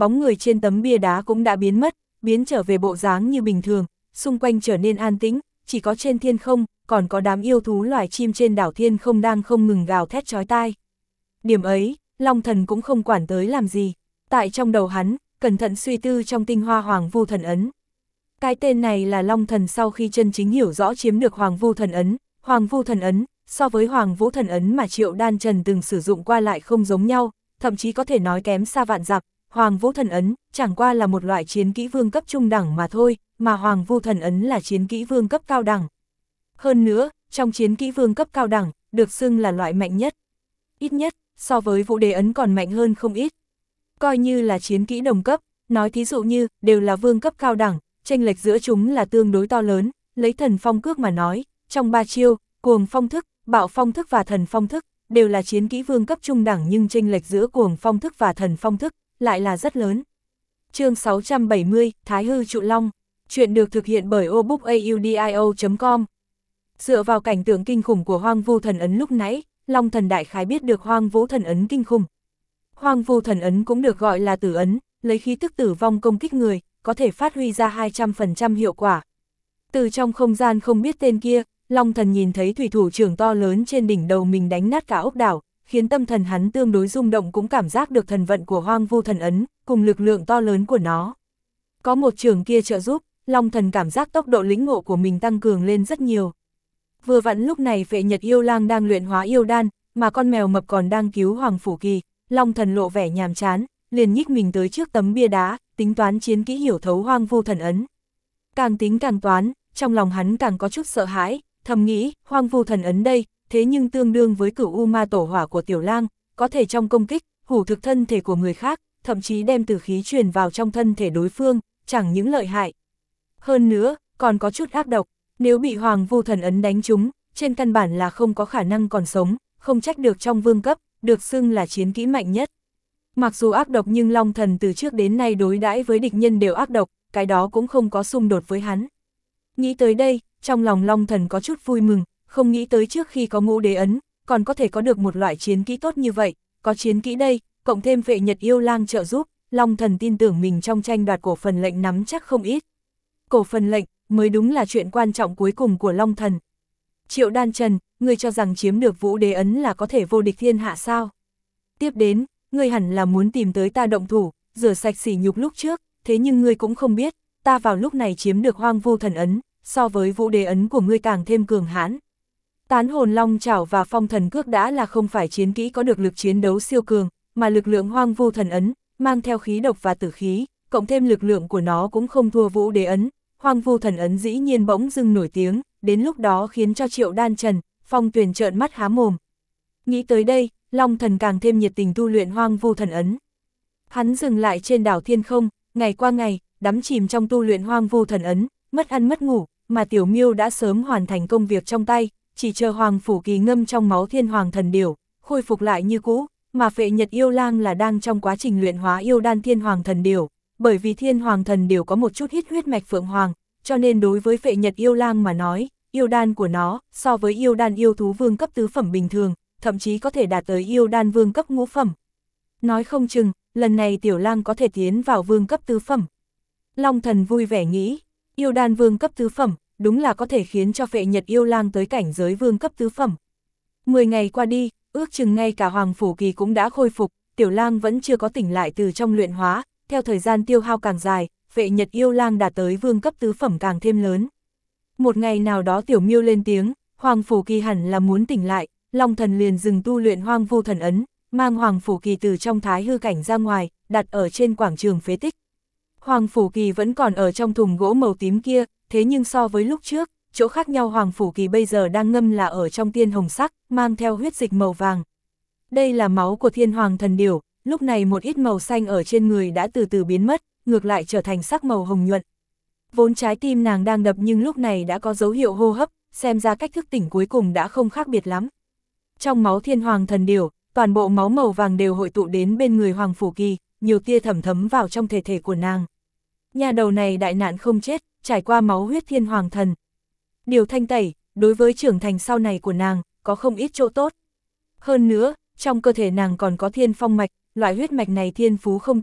bóng người trên tấm bia đá cũng đã biến mất, biến trở về bộ dáng như bình thường, xung quanh trở nên an tĩnh, chỉ có trên thiên không, còn có đám yêu thú loài chim trên đảo thiên không đang không ngừng gào thét chói tai. Điểm ấy, Long Thần cũng không quản tới làm gì, tại trong đầu hắn, cẩn thận suy tư trong tinh hoa Hoàng Vu Thần Ấn. Cái tên này là Long Thần sau khi chân chính hiểu rõ chiếm được Hoàng Vu Thần Ấn. Hoàng Vu Thần Ấn, so với Hoàng Vũ Thần Ấn mà Triệu Đan Trần từng sử dụng qua lại không giống nhau, thậm chí có thể nói kém xa vạn dặm. Hoàng Vũ Thần Ấn chẳng qua là một loại chiến kỹ vương cấp trung đẳng mà thôi, mà Hoàng Vu Thần Ấn là chiến kỹ vương cấp cao đẳng. Hơn nữa, trong chiến kỹ vương cấp cao đẳng, được xưng là loại mạnh nhất. Ít nhất, so với Vũ Đế Ấn còn mạnh hơn không ít. Coi như là chiến kỹ đồng cấp, nói thí dụ như, đều là vương cấp cao đẳng, chênh lệch giữa chúng là tương đối to lớn, lấy Thần Phong Cước mà nói, trong ba chiêu, Cuồng Phong Thức, Bạo Phong Thức và Thần Phong Thức, đều là chiến kỹ vương cấp trung đẳng nhưng chênh lệch giữa Cuồng Phong Thức và Thần Phong Thức, lại là rất lớn. Chương sáu trăm bảy mươi, Thái Hư Trụ Long, chuyện được thực hiện bởi obookaudio chấm com. Dựa vào cảnh tượng kinh khủng của Hoang Vu Thần Ấn lúc nãy, Long Thần đại khái biết được Hoang Vũ Thần Ấn kinh khủng. Hoang Vu Thần Ấn cũng được gọi là tử ấn, lấy khí tức tử vong công kích người, có thể phát huy ra hai trăm phần trăm hiệu quả. Từ trong không gian không biết tên kia, Long Thần nhìn thấy thủy thủ trưởng to lớn trên đỉnh đầu mình đánh nát cả ốc đảo, khiến tâm thần hắn tương đối rung động, cũng cảm giác được thần vận của Hoang Vu Thần Ấn, cùng lực lượng to lớn của nó. Có một trường kia trợ giúp, Long Thần cảm giác tốc độ lĩnh ngộ của mình tăng cường lên rất nhiều. Vừa vặn lúc này Phệ Nhật Yêu Lang đang luyện hóa yêu đan, mà con mèo mập còn đang cứu Hoàng Phủ Kỳ, Long Thần lộ vẻ nhàm chán, liền nhích mình tới trước tấm bia đá, tính toán chiến kỹ hiểu thấu Hoang Vu Thần Ấn. Càng tính càng toán, trong lòng hắn càng có chút sợ hãi, thầm nghĩ, Hoang Vu Thần Ấn đây, thế nhưng tương đương với Cửu U Ma Tổ Hỏa của Tiểu Lang, có thể trong công kích, hủ thực thân thể của người khác, thậm chí đem tử khí truyền vào trong thân thể đối phương, chẳng những lợi hại. Hơn nữa, còn có chút ác độc, nếu bị Hoàng Vu Thần Ấn đánh trúng, trên căn bản là không có khả năng còn sống, không trách được trong vương cấp, được xưng là chiến kỹ mạnh nhất. Mặc dù ác độc nhưng Long Thần từ trước đến nay đối đãi với địch nhân đều ác độc, cái đó cũng không có xung đột với hắn. Nghĩ tới đây, trong lòng Long Thần có chút vui mừng, không nghĩ tới trước khi có Ngũ Đế Ấn, còn có thể có được một loại chiến kỹ tốt như vậy, có chiến kỹ đây, cộng thêm Phệ Nhật Yêu Lang trợ giúp, Long Thần tin tưởng mình trong tranh đoạt cổ phần lệnh nắm chắc không ít. Cổ phần lệnh mới đúng là chuyện quan trọng cuối cùng của Long Thần. Triệu Đan Trần, ngươi cho rằng chiếm được Vũ Đế Ấn là có thể vô địch thiên hạ sao? Tiếp đến, ngươi hẳn là muốn tìm tới ta động thủ, rửa sạch sỉ nhục lúc trước, thế nhưng ngươi cũng không biết, ta vào lúc này chiếm được Hoang Vu Thần Ấn, so với Vũ Đế Ấn của ngươi càng thêm cường hãn. Tán hồn long chảo và phong thần cước đã là không phải chiến kỹ có được lực chiến đấu siêu cường, mà lực lượng Hoang Vu Thần Ấn, mang theo khí độc và tử khí, cộng thêm lực lượng của nó cũng không thua Vũ Đế Ấn. Hoang Vu Thần Ấn dĩ nhiên bỗng dưng nổi tiếng, đến lúc đó khiến cho Triệu Đan Trần, Phong Tuyền trợn mắt há mồm. Nghĩ tới đây, Long Thần càng thêm nhiệt tình tu luyện Hoang Vu Thần Ấn. Hắn dừng lại trên đảo Thiên Không, ngày qua ngày, đắm chìm trong tu luyện Hoang Vu Thần Ấn, mất ăn mất ngủ, mà Tiểu Miêu đã sớm hoàn thành công việc trong tay, chỉ chờ Hoàng Phủ Kỳ ngâm trong máu Thiên Hoàng Thần Điểu, khôi phục lại như cũ, mà Phệ Nhật Yêu Lang là đang trong quá trình luyện hóa yêu đan Thiên Hoàng Thần Điểu. Bởi vì Thiên Hoàng Thần Điểu có một chút hít huyết mạch Phượng Hoàng, cho nên đối với Phệ Nhật Yêu Lang mà nói, yêu đan của nó, so với yêu đan yêu thú vương cấp tứ phẩm bình thường, thậm chí có thể đạt tới yêu đan vương cấp ngũ phẩm. Nói không chừng, lần này Tiểu Lang có thể tiến vào vương cấp tứ phẩm. Long Thần vui vẻ nghĩ, yêu đan vương cấp tứ phẩm, đúng là có thể khiến cho Phệ Nhật Yêu Lang tới cảnh giới vương cấp tứ phẩm. Mười ngày qua đi, ước chừng ngay cả Hoàng Phủ Kỳ cũng đã khôi phục, Tiểu Lang vẫn chưa có tỉnh lại từ trong luyện hóa, theo thời gian tiêu hao càng dài, Phệ Nhật Yêu Lang đạt tới vương cấp tứ phẩm càng thêm lớn. Một ngày nào đó Tiểu Miêu lên tiếng, Hoàng Phủ Kỳ hẳn là muốn tỉnh lại, Long Thần liền dừng tu luyện Hoang Vu Thần Ấn, mang Hoàng Phủ Kỳ từ trong thái hư cảnh ra ngoài, đặt ở trên quảng trường phế tích. Hoàng Phủ Kỳ vẫn còn ở trong thùng gỗ màu tím kia, thế nhưng so với lúc trước, chỗ khác nhau Hoàng Phủ Kỳ bây giờ đang ngâm là ở trong tiên hồng sắc, mang theo huyết dịch màu vàng. Đây là máu của Thiên Hoàng Thần Điểu, lúc này một ít màu xanh ở trên người đã từ từ biến mất, ngược lại trở thành sắc màu hồng nhuận. Vốn trái tim nàng đang đập nhưng lúc này đã có dấu hiệu hô hấp, xem ra cách thức tỉnh cuối cùng đã không khác biệt lắm. Trong máu Thiên Hoàng Thần Điểu, toàn bộ máu màu vàng đều hội tụ đến bên người Hoàng Phủ Kỳ, nhiều tia thẩm thấm vào trong thể thể của nàng. Nhà đầu này đại nạn không chết, trải qua máu huyết Thiên Hoàng Thần. Điều thanh tẩy, đối với trưởng thành sau này của nàng, có không ít chỗ tốt. Hơn nữa, trong cơ thể nàng còn có thiên phong mạch, loại huyết mạch này thiên phú không tồi,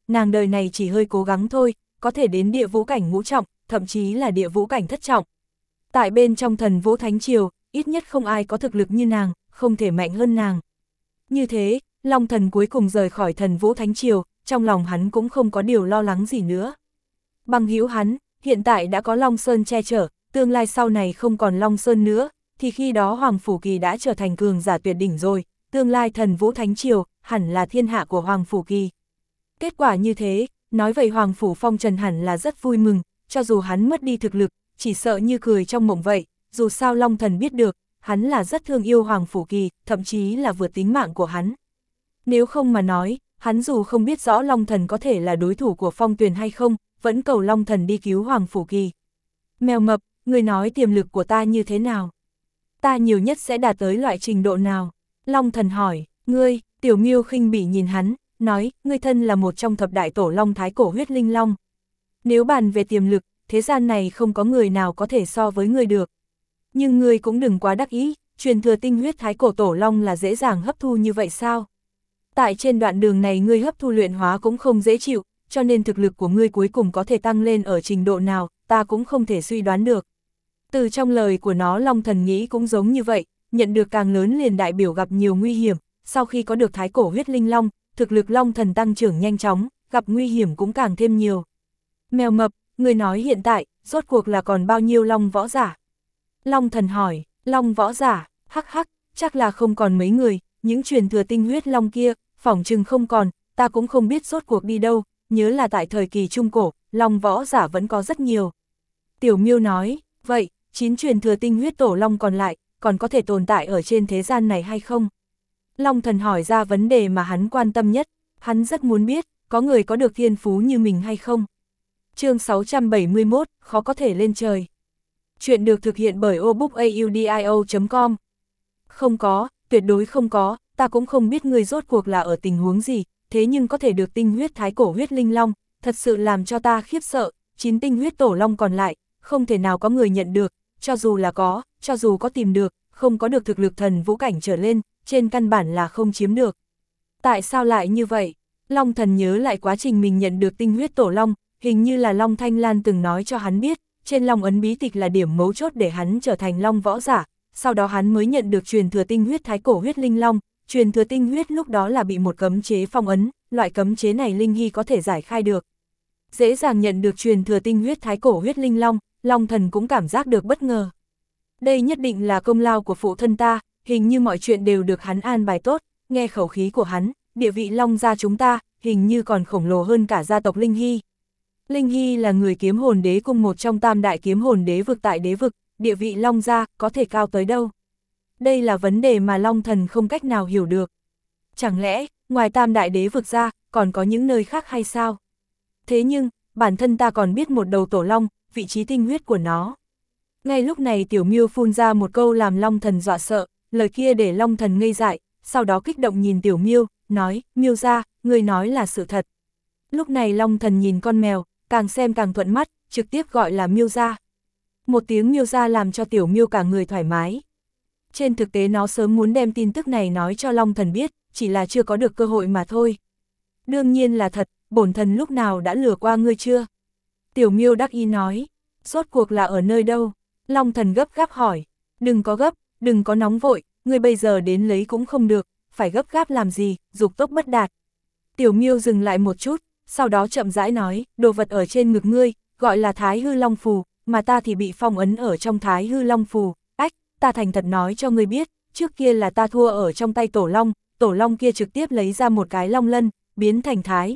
nàng đời này chỉ hơi cố gắng thôi, có thể đến địa vũ cảnh ngũ trọng, thậm chí là địa vũ cảnh thất trọng. Tại bên trong thần vũ thánh triều, ít nhất không ai có thực lực như nàng, không thể mạnh hơn nàng. Như thế, Long Thần cuối cùng rời khỏi thần vũ thánh triều, trong lòng hắn cũng không có điều lo lắng gì nữa. Bằng hữu hắn, hiện tại đã có Long Sơn che chở, tương lai sau này không còn Long Sơn nữa, thì khi đó Hoàng Phủ Kỳ đã trở thành cường giả tuyệt đỉnh rồi, tương lai thần vũ thánh triều, hẳn là thiên hạ của Hoàng Phủ Kỳ. Kết quả như thế, nói vậy Hoàng Phủ Phong Trần hẳn là rất vui mừng, cho dù hắn mất đi thực lực, chỉ sợ như cười trong mộng vậy, dù sao Long Thần biết được, hắn là rất thương yêu Hoàng Phủ Kỳ, thậm chí là vượt tính mạng của hắn. Nếu không mà nói, hắn dù không biết rõ Long Thần có thể là đối thủ của Phong Tuyền hay không, vẫn cầu Long Thần đi cứu Hoàng Phủ Kỳ. Mèo mập, người nói tiềm lực của ta như thế nào? Ta nhiều nhất sẽ đạt tới loại trình độ nào? Long Thần hỏi, ngươi, Tiểu Miêu khinh bỉ nhìn hắn, nói, ngươi thân là một trong thập đại tổ long thái cổ huyết linh long. Nếu bàn về tiềm lực, thế gian này không có người nào có thể so với ngươi được. Nhưng ngươi cũng đừng quá đắc ý, truyền thừa tinh huyết thái cổ tổ long là dễ dàng hấp thu như vậy sao? Tại trên đoạn đường này ngươi hấp thu luyện hóa cũng không dễ chịu, cho nên thực lực của ngươi cuối cùng có thể tăng lên ở trình độ nào, ta cũng không thể suy đoán được. Từ trong lời của nó Long Thần nghĩ cũng giống như vậy, nhận được càng lớn liền đại biểu gặp nhiều nguy hiểm, sau khi có được thái cổ huyết linh long, thực lực Long Thần tăng trưởng nhanh chóng, gặp nguy hiểm cũng càng thêm nhiều. Mèo mập, người nói hiện tại, rốt cuộc là còn bao nhiêu long võ giả? Long Thần hỏi, long võ giả, hắc hắc, chắc là không còn mấy người, những truyền thừa tinh huyết long kia, phỏng chừng không còn, ta cũng không biết rốt cuộc đi đâu, nhớ là tại thời kỳ trung cổ, long võ giả vẫn có rất nhiều. Tiểu Miêu nói, vậy, chín truyền thừa tinh huyết tổ long còn lại, còn có thể tồn tại ở trên thế gian này hay không? Long Thần hỏi ra vấn đề mà hắn quan tâm nhất, hắn rất muốn biết, có người có được thiên phú như mình hay không? Chương sáu trăm bảy mươi mốt, khó có thể lên trời. Chuyện được thực hiện bởi obookaudio chấm com. Không có, tuyệt đối không có, ta cũng không biết người rốt cuộc là ở tình huống gì, thế nhưng có thể được tinh huyết thái cổ huyết linh long, thật sự làm cho ta khiếp sợ, chín tinh huyết tổ long còn lại, không thể nào có người nhận được, cho dù là có, cho dù có tìm được, không có được thực lực thần vũ cảnh trở lên, trên căn bản là không chiếm được. Tại sao lại như vậy? Long Thần nhớ lại quá trình mình nhận được tinh huyết tổ long, hình như là Long Thanh Lan từng nói cho hắn biết, trên long ấn bí tịch là điểm mấu chốt để hắn trở thành long võ giả, sau đó hắn mới nhận được truyền thừa tinh huyết thái cổ huyết linh long, truyền thừa tinh huyết lúc đó là bị một cấm chế phong ấn, loại cấm chế này Linh Hy có thể giải khai được. Dễ dàng nhận được truyền thừa tinh huyết thái cổ huyết linh long, Long Thần cũng cảm giác được bất ngờ. Đây nhất định là công lao của phụ thân ta, hình như mọi chuyện đều được hắn an bài tốt, nghe khẩu khí của hắn, địa vị Long gia chúng ta, hình như còn khổng lồ hơn cả gia tộc Linh Hy. Linh Hy là người kiếm hồn đế cung một trong tam đại kiếm hồn đế vực tại đế vực, địa vị Long gia có thể cao tới đâu? Đây là vấn đề mà Long Thần không cách nào hiểu được. Chẳng lẽ, ngoài tam đại đế vực ra, còn có những nơi khác hay sao? Thế nhưng, bản thân ta còn biết một đầu tổ long, vị trí tinh huyết của nó. Ngay lúc này Tiểu Miêu phun ra một câu làm Long Thần dọa sợ, lời kia để Long Thần ngây dại, sau đó kích động nhìn Tiểu Miêu, nói, Miêu gia, người nói là sự thật. Lúc này Long Thần nhìn con mèo, càng xem càng thuận mắt, trực tiếp gọi là Miêu gia. Một tiếng Miêu gia làm cho Tiểu Miêu cả người thoải mái. Trên thực tế nó sớm muốn đem tin tức này nói cho Long Thần biết, chỉ là chưa có được cơ hội mà thôi. Đương nhiên là thật, bổn thần lúc nào đã lừa qua ngươi chưa? Tiểu Miêu đắc ý nói, rốt cuộc là ở nơi đâu? Long Thần gấp gáp hỏi, đừng có gấp, đừng có nóng vội, ngươi bây giờ đến lấy cũng không được, phải gấp gáp làm gì, dục tốc bất đạt. Tiểu Miêu dừng lại một chút, sau đó chậm rãi nói, đồ vật ở trên ngực ngươi, gọi là Thái Hư Long Phù, mà ta thì bị phong ấn ở trong Thái Hư Long Phù. Ách, ta thành thật nói cho ngươi biết, trước kia là ta thua ở trong tay Tổ Long, Tổ Long kia trực tiếp lấy ra một cái long lân, biến thành Thái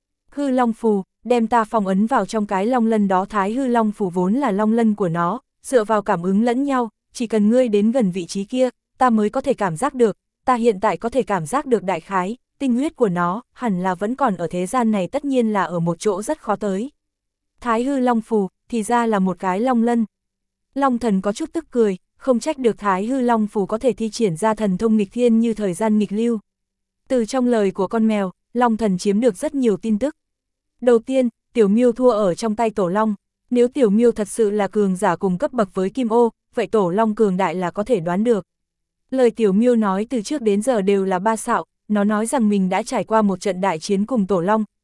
Hư Long Phù, đem ta phong ấn vào trong cái long lân đó. Thái Hư Long Phù vốn là long lân của nó, dựa vào cảm ứng lẫn nhau, chỉ cần ngươi đến gần vị trí kia, ta mới có thể cảm giác được, ta hiện tại có thể cảm giác được đại khái, tinh huyết của nó, hẳn là vẫn còn ở thế gian này, tất nhiên là ở một chỗ rất khó tới. Thái Hư Long Phù, thì ra là một cái long lân. Long Thần có chút tức cười, không trách được Thái Hư Long Phù có thể thi triển ra thần thông nghịch thiên như thời gian nghịch lưu. Từ trong lời của con mèo, Long Thần chiếm được rất nhiều tin tức. Đầu tiên, Tiểu Miêu thua ở trong tay Tổ Long. Nếu Tiểu Miêu thật sự là cường giả cùng cấp bậc với Kim Ô, vậy Tổ Long cường đại là có thể đoán được. Lời Tiểu Miêu nói từ trước đến giờ đều là ba xạo, nó nói rằng mình đã trải qua một trận đại chiến cùng Tổ Long,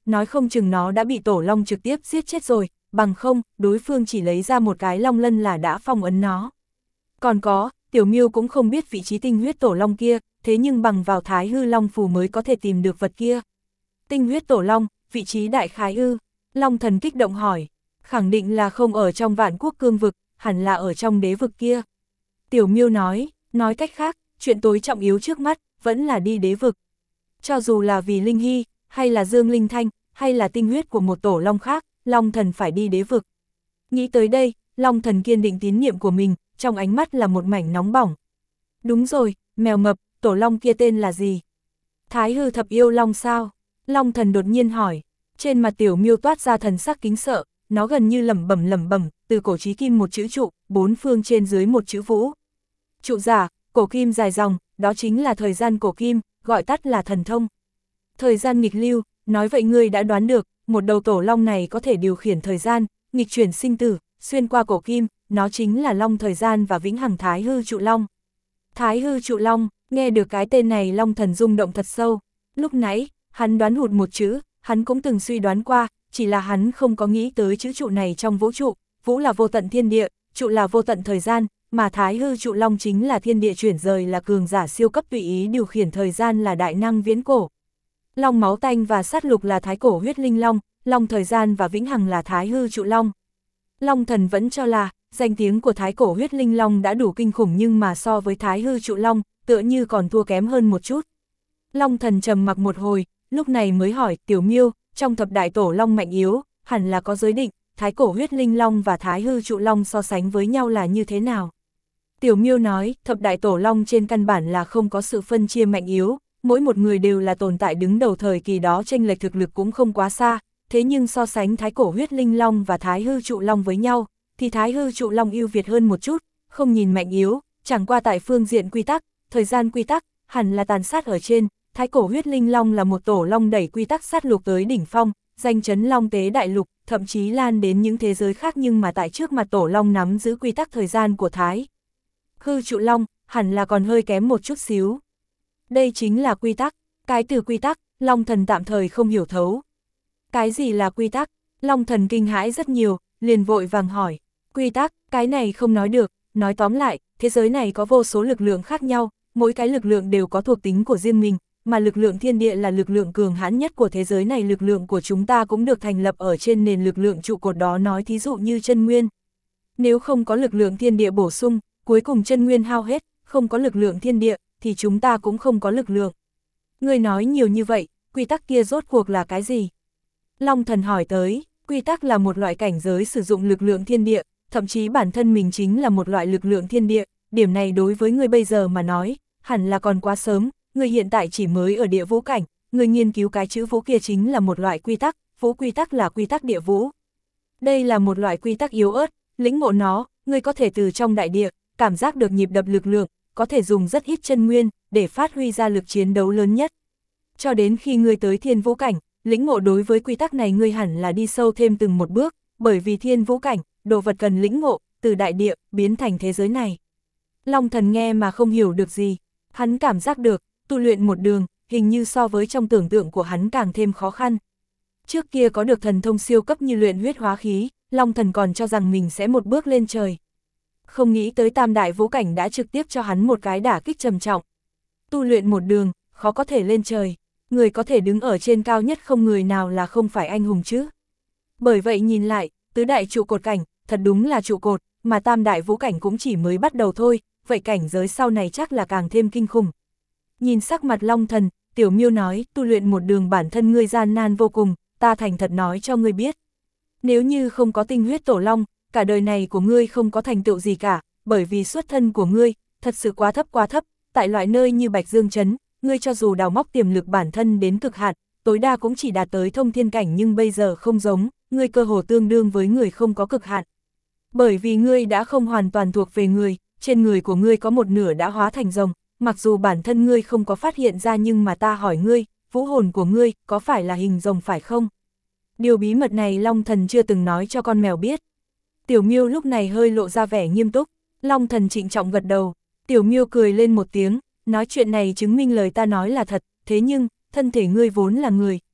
nói không chừng nó đã bị tổ long trực tiếp giết chết rồi, bằng không, đối phương chỉ lấy ra một cái long lân là đã phong ấn nó. Còn có, Tiểu Miêu cũng không biết vị trí tinh huyết tổ long kia, thế nhưng bằng vào Thái Hư Long Phù mới có thể tìm được vật kia. Tinh huyết tổ long, vị trí đại khái ư? Long Thần kích động hỏi, khẳng định là không ở trong Vạn Quốc cương vực, hẳn là ở trong đế vực kia. Tiểu Miêu nói, nói cách khác, chuyện tối trọng yếu trước mắt, vẫn là đi đế vực. Cho dù là vì Linh Hy, hay là Dương Linh Thanh, hay là tinh huyết của một tổ long khác, Long Thần phải đi đế vực. Nghĩ tới đây, Long Thần kiên định tín nhiệm của mình, trong ánh mắt là một mảnh nóng bỏng. Đúng rồi, mèo mập, tổ long kia tên là gì? Thái Hư Thập Yêu Long sao? Long Thần đột nhiên hỏi. Trên mặt Tiểu Miêu toát ra thần sắc kính sợ, nó gần như lẩm bẩm lẩm bẩm, từ cổ chí kim một chữ trụ, bốn phương trên dưới một chữ vũ. Trụ giả, cổ kim dài dòng, đó chính là thời gian cổ kim, gọi tắt là thần thông. Thời gian nghịch lưu, nói vậy ngươi đã đoán được, một đầu tổ long này có thể điều khiển thời gian, nghịch chuyển sinh tử, xuyên qua cổ kim, nó chính là long thời gian và vĩnh hằng Thái Hư Trụ Long. Thái Hư Trụ Long, nghe được cái tên này Long Thần rung động thật sâu. Lúc nãy, hắn đoán hụt một chữ, hắn cũng từng suy đoán qua, chỉ là hắn không có nghĩ tới chữ trụ này trong vũ trụ. Vũ là vô tận thiên địa, trụ là vô tận thời gian, mà Thái Hư Trụ Long chính là thiên địa chuyển rời, là cường giả siêu cấp tùy ý điều khiển thời gian, là đại năng viễn cổ. Long máu tanh và sát lục là Thái Cổ Huyết Linh Long, Long thời gian và vĩnh hằng là Thái Hư Trụ Long. Long Thần vẫn cho là, danh tiếng của Thái Cổ Huyết Linh Long đã đủ kinh khủng, nhưng mà so với Thái Hư Trụ Long, tựa như còn thua kém hơn một chút. Long Thần trầm mặc một hồi, lúc này mới hỏi, Tiểu Miêu, trong thập đại tổ long mạnh yếu, hẳn là có giới định, Thái Cổ Huyết Linh Long và Thái Hư Trụ Long so sánh với nhau là như thế nào? Tiểu Miêu nói, thập đại tổ long trên căn bản là không có sự phân chia mạnh yếu, mỗi một người đều là tồn tại đứng đầu thời kỳ đó, chênh lệch thực lực cũng không quá xa, thế nhưng so sánh Thái Cổ Huyết Linh Long và Thái Hư Trụ Long với nhau, thì Thái Hư Trụ Long ưu việt hơn một chút, không nhìn mạnh yếu, chẳng qua tại phương diện quy tắc, thời gian quy tắc, hẳn là tàn sát ở trên. Thái Cổ Huyết Linh Long là một tổ long đẩy quy tắc sát lục tới đỉnh phong, danh chấn long tế đại lục, thậm chí lan đến những thế giới khác, nhưng mà tại trước mặt tổ long nắm giữ quy tắc thời gian của Thái Hư Trụ Long, hẳn là còn hơi kém một chút xíu. Đây chính là quy tắc, cái từ quy tắc, Long Thần tạm thời không hiểu thấu. Cái gì là quy tắc? Long Thần kinh hãi rất nhiều, liền vội vàng hỏi. Quy tắc, cái này không nói được, nói tóm lại, thế giới này có vô số lực lượng khác nhau, mỗi cái lực lượng đều có thuộc tính của riêng mình, mà lực lượng thiên địa là lực lượng cường hãn nhất của thế giới này, lực lượng của chúng ta cũng được thành lập ở trên nền lực lượng trụ cột đó, nói thí dụ như chân nguyên. Nếu không có lực lượng thiên địa bổ sung, cuối cùng chân nguyên hao hết, không có lực lượng thiên địa, thì chúng ta cũng không có lực lượng. Người nói nhiều như vậy, quy tắc kia rốt cuộc là cái gì? Long Thần hỏi tới, quy tắc là một loại cảnh giới sử dụng lực lượng thiên địa, thậm chí bản thân mình chính là một loại lực lượng thiên địa, điểm này đối với người bây giờ mà nói, hẳn là còn quá sớm, người hiện tại chỉ mới ở địa vũ cảnh, người nghiên cứu cái chữ vũ kia chính là một loại quy tắc, vũ quy tắc là quy tắc địa vũ. Đây là một loại quy tắc yếu ớt, lĩnh ngộ nó, người có thể từ trong đại địa, cảm giác được nhịp đập lực lượng, có thể dùng rất ít chân nguyên, để phát huy ra lực chiến đấu lớn nhất. Cho đến khi ngươi tới thiên vũ cảnh, lĩnh ngộ đối với quy tắc này ngươi hẳn là đi sâu thêm từng một bước, bởi vì thiên vũ cảnh, đồ vật cần lĩnh ngộ, từ đại địa, biến thành thế giới này. Long Thần nghe mà không hiểu được gì, hắn cảm giác được, tu luyện một đường, hình như so với trong tưởng tượng của hắn càng thêm khó khăn. Trước kia có được thần thông siêu cấp như luyện huyết hóa khí, Long Thần còn cho rằng mình sẽ một bước lên trời. Không nghĩ tới tam đại vũ cảnh đã trực tiếp cho hắn một cái đả kích trầm trọng. Tu luyện một đường, khó có thể lên trời, người có thể đứng ở trên cao nhất không người nào là không phải anh hùng chứ. Bởi vậy nhìn lại, tứ đại trụ cột cảnh, thật đúng là trụ cột, mà tam đại vũ cảnh cũng chỉ mới bắt đầu thôi, vậy cảnh giới sau này chắc là càng thêm kinh khủng. Nhìn sắc mặt Long Thần, Tiểu Miêu nói, tu luyện một đường bản thân ngươi gian nan vô cùng, ta thành thật nói cho ngươi biết. Nếu như không có tinh huyết tổ long, cả đời này của ngươi không có thành tựu gì cả, bởi vì xuất thân của ngươi, thật sự quá thấp quá thấp, tại loại nơi như Bạch Dương Trấn, ngươi cho dù đào móc tiềm lực bản thân đến cực hạn, tối đa cũng chỉ đạt tới thông thiên cảnh, nhưng bây giờ không giống, ngươi cơ hồ tương đương với người không có cực hạn. Bởi vì ngươi đã không hoàn toàn thuộc về người, trên người của ngươi có một nửa đã hóa thành rồng, mặc dù bản thân ngươi không có phát hiện ra, nhưng mà ta hỏi ngươi, vũ hồn của ngươi có phải là hình rồng phải không? Điều bí mật này Long Thần chưa từng nói cho con mèo biết. Tiểu Miêu lúc này hơi lộ ra vẻ nghiêm túc, Long Thần trịnh trọng gật đầu, Tiểu Miêu cười lên một tiếng, nói chuyện này chứng minh lời ta nói là thật, thế nhưng, thân thể ngươi vốn là người,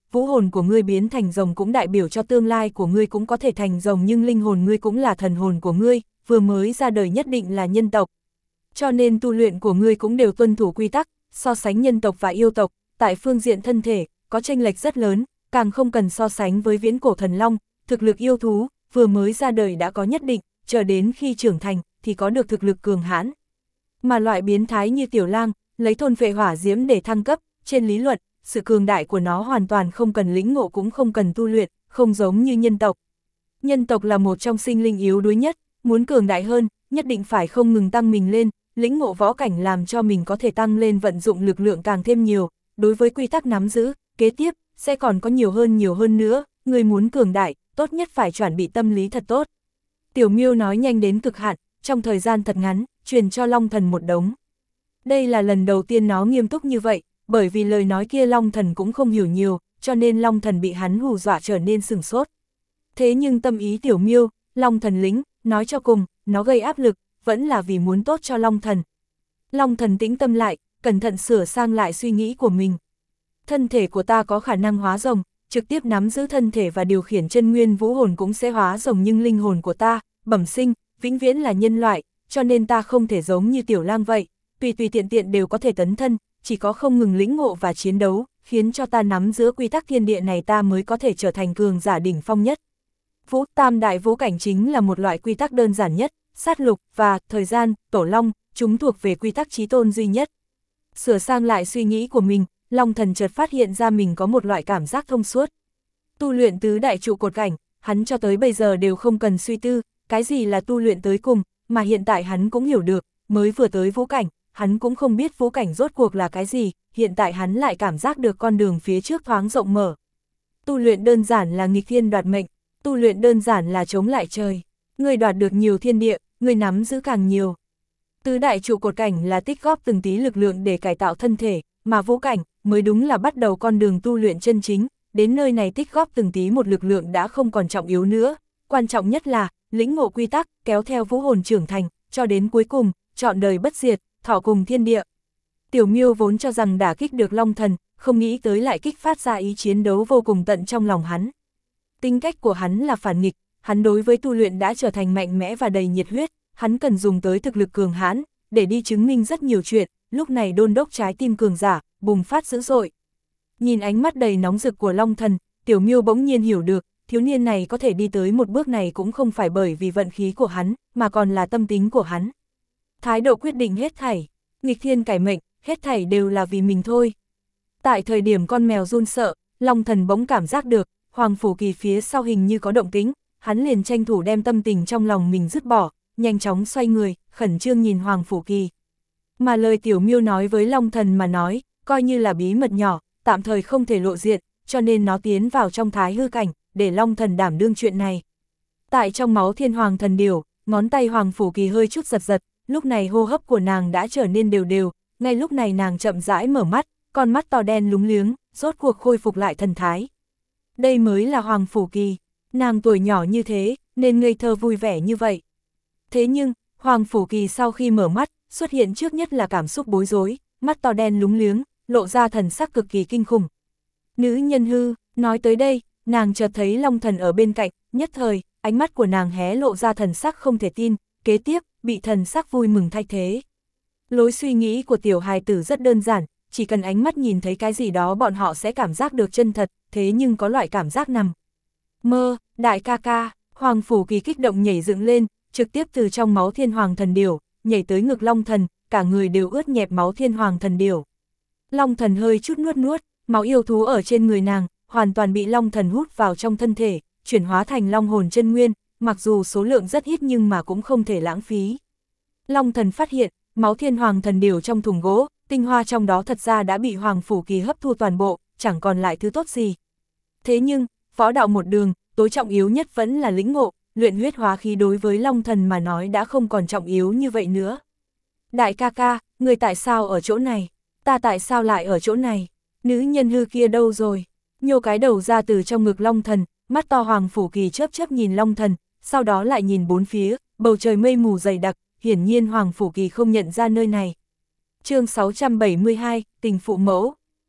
vũ hồn của ngươi biến thành rồng cũng đại biểu cho tương lai của ngươi cũng có thể thành rồng, nhưng linh hồn ngươi cũng là thần hồn của ngươi, vừa mới ra đời nhất định là nhân tộc. Cho nên tu luyện của ngươi cũng đều tuân thủ quy tắc, so sánh nhân tộc và yêu tộc, tại phương diện thân thể, có chênh lệch rất lớn, càng không cần so sánh với viễn cổ thần long, thực lực yêu thú, vừa mới ra đời đã có nhất định, chờ đến khi trưởng thành, thì có được thực lực cường hãn. Mà loại biến thái như tiểu lang, lấy thôn phệ hỏa diễm để thăng cấp, trên lý luận, sự cường đại của nó hoàn toàn không cần lĩnh ngộ cũng không cần tu luyện, không giống như nhân tộc. Nhân tộc là một trong sinh linh yếu đuối nhất, muốn cường đại hơn, nhất định phải không ngừng tăng mình lên, lĩnh ngộ võ cảnh làm cho mình có thể tăng lên vận dụng lực lượng càng thêm nhiều, đối với quy tắc nắm giữ, kế tiếp, sẽ còn có nhiều hơn nhiều hơn nữa, người muốn cường đại, tốt nhất phải chuẩn bị tâm lý thật tốt. Tiểu Miêu nói nhanh đến cực hạn, trong thời gian thật ngắn, truyền cho Long Thần một đống. Đây là lần đầu tiên nó nghiêm túc như vậy, bởi vì lời nói kia Long Thần cũng không hiểu nhiều, cho nên Long Thần bị hắn hù dọa trở nên sửng sốt. Thế nhưng tâm ý Tiểu Miêu, Long Thần lĩnh, nói cho cùng, nó gây áp lực, vẫn là vì muốn tốt cho Long Thần. Long Thần tĩnh tâm lại, cẩn thận sửa sang lại suy nghĩ của mình. Thân thể của ta có khả năng hóa rồng, trực tiếp nắm giữ thân thể và điều khiển chân nguyên vũ hồn cũng sẽ hóa rồng, nhưng linh hồn của ta, bẩm sinh, vĩnh viễn là nhân loại, cho nên ta không thể giống như tiểu lang vậy, tùy tùy tiện tiện đều có thể tấn thân, chỉ có không ngừng lĩnh ngộ và chiến đấu, khiến cho ta nắm giữ quy tắc thiên địa này ta mới có thể trở thành cường giả đỉnh phong nhất. Vũ tam đại vũ cảnh chính là một loại quy tắc đơn giản nhất, sát lục và thời gian, tổ long, chúng thuộc về quy tắc chí tôn duy nhất. Sửa sang lại suy nghĩ của mình, Long Thần chợt phát hiện ra mình có một loại cảm giác thông suốt. Tu luyện tứ đại trụ cột cảnh, hắn cho tới bây giờ đều không cần suy tư, cái gì là tu luyện tới cùng, mà hiện tại hắn cũng hiểu được, mới vừa tới vũ cảnh, hắn cũng không biết vũ cảnh rốt cuộc là cái gì, hiện tại hắn lại cảm giác được con đường phía trước thoáng rộng mở. Tu luyện đơn giản là nghịch thiên đoạt mệnh, tu luyện đơn giản là chống lại trời, người đoạt được nhiều thiên địa, người nắm giữ càng nhiều. Tứ đại trụ cột cảnh là tích góp từng tí lực lượng để cải tạo thân thể, mà vũ cảnh mới đúng là bắt đầu con đường tu luyện chân chính, đến nơi này tích góp từng tí một lực lượng đã không còn trọng yếu nữa, quan trọng nhất là lĩnh ngộ quy tắc, kéo theo vũ hồn trưởng thành, cho đến cuối cùng, trọn đời bất diệt, thọ cùng thiên địa. Tiểu Miêu vốn cho rằng đả kích được Long Thần, không nghĩ tới lại kích phát ra ý chiến đấu vô cùng tận trong lòng hắn. Tính cách của hắn là phản nghịch, hắn đối với tu luyện đã trở thành mạnh mẽ và đầy nhiệt huyết, hắn cần dùng tới thực lực cường hãn, để đi chứng minh rất nhiều chuyện, lúc này đôn đốc trái tim cường giả, bùng phát dữ dội. Nhìn ánh mắt đầy nóng rực của Long Thần, Tiểu Miêu bỗng nhiên hiểu được, thiếu niên này có thể đi tới một bước này cũng không phải bởi vì vận khí của hắn, mà còn là tâm tính của hắn. Thái độ quyết định hết thảy, nghịch thiên cải mệnh, hết thảy đều là vì mình thôi. Tại thời điểm con mèo run sợ, Long Thần bỗng cảm giác được, Hoàng Phủ Kỳ phía sau hình như có động tĩnh, hắn liền tranh thủ đem tâm tình trong lòng mình dứt bỏ, nhanh chóng xoay người, khẩn trương nhìn Hoàng Phủ Kỳ. Mà lời Tiểu Miêu nói với Long Thần mà nói, coi như là bí mật nhỏ, tạm thời không thể lộ diện, cho nên nó tiến vào trong thái hư cảnh, để Long Thần đảm đương chuyện này. Tại trong máu thiên hoàng thần điểu, ngón tay Hoàng Phủ Kỳ hơi chút giật giật, lúc này hô hấp của nàng đã trở nên đều đều, ngay lúc này nàng chậm rãi mở mắt, con mắt to đen lúng liếng, rốt cuộc khôi phục lại thần thái. Đây mới là Hoàng Phủ Kỳ, nàng tuổi nhỏ như thế, nên ngây thơ vui vẻ như vậy. Thế nhưng, Hoàng Phủ Kỳ sau khi mở mắt, xuất hiện trước nhất là cảm xúc bối rối, mắt to đen lúng liếng, lộ ra thần sắc cực kỳ kinh khủng. Nữ nhân hư, nói tới đây, nàng chợt thấy Long Thần ở bên cạnh, nhất thời, ánh mắt của nàng hé lộ ra thần sắc không thể tin, kế tiếp, bị thần sắc vui mừng thay thế. Lối suy nghĩ của tiểu hài tử rất đơn giản, chỉ cần ánh mắt nhìn thấy cái gì đó bọn họ sẽ cảm giác được chân thật, thế nhưng có loại cảm giác nằm mơ, đại ca ca, Hoàng Phủ Kỳ kích động nhảy dựng lên, trực tiếp từ trong máu thiên hoàng thần điểu, nhảy tới ngực Long Thần, cả người đều ướt nhẹp máu thiên hoàng thần điểu. Long Thần hơi chút nuốt nuốt, máu yêu thú ở trên người nàng, hoàn toàn bị Long Thần hút vào trong thân thể, chuyển hóa thành long hồn chân nguyên, mặc dù số lượng rất ít nhưng mà cũng không thể lãng phí. Long Thần phát hiện, máu thiên hoàng thần điểu trong thùng gỗ, tinh hoa trong đó thật ra đã bị Hoàng Phủ Kỳ hấp thu toàn bộ, chẳng còn lại thứ tốt gì. Thế nhưng, võ đạo một đường, tối trọng yếu nhất vẫn là lĩnh ngộ, luyện huyết hóa khí đối với Long Thần mà nói đã không còn trọng yếu như vậy nữa. Đại ca ca, người tại sao ở chỗ này? Ta tại sao lại ở chỗ này? Nữ nhân hư kia đâu rồi? Nhô cái đầu ra từ trong ngực Long Thần, mắt to Hoàng Phủ Kỳ chớp chớp nhìn Long Thần, sau đó lại nhìn bốn phía, bầu trời mây mù dày đặc, hiển nhiên Hoàng Phủ Kỳ không nhận ra nơi này. Chương sáu trăm bảy mươi hai, tình phụ mẫu.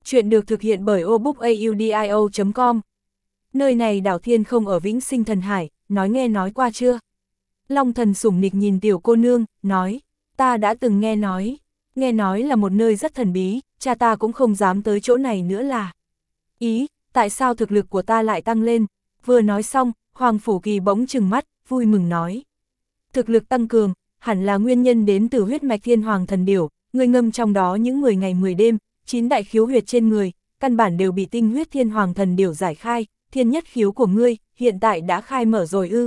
Chuyện được thực hiện bởi obookaudio chấm com. Nơi này đảo thiên không ở Vĩnh Sinh Thần Hải, nói nghe nói qua chưa? Long Thần sủng nịch nhìn tiểu cô nương, nói, ta đã từng nghe nói, nghe nói là một nơi rất thần bí, cha ta cũng không dám tới chỗ này nữa là. Ý, tại sao thực lực của ta lại tăng lên? Vừa nói xong, Hoàng Phủ Kỳ bỗng trừng mắt, vui mừng nói. Thực lực tăng cường, hẳn là nguyên nhân đến từ huyết mạch thiên hoàng thần điểu, người ngâm trong đó những mười ngày mười đêm, chín đại khiếu huyệt trên người, căn bản đều bị tinh huyết thiên hoàng thần điểu giải khai, thiên nhất khiếu của ngươi, hiện tại đã khai mở rồi ư.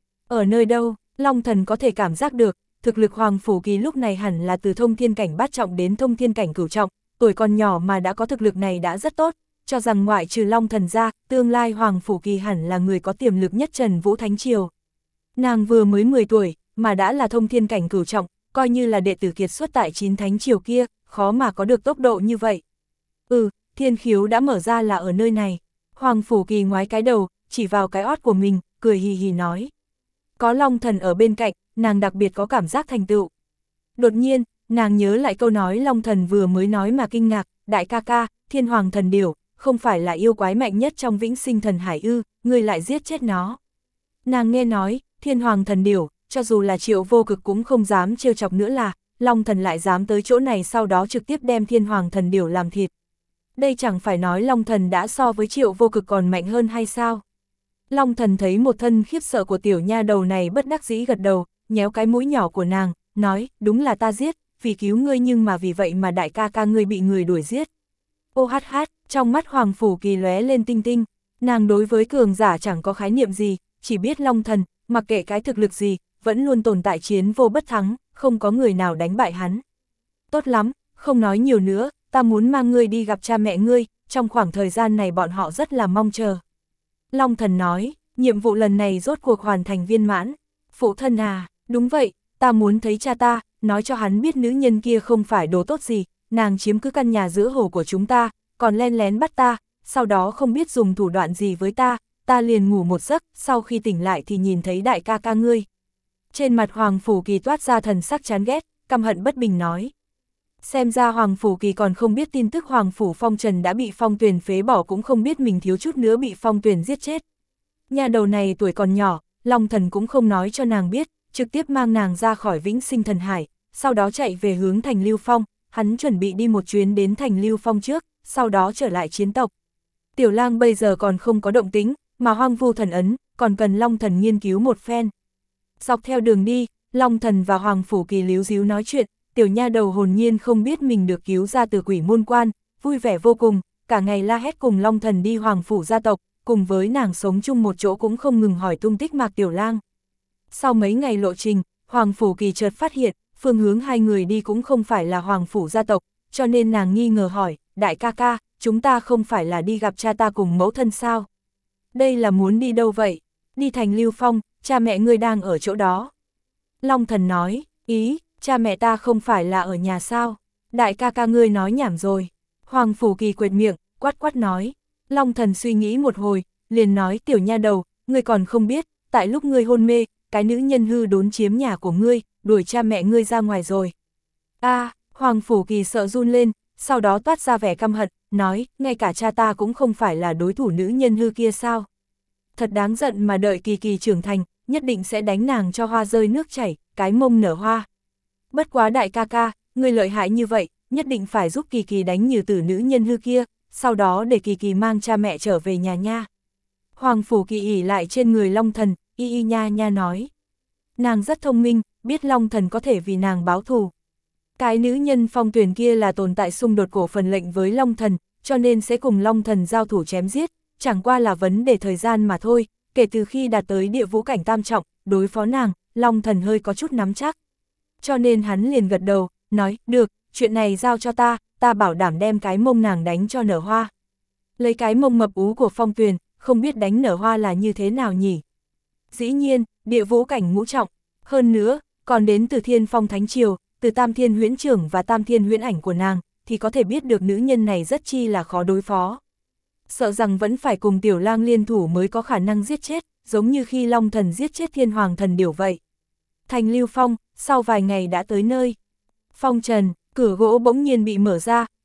Ở nơi đâu, Long Thần có thể cảm giác được, thực lực Hoàng Phủ Kỳ lúc này hẳn là từ thông thiên cảnh bát trọng đến thông thiên cảnh cửu trọng, tuổi còn nhỏ mà đã có thực lực này đã rất tốt, cho rằng ngoại trừ Long Thần ra, tương lai Hoàng Phủ Kỳ hẳn là người có tiềm lực nhất Trần Vũ Thánh Triều. Nàng vừa mới mười tuổi, mà đã là thông thiên cảnh cửu trọng, coi như là đệ tử kiệt xuất tại chín thánh triều kia, khó mà có được tốc độ như vậy. Ừ, thiên khiếu đã mở ra là ở nơi này. Hoàng Phủ Kỳ ngoái cái đầu, chỉ vào cái ót của mình, cười hì hì nói. Có Long Thần ở bên cạnh, nàng đặc biệt có cảm giác thành tựu. Đột nhiên, nàng nhớ lại câu nói Long Thần vừa mới nói mà kinh ngạc, đại ca ca, thiên hoàng thần điểu, không phải là yêu quái mạnh nhất trong Vĩnh Sinh Thần Hải ư, ngươi lại giết chết nó. Nàng nghe nói, thiên hoàng thần điểu, cho dù là Triệu Vô Cực cũng không dám trêu chọc nữa là, Long Thần lại dám tới chỗ này sau đó trực tiếp đem thiên hoàng thần điểu làm thịt. Đây chẳng phải nói Long Thần đã so với Triệu Vô Cực còn mạnh hơn hay sao? Long Thần thấy một thân khiếp sợ của tiểu nha đầu này bất đắc dĩ gật đầu, nhéo cái mũi nhỏ của nàng, nói, đúng là ta giết, vì cứu ngươi nhưng mà vì vậy mà đại ca ca ngươi bị người đuổi giết. Ô hát hát, trong mắt Hoàng Phủ Kỳ lóe lên tinh tinh, nàng đối với cường giả chẳng có khái niệm gì, chỉ biết Long Thần, mặc kệ cái thực lực gì, vẫn luôn tồn tại chiến vô bất thắng, không có người nào đánh bại hắn. Tốt lắm, không nói nhiều nữa, ta muốn mang ngươi đi gặp cha mẹ ngươi, trong khoảng thời gian này bọn họ rất là mong chờ. Long Thần nói, nhiệm vụ lần này rốt cuộc hoàn thành viên mãn. Phụ thân à, đúng vậy, ta muốn thấy cha ta, nói cho hắn biết nữ nhân kia không phải đồ tốt gì, nàng chiếm cứ căn nhà giữa hồ của chúng ta, còn len lén bắt ta, sau đó không biết dùng thủ đoạn gì với ta, ta liền ngủ một giấc, sau khi tỉnh lại thì nhìn thấy đại ca ca ngươi. Trên mặt Hoàng Phủ Kỳ toát ra thần sắc chán ghét, căm hận bất bình nói. Xem ra Hoàng Phủ Kỳ còn không biết tin tức Hoàng Phủ Phong Trần đã bị Phong Tuyền phế bỏ, cũng không biết mình thiếu chút nữa bị Phong Tuyền giết chết. Nhà đầu này tuổi còn nhỏ, Long Thần cũng không nói cho nàng biết, trực tiếp mang nàng ra khỏi Vĩnh Sinh Thần Hải, sau đó chạy về hướng thành Lưu Phong, hắn chuẩn bị đi một chuyến đến thành Lưu Phong trước, sau đó trở lại chiến tộc. Tiểu Lang bây giờ còn không có động tính, mà Hoang Vu Thần Ấn, còn cần Long Thần nghiên cứu một phen. Dọc theo đường đi, Long Thần và Hoàng Phủ Kỳ líu díu nói chuyện, tiểu nha đầu hồn nhiên không biết mình được cứu ra từ quỷ môn quan, vui vẻ vô cùng, cả ngày la hét cùng Long Thần đi Hoàng Phủ gia tộc, cùng với nàng sống chung một chỗ cũng không ngừng hỏi tung tích Mạc Tiểu Lang. Sau mấy ngày lộ trình, Hoàng Phủ Kỳ chợt phát hiện, phương hướng hai người đi cũng không phải là Hoàng Phủ gia tộc, cho nên nàng nghi ngờ hỏi, đại ca ca, chúng ta không phải là đi gặp cha ta cùng mẫu thân sao? Đây là muốn đi đâu vậy? Đi thành Lưu Phong, cha mẹ ngươi đang ở chỗ đó. Long Thần nói, ý, cha mẹ ta không phải là ở nhà sao? Đại ca ca ngươi nói nhảm rồi. Hoàng Phủ Kỳ quệt miệng, quát quát nói. Long Thần suy nghĩ một hồi, liền nói, tiểu nha đầu, ngươi còn không biết, tại lúc ngươi hôn mê, cái nữ nhân hư đốn chiếm nhà của ngươi, đuổi cha mẹ ngươi ra ngoài rồi. A, à, Hoàng Phủ Kỳ sợ run lên, sau đó toát ra vẻ căm hận, nói, ngay cả cha ta cũng không phải là đối thủ nữ nhân hư kia sao? Thật đáng giận, mà đợi Kỳ Kỳ trưởng thành, nhất định sẽ đánh nàng cho hoa rơi nước chảy, cái mông nở hoa. Bất quá đại ca ca, ngươi lợi hại như vậy, nhất định phải giúp Kỳ Kỳ đánh Như Tử nữ nhân hư kia, sau đó để Kỳ Kỳ mang cha mẹ trở về nhà nha. Hoàng Phủ Kỳ ỉ lại trên người Long Thần, y y nha nha nói. Nàng rất thông minh, biết Long Thần có thể vì nàng báo thù. Cái nữ nhân Phong Tuyền kia là tồn tại xung đột cổ phần lệnh với Long Thần, cho nên sẽ cùng Long Thần giao thủ chém giết, chẳng qua là vấn đề thời gian mà thôi, kể từ khi đạt tới địa vũ cảnh tam trọng, đối phó nàng, Long Thần hơi có chút nắm chắc. Cho nên hắn liền gật đầu, nói, được, chuyện này giao cho ta, ta bảo đảm đem cái mông nàng đánh cho nở hoa. Lấy cái mông mập ú của Phong Tuyền, không biết đánh nở hoa là như thế nào nhỉ? Dĩ nhiên, địa vũ cảnh ngũ trọng, hơn nữa, còn đến từ Thiên Phong Thánh Triều, từ Tam Thiên Huyễn Trưởng và Tam Thiên Huyễn Ảnh của nàng, thì có thể biết được nữ nhân này rất chi là khó đối phó. Sợ rằng vẫn phải cùng Tiểu Lang liên thủ mới có khả năng giết chết, giống như khi Long Thần giết chết Thiên Hoàng Thần Điểu vậy. Thành Lưu Phong, sau vài ngày đã tới nơi. Phong trần, cửa gỗ bỗng nhiên bị mở ra,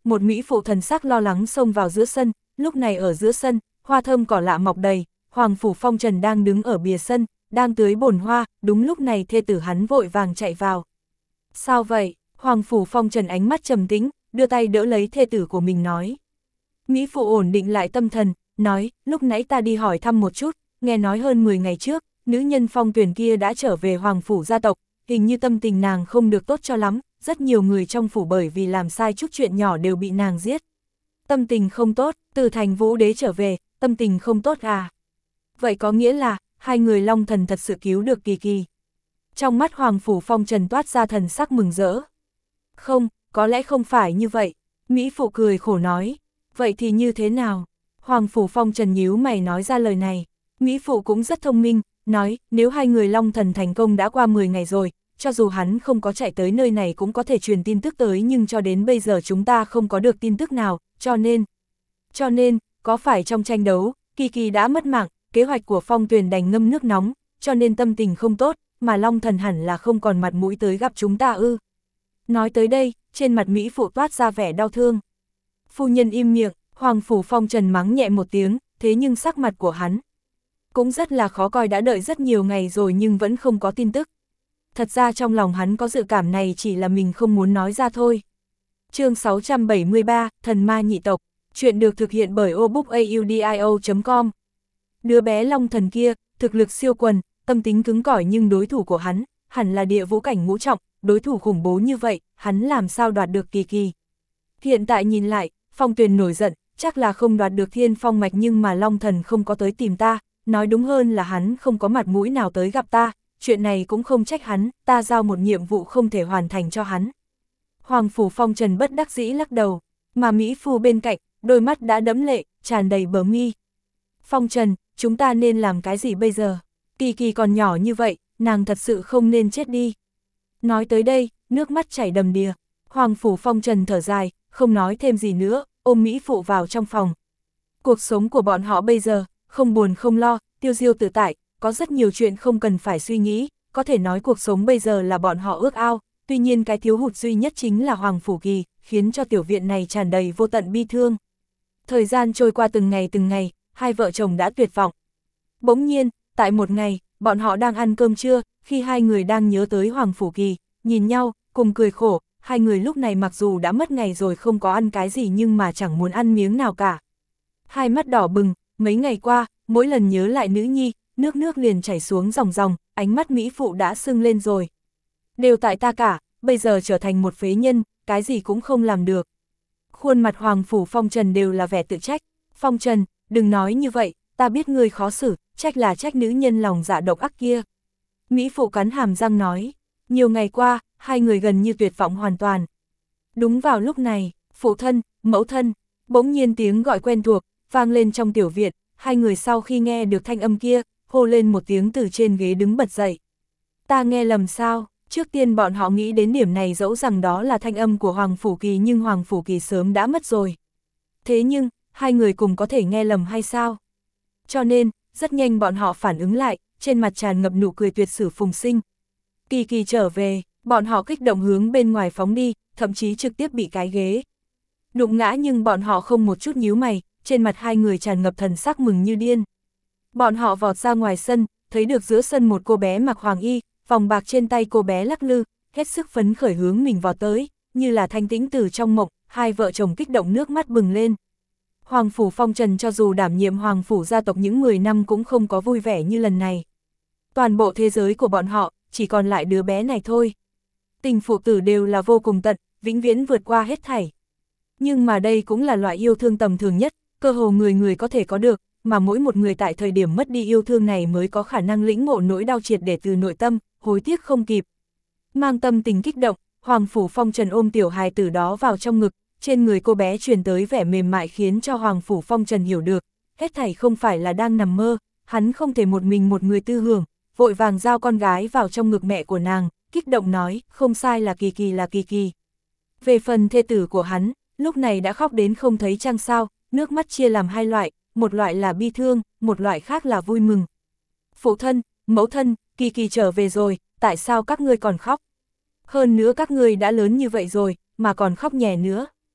một mỹ phụ thần sắc lo lắng xông vào giữa sân, lúc này ở giữa sân, hoa thơm cỏ lạ mọc đầy, Hoàng Phủ Phong Trần đang đứng ở bìa sân, đang tưới bồn hoa, đúng lúc này thê tử hắn vội vàng chạy vào. Sao vậy? Hoàng Phủ Phong Trần ánh mắt trầm tĩnh, đưa tay đỡ lấy thê tử của mình nói. Mỹ phụ ổn định lại tâm thần, nói, lúc nãy ta đi hỏi thăm một chút, nghe nói hơn mười ngày trước, nữ nhân Phong Tuyền kia đã trở về Hoàng Phủ gia tộc, hình như tâm tình nàng không được tốt cho lắm, rất nhiều người trong phủ bởi vì làm sai chút chuyện nhỏ đều bị nàng giết. Tâm tình không tốt, từ thành Vũ Đế trở về, tâm tình không tốt à? Vậy có nghĩa là, hai người Long Thần thật sự cứu được Kỳ Kỳ. Trong mắt Hoàng Phủ Phong Trần toát ra thần sắc mừng rỡ. Không, có lẽ không phải như vậy. Mỹ phụ cười khổ nói. Vậy thì như thế nào? Hoàng Phủ Phong Trần nhíu mày nói ra lời này. Mỹ phụ cũng rất thông minh, nói nếu hai người Long Thần thành công đã qua mười ngày rồi, cho dù hắn không có chạy tới nơi này cũng có thể truyền tin tức tới, nhưng cho đến bây giờ chúng ta không có được tin tức nào, cho nên... Cho nên, có phải trong tranh đấu, Kỳ Kỳ đã mất mạng, kế hoạch của Phong Tuyền đành ngâm nước nóng, cho nên tâm tình không tốt, mà Long Thần hẳn là không còn mặt mũi tới gặp chúng ta ư. Nói tới đây, trên mặt Mỹ phụ toát ra vẻ đau thương. Phu nhân im miệng, Hoàng Phủ Phong Trần mắng nhẹ một tiếng, thế nhưng sắc mặt của hắn cũng rất là khó coi, đã đợi rất nhiều ngày rồi nhưng vẫn không có tin tức. Thật ra trong lòng hắn có dự cảm này, chỉ là mình không muốn nói ra thôi. Chương sáu trăm bảy mươi ba, Thần Ma Nhị Tộc, chuyện được thực hiện bởi obookaudio chấm com. Đứa bé Long Thần kia, thực lực siêu quần, tâm tính cứng cỏi, nhưng đối thủ của hắn, hẳn là địa vũ cảnh ngũ trọng, đối thủ khủng bố như vậy, hắn làm sao đoạt được Kỳ Kỳ. Hiện tại nhìn lại, Phong Tuyền nổi giận, chắc là không đoạt được Thiên Phong mạch, nhưng mà Long Thần không có tới tìm ta, nói đúng hơn là hắn không có mặt mũi nào tới gặp ta, chuyện này cũng không trách hắn, ta giao một nhiệm vụ không thể hoàn thành cho hắn. Hoàng Phủ Phong Trần bất đắc dĩ lắc đầu, mà Mỹ Phu bên cạnh, đôi mắt đã đẫm lệ, tràn đầy bờ mi. Phong Trần, chúng ta nên làm cái gì bây giờ? Kỳ Kỳ còn nhỏ như vậy, nàng thật sự không nên chết đi. Nói tới đây, nước mắt chảy đầm đìa. Hoàng Phủ Phong Trần thở dài, không nói thêm gì nữa, ôm Mỹ Phụ vào trong phòng. Cuộc sống của bọn họ bây giờ, không buồn không lo, tiêu diêu tự tại, có rất nhiều chuyện không cần phải suy nghĩ, có thể nói cuộc sống bây giờ là bọn họ ước ao, tuy nhiên cái thiếu hụt duy nhất chính là Hoàng Phủ Kỳ, khiến cho tiểu viện này tràn đầy vô tận bi thương. Thời gian trôi qua từng ngày từng ngày, hai vợ chồng đã tuyệt vọng. Bỗng nhiên, tại một ngày, bọn họ đang ăn cơm trưa, khi hai người đang nhớ tới Hoàng Phủ Kỳ, nhìn nhau, cùng cười khổ, hai người lúc này mặc dù đã mất ngày rồi không có ăn cái gì nhưng mà chẳng muốn ăn miếng nào cả. Hai mắt đỏ bừng, mấy ngày qua, mỗi lần nhớ lại nữ nhi, nước nước liền chảy xuống ròng ròng, ánh mắt Mỹ phụ đã sưng lên rồi. Đều tại ta cả, bây giờ trở thành một phế nhân, cái gì cũng không làm được. Khuôn mặt Hoàng Phủ Phong Trần đều là vẻ tự trách. Phong Trần, đừng nói như vậy, ta biết ngươi khó xử, trách là trách nữ nhân lòng dạ độc ác kia. Mỹ phụ cắn hàm răng nói, nhiều ngày qua, hai người gần như tuyệt vọng hoàn toàn. Đúng vào lúc này, phụ thân, mẫu thân, bỗng nhiên tiếng gọi quen thuộc, vang lên trong tiểu viện, hai người sau khi nghe được thanh âm kia, hô lên một tiếng từ trên ghế đứng bật dậy. Ta nghe lầm sao? Trước tiên bọn họ nghĩ đến điểm này, dẫu rằng đó là thanh âm của Hoàng Phủ Kỳ nhưng Hoàng Phủ Kỳ sớm đã mất rồi. Thế nhưng, hai người cùng có thể nghe lầm hay sao? Cho nên, rất nhanh bọn họ phản ứng lại, trên mặt tràn ngập nụ cười tuyệt sử phùng sinh. Kỳ Kỳ trở về, bọn họ kích động hướng bên ngoài phóng đi, thậm chí trực tiếp bị cái ghế đụng ngã, nhưng bọn họ không một chút nhíu mày, trên mặt hai người tràn ngập thần sắc mừng như điên. Bọn họ vọt ra ngoài sân, thấy được giữa sân một cô bé mặc hoàng y, vòng bạc trên tay cô bé lắc lư, hết sức phấn khởi hướng mình vào tới, như là thanh tĩnh từ trong mộng, hai vợ chồng kích động nước mắt bừng lên. Hoàng Phủ Phong Trần cho dù đảm nhiệm Hoàng Phủ gia tộc những mười năm cũng không có vui vẻ như lần này. Toàn bộ thế giới của bọn họ, chỉ còn lại đứa bé này thôi. Tình phụ tử đều là vô cùng tận, vĩnh viễn vượt qua hết thảy. Nhưng mà đây cũng là loại yêu thương tầm thường nhất, cơ hồ người người có thể có được, mà mỗi một người tại thời điểm mất đi yêu thương này mới có khả năng lĩnh ngộ nỗi đau triệt để từ nội tâm, hối tiếc không kịp. Mang tâm tình kích động, Hoàng Phủ Phong Trần ôm tiểu hài tử đó vào trong ngực, trên người cô bé truyền tới vẻ mềm mại khiến cho Hoàng Phủ Phong Trần hiểu được, hết thảy không phải là đang nằm mơ, hắn không thể một mình một người tư hưởng, vội vàng giao con gái vào trong ngực mẹ của nàng, kích động nói, không sai, là Kỳ Kỳ, là Kỳ Kỳ. Về phần thê tử của hắn, lúc này đã khóc đến không thấy trăng sao, nước mắt chia làm hai loại, một loại là bi thương, một loại khác là vui mừng. Phụ thân, mẫu thân, Kỳ Kỳ trở về rồi, tại sao các ngươi còn khóc? Hơn nữa các ngươi đã lớn như vậy rồi, mà còn khóc nhè nữa.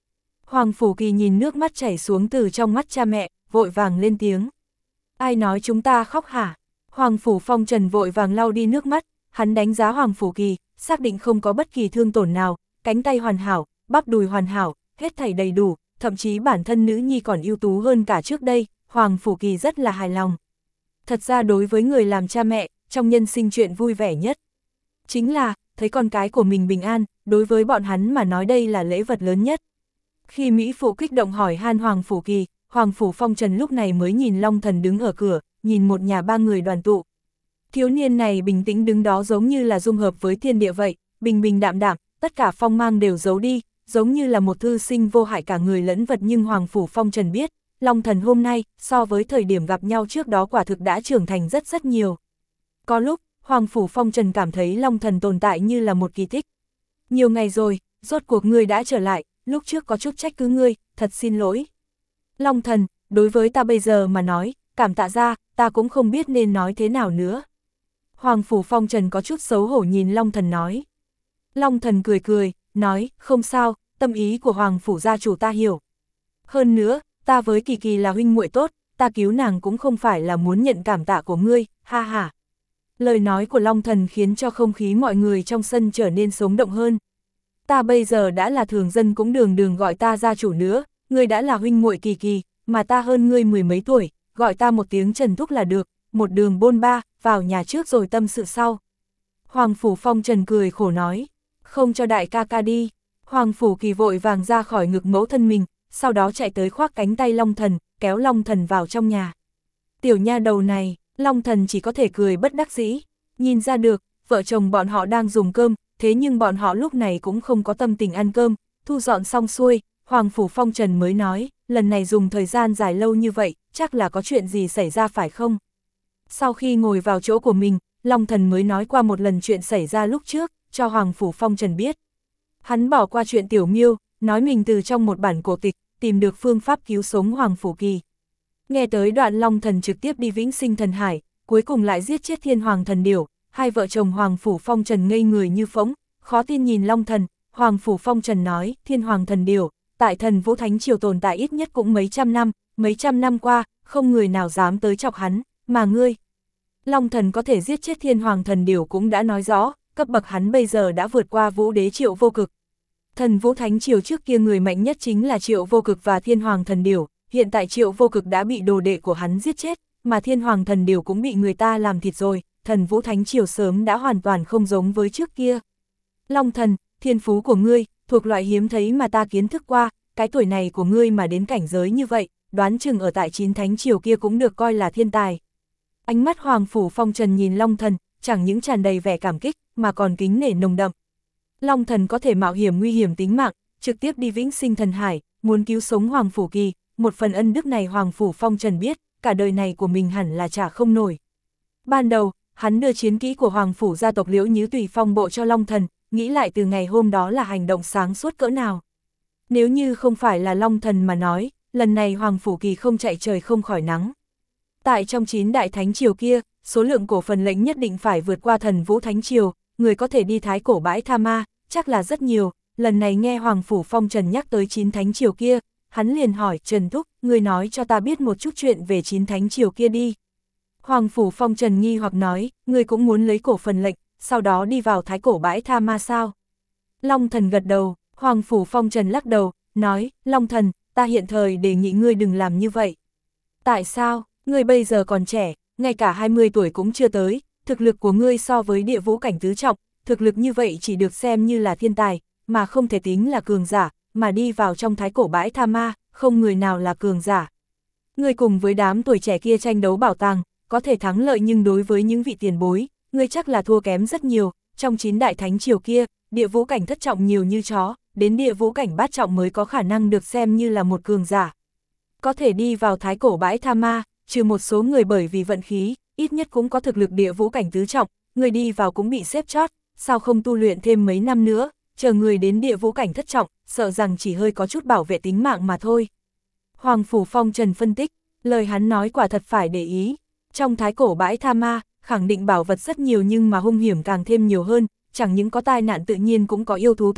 Hoàng Phủ Kỳ nhìn nước mắt chảy xuống từ trong mắt cha mẹ, vội vàng lên tiếng. Ai nói chúng ta khóc hả? Hoàng Phủ Phong Trần vội vàng lau đi nước mắt, hắn đánh giá Hoàng Phủ Kỳ, xác định không có bất kỳ thương tổn nào, cánh tay hoàn hảo, bắp đùi hoàn hảo, hết thảy đầy đủ, thậm chí bản thân nữ nhi còn ưu tú hơn cả trước đây, Hoàng Phủ Kỳ rất là hài lòng. Thật ra đối với người làm cha mẹ, trong nhân sinh chuyện vui vẻ nhất chính là, thấy con cái của mình bình an, đối với bọn hắn mà nói đây là lễ vật lớn nhất. Khi Mỹ Phụ kích động hỏi han Hoàng Phủ Kỳ, Hoàng Phủ Phong Trần lúc này mới nhìn Long Thần đứng ở cửa, nhìn một nhà ba người đoàn tụ. Thiếu niên này bình tĩnh đứng đó giống như là dung hợp với thiên địa vậy, bình bình đạm đạm, tất cả phong mang đều giấu đi, giống như là một thư sinh vô hại cả người lẫn vật. Nhưng Hoàng Phủ Phong Trần biết, Long Thần hôm nay, so với thời điểm gặp nhau trước đó quả thực đã trưởng thành rất rất nhiều. Có lúc, Hoàng Phủ Phong Trần cảm thấy Long Thần tồn tại như là một kỳ tích. Nhiều ngày rồi, rốt cuộc ngươi đã trở lại, lúc trước có chút trách cứ ngươi, thật xin lỗi. Long Thần, đối với ta bây giờ mà nói, cảm tạ ra, ta cũng không biết nên nói thế nào nữa. Hoàng Phủ Phong Trần có chút xấu hổ nhìn Long Thần nói. Long Thần cười cười, nói, không sao, tâm ý của Hoàng Phủ gia chủ ta hiểu. Hơn nữa, ta với Kỳ Kỳ là huynh muội tốt, ta cứu nàng cũng không phải là muốn nhận cảm tạ của ngươi, ha ha. Lời nói của Long Thần khiến cho không khí mọi người trong sân trở nên sống động hơn. Ta bây giờ đã là thường dân cũng đường đường gọi ta gia chủ nữa, ngươi đã là huynh muội Kỳ Kỳ, mà ta hơn ngươi mười mấy tuổi, gọi ta một tiếng Trần Thúc là được, một đường bôn ba, vào nhà trước rồi tâm sự sau. Hoàng Phủ Phong Trần cười khổ nói, không cho đại ca ca đi. Hoàng Phủ Kỳ vội vàng ra khỏi ngực mẫu thân mình, sau đó chạy tới khoác cánh tay Long Thần, kéo Long Thần vào trong nhà. Tiểu nha đầu này, Long Thần chỉ có thể cười bất đắc dĩ, nhìn ra được, vợ chồng bọn họ đang dùng cơm, thế nhưng bọn họ lúc này cũng không có tâm tình ăn cơm, thu dọn xong xuôi, Hoàng Phủ Phong Trần mới nói, lần này dùng thời gian dài lâu như vậy, chắc là có chuyện gì xảy ra phải không? Sau khi ngồi vào chỗ của mình, Long Thần mới nói qua một lần chuyện xảy ra lúc trước, cho Hoàng Phủ Phong Trần biết. Hắn bỏ qua chuyện Tiểu Miêu, nói mình từ trong một bản cổ tịch, tìm được phương pháp cứu sống Hoàng Phủ Kỳ. Nghe tới đoạn Long Thần trực tiếp đi Vĩnh Sinh Thần Hải, cuối cùng lại giết chết Thiên Hoàng Thần Điểu, hai vợ chồng Hoàng Phủ Phong Trần ngây người như phỗng, khó tin nhìn Long Thần. Hoàng Phủ Phong Trần nói, Thiên Hoàng Thần Điểu, tại Thần Vũ Thánh Triều tồn tại ít nhất cũng mấy trăm năm, mấy trăm năm qua, không người nào dám tới chọc hắn, mà ngươi. Long Thần có thể giết chết Thiên Hoàng Thần Điểu cũng đã nói rõ, cấp bậc hắn bây giờ đã vượt qua Vũ Đế Triệu Vô Cực. Thần Vũ Thánh Triều trước kia người mạnh nhất chính là Triệu Vô Cực và Thiên Hoàng Thần Điểu, hiện tại Triệu Vô Cực đã bị đồ đệ của hắn giết chết, mà Thiên Hoàng Thần Điểu cũng bị người ta làm thịt rồi, Thần Vũ Thánh Triều sớm đã hoàn toàn không giống với trước kia. Long Thần, thiên phú của ngươi, thuộc loại hiếm thấy mà ta kiến thức qua, cái tuổi này của ngươi mà đến cảnh giới như vậy, đoán chừng ở tại Chín Thánh Triều kia cũng được coi là thiên tài. Ánh mắt Hoàng Phủ Phong Trần nhìn Long Thần, chẳng những tràn đầy vẻ cảm kích, mà còn kính nể nồng đậm. Long Thần có thể mạo hiểm nguy hiểm tính mạng, trực tiếp đi Vĩnh Sinh Thần Hải, muốn cứu sống Hoàng Phủ Kỳ, một phần ân đức này Hoàng Phủ Phong Trần biết, cả đời này của mình hẳn là trả không nổi. Ban đầu, hắn đưa chiến kỹ của Hoàng Phủ gia tộc Liễu Nhứ Tùy Phong bộ cho Long Thần, nghĩ lại từ ngày hôm đó là hành động sáng suốt cỡ nào. Nếu như không phải là Long Thần mà nói, lần này Hoàng Phủ Kỳ không chạy trời không khỏi nắng. Tại trong chín đại thánh triều kia, số lượng cổ phần lệnh nhất định phải vượt qua Thần Vũ Thánh Triều, người có thể đi thái cổ bãi Tha Ma, chắc là rất nhiều. Lần này nghe Hoàng Phủ Phong Trần nhắc tới chín thánh triều kia, hắn liền hỏi, Trần Thúc, người nói cho ta biết một chút chuyện về chín thánh triều kia đi. Hoàng Phủ Phong Trần nghi hoặc nói, người cũng muốn lấy cổ phần lệnh, sau đó đi vào thái cổ bãi Tha Ma sao? Long Thần gật đầu, Hoàng Phủ Phong Trần lắc đầu, nói, Long Thần, ta hiện thời đề nghị ngươi đừng làm như vậy. Tại sao? Ngươi bây giờ còn trẻ, ngay cả hai mươi tuổi cũng chưa tới, thực lực của ngươi so với địa vũ cảnh tứ trọng, thực lực như vậy chỉ được xem như là thiên tài, mà không thể tính là cường giả, mà đi vào trong thái cổ bãi Tha Ma, không người nào là cường giả. Ngươi cùng với đám tuổi trẻ kia tranh đấu bảo tàng, có thể thắng lợi nhưng đối với những vị tiền bối, ngươi chắc là thua kém rất nhiều, trong chín đại thánh triều kia, địa vũ cảnh thất trọng nhiều như chó, đến địa vũ cảnh bát trọng mới có khả năng được xem như là một cường giả. Có thể đi vào thái cổ bãi Tha Ma, trừ một số người bởi vì vận khí, ít nhất cũng có thực lực địa vũ cảnh tứ trọng, người đi vào cũng bị xếp chót, sao không tu luyện thêm mấy năm nữa, chờ người đến địa vũ cảnh thất trọng, sợ rằng chỉ hơi có chút bảo vệ tính mạng mà thôi. Hoàng Phủ Phong Trần phân tích, lời hắn nói quả thật phải để ý, trong thái cổ bãi Tha Ma, khẳng định bảo vật rất nhiều nhưng mà hung hiểm càng thêm nhiều hơn, chẳng những có tai nạn tự nhiên cũng có yêu thú tập kích,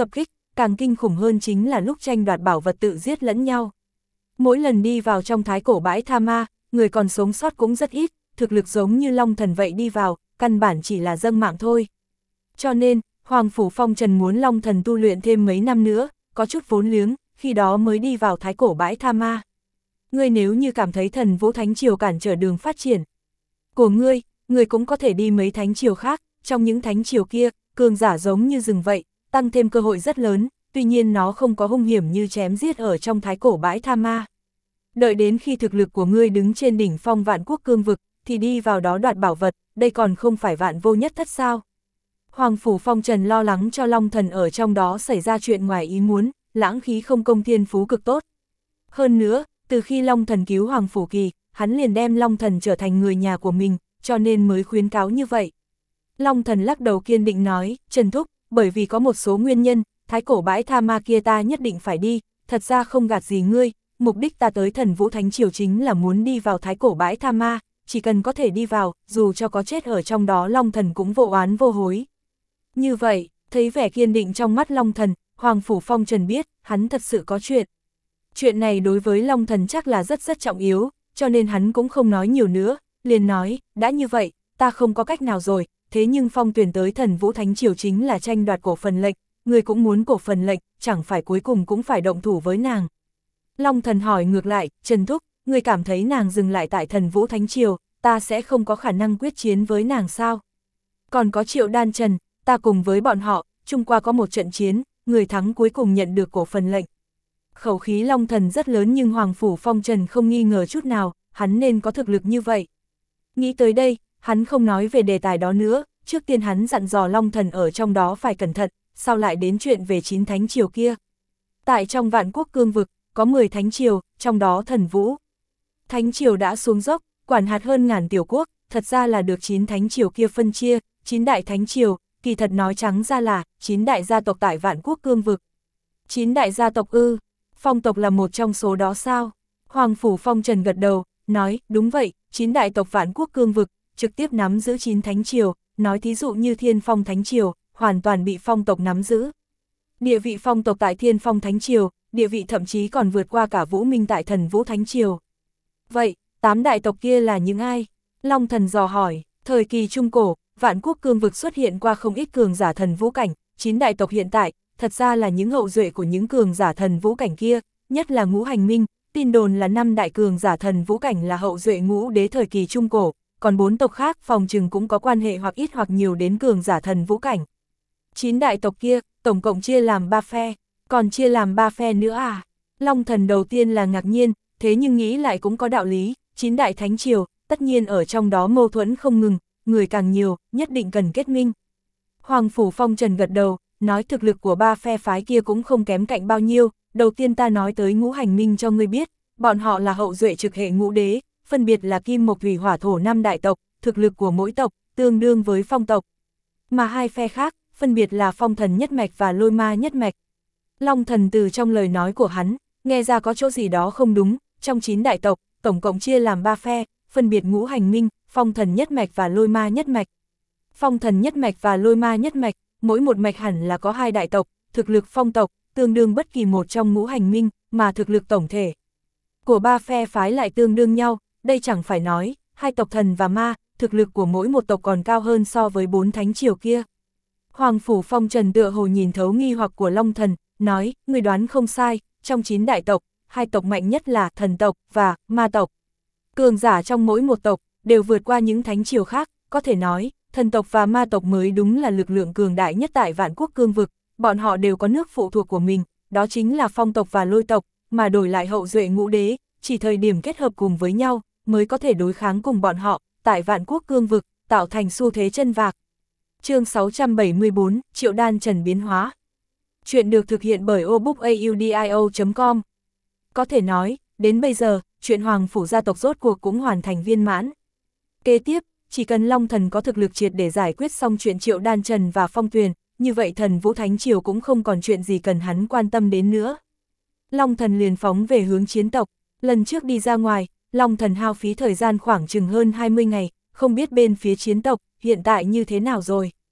càng kinh khủng hơn chính là lúc tranh đoạt bảo vật tự giết lẫn nhau. Mỗi lần đi vào trong thái cổ bãi tha ma, người còn sống sót cũng rất ít, thực lực giống như Long Thần vậy đi vào, căn bản chỉ là dâng mạng thôi. Cho nên, Hoàng Phủ Phong Trần muốn Long Thần tu luyện thêm mấy năm nữa, có chút vốn liếng, khi đó mới đi vào thái cổ bãi tha ma. Ngươi nếu như cảm thấy Thần Vũ Thánh Triều cản trở đường phát triển của ngươi, ngươi cũng có thể đi mấy thánh triều khác, trong những thánh triều kia, cường giả giống như rừng vậy, tăng thêm cơ hội rất lớn, tuy nhiên nó không có hung hiểm như chém giết ở trong thái cổ bãi tha ma. Đợi đến khi thực lực của ngươi đứng trên đỉnh phong vạn quốc cương vực, thì đi vào đó đoạt bảo vật, đây còn không phải vạn vô nhất thất sao. Hoàng Phủ Phong Trần lo lắng cho Long Thần ở trong đó xảy ra chuyện ngoài ý muốn, lãng khí không công thiên phú cực tốt. Hơn nữa, từ khi Long Thần cứu Hoàng Phủ Kỳ, hắn liền đem Long Thần trở thành người nhà của mình, cho nên mới khuyến cáo như vậy. Long Thần lắc đầu kiên định nói, Trần Thúc, bởi vì có một số nguyên nhân, thái cổ bãi tha ma kia ta nhất định phải đi, thật ra không gạt gì ngươi, mục đích ta tới Thần Vũ Thánh Triều chính là muốn đi vào thái cổ bãi tha ma, chỉ cần có thể đi vào, dù cho có chết ở trong đó Long Thần cũng vô oán vô hối. Như vậy, thấy vẻ kiên định trong mắt Long Thần, Hoàng Phủ Phong Trần biết, hắn thật sự có chuyện. Chuyện này đối với Long Thần chắc là rất rất trọng yếu, cho nên hắn cũng không nói nhiều nữa, liền nói, đã như vậy, ta không có cách nào rồi, thế nhưng Phong Tuyền tới Thần Vũ Thánh Triều chính là tranh đoạt cổ phần lệnh, người cũng muốn cổ phần lệnh, chẳng phải cuối cùng cũng phải động thủ với nàng. Long Thần hỏi ngược lại, Trần Thúc, người cảm thấy nàng dừng lại tại Thần Vũ Thánh Triều, ta sẽ không có khả năng quyết chiến với nàng sao? Còn có Triệu Đan Trần, ta cùng với bọn họ, chung qua có một trận chiến, người thắng cuối cùng nhận được cổ phần lệnh. Khẩu khí Long Thần rất lớn nhưng Hoàng Phủ Phong Trần không nghi ngờ chút nào, hắn nên có thực lực như vậy. Nghĩ tới đây, hắn không nói về đề tài đó nữa, trước tiên hắn dặn dò Long Thần ở trong đó phải cẩn thận, sau lại đến chuyện về chín thánh triều kia. Tại trong vạn quốc cương vực, có mười thánh triều, trong đó Thần Vũ Thánh Triều đã xuống dốc, quản hạt hơn ngàn tiểu quốc, thật ra là được chín thánh triều kia phân chia, chín đại thánh triều, kỳ thật nói trắng ra là chín đại gia tộc tại vạn quốc cương vực. Chín đại gia tộc ư, Phong tộc là một trong số đó sao? Hoàng Phủ Phong Trần gật đầu, nói, đúng vậy, chín đại tộc vạn quốc cương vực, trực tiếp nắm giữ chín thánh triều, nói thí dụ như Thiên Phong Thánh Triều, hoàn toàn bị Phong tộc nắm giữ. Địa vị Phong tộc tại Thiên Phong Thánh Triều, địa vị thậm chí còn vượt qua cả Vũ Minh tại Thần Vũ Thánh Triều. Vậy, tám đại tộc kia là những ai? Long Thần dò hỏi, thời kỳ Trung Cổ, vạn quốc cương vực xuất hiện qua không ít cường giả thần vũ cảnh, chín đại tộc hiện tại, thật ra là những hậu duệ của những cường giả thần vũ cảnh kia, nhất là Ngũ Hành Minh, tin đồn là năm đại cường giả thần vũ cảnh là hậu duệ Ngũ Đế thời kỳ Trung Cổ, còn bốn tộc khác phòng trừng cũng có quan hệ hoặc ít hoặc nhiều đến cường giả thần vũ cảnh. Chín đại tộc kia, tổng cộng chia làm ba phe, còn chia làm ba phe nữa à? Long Thần đầu tiên là ngạc nhiên, thế nhưng nghĩ lại cũng có đạo lý, chín đại thánh triều, tất nhiên ở trong đó mâu thuẫn không ngừng, người càng nhiều, nhất định cần kết minh. Hoàng Phủ Phong Trần gật đầu, nói thực lực của ba phe phái kia cũng không kém cạnh bao nhiêu, đầu tiên ta nói tới Ngũ Hành Minh cho ngươi biết, bọn họ là hậu duệ trực hệ Ngũ Đế, phân biệt là Kim Mộc Thủy Hỏa Thổ năm đại tộc, thực lực của mỗi tộc, tương đương với Phong tộc. Mà hai phe khác, phân biệt là Phong Thần nhất mạch và Lôi Ma nhất mạch. Long Thần từ trong lời nói của hắn, nghe ra có chỗ gì đó không đúng, trong chín đại tộc, tổng cộng chia làm ba phe, phân biệt Ngũ Hành Minh, Phong Thần nhất mạch và Lôi Ma nhất mạch. Phong Thần nhất mạch và Lôi Ma nhất mạch, mỗi một mạch hẳn là có hai đại tộc, thực lực Phong tộc, tương đương bất kỳ một trong Ngũ Hành Minh, mà thực lực tổng thể của ba phe phái lại tương đương nhau, đây chẳng phải nói, hai tộc thần và ma, thực lực của mỗi một tộc còn cao hơn so với bốn thánh triều kia. Hoàng Phủ Phong Trần tựa hồ nhìn thấu nghi hoặc của Long Thần, nói, người đoán không sai, trong chín đại tộc, hai tộc mạnh nhất là thần tộc và ma tộc. Cường giả trong mỗi một tộc, đều vượt qua những thánh triều khác, có thể nói, thần tộc và ma tộc mới đúng là lực lượng cường đại nhất tại vạn quốc cương vực, bọn họ đều có nước phụ thuộc của mình, đó chính là Phong tộc và Lôi tộc, mà đổi lại hậu duệ Ngũ Đế, chỉ thời điểm kết hợp cùng với nhau, mới có thể đối kháng cùng bọn họ, tại vạn quốc cương vực, tạo thành xu thế chân vạc. Chương sáu trăm bảy mươi bốn, Triệu Đan Trần biến hóa. Chuyện được thực hiện bởi obookaudio chấm com. Có thể nói, đến bây giờ, chuyện Hoàng Phủ gia tộc rốt cuộc cũng hoàn thành viên mãn. Kế tiếp, chỉ cần Long Thần có thực lực triệt để giải quyết xong chuyện Triệu Đan Trần và Phong Tuyền, như vậy Thần Vũ Thánh Triều cũng không còn chuyện gì cần hắn quan tâm đến nữa. Long Thần liền phóng về hướng chiến tộc, lần trước đi ra ngoài, Long Thần hao phí thời gian khoảng chừng hơn hai mươi ngày, không biết bên phía chiến tộc, hiện tại như thế nào rồi.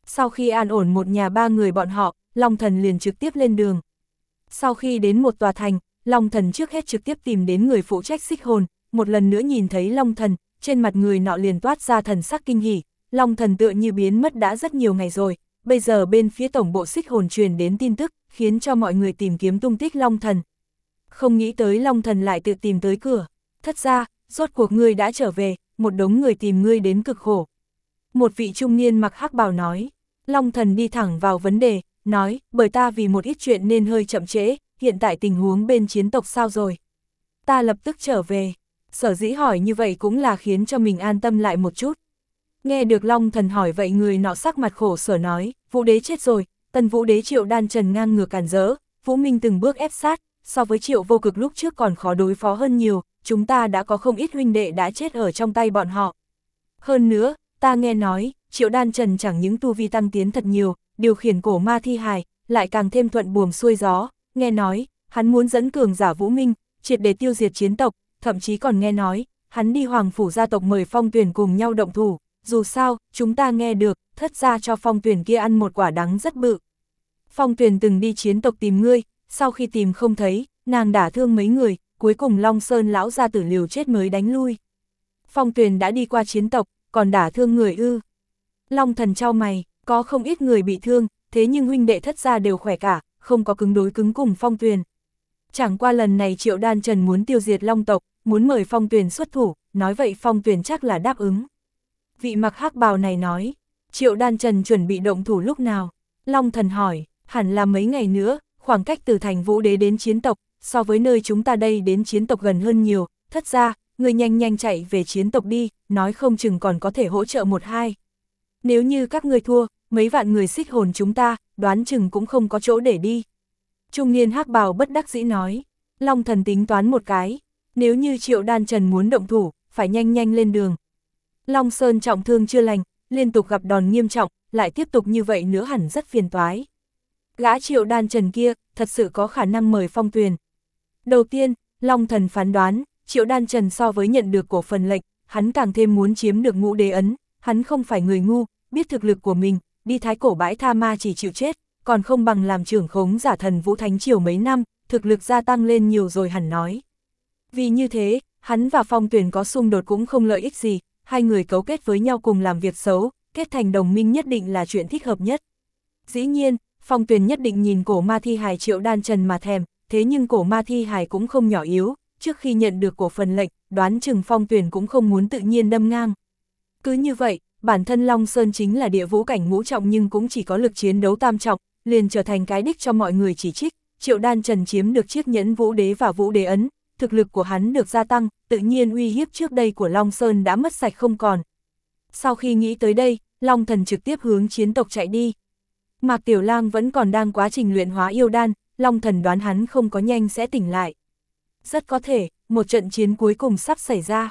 Sau khi an ổn một nhà ba người bọn họ, Long Thần liền trực tiếp lên đường. Sau khi đến một tòa thành, Long Thần trước hết trực tiếp tìm đến người phụ trách xích hồn, một lần nữa nhìn thấy Long Thần, trên mặt người nọ liền toát ra thần sắc kinh hỉ. Long Thần tựa như biến mất đã rất nhiều ngày rồi, bây giờ bên phía tổng bộ xích hồn truyền đến tin tức, khiến cho mọi người tìm kiếm tung tích Long Thần. Không nghĩ tới Long Thần lại tự tìm tới cửa. Thất ra, rốt cuộc ngươi đã trở về, một đống người tìm ngươi đến cực khổ. Một vị trung niên mặc hắc bào nói. Long Thần đi thẳng vào vấn đề, nói, bởi ta vì một ít chuyện nên hơi chậm trễ, hiện tại tình huống bên chiến tộc sao rồi? Ta lập tức trở về. Sở dĩ hỏi như vậy cũng là khiến cho mình an tâm lại một chút. Nghe được Long Thần hỏi vậy người nọ sắc mặt khổ sở nói, Vũ Đế chết rồi, Tân Vũ Đế Triệu Đan Trần ngang ngược cản rỡ, Vũ Minh từng bước ép sát, so với Triệu Vô Cực lúc trước còn khó đối phó hơn nhiều, chúng ta đã có không ít huynh đệ đã chết ở trong tay bọn họ. Hơn nữa, ta nghe nói, Triệu Đan Trần chẳng những tu vi tăng tiến thật nhiều, điều khiển cổ ma thi hài, lại càng thêm thuận buồm xuôi gió, nghe nói, hắn muốn dẫn cường giả Vũ Minh, triệt để tiêu diệt chiến tộc, thậm chí còn nghe nói, hắn đi Hoàng Phủ gia tộc mời Phong Tuyền cùng nhau động thủ, dù sao, chúng ta nghe được, thất ra cho Phong Tuyền kia ăn một quả đắng rất bự. Phong Tuyền từng đi chiến tộc tìm ngươi, sau khi tìm không thấy, nàng đả thương mấy người, cuối cùng Long Sơn lão gia tử liều chết mới đánh lui. Phong Tuyền đã đi qua chiến tộc, còn đả thương người ư. Long Thần trao mày, có không ít người bị thương, thế nhưng huynh đệ thất gia đều khỏe cả, không có cứng đối cứng cùng Phong Tuyền. Chẳng qua lần này Triệu Đan Trần muốn tiêu diệt Long tộc, muốn mời Phong Tuyền xuất thủ, nói vậy Phong Tuyền chắc là đáp ứng. Vị mặc hắc bào này nói, Triệu Đan Trần chuẩn bị động thủ lúc nào? Long Thần hỏi, hẳn là mấy ngày nữa, khoảng cách từ thành Vũ Đế đến chiến tộc, so với nơi chúng ta đây đến chiến tộc gần hơn nhiều, thất ra, người nhanh nhanh chạy về chiến tộc đi, nói không chừng còn có thể hỗ trợ một hai. Nếu như các ngươi thua, mấy vạn người xích hồn chúng ta, đoán chừng cũng không có chỗ để đi. Trung niên hắc bào bất đắc dĩ nói, Long Thần tính toán một cái, nếu như Triệu Đan Trần muốn động thủ, phải nhanh nhanh lên đường. Long Sơn trọng thương chưa lành, liên tục gặp đòn nghiêm trọng, lại tiếp tục như vậy nữa hẳn rất phiền toái. Gã Triệu Đan Trần kia, thật sự có khả năng mời Phong Tuyền. Đầu tiên, Long Thần phán đoán, Triệu Đan Trần so với nhận được cổ phần lệnh, hắn càng thêm muốn chiếm được ngũ đế ấn, hắn không phải người ngu, biết thực lực của mình, đi thái cổ bãi tha ma chỉ chịu chết, còn không bằng làm trưởng khống giả thần Vũ Thánh Triều mấy năm, thực lực gia tăng lên nhiều rồi hẳn nói. Vì như thế, hắn và Phong Tuyền có xung đột cũng không lợi ích gì, hai người cấu kết với nhau cùng làm việc xấu, kết thành đồng minh nhất định là chuyện thích hợp nhất. Dĩ nhiên, Phong Tuyền nhất định nhìn cổ ma thi hài Triệu Đan Trần mà thèm, thế nhưng cổ ma thi hài cũng không nhỏ yếu, trước khi nhận được cổ phần lệnh, đoán chừng Phong Tuyền cũng không muốn tự nhiên đâm ngang. Cứ như vậy, bản thân Long Sơn chính là địa vũ cảnh ngũ trọng nhưng cũng chỉ có lực chiến đấu tam trọng, liền trở thành cái đích cho mọi người chỉ trích. Triệu Đan Trần chiếm được chiếc nhẫn Vũ Đế và Vũ Đế ấn, thực lực của hắn được gia tăng, tự nhiên uy hiếp trước đây của Long Sơn đã mất sạch không còn. Sau khi nghĩ tới đây, Long Thần trực tiếp hướng chiến tộc chạy đi. Mạc Tiểu Lang vẫn còn đang quá trình luyện hóa yêu đan, Long Thần đoán hắn không có nhanh sẽ tỉnh lại. Rất có thể, một trận chiến cuối cùng sắp xảy ra.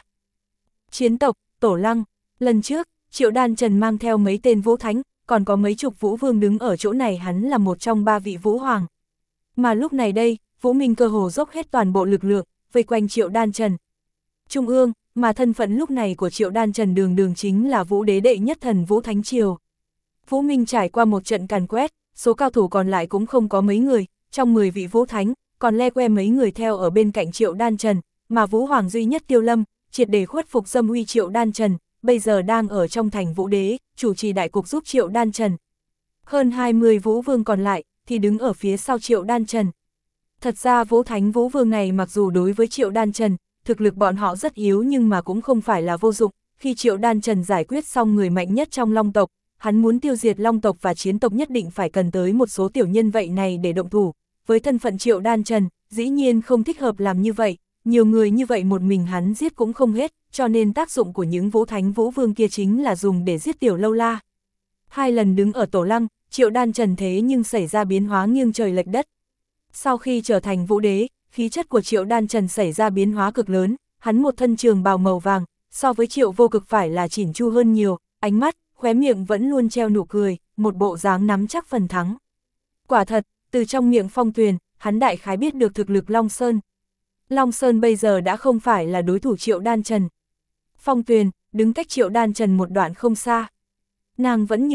Chiến tộc, Tổ Lăng, lần trước, Triệu Đan Trần mang theo mấy tên vũ thánh, còn có mấy chục vũ vương đứng ở chỗ này, hắn là một trong ba vị vũ hoàng. Mà lúc này đây, Vũ Minh cơ hồ dốc hết toàn bộ lực lượng, vây quanh Triệu Đan Trần. Trung ương, mà thân phận lúc này của Triệu Đan Trần đường đường chính là Vũ Đế đệ nhất thần Vũ Thánh Triều. Vũ Minh trải qua một trận càn quét, số cao thủ còn lại cũng không có mấy người, trong mười vị Vũ Thánh, còn le que mấy người theo ở bên cạnh Triệu Đan Trần, mà Vũ Hoàng duy nhất Tiêu Lâm, triệt để khuất phục dâm uy Triệu Đan Trần, bây giờ đang ở trong thành Vũ Đế, chủ trì đại cục giúp Triệu Đan Trần. Hơn hai mươi Vũ Vương còn lại, thì đứng ở phía sau Triệu Đan Trần. Thật ra Vũ Thánh Vũ Vương này mặc dù đối với Triệu Đan Trần, thực lực bọn họ rất yếu nhưng mà cũng không phải là vô dụng, khi Triệu Đan Trần giải quyết xong người mạnh nhất trong Long tộc, hắn muốn tiêu diệt Long tộc và chiến tộc nhất định phải cần tới một số tiểu nhân vậy này để động thủ. Với thân phận Triệu Đan Trần, dĩ nhiên không thích hợp làm như vậy, nhiều người như vậy một mình hắn giết cũng không hết, cho nên tác dụng của những Vũ Thánh Vũ Vương kia chính là dùng để giết tiểu lâu la. Hai lần đứng ở Tổ Lăng, Triệu Đan Trần thế nhưng xảy ra biến hóa nghiêng trời lệch đất. Sau khi trở thành Vũ Đế, khí chất của Triệu Đan Trần xảy ra biến hóa cực lớn, hắn một thân trường bào màu vàng, so với Triệu Vô Cực phải là chỉn chu hơn nhiều, ánh mắt, khóe miệng vẫn luôn treo nụ cười, một bộ dáng nắm chắc phần thắng. Quả thật, từ trong miệng Phong Tuyền, hắn đại khái biết được thực lực Long Sơn. Long Sơn bây giờ đã không phải là đối thủ Triệu Đan Trần. Phong Tuyền, đứng cách Triệu Đan Trần một đoạn không xa. Nàng vẫn như vậy,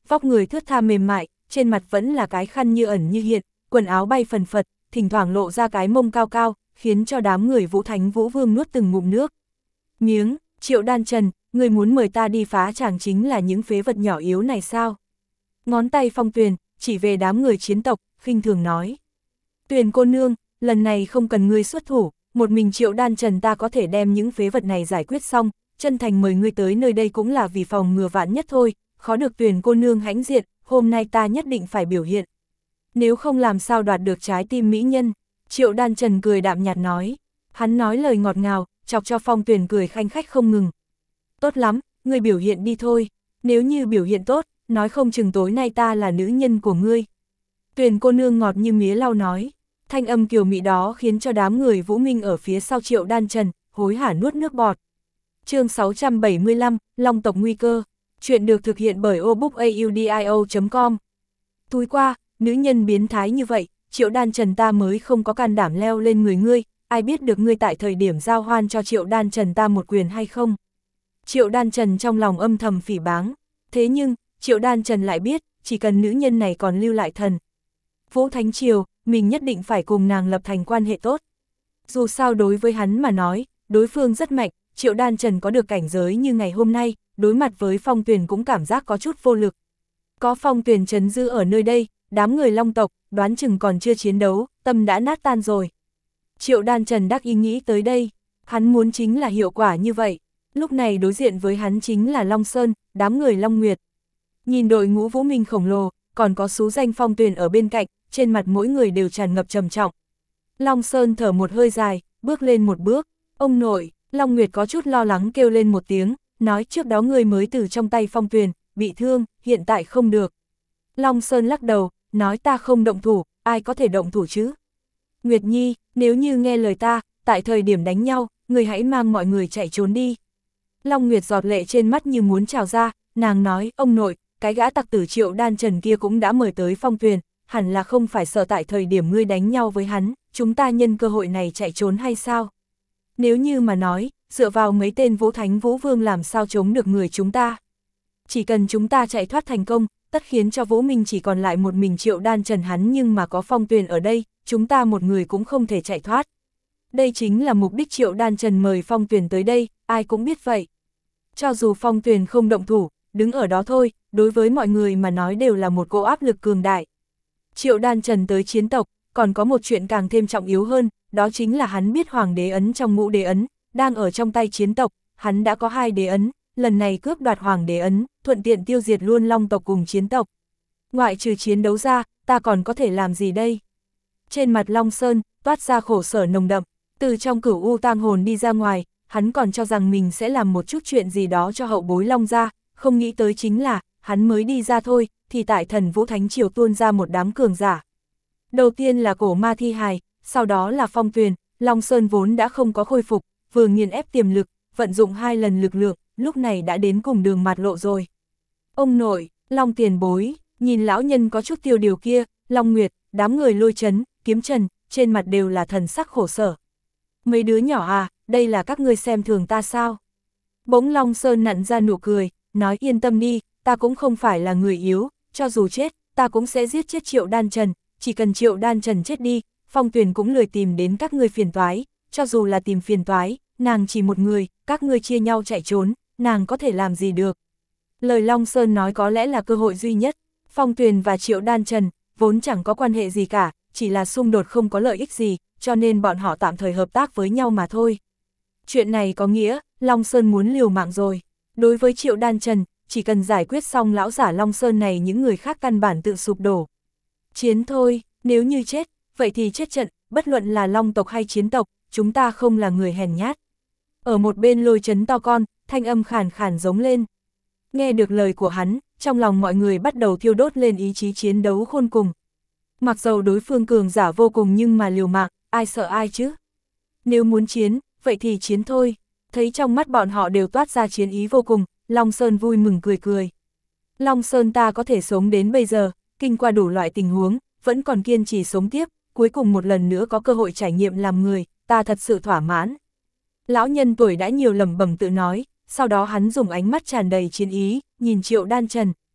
vóc người thướt tha mềm mại, trên mặt vẫn là cái khăn như ẩn như hiện, quần áo bay phần phật, thỉnh thoảng lộ ra cái mông cao cao, khiến cho đám người Vũ Thánh Vũ Vương nuốt từng ngụm nước. Miếng, Triệu Đan Trần, người muốn mời ta đi phá tràng chính là những phế vật nhỏ yếu này sao? Ngón tay Phong Tuyền, chỉ về đám người chiến tộc, khinh thường nói. Tuyền cô nương, lần này không cần ngươi xuất thủ, một mình Triệu Đan Trần ta có thể đem những phế vật này giải quyết xong, chân thành mời ngươi tới nơi đây cũng là vì phòng ngừa vạn nhất thôi, khó được Tuyền cô nương hãnh diện, hôm nay ta nhất định phải biểu hiện. Nếu không làm sao đoạt được trái tim mỹ nhân, Triệu Đan Trần cười đạm nhạt nói. Hắn nói lời ngọt ngào, chọc cho Phong Tuyền cười khanh khách không ngừng. Tốt lắm, ngươi biểu hiện đi thôi, nếu như biểu hiện tốt, nói không chừng tối nay ta là nữ nhân của ngươi. Tuyền cô nương ngọt như mía lau nói, thanh âm kiều mị đó khiến cho đám người Vũ Minh ở phía sau Triệu Đan Trần, hối hả nuốt nước bọt. Chương sáu trăm bảy mươi lăm, Long tộc nguy cơ, chuyện được thực hiện bởi obookaudio chấm com. Túi qua, nữ nhân biến thái như vậy, Triệu Đan Trần ta mới không có can đảm leo lên người ngươi, ai biết được ngươi tại thời điểm giao hoan cho Triệu Đan Trần ta một quyền hay không. Triệu Đan Trần trong lòng âm thầm phỉ báng, thế nhưng, Triệu Đan Trần lại biết, chỉ cần nữ nhân này còn lưu lại thần Vũ Thánh Triều, mình nhất định phải cùng nàng lập thành quan hệ tốt. Dù sao đối với hắn mà nói, đối phương rất mạnh, Triệu Đan Trần có được cảnh giới như ngày hôm nay, đối mặt với Phong Tuyền cũng cảm giác có chút vô lực. Có Phong Tuyền trấn giữ ở nơi đây, đám người Long tộc, đoán chừng còn chưa chiến đấu, tâm đã nát tan rồi. Triệu Đan Trần đắc ý nghĩ tới đây, hắn muốn chính là hiệu quả như vậy. Lúc này đối diện với hắn chính là Long Sơn, đám người Long Nguyệt. Nhìn đội ngũ Vũ Minh khổng lồ, còn có xú danh Phong Tuyền ở bên cạnh, trên mặt mỗi người đều tràn ngập trầm trọng. Long Sơn thở một hơi dài, bước lên một bước, ông nội, Long Nguyệt có chút lo lắng kêu lên một tiếng, nói trước đó người mới từ trong tay Phong Tuyền, bị thương, hiện tại không được. Long Sơn lắc đầu, nói ta không động thủ, ai có thể động thủ chứ? Nguyệt Nhi, nếu như nghe lời ta, tại thời điểm đánh nhau, người hãy mang mọi người chạy trốn đi. Long Nguyệt giọt lệ trên mắt như muốn trào ra, nàng nói, ông nội, cái gã tặc tử Triệu Đan Trần kia cũng đã mời tới Phong Tuyền, hẳn là không phải sợ tại thời điểm ngươi đánh nhau với hắn, chúng ta nhân cơ hội này chạy trốn hay sao? Nếu như mà nói, dựa vào mấy tên Vũ Thánh Vũ Vương làm sao chống được người chúng ta? Chỉ cần chúng ta chạy thoát thành công, tất khiến cho Vũ Minh chỉ còn lại một mình Triệu Đan Trần hắn, nhưng mà có Phong Tuyền ở đây, chúng ta một người cũng không thể chạy thoát. Đây chính là mục đích Triệu Đan Trần mời Phong Tuyền tới đây, ai cũng biết vậy. Cho dù Phong Tuyền không động thủ, đứng ở đó thôi, đối với mọi người mà nói đều là một cỗ áp lực cường đại. Triệu Đan Trần tới chiến tộc, còn có một chuyện càng thêm trọng yếu hơn, đó chính là hắn biết Hoàng đế ấn trong ngũ đế ấn, đang ở trong tay chiến tộc, hắn đã có hai đế ấn, lần này cướp đoạt Hoàng đế ấn, thuận tiện tiêu diệt luôn Long tộc cùng chiến tộc. Ngoại trừ chiến đấu ra, ta còn có thể làm gì đây? Trên mặt Long Sơn, toát ra khổ sở nồng đậm, từ trong cửu u tang hồn đi ra ngoài, hắn còn cho rằng mình sẽ làm một chút chuyện gì đó cho hậu bối Long gia, không nghĩ tới chính là, hắn mới đi ra thôi, thì tại thần Vũ Thánh Triều tuôn ra một đám cường giả. Đầu tiên là cổ ma thi hài, sau đó là Phong Tuyền, Long Sơn vốn đã không có khôi phục, vừa nghiền ép tiềm lực, vận dụng hai lần lực lượng, lúc này đã đến cùng đường mạt lộ rồi. Ông nội, Long tiền bối, nhìn lão nhân có chút tiêu điều kia, Long Nguyệt, đám người Lôi Chấn, Kiếm Trần, trên mặt đều là thần sắc khổ sở. Mấy đứa nhỏ à, đây là các ngươi xem thường ta sao? Bỗng Long Sơn nặn ra nụ cười, nói yên tâm đi, ta cũng không phải là người yếu, cho dù chết, ta cũng sẽ giết chết Triệu Đan Trần, chỉ cần Triệu Đan Trần chết đi, Phong Tuyền cũng lười tìm đến các ngươi phiền toái, cho dù là tìm phiền toái, nàng chỉ một người, các ngươi chia nhau chạy trốn, nàng có thể làm gì được. Lời Long Sơn nói có lẽ là cơ hội duy nhất, Phong Tuyền và Triệu Đan Trần, vốn chẳng có quan hệ gì cả, chỉ là xung đột không có lợi ích gì, cho nên bọn họ tạm thời hợp tác với nhau mà thôi. Chuyện này có nghĩa, Long Sơn muốn liều mạng rồi. Đối với Triệu Đan Trần, chỉ cần giải quyết xong lão giả Long Sơn này, những người khác căn bản tự sụp đổ. Chiến thôi, nếu như chết, vậy thì chết trận, bất luận là Long tộc hay chiến tộc, chúng ta không là người hèn nhát. Ở một bên Lôi Chấn to con, thanh âm khàn khàn giống lên. Nghe được lời của hắn, trong lòng mọi người bắt đầu thiêu đốt lên ý chí chiến đấu khôn cùng. Mặc dầu đối phương cường giả vô cùng nhưng mà liều mạng, ai sợ ai chứ? Nếu muốn chiến, vậy thì chiến thôi. Thấy trong mắt bọn họ đều toát ra chiến ý vô cùng, Long Sơn vui mừng cười cười. Long Sơn ta có thể sống đến bây giờ, kinh qua đủ loại tình huống, vẫn còn kiên trì sống tiếp, cuối cùng một lần nữa có cơ hội trải nghiệm làm người, ta thật sự thỏa mãn. Lão nhân tuổi đã nhiều lẩm bẩm tự nói, sau đó hắn dùng ánh mắt tràn đầy chiến ý, nhìn Triệu Đan Trần.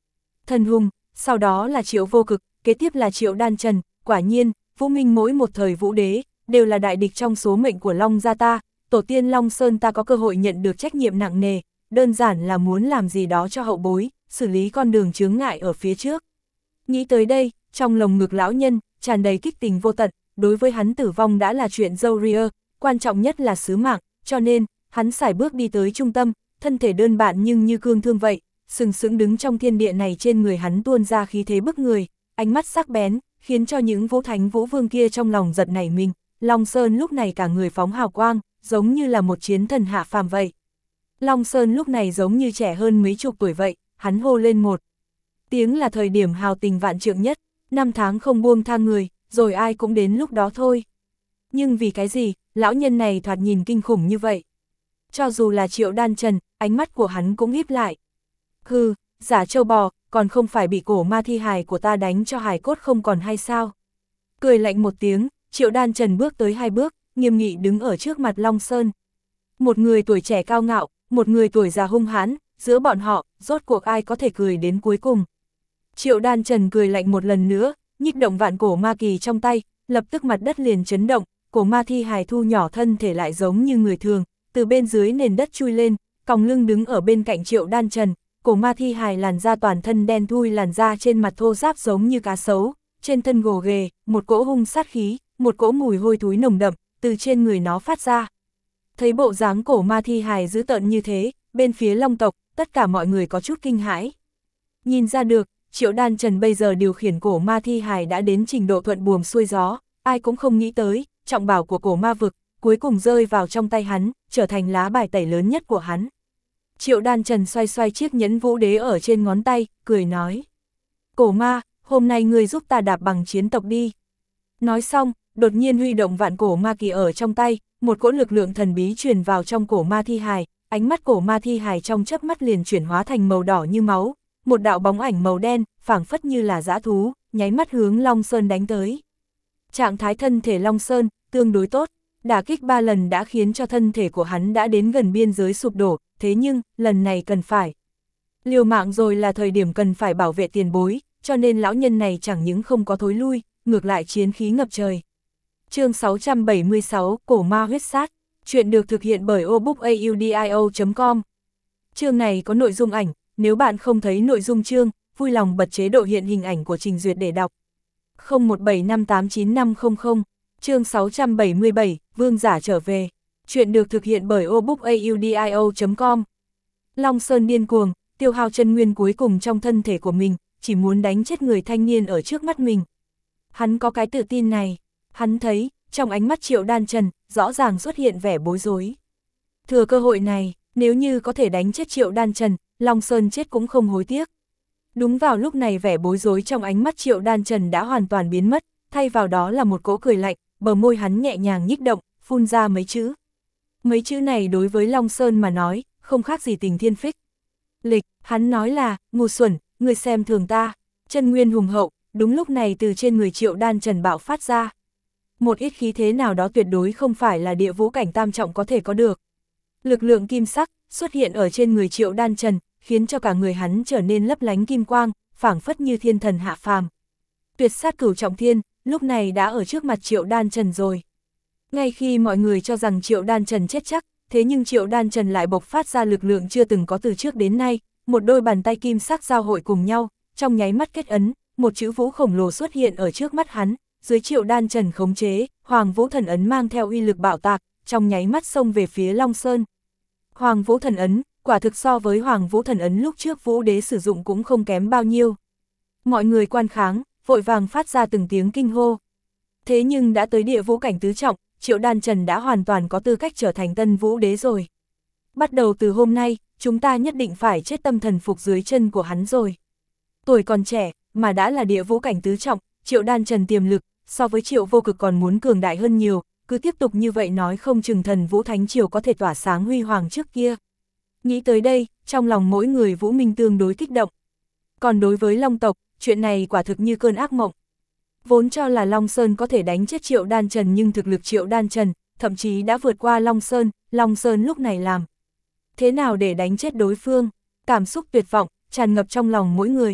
Thần Hùng, sau đó là Triệu Vô Cực, kế tiếp là Triệu Đan Trần, quả nhiên, Vũ Minh mỗi một thời vũ đế, đều là đại địch trong số mệnh của Long gia ta, tổ tiên Long Sơn ta có cơ hội nhận được trách nhiệm nặng nề, đơn giản là muốn làm gì đó cho hậu bối, xử lý con đường chướng ngại ở phía trước. Nghĩ tới đây, trong lồng ngực lão nhân, tràn đầy kích tình vô tận, đối với hắn tử vong đã là chuyện dâu ria, quan trọng nhất là sứ mạng, cho nên, hắn sải bước đi tới trung tâm, thân thể đơn bạc nhưng như cương thương vậy, sừng sững đứng trong thiên địa này, trên người hắn tuôn ra khí thế bức người, ánh mắt sắc bén, khiến cho những vũ thánh vũ vương kia trong lòng giật nảy mình. Long Sơn lúc này cả người phóng hào quang, giống như là một chiến thần hạ phàm vậy. Long Sơn lúc này giống như trẻ hơn mấy chục tuổi vậy, hắn hô lên một tiếng là thời điểm hào tình vạn trượng nhất, năm tháng không buông tha người, rồi ai cũng đến lúc đó thôi. Nhưng vì cái gì, lão nhân này thoạt nhìn kinh khủng như vậy? Cho dù là Triệu Đan Trần, ánh mắt của hắn cũng híp lại. Hừ, giả châu bò, còn không phải bị cổ ma thi hài của ta đánh cho hài cốt không còn hay sao? Cười lạnh một tiếng, Triệu Đan Trần bước tới hai bước, nghiêm nghị đứng ở trước mặt Long Sơn. Một người tuổi trẻ cao ngạo, một người tuổi già hung hãn, giữa bọn họ, rốt cuộc ai có thể cười đến cuối cùng? Triệu Đan Trần cười lạnh một lần nữa, nhích động vạn cổ ma kỳ trong tay, lập tức mặt đất liền chấn động, cổ ma thi hài thu nhỏ thân thể lại giống như người thường, từ bên dưới nền đất chui lên, còng lưng đứng ở bên cạnh Triệu Đan Trần, cổ ma thi hài làn da toàn thân đen thui, làn da trên mặt thô ráp giống như cá sấu, trên thân gồ ghề, một cỗ hung sát khí, một cỗ mùi hôi thối nồng đậm, từ trên người nó phát ra. Thấy bộ dáng cổ ma thi hài dữ tợn như thế, bên phía Long tộc, tất cả mọi người có chút kinh hãi. Nhìn ra được, Triệu Đan Trần bây giờ điều khiển cổ ma thi hài đã đến trình độ thuận buồm xuôi gió, ai cũng không nghĩ tới, trọng bảo của cổ ma vực, cuối cùng rơi vào trong tay hắn, trở thành lá bài tẩy lớn nhất của hắn. Triệu Đan Trần xoay xoay chiếc nhẫn vũ đế ở trên ngón tay, cười nói. Cổ ma, hôm nay ngươi giúp ta đạp bằng chiến tộc đi. Nói xong, đột nhiên huy động vạn cổ ma kỳ ở trong tay, một cỗ lực lượng thần bí truyền vào trong cổ ma thi hài, ánh mắt cổ ma thi hài trong chớp mắt liền chuyển hóa thành màu đỏ như máu, một đạo bóng ảnh màu đen, phảng phất như là dã thú, nháy mắt hướng Long Sơn đánh tới. Trạng thái thân thể Long Sơn, tương đối tốt, đả kích ba lần đã khiến cho thân thể của hắn đã đến gần biên giới sụp đổ, thế nhưng, lần này cần phải liều mạng rồi, là thời điểm cần phải bảo vệ tiền bối, cho nên lão nhân này chẳng những không có thối lui, ngược lại chiến khí ngập trời. Chương sáu trăm bảy mươi sáu, Cổ ma huyết sát, chuyện được thực hiện bởi obookaudio chấm com. Chương này có nội dung ảnh, nếu bạn không thấy nội dung chương, vui lòng bật chế độ hiện hình ảnh của trình duyệt để đọc. không một bảy năm tám chín năm không không, chương sáu trăm bảy mươi bảy, Vương giả trở về, chuyện được thực hiện bởi obookaudio chấm com. Long Sơn điên cuồng, tiêu hao chân nguyên cuối cùng trong thân thể của mình, chỉ muốn đánh chết người thanh niên ở trước mắt mình. Hắn có cái tự tin này, hắn thấy, trong ánh mắt Triệu Đan Trần, rõ ràng xuất hiện vẻ bối rối. Thừa cơ hội này, nếu như có thể đánh chết Triệu Đan Trần, Long Sơn chết cũng không hối tiếc. Đúng vào lúc này, vẻ bối rối trong ánh mắt Triệu Đan Trần đã hoàn toàn biến mất, thay vào đó là một cỗ cười lạnh, bờ môi hắn nhẹ nhàng nhích động, phun ra mấy chữ. Mấy chữ này đối với Long Sơn mà nói, không khác gì tình thiên phích. Lịch, hắn nói là, ngu xuẩn, người xem thường ta, chân nguyên hùng hậu, đúng lúc này từ trên người Triệu Đan Trần bạo phát ra. Một ít khí thế nào đó tuyệt đối không phải là địa vũ cảnh tam trọng có thể có được. Lực lượng kim sắc xuất hiện ở trên người Triệu Đan Trần, khiến cho cả người hắn trở nên lấp lánh kim quang, phảng phất như thiên thần hạ phàm. Tuyệt sát cửu trọng thiên, lúc này đã ở trước mặt Triệu Đan Trần rồi. Ngay khi mọi người cho rằng Triệu Đan Trần chết chắc, thế nhưng Triệu Đan Trần lại bộc phát ra lực lượng chưa từng có từ trước đến nay, một đôi bàn tay kim sắc giao hội cùng nhau, trong nháy mắt kết ấn, một chữ vũ khổng lồ xuất hiện ở trước mắt hắn, dưới Triệu Đan Trần khống chế, Hoàng Vũ Thần Ấn mang theo uy lực bạo tạc, trong nháy mắt xông về phía Long Sơn. Hoàng Vũ Thần Ấn, quả thực so với Hoàng Vũ Thần Ấn lúc trước Vũ Đế sử dụng cũng không kém bao nhiêu. Mọi người quan kháng, vội vàng phát ra từng tiếng kinh hô. Thế nhưng đã tới địa vũ cảnh tứ trọng, Triệu Đan Trần đã hoàn toàn có tư cách trở thành tân Vũ Đế rồi. Bắt đầu từ hôm nay, chúng ta nhất định phải chết tâm thần phục dưới chân của hắn rồi. Tuổi còn trẻ, mà đã là địa vũ cảnh tứ trọng, Triệu Đan Trần tiềm lực, so với Triệu Vô Cực còn muốn cường đại hơn nhiều, cứ tiếp tục như vậy nói không chừng thần Vũ Thánh Triều có thể tỏa sáng huy hoàng trước kia. Nghĩ tới đây, trong lòng mỗi người Vũ Minh tương đối kích động. Còn đối với Long tộc, chuyện này quả thực như cơn ác mộng. Vốn cho là Long Sơn có thể đánh chết Triệu Đan Trần, nhưng thực lực Triệu Đan Trần, thậm chí đã vượt qua Long Sơn, Long Sơn lúc này làm thế nào để đánh chết đối phương? Cảm xúc tuyệt vọng, tràn ngập trong lòng mỗi người.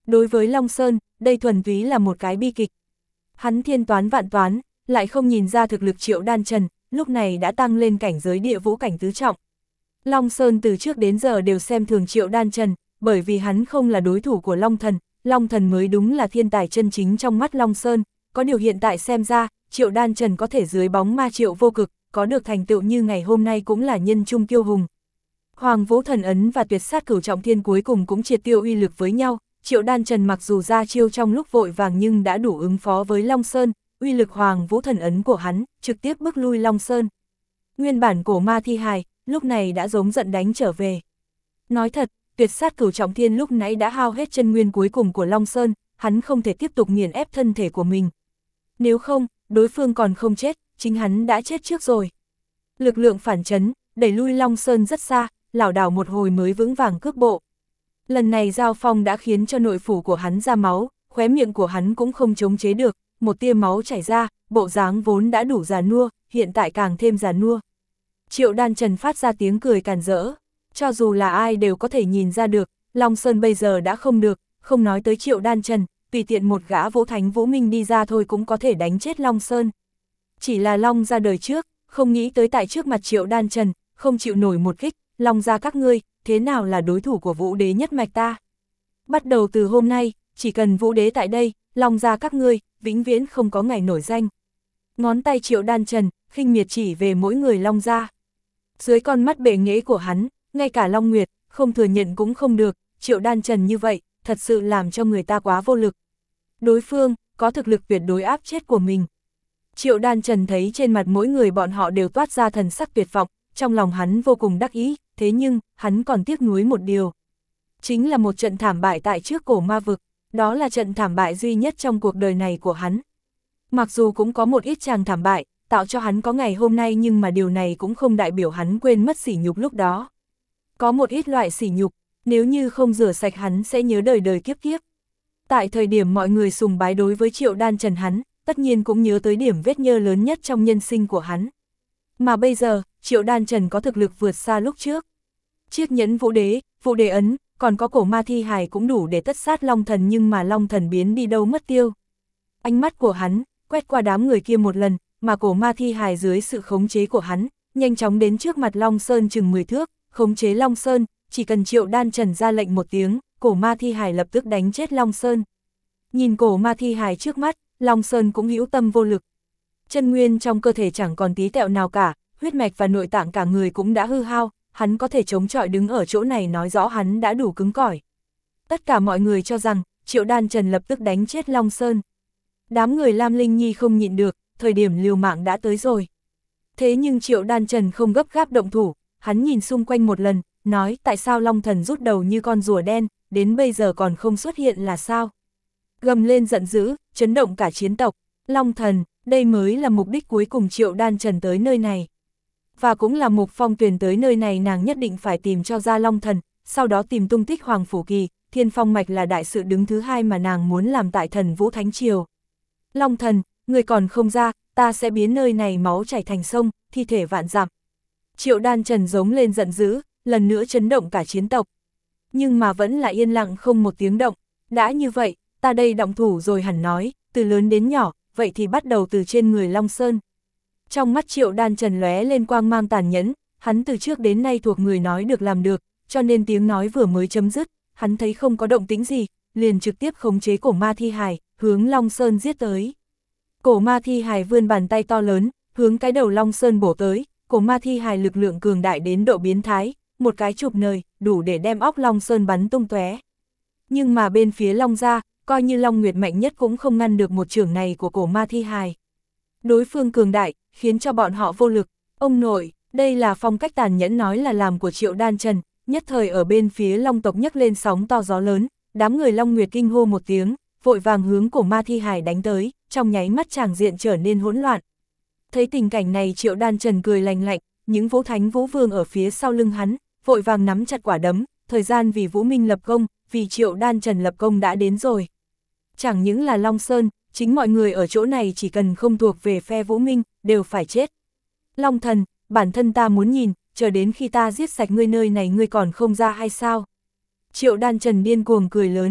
Đối với Long Sơn, đây thuần túy là một cái bi kịch. Hắn thiên toán vạn toán, lại không nhìn ra thực lực Triệu Đan Trần, lúc này đã tăng lên cảnh giới địa vũ cảnh tứ trọng. Long Sơn từ trước đến giờ đều xem thường Triệu Đan Trần, bởi vì hắn không là đối thủ của Long Thần, Long Thần mới đúng là thiên tài chân chính trong mắt Long Sơn, có điều hiện tại xem ra, Triệu Đan Trần có thể dưới bóng ma Triệu vô cực, có được thành tựu như ngày hôm nay cũng là nhân trung kiêu hùng. Hoàng Vũ Thần Ấn và Tuyệt Sát Cửu Trọng Thiên cuối cùng cũng triệt tiêu uy lực với nhau, Triệu Đan Trần mặc dù ra chiêu trong lúc vội vàng nhưng đã đủ ứng phó với Long Sơn, uy lực Hoàng Vũ Thần Ấn của hắn, trực tiếp bức lui Long Sơn. Nguyên bản cổ ma thi hài, lúc này đã giống giận đánh trở về. Nói thật, Tuyệt Sát Cửu Trọng Thiên lúc nãy đã hao hết chân nguyên cuối cùng của Long Sơn, hắn không thể tiếp tục nghiền ép thân thể của mình. Nếu không, đối phương còn không chết, chính hắn đã chết trước rồi. Lực lượng phản chấn, đẩy lui Long Sơn rất xa, lảo đảo một hồi mới vững vàng cước bộ. Lần này giao phong đã khiến cho nội phủ của hắn ra máu, khóe miệng của hắn cũng không chống chế được, một tia máu chảy ra, bộ dáng vốn đã đủ già nua, hiện tại càng thêm già nua. Triệu Đan Trần phát ra tiếng cười càn rỡ, cho dù là ai đều có thể nhìn ra được, Long Sơn bây giờ đã không được, không nói tới Triệu Đan Trần, tùy tiện một gã Vũ Thánh Vũ Minh đi ra thôi cũng có thể đánh chết Long Sơn. Chỉ là Long ra đời trước, không nghĩ tới tại trước mặt Triệu Đan Trần, không chịu nổi một kích, Long ra các ngươi, thế nào là đối thủ của Vũ Đế nhất mạch ta? Bắt đầu từ hôm nay, chỉ cần Vũ Đế tại đây, Long ra các ngươi, vĩnh viễn không có ngày nổi danh. Ngón tay Triệu Đan Trần, khinh miệt chỉ về mỗi người Long ra. Dưới con mắt bệ nghễ của hắn, ngay cả Long Nguyệt, không thừa nhận cũng không được, Triệu Đan Trần như vậy, thật sự làm cho người ta quá vô lực. Đối phương, có thực lực tuyệt đối áp chết của mình. Triệu Đan Trần thấy trên mặt mỗi người bọn họ đều toát ra thần sắc tuyệt vọng, trong lòng hắn vô cùng đắc ý, thế nhưng, hắn còn tiếc nuối một điều. Chính là một trận thảm bại tại trước cổ ma vực, đó là trận thảm bại duy nhất trong cuộc đời này của hắn. Mặc dù cũng có một ít chàng thảm bại, tạo cho hắn có ngày hôm nay nhưng mà điều này cũng không đại biểu hắn quên mất sỉ nhục lúc đó. Có một ít loại sỉ nhục, nếu như không rửa sạch hắn sẽ nhớ đời đời kiếp kiếp. Tại thời điểm mọi người sùng bái đối với Triệu Đan Trần hắn, tất nhiên cũng nhớ tới điểm vết nhơ lớn nhất trong nhân sinh của hắn. Mà bây giờ, Triệu Đan Trần có thực lực vượt xa lúc trước. Chiếc nhẫn Vũ Đế, Vũ Đế ấn, còn có cổ ma thi hài cũng đủ để tất sát Long Thần nhưng mà Long Thần biến đi đâu mất tiêu. Ánh mắt của hắn, quét qua đám người kia một lần, mà cổ ma thi hài dưới sự khống chế của hắn, nhanh chóng đến trước mặt Long Sơn chừng mười thước, khống chế Long Sơn, chỉ cần Triệu Đan Trần ra lệnh một tiếng, cổ ma thi hài lập tức đánh chết Long Sơn. Nhìn cổ ma thi hài trước mắt, Long Sơn cũng hữu tâm vô lực. Chân nguyên trong cơ thể chẳng còn tí tẹo nào cả, huyết mạch và nội tạng cả người cũng đã hư hao, hắn có thể chống chọi đứng ở chỗ này nói rõ hắn đã đủ cứng cỏi. Tất cả mọi người cho rằng, Triệu Đan Trần lập tức đánh chết Long Sơn. Đám người Lam Linh Nhi không nhịn được, thời điểm liều mạng đã tới rồi. Thế nhưng Triệu Đan Trần không gấp gáp động thủ, hắn nhìn xung quanh một lần, nói tại sao Long Thần rút đầu như con rùa đen, đến bây giờ còn không xuất hiện là sao? Gầm lên giận dữ, chấn động cả chiến tộc, Long Thần, đây mới là mục đích cuối cùng Triệu Đan Trần tới nơi này. Và cũng là Mục Phong Tuyền tới nơi này nàng nhất định phải tìm cho ra Long Thần, sau đó tìm tung tích Hoàng Phủ Kỳ, Thiên Phong Mạch là đại sự đứng thứ hai mà nàng muốn làm tại Thần Vũ Thánh Triều. Long Thần, người còn không ra, ta sẽ biến nơi này máu chảy thành sông, thi thể vạn dặm. Triệu Đan Trần giống lên giận dữ, lần nữa chấn động cả chiến tộc. Nhưng mà vẫn là yên lặng không một tiếng động, đã như vậy, ta đây động thủ rồi hẳn nói, từ lớn đến nhỏ, vậy thì bắt đầu từ trên người Long Sơn. Trong mắt Triệu Đan Trần lóe lên quang mang tàn nhẫn, hắn từ trước đến nay thuộc người nói được làm được, cho nên tiếng nói vừa mới chấm dứt, hắn thấy không có động tĩnh gì, liền trực tiếp khống chế cổ ma thi hài, hướng Long Sơn giết tới. Cổ ma thi hài vươn bàn tay to lớn, hướng cái đầu Long Sơn bổ tới, cổ ma thi hài lực lượng cường đại đến độ biến thái, một cái chụp nời, đủ để đem óc Long Sơn bắn tung tóe. Nhưng mà bên phía Long gia, coi như Long Nguyệt mạnh nhất cũng không ngăn được một chưởng này của cổ ma thi hài. Đối phương cường đại, khiến cho bọn họ vô lực. Ông nội, đây là phong cách tàn nhẫn nói là làm của Triệu Đan Trần, nhất thời ở bên phía Long tộc nhấc lên sóng to gió lớn, đám người Long Nguyệt kinh hô một tiếng, vội vàng hướng cổ ma thi hài đánh tới, trong nháy mắt tràng diện trở nên hỗn loạn. Thấy tình cảnh này Triệu Đan Trần cười lành lạnh, những Vũ Thánh Vũ Vương ở phía sau lưng hắn, vội vàng nắm chặt quả đấm, thời gian vì Vũ Minh lập công, vì Triệu Đan Trần lập công đã đến rồi. Chẳng những là Long Sơn, chính mọi người ở chỗ này chỉ cần không thuộc về phe Vũ Minh, đều phải chết. Long Thần, bản thân ta muốn nhìn, chờ đến khi ta giết sạch ngươi nơi này ngươi còn không ra hay sao? Triệu Đan Trần điên cuồng cười lớn,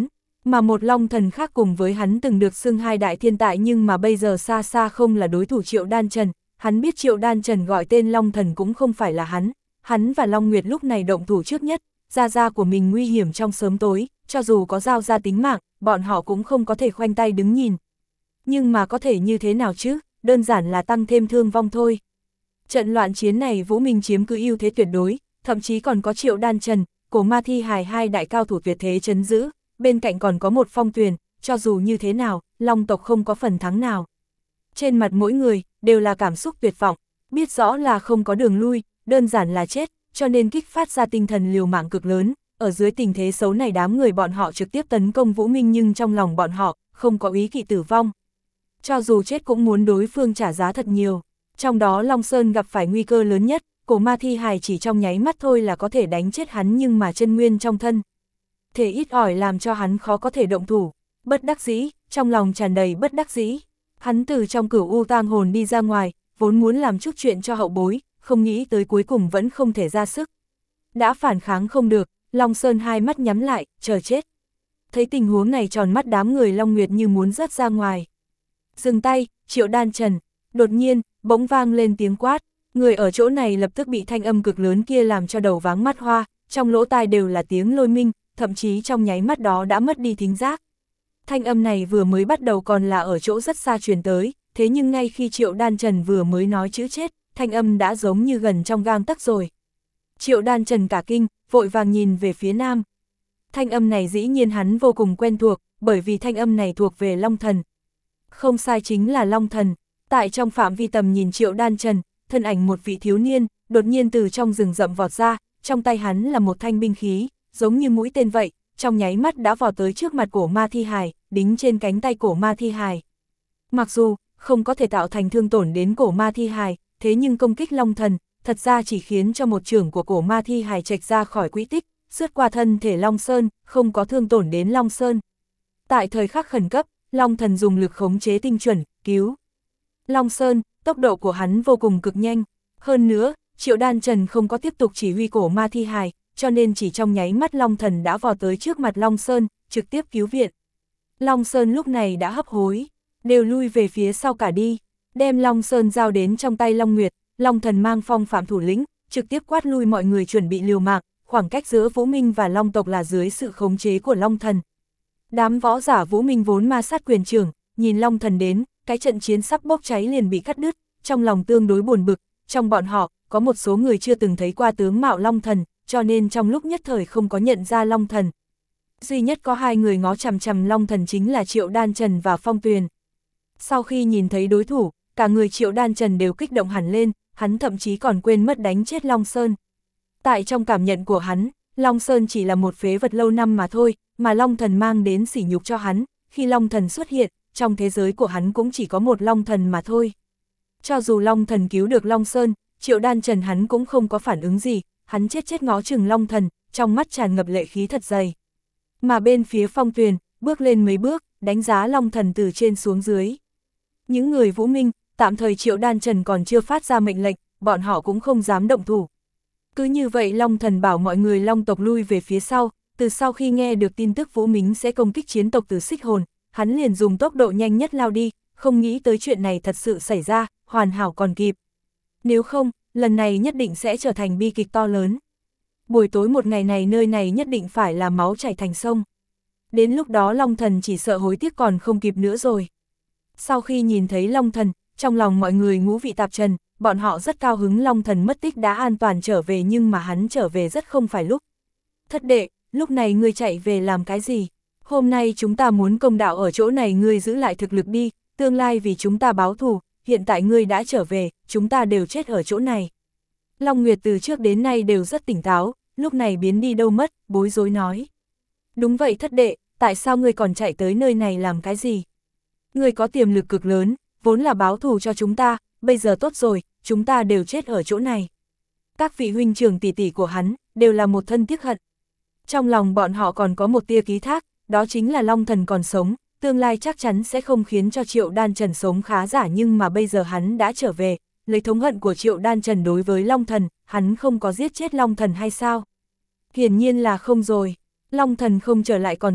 Mà một Long Thần khác cùng với hắn từng được xưng hai đại thiên tài nhưng mà bây giờ xa xa không là đối thủ Triệu Đan Trần, hắn biết Triệu Đan Trần gọi tên Long Thần cũng không phải là hắn, hắn và Long Nguyệt lúc này động thủ trước nhất, gia gia của mình nguy hiểm trong sớm tối, cho dù có giao ra tính mạng, bọn họ cũng không có thể khoanh tay đứng nhìn. Nhưng mà có thể như thế nào chứ, đơn giản là tăng thêm thương vong thôi. Trận loạn chiến này Vũ Minh chiếm cứ ưu thế tuyệt đối, thậm chí còn có Triệu Đan Trần, Cổ Ma Thi Hài hai đại cao thủ tuyệt thế trấn giữ, bên cạnh còn có một Phong Tuyền, cho dù như thế nào, Long tộc không có phần thắng nào. Trên mặt mỗi người, đều là cảm xúc tuyệt vọng, biết rõ là không có đường lui, đơn giản là chết, cho nên kích phát ra tinh thần liều mạng cực lớn, ở dưới tình thế xấu này đám người bọn họ trực tiếp tấn công Vũ Minh nhưng trong lòng bọn họ, không có ý kỵ tử vong. Cho dù chết cũng muốn đối phương trả giá thật nhiều, trong đó Long Sơn gặp phải nguy cơ lớn nhất, Cổ Ma Thi Hài chỉ trong nháy mắt thôi là có thể đánh chết hắn nhưng mà chân nguyên trong thân thể ít ỏi làm cho hắn khó có thể động thủ, bất đắc dĩ, trong lòng tràn đầy bất đắc dĩ. Hắn từ trong Cửu U tang hồn đi ra ngoài, vốn muốn làm chút chuyện cho hậu bối, không nghĩ tới cuối cùng vẫn không thể ra sức. Đã phản kháng không được, Long Sơn hai mắt nhắm lại, chờ chết. Thấy tình huống này tròn mắt đám người Long Nguyệt như muốn rớt ra ngoài. Dừng tay, Triệu Đan Trần. Đột nhiên, bỗng vang lên tiếng quát, người ở chỗ này lập tức bị thanh âm cực lớn kia làm cho đầu váng mắt hoa, trong lỗ tai đều là tiếng lôi minh, thậm chí trong nháy mắt đó đã mất đi thính giác. Thanh âm này vừa mới bắt đầu còn là ở chỗ rất xa truyền tới, thế nhưng ngay khi Triệu Đan Trần vừa mới nói chữ chết, thanh âm đã giống như gần trong gang tấc rồi. Triệu Đan Trần cả kinh, vội vàng nhìn về phía nam. Thanh âm này dĩ nhiên hắn vô cùng quen thuộc, bởi vì thanh âm này thuộc về Long Thần. Không sai, chính là Long Thần. Tại trong phạm vi tầm nhìn Triệu Đan Trần, thân ảnh một vị thiếu niên, đột nhiên từ trong rừng rậm vọt ra, trong tay hắn là một thanh binh khí, giống như mũi tên vậy, trong nháy mắt đã vọt tới trước mặt Cổ Ma Thi Hài, đính trên cánh tay Cổ Ma Thi Hài. Mặc dù không có thể tạo thành thương tổn đến Cổ Ma Thi Hài, thế nhưng công kích Long Thần, thật ra chỉ khiến cho một chưởng của Cổ Ma Thi Hài chệch ra khỏi quỹ tích, sượt qua thân thể Long Sơn, không có thương tổn đến Long Sơn. Tại thời khắc khẩn cấp, Long Thần dùng lực khống chế tinh chuẩn, cứu Long Sơn, tốc độ của hắn vô cùng cực nhanh. Hơn nữa, Triệu Đan Trần không có tiếp tục chỉ huy Cổ Ma Thi Hài, cho nên chỉ trong nháy mắt Long Thần đã vọt tới trước mặt Long Sơn, trực tiếp cứu viện. Long Sơn lúc này đã hấp hối, đều lui về phía sau cả đi, đem Long Sơn giao đến trong tay Long Nguyệt, Long Thần mang phong phạm thủ lĩnh, trực tiếp quát lui mọi người chuẩn bị liều mạng, khoảng cách giữa Vũ Minh và Long tộc là dưới sự khống chế của Long Thần. Đám võ giả Vũ Minh vốn ma sát quyền trưởng, nhìn Long Thần đến, cái trận chiến sắp bốc cháy liền bị cắt đứt, trong lòng tương đối buồn bực, trong bọn họ, có một số người chưa từng thấy qua tướng mạo Long Thần, cho nên trong lúc nhất thời không có nhận ra Long Thần. Duy nhất có hai người ngó chằm chằm Long Thần chính là Triệu Đan Trần và Phong Tuyền. Sau khi nhìn thấy đối thủ, cả người Triệu Đan Trần đều kích động hẳn lên, hắn thậm chí còn quên mất đánh chết Long Sơn. Tại trong cảm nhận của hắn, Long Sơn chỉ là một phế vật lâu năm mà thôi, mà Long Thần mang đến sỉ nhục cho hắn, khi Long Thần xuất hiện, trong thế giới của hắn cũng chỉ có một Long Thần mà thôi. Cho dù Long Thần cứu được Long Sơn, Triệu Đan Trần hắn cũng không có phản ứng gì, hắn chết chết ngó chừng Long Thần, trong mắt tràn ngập lệ khí thật dày. Mà bên phía Phong Tuyền, bước lên mấy bước, đánh giá Long Thần từ trên xuống dưới. Những người Vũ Minh, tạm thời Triệu Đan Trần còn chưa phát ra mệnh lệnh, bọn họ cũng không dám động thủ. Cứ như vậy Long Thần bảo mọi người Long tộc lui về phía sau, từ sau khi nghe được tin tức Vũ Minh sẽ công kích chiến tộc từ Xích Hồn, hắn liền dùng tốc độ nhanh nhất lao đi, không nghĩ tới chuyện này thật sự xảy ra, hoàn hảo còn kịp. Nếu không, lần này nhất định sẽ trở thành bi kịch to lớn. Buổi tối một ngày này nơi này nhất định phải là máu chảy thành sông. Đến lúc đó Long Thần chỉ sợ hối tiếc còn không kịp nữa rồi. Sau khi nhìn thấy Long Thần, trong lòng mọi người ngũ vị tạp trần, bọn họ rất cao hứng Long Thần mất tích đã an toàn trở về nhưng mà hắn trở về rất không phải lúc. Thất đệ, lúc này ngươi chạy về làm cái gì? Hôm nay chúng ta muốn công đạo ở chỗ này, ngươi giữ lại thực lực đi, tương lai vì chúng ta báo thù, hiện tại ngươi đã trở về, chúng ta đều chết ở chỗ này. Long Nguyệt từ trước đến nay đều rất tỉnh táo, lúc này biến đi đâu mất, bối rối nói. Đúng vậy thất đệ, tại sao ngươi còn chạy tới nơi này làm cái gì? Ngươi có tiềm lực cực lớn, vốn là báo thù cho chúng ta, bây giờ tốt rồi, chúng ta đều chết ở chỗ này. Các vị huynh trưởng tỷ tỷ của hắn, đều là một thân tiếc hận. Trong lòng bọn họ còn có một tia ký thác, đó chính là Long Thần còn sống, tương lai chắc chắn sẽ không khiến cho Triệu Đan Trần sống khá giả nhưng mà bây giờ hắn đã trở về, lấy thống hận của Triệu Đan Trần đối với Long Thần, hắn không có giết chết Long Thần hay sao? Hiển nhiên là không rồi, Long Thần không trở lại còn tốt,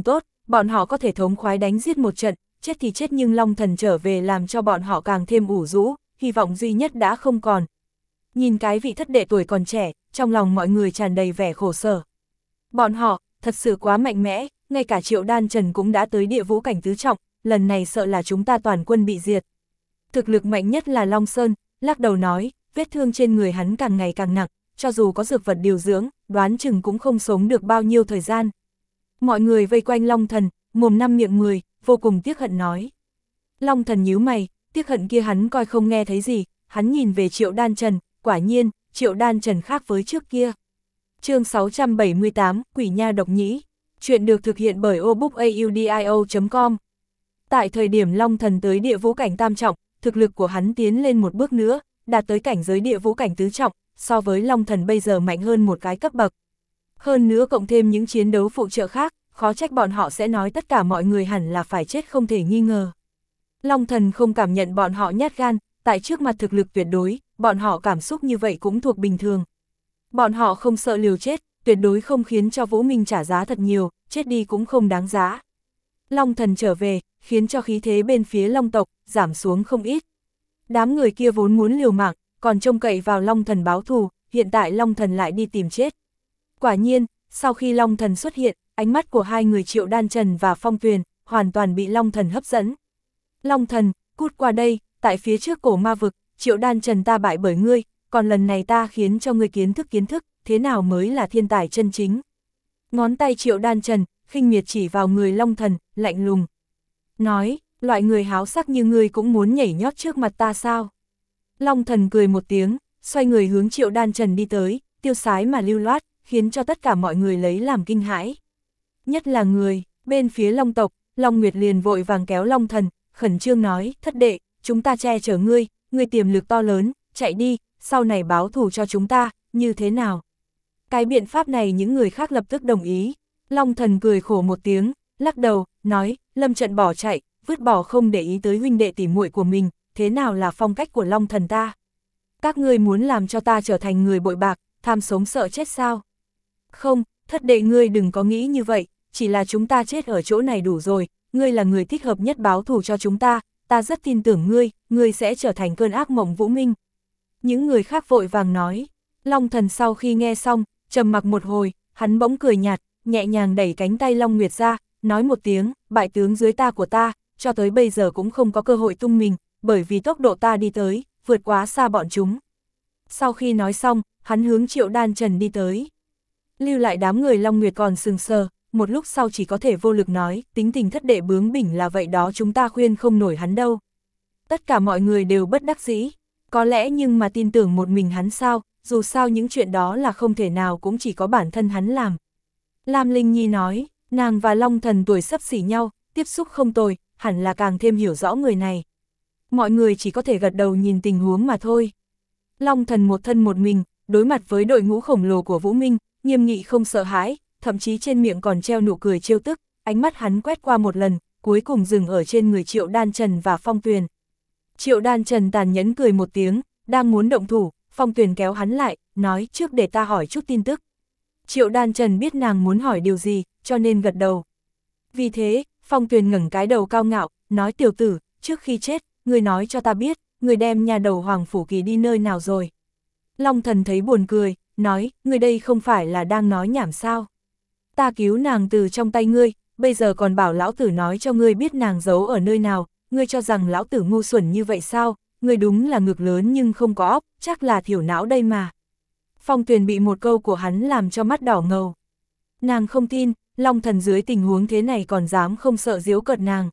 bọn họ có thể thống khoái đánh giết một trận, chết thì chết nhưng Long Thần trở về làm cho bọn họ càng thêm ủ rũ, hy vọng duy nhất đã không còn. Nhìn cái vị thất đệ tuổi còn trẻ, trong lòng mọi người tràn đầy vẻ khổ sở. Bọn họ, thật sự quá mạnh mẽ, ngay cả Triệu Đan Trần cũng đã tới địa vũ cảnh tứ trọng, lần này sợ là chúng ta toàn quân bị diệt. Thực lực mạnh nhất là Long Sơn, lắc đầu nói, vết thương trên người hắn càng ngày càng nặng, cho dù có dược vật điều dưỡng, đoán chừng cũng không sống được bao nhiêu thời gian. Mọi người vây quanh Long Thần, mồm năm miệng mười, vô cùng tiếc hận nói. Long Thần nhíu mày, tiếc hận kia hắn coi không nghe thấy gì, hắn nhìn về Triệu Đan Trần, quả nhiên, Triệu Đan Trần khác với trước kia. Chương sáu trăm bảy mươi tám, Quỷ Nha Độc Nhĩ. Chuyện được thực hiện bởi obookaudio chấm com. Tại thời điểm Long Thần tới địa vũ cảnh tam trọng, thực lực của hắn tiến lên một bước nữa, đạt tới cảnh giới địa vũ cảnh tứ trọng, so với Long Thần bây giờ mạnh hơn một cái cấp bậc. Hơn nữa cộng thêm những chiến đấu phụ trợ khác, khó trách bọn họ sẽ nói tất cả mọi người hẳn là phải chết không thể nghi ngờ. Long Thần không cảm nhận bọn họ nhát gan, tại trước mặt thực lực tuyệt đối, bọn họ cảm xúc như vậy cũng thuộc bình thường. Bọn họ không sợ liều chết, tuyệt đối không khiến cho Vũ Minh trả giá thật nhiều, chết đi cũng không đáng giá. Long Thần trở về, khiến cho khí thế bên phía Long tộc giảm xuống không ít. Đám người kia vốn muốn liều mạng, còn trông cậy vào Long Thần báo thù, hiện tại Long Thần lại đi tìm chết. Quả nhiên, sau khi Long Thần xuất hiện, ánh mắt của hai người Triệu Đan Trần và Phong Tuyền hoàn toàn bị Long Thần hấp dẫn. Long Thần, cút qua đây, tại phía trước cổ ma vực, Triệu Đan Trần ta bại bởi ngươi, còn lần này ta khiến cho ngươi kiến thức kiến thức, thế nào mới là thiên tài chân chính. Ngón tay Triệu Đan Trần, khinh miệt chỉ vào người Long Thần, lạnh lùng. Nói, loại người háo sắc như ngươi cũng muốn nhảy nhót trước mặt ta sao? Long Thần cười một tiếng, xoay người hướng Triệu Đan Trần đi tới, tiêu sái mà lưu loát, khiến cho tất cả mọi người lấy làm kinh hãi. Nhất là người, bên phía Long tộc, Long Nguyệt liền vội vàng kéo Long Thần, khẩn trương nói, thất đệ, chúng ta che chở ngươi, ngươi tiềm lực to lớn, chạy đi, sau này báo thù cho chúng ta, như thế nào? Cái biện pháp này những người khác lập tức đồng ý. Long Thần cười khổ một tiếng, lắc đầu, nói, lâm trận bỏ chạy, vứt bỏ không để ý tới huynh đệ tỉ muội của mình, thế nào là phong cách của Long Thần ta? Các ngươi muốn làm cho ta trở thành người bội bạc, tham sống sợ chết sao? Không, thất đệ ngươi đừng có nghĩ như vậy, chỉ là chúng ta chết ở chỗ này đủ rồi, ngươi là người thích hợp nhất báo thù cho chúng ta, ta rất tin tưởng ngươi, ngươi sẽ trở thành cơn ác mộng Vũ Minh. Những người khác vội vàng nói. Long Thần sau khi nghe xong, trầm mặc một hồi, hắn bỗng cười nhạt, nhẹ nhàng đẩy cánh tay Long Nguyệt ra, nói một tiếng, bại tướng dưới ta của ta, cho tới bây giờ cũng không có cơ hội tung mình, bởi vì tốc độ ta đi tới, vượt quá xa bọn chúng. Sau khi nói xong, hắn hướng Triệu Đan Trần đi tới. Lưu lại đám người Long Nguyệt còn sừng sờ, một lúc sau chỉ có thể vô lực nói, tính tình thất đệ bướng bỉnh là vậy đó, chúng ta khuyên không nổi hắn đâu. Tất cả mọi người đều bất đắc dĩ, có lẽ nhưng mà tin tưởng một mình hắn sao, dù sao những chuyện đó là không thể nào cũng chỉ có bản thân hắn làm. Lam Linh Nhi nói, nàng và Long Thần tuổi xấp xỉ nhau, tiếp xúc không tồi, hẳn là càng thêm hiểu rõ người này. Mọi người chỉ có thể gật đầu nhìn tình huống mà thôi. Long Thần một thân một mình, đối mặt với đội ngũ khổng lồ của Vũ Minh, nghiêm nghị không sợ hãi, thậm chí trên miệng còn treo nụ cười trêu tức, ánh mắt hắn quét qua một lần, cuối cùng dừng ở trên người Triệu Đan Trần và Phong Tuyền. Triệu Đan Trần tàn nhẫn cười một tiếng, đang muốn động thủ, Phong Tuyền kéo hắn lại, nói trước để ta hỏi chút tin tức. Triệu Đan Trần biết nàng muốn hỏi điều gì, cho nên gật đầu. Vì thế, Phong Tuyền ngẩng cái đầu cao ngạo, nói tiểu tử, trước khi chết, người nói cho ta biết, người đem nhà đầu Hoàng Phủ Kỳ đi nơi nào rồi. Long Thần thấy buồn cười, nói, người đây không phải là đang nói nhảm sao. Ta cứu nàng từ trong tay ngươi, bây giờ còn bảo lão tử nói cho ngươi biết nàng giấu ở nơi nào, ngươi cho rằng lão tử ngu xuẩn như vậy sao, ngươi đúng là ngực lớn nhưng không có óc, chắc là thiểu não đây mà. Phong Tuyền bị một câu của hắn làm cho mắt đỏ ngầu. Nàng không tin, Long Thần dưới tình huống thế này còn dám không sợ giễu cợt nàng.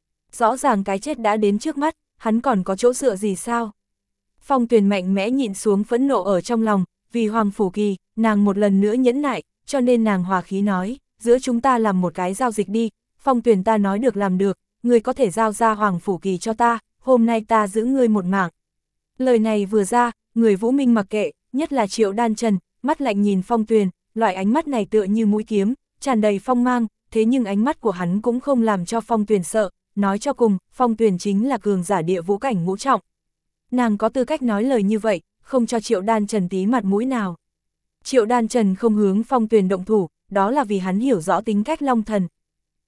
Rõ ràng cái chết đã đến trước mắt, hắn còn có chỗ dựa gì sao? Phong Tuyền mạnh mẽ nhịn xuống phẫn nộ ở trong lòng, vì Hoàng Phủ Kỳ, nàng một lần nữa nhẫn nại, cho nên nàng hòa khí nói, giữa chúng ta làm một cái giao dịch đi, Phong Tuyền ta nói được làm được, ngươi có thể giao ra Hoàng Phủ Kỳ cho ta, hôm nay ta giữ ngươi một mạng. Lời này vừa ra, người Vũ Minh mặc kệ, nhất là Triệu Đan Trần, mắt lạnh nhìn Phong Tuyền, loại ánh mắt này tựa như mũi kiếm, tràn đầy phong mang, thế nhưng ánh mắt của hắn cũng không làm cho Phong Tuyền sợ, nói cho cùng, Phong Tuyền chính là cường giả địa vũ cảnh ngũ trọng. Nàng có tư cách nói lời như vậy, không cho Triệu Đan Trần tí mặt mũi nào. Triệu Đan Trần không hướng Phong Tuyền động thủ, đó là vì hắn hiểu rõ tính cách Long Thần.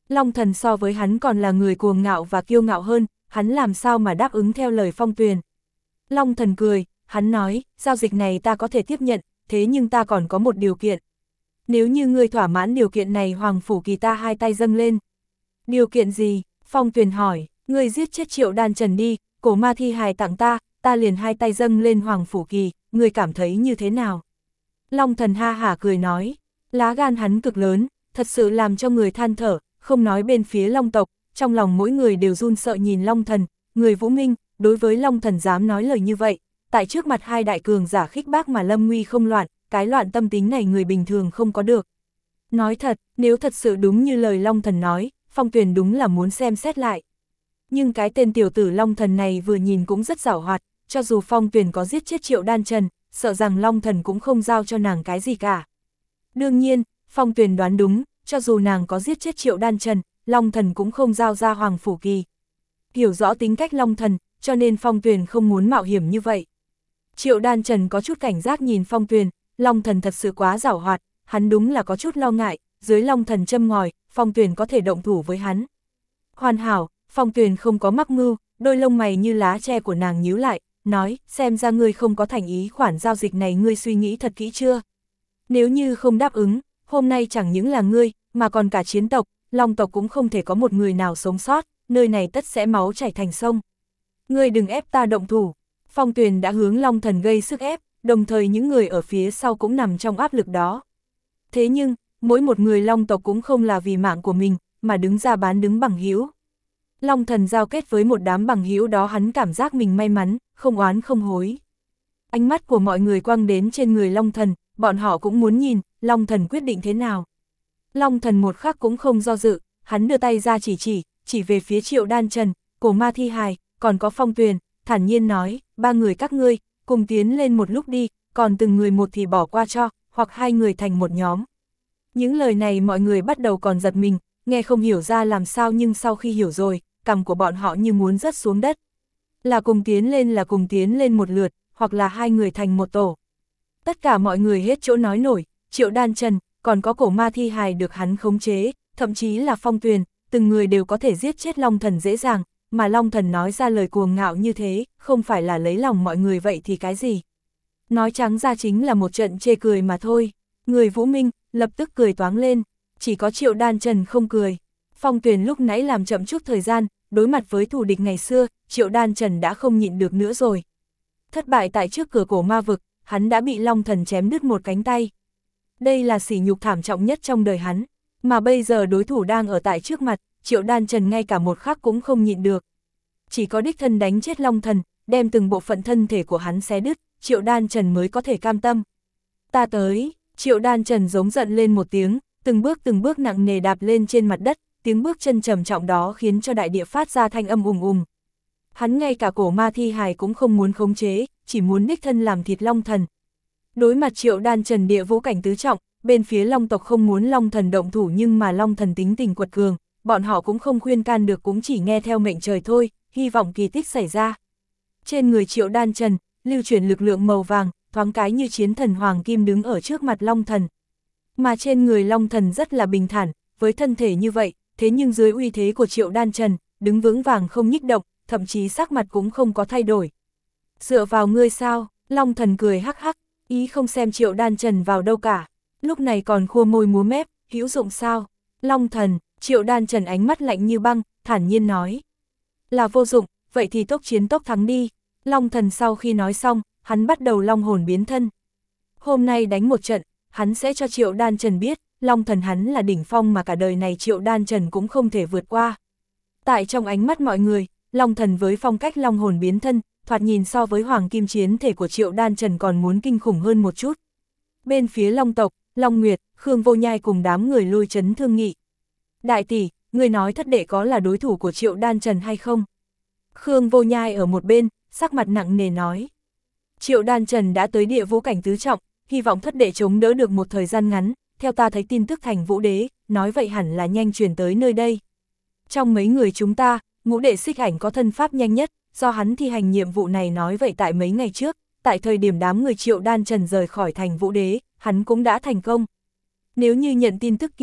Long Thần so với hắn còn là người cuồng ngạo và kiêu ngạo hơn, hắn làm sao mà đáp ứng theo lời Phong Tuyền. Long Thần cười, hắn nói, giao dịch này ta có thể tiếp nhận, thế nhưng ta còn có một điều kiện. Nếu như ngươi thỏa mãn điều kiện này, Hoàng Phủ Kỳ ta hai tay dâng lên. Điều kiện gì? Phong Tuyền hỏi, ngươi giết chết Triệu Đan Trần đi, cổ ma thi hài tặng ta, ta liền hai tay dâng lên Hoàng Phủ Kỳ, ngươi cảm thấy như thế nào? Long Thần ha hả cười nói, lá gan hắn cực lớn, thật sự làm cho người than thở, không nói bên phía Long tộc, trong lòng mỗi người đều run sợ nhìn Long Thần, người Vũ Minh, đối với Long Thần dám nói lời như vậy, tại trước mặt hai đại cường giả khích bác mà lâm nguy không loạn, cái loạn tâm tính này người bình thường không có được. Nói thật, nếu thật sự đúng như lời Long Thần nói, Phong Tuyền đúng là muốn xem xét lại. Nhưng cái tên tiểu tử Long Thần này vừa nhìn cũng rất giảo hoạt, cho dù Phong Tuyền có giết chết Triệu Đan Trần, sợ rằng Long Thần cũng không giao cho nàng cái gì cả. Đương nhiên, Phong Tuyền đoán đúng, cho dù nàng có giết chết Triệu Đan Trần, Long Thần cũng không giao ra Hoàng Phủ Kỳ. Hiểu rõ tính cách Long Thần, cho nên Phong Tuyền không muốn mạo hiểm như vậy. Triệu Đan Trần có chút cảnh giác nhìn Phong Tuyền, Long Thần thật sự quá giảo hoạt, hắn đúng là có chút lo ngại, dưới Long Thần châm ngòi, Phong Tuyền có thể động thủ với hắn. Hoàn hảo, Phong Tuyền không có mắc mưu, đôi lông mày như lá tre của nàng nhíu lại, nói, xem ra ngươi không có thành ý khoản giao dịch này, ngươi suy nghĩ thật kỹ chưa? Nếu như không đáp ứng, hôm nay chẳng những là ngươi, mà còn cả chiến tộc, Long tộc cũng không thể có một người nào sống sót, nơi này tất sẽ máu chảy thành sông. Ngươi đừng ép ta động thủ. Phong Tuyền đã hướng Long Thần gây sức ép, đồng thời những người ở phía sau cũng nằm trong áp lực đó. Thế nhưng, mỗi một người Long tộc cũng không là vì mạng của mình, mà đứng ra bán đứng bằng hữu. Long Thần giao kết với một đám bằng hữu đó, hắn cảm giác mình may mắn, không oán không hối. Ánh mắt của mọi người quăng đến trên người Long Thần, bọn họ cũng muốn nhìn, Long Thần quyết định thế nào. Long Thần một khắc cũng không do dự, hắn đưa tay ra chỉ chỉ, chỉ về phía Triệu Đan Trần, cổ ma thi hài, còn có Phong Tuyền, thản nhiên nói, ba người các ngươi, cùng tiến lên một lúc đi, còn từng người một thì bỏ qua cho, hoặc hai người thành một nhóm. Những lời này mọi người bắt đầu còn giật mình, nghe không hiểu ra làm sao, nhưng sau khi hiểu rồi, cằm của bọn họ như muốn rớt xuống đất. Là cùng tiến lên là cùng tiến lên một lượt, hoặc là hai người thành một tổ. Tất cả mọi người hết chỗ nói nổi, Triệu Đan Trần, còn có cổ ma thi hài được hắn khống chế, thậm chí là Phong Tuyền, từng người đều có thể giết chết Long Thần dễ dàng, mà Long Thần nói ra lời cuồng ngạo như thế, không phải là lấy lòng mọi người vậy thì cái gì? Nói trắng ra chính là một trận chê cười mà thôi. Người Vũ Minh lập tức cười toáng lên, chỉ có Triệu Đan Trần không cười. Phong Tuyền lúc nãy làm chậm chút thời gian, đối mặt với thù địch ngày xưa, Triệu Đan Trần đã không nhịn được nữa rồi. Thất bại tại trước cửa cổ ma vực, hắn đã bị Long Thần chém đứt một cánh tay. Đây là sỉ nhục thảm trọng nhất trong đời hắn, mà bây giờ đối thủ đang ở tại trước mặt, Triệu Đan Trần ngay cả một khắc cũng không nhịn được. Chỉ có đích thân đánh chết Long Thần, đem từng bộ phận thân thể của hắn xé đứt, Triệu Đan Trần mới có thể cam tâm. Ta tới, Triệu Đan Trần giống giận lên một tiếng, từng bước từng bước nặng nề đạp lên trên mặt đất, tiếng bước chân trầm trọng đó khiến cho đại địa phát ra thanh âm ùng ùng. Hắn ngay cả cổ ma thi hài cũng không muốn khống chế, chỉ muốn đích thân làm thịt Long Thần. Đối mặt Triệu Đan Trần địa vũ cảnh tứ trọng, bên phía Long tộc không muốn Long Thần động thủ, nhưng mà Long Thần tính tình quật cường, bọn họ cũng không khuyên can được, cũng chỉ nghe theo mệnh trời thôi, hy vọng kỳ tích xảy ra. Trên người Triệu Đan Trần, lưu chuyển lực lượng màu vàng, thoáng cái như chiến thần hoàng kim đứng ở trước mặt Long Thần. Mà trên người Long Thần rất là bình thản, với thân thể như vậy, thế nhưng dưới uy thế của Triệu Đan Trần, đứng vững vàng không nhích động, thậm chí sắc mặt cũng không có thay đổi. Dựa vào ngươi sao? Long Thần cười hắc hắc, ý không xem Triệu Đan Trần vào đâu cả. Lúc này còn khua môi múa mép, hữu dụng sao? Long Thần, Triệu Đan Trần ánh mắt lạnh như băng, thản nhiên nói. Là vô dụng, vậy thì tốc chiến tốc thắng đi. Long Thần sau khi nói xong, hắn bắt đầu long hồn biến thân. Hôm nay đánh một trận, hắn sẽ cho Triệu Đan Trần biết, Long Thần hắn là đỉnh phong mà cả đời này Triệu Đan Trần cũng không thể vượt qua. Tại trong ánh mắt mọi người, Long Thần với phong cách long hồn biến thân, thoạt nhìn so với hoàng kim chiến thể của Triệu Đan Trần còn muốn kinh khủng hơn một chút. Bên phía Long tộc, Long Nguyệt, Khương Vô Nhai cùng đám người lôi chấn thương nghị. Đại tỷ, người nói thất đệ có là đối thủ của Triệu Đan Trần hay không? Khương Vô Nhai ở một bên, sắc mặt nặng nề nói. Triệu Đan Trần đã tới địa vũ cảnh tứ trọng, hy vọng thất đệ chống đỡ được một thời gian ngắn, theo ta thấy tin tức thành vũ đế, nói vậy hẳn là nhanh truyền tới nơi đây. Trong mấy người chúng ta, ngũ đệ Xích Ảnh có thân pháp nhanh nhất, do hắn thi hành nhiệm vụ này, nói vậy tại mấy ngày trước, tại thời điểm đám người Triệu Đan Trần rời khỏi thành vũ đế, hắn cũng đã thành công. Nếu như nhận tin tức kia,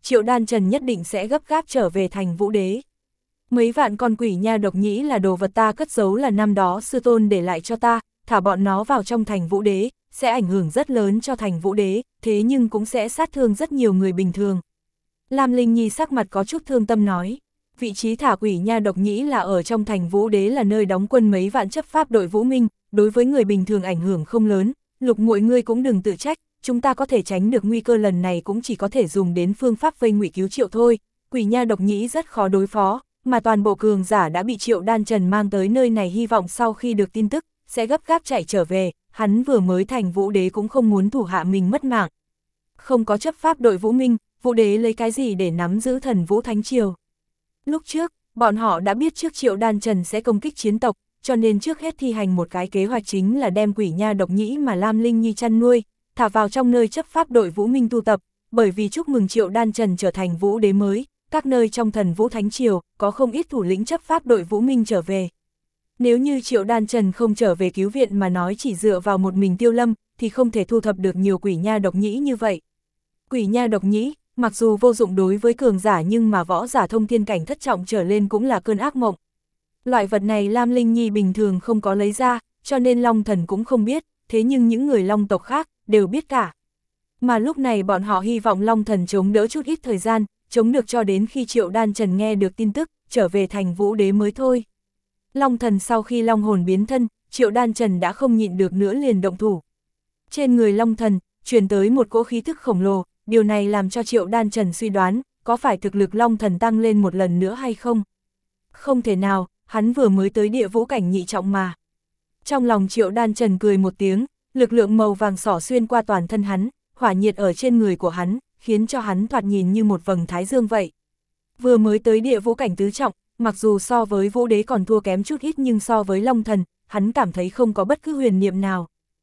Triệu Đan Trần nhất định sẽ gấp gáp trở về thành Vũ Đế. Mấy vạn con quỷ nha độc nhĩ là đồ vật ta cất giấu là năm đó sư tôn để lại cho ta, thả bọn nó vào trong thành Vũ Đế, sẽ ảnh hưởng rất lớn cho thành Vũ Đế, thế nhưng cũng sẽ sát thương rất nhiều người bình thường. Lam Linh Nhi sắc mặt có chút thương tâm nói, vị trí thả quỷ nha độc nhĩ là ở trong thành Vũ Đế là nơi đóng quân mấy vạn chấp pháp đội Vũ Minh, đối với người bình thường ảnh hưởng không lớn, Lục muội ngươi cũng đừng tự trách, chúng ta có thể tránh được nguy cơ lần này cũng chỉ có thể dùng đến phương pháp vây ngụy cứu Triệu thôi, quỷ nha độc nhĩ rất khó đối phó, mà toàn bộ cường giả đã bị Triệu Đan Trần mang tới nơi này hy vọng sau khi được tin tức, sẽ gấp gáp chạy trở về, hắn vừa mới thành Vũ Đế cũng không muốn thủ hạ mình mất mạng. Không có chấp pháp đội Vũ Minh, Vũ Đế lấy cái gì để nắm giữ thần Vũ Thánh Triều? Lúc trước, bọn họ đã biết trước Triệu Đan Trần sẽ công kích chiến tộc, cho nên trước hết thi hành một cái kế hoạch chính là đem quỷ nha độc nhĩ mà Lam Linh Nhi chăn nuôi, thả vào trong nơi chấp pháp đội Vũ Minh tu tập, bởi vì chúc mừng Triệu Đan Trần trở thành Vũ Đế mới, các nơi trong thần Vũ Thánh Triều có không ít thủ lĩnh chấp pháp đội Vũ Minh trở về. Nếu như Triệu Đan Trần không trở về cứu viện mà nói chỉ dựa vào một mình Tiêu Lâm, thì không thể thu thập được nhiều quỷ nha độc nhĩ như vậy. Quỷ nha độc nhĩ, mặc dù vô dụng đối với cường giả nhưng mà võ giả thông thiên cảnh thất trọng trở lên cũng là cơn ác mộng. Loại vật này Lam Linh Nhi bình thường không có lấy ra, cho nên Long Thần cũng không biết, thế nhưng những người Long tộc khác đều biết cả. Mà lúc này bọn họ hy vọng Long Thần chống đỡ chút ít thời gian, chống được cho đến khi Triệu Đan Trần nghe được tin tức, trở về thành Vũ Đế mới thôi. Long Thần sau khi Long hồn biến thân, Triệu Đan Trần đã không nhịn được nữa liền động thủ. Trên người Long Thần, truyền tới một cỗ khí thức khổng lồ, điều này làm cho Triệu Đan Trần suy đoán, có phải thực lực Long Thần tăng lên một lần nữa hay không? Không thể nào, hắn vừa mới tới địa vũ cảnh nhị trọng mà. Trong lòng Triệu Đan Trần cười một tiếng, lực lượng màu vàng xỏ xuyên qua toàn thân hắn, hỏa nhiệt ở trên người của hắn, khiến cho hắn thoạt nhìn như một vầng thái dương vậy. Vừa mới tới địa vũ cảnh tứ trọng, mặc dù so với Vũ Đế còn thua kém chút ít nhưng so với Long Thần, hắn cảm thấy không có bất cứ huyền niệm nào.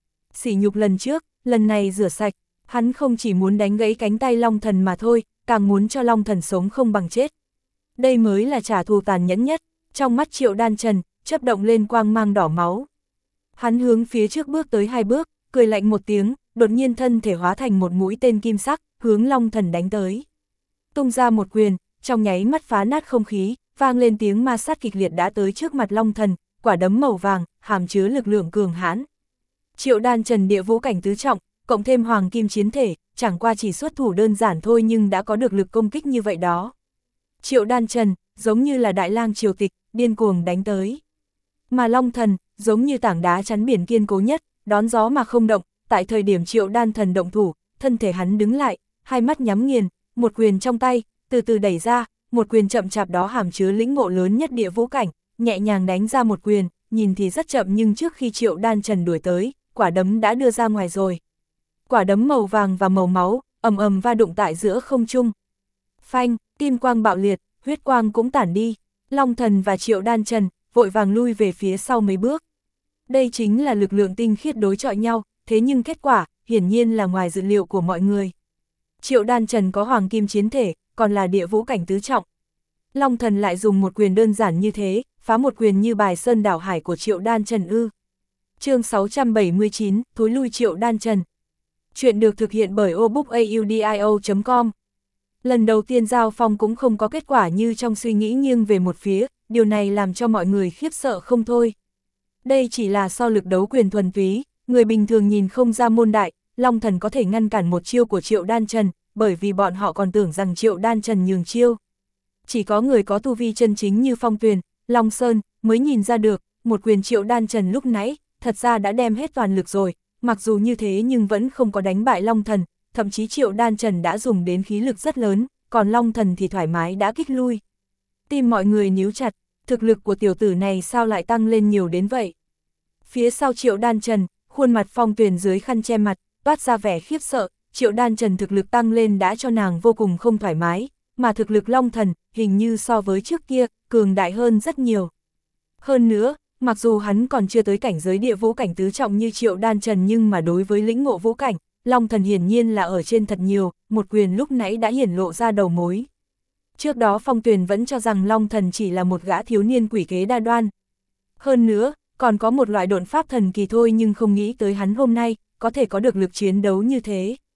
Sỉ nhục lần trước, lần này rửa sạch, hắn không chỉ muốn đánh gãy cánh tay Long Thần mà thôi, càng muốn cho Long Thần sống không bằng chết. Đây mới là trả thù tàn nhẫn nhất, trong mắt Triệu Đan Trần, chớp động lên quang mang đỏ máu. Hắn hướng phía trước bước tới hai bước, cười lạnh một tiếng, đột nhiên thân thể hóa thành một mũi tên kim sắc, hướng Long Thần đánh tới. Tung ra một quyền, trong nháy mắt phá nát không khí, vang lên tiếng ma sát kịch liệt đã tới trước mặt Long Thần, quả đấm màu vàng, hàm chứa lực lượng cường hãn. Triệu Đan Trần địa vũ cảnh tứ trọng, cộng thêm hoàng kim chiến thể, chẳng qua chỉ xuất thủ đơn giản thôi nhưng đã có được lực công kích như vậy đó. Triệu Đan Trần, giống như là đại lang triều tịch, điên cuồng đánh tới. Mà Long Thần, giống như tảng đá chắn biển kiên cố nhất, đón gió mà không động, tại thời điểm Triệu Đan Thần động thủ, thân thể hắn đứng lại, hai mắt nhắm nghiền, một quyền trong tay, từ từ đẩy ra, một quyền chậm chạp đó hàm chứa lĩnh ngộ lớn nhất địa vũ cảnh, nhẹ nhàng đánh ra một quyền, nhìn thì rất chậm nhưng trước khi Triệu Đan Trần đuổi tới, quả đấm đã đưa ra ngoài rồi. Quả đấm màu vàng và màu máu, ầm ầm va đụng tại giữa không trung. Phanh, kim quang bạo liệt, huyết quang cũng tản đi, Long Thần và Triệu Đan Trần vội vàng lui về phía sau mấy bước. Đây chính là lực lượng tinh khiết đối chọi nhau, thế nhưng kết quả, hiển nhiên là ngoài dự liệu của mọi người. Triệu Đan Trần có hoàng kim chiến thể, còn là địa vũ cảnh tứ trọng. Long Thần lại dùng một quyền đơn giản như thế, phá một quyền như bài sơn đảo hải của Triệu Đan Trần ư. Chương sáu trăm bảy mươi chín, thối lui Triệu Đan Trần. Chuyện được thực hiện bởi obookaudio chấm com. Lần đầu tiên giao phong cũng không có kết quả như trong suy nghĩ nghiêng về một phía, điều này làm cho mọi người khiếp sợ không thôi. Đây chỉ là so lực đấu quyền thuần túy, người bình thường nhìn không ra môn đại, Long Thần có thể ngăn cản một chiêu của Triệu Đan Trần, bởi vì bọn họ còn tưởng rằng Triệu Đan Trần nhường chiêu. Chỉ có người có tu vi chân chính như Phong Tuyền, Long Sơn mới nhìn ra được, một quyền Triệu Đan Trần lúc nãy, thật ra đã đem hết toàn lực rồi, mặc dù như thế nhưng vẫn không có đánh bại Long Thần, thậm chí Triệu Đan Trần đã dùng đến khí lực rất lớn, còn Long Thần thì thoải mái đã kích lui. Tim mọi người níu chặt, thực lực của tiểu tử này sao lại tăng lên nhiều đến vậy? Phía sau Triệu Đan Trần, khuôn mặt Phong Tuyền dưới khăn che mặt, toát ra vẻ khiếp sợ, Triệu Đan Trần thực lực tăng lên đã cho nàng vô cùng không thoải mái, mà thực lực Long Thần, hình như so với trước kia, cường đại hơn rất nhiều. Hơn nữa, mặc dù hắn còn chưa tới cảnh giới địa vũ cảnh tứ trọng như Triệu Đan Trần nhưng mà đối với lĩnh ngộ vũ cảnh, Long Thần hiển nhiên là ở trên thật nhiều, một quyền lúc nãy đã hiển lộ ra đầu mối. Trước đó Phong Tuyền vẫn cho rằng Long Thần chỉ là một gã thiếu niên quỷ kế đa đoan. Hơn nữa, còn có một loại độn pháp thần kỳ thôi nhưng không nghĩ tới hắn hôm nay, có thể có được lực chiến đấu như thế.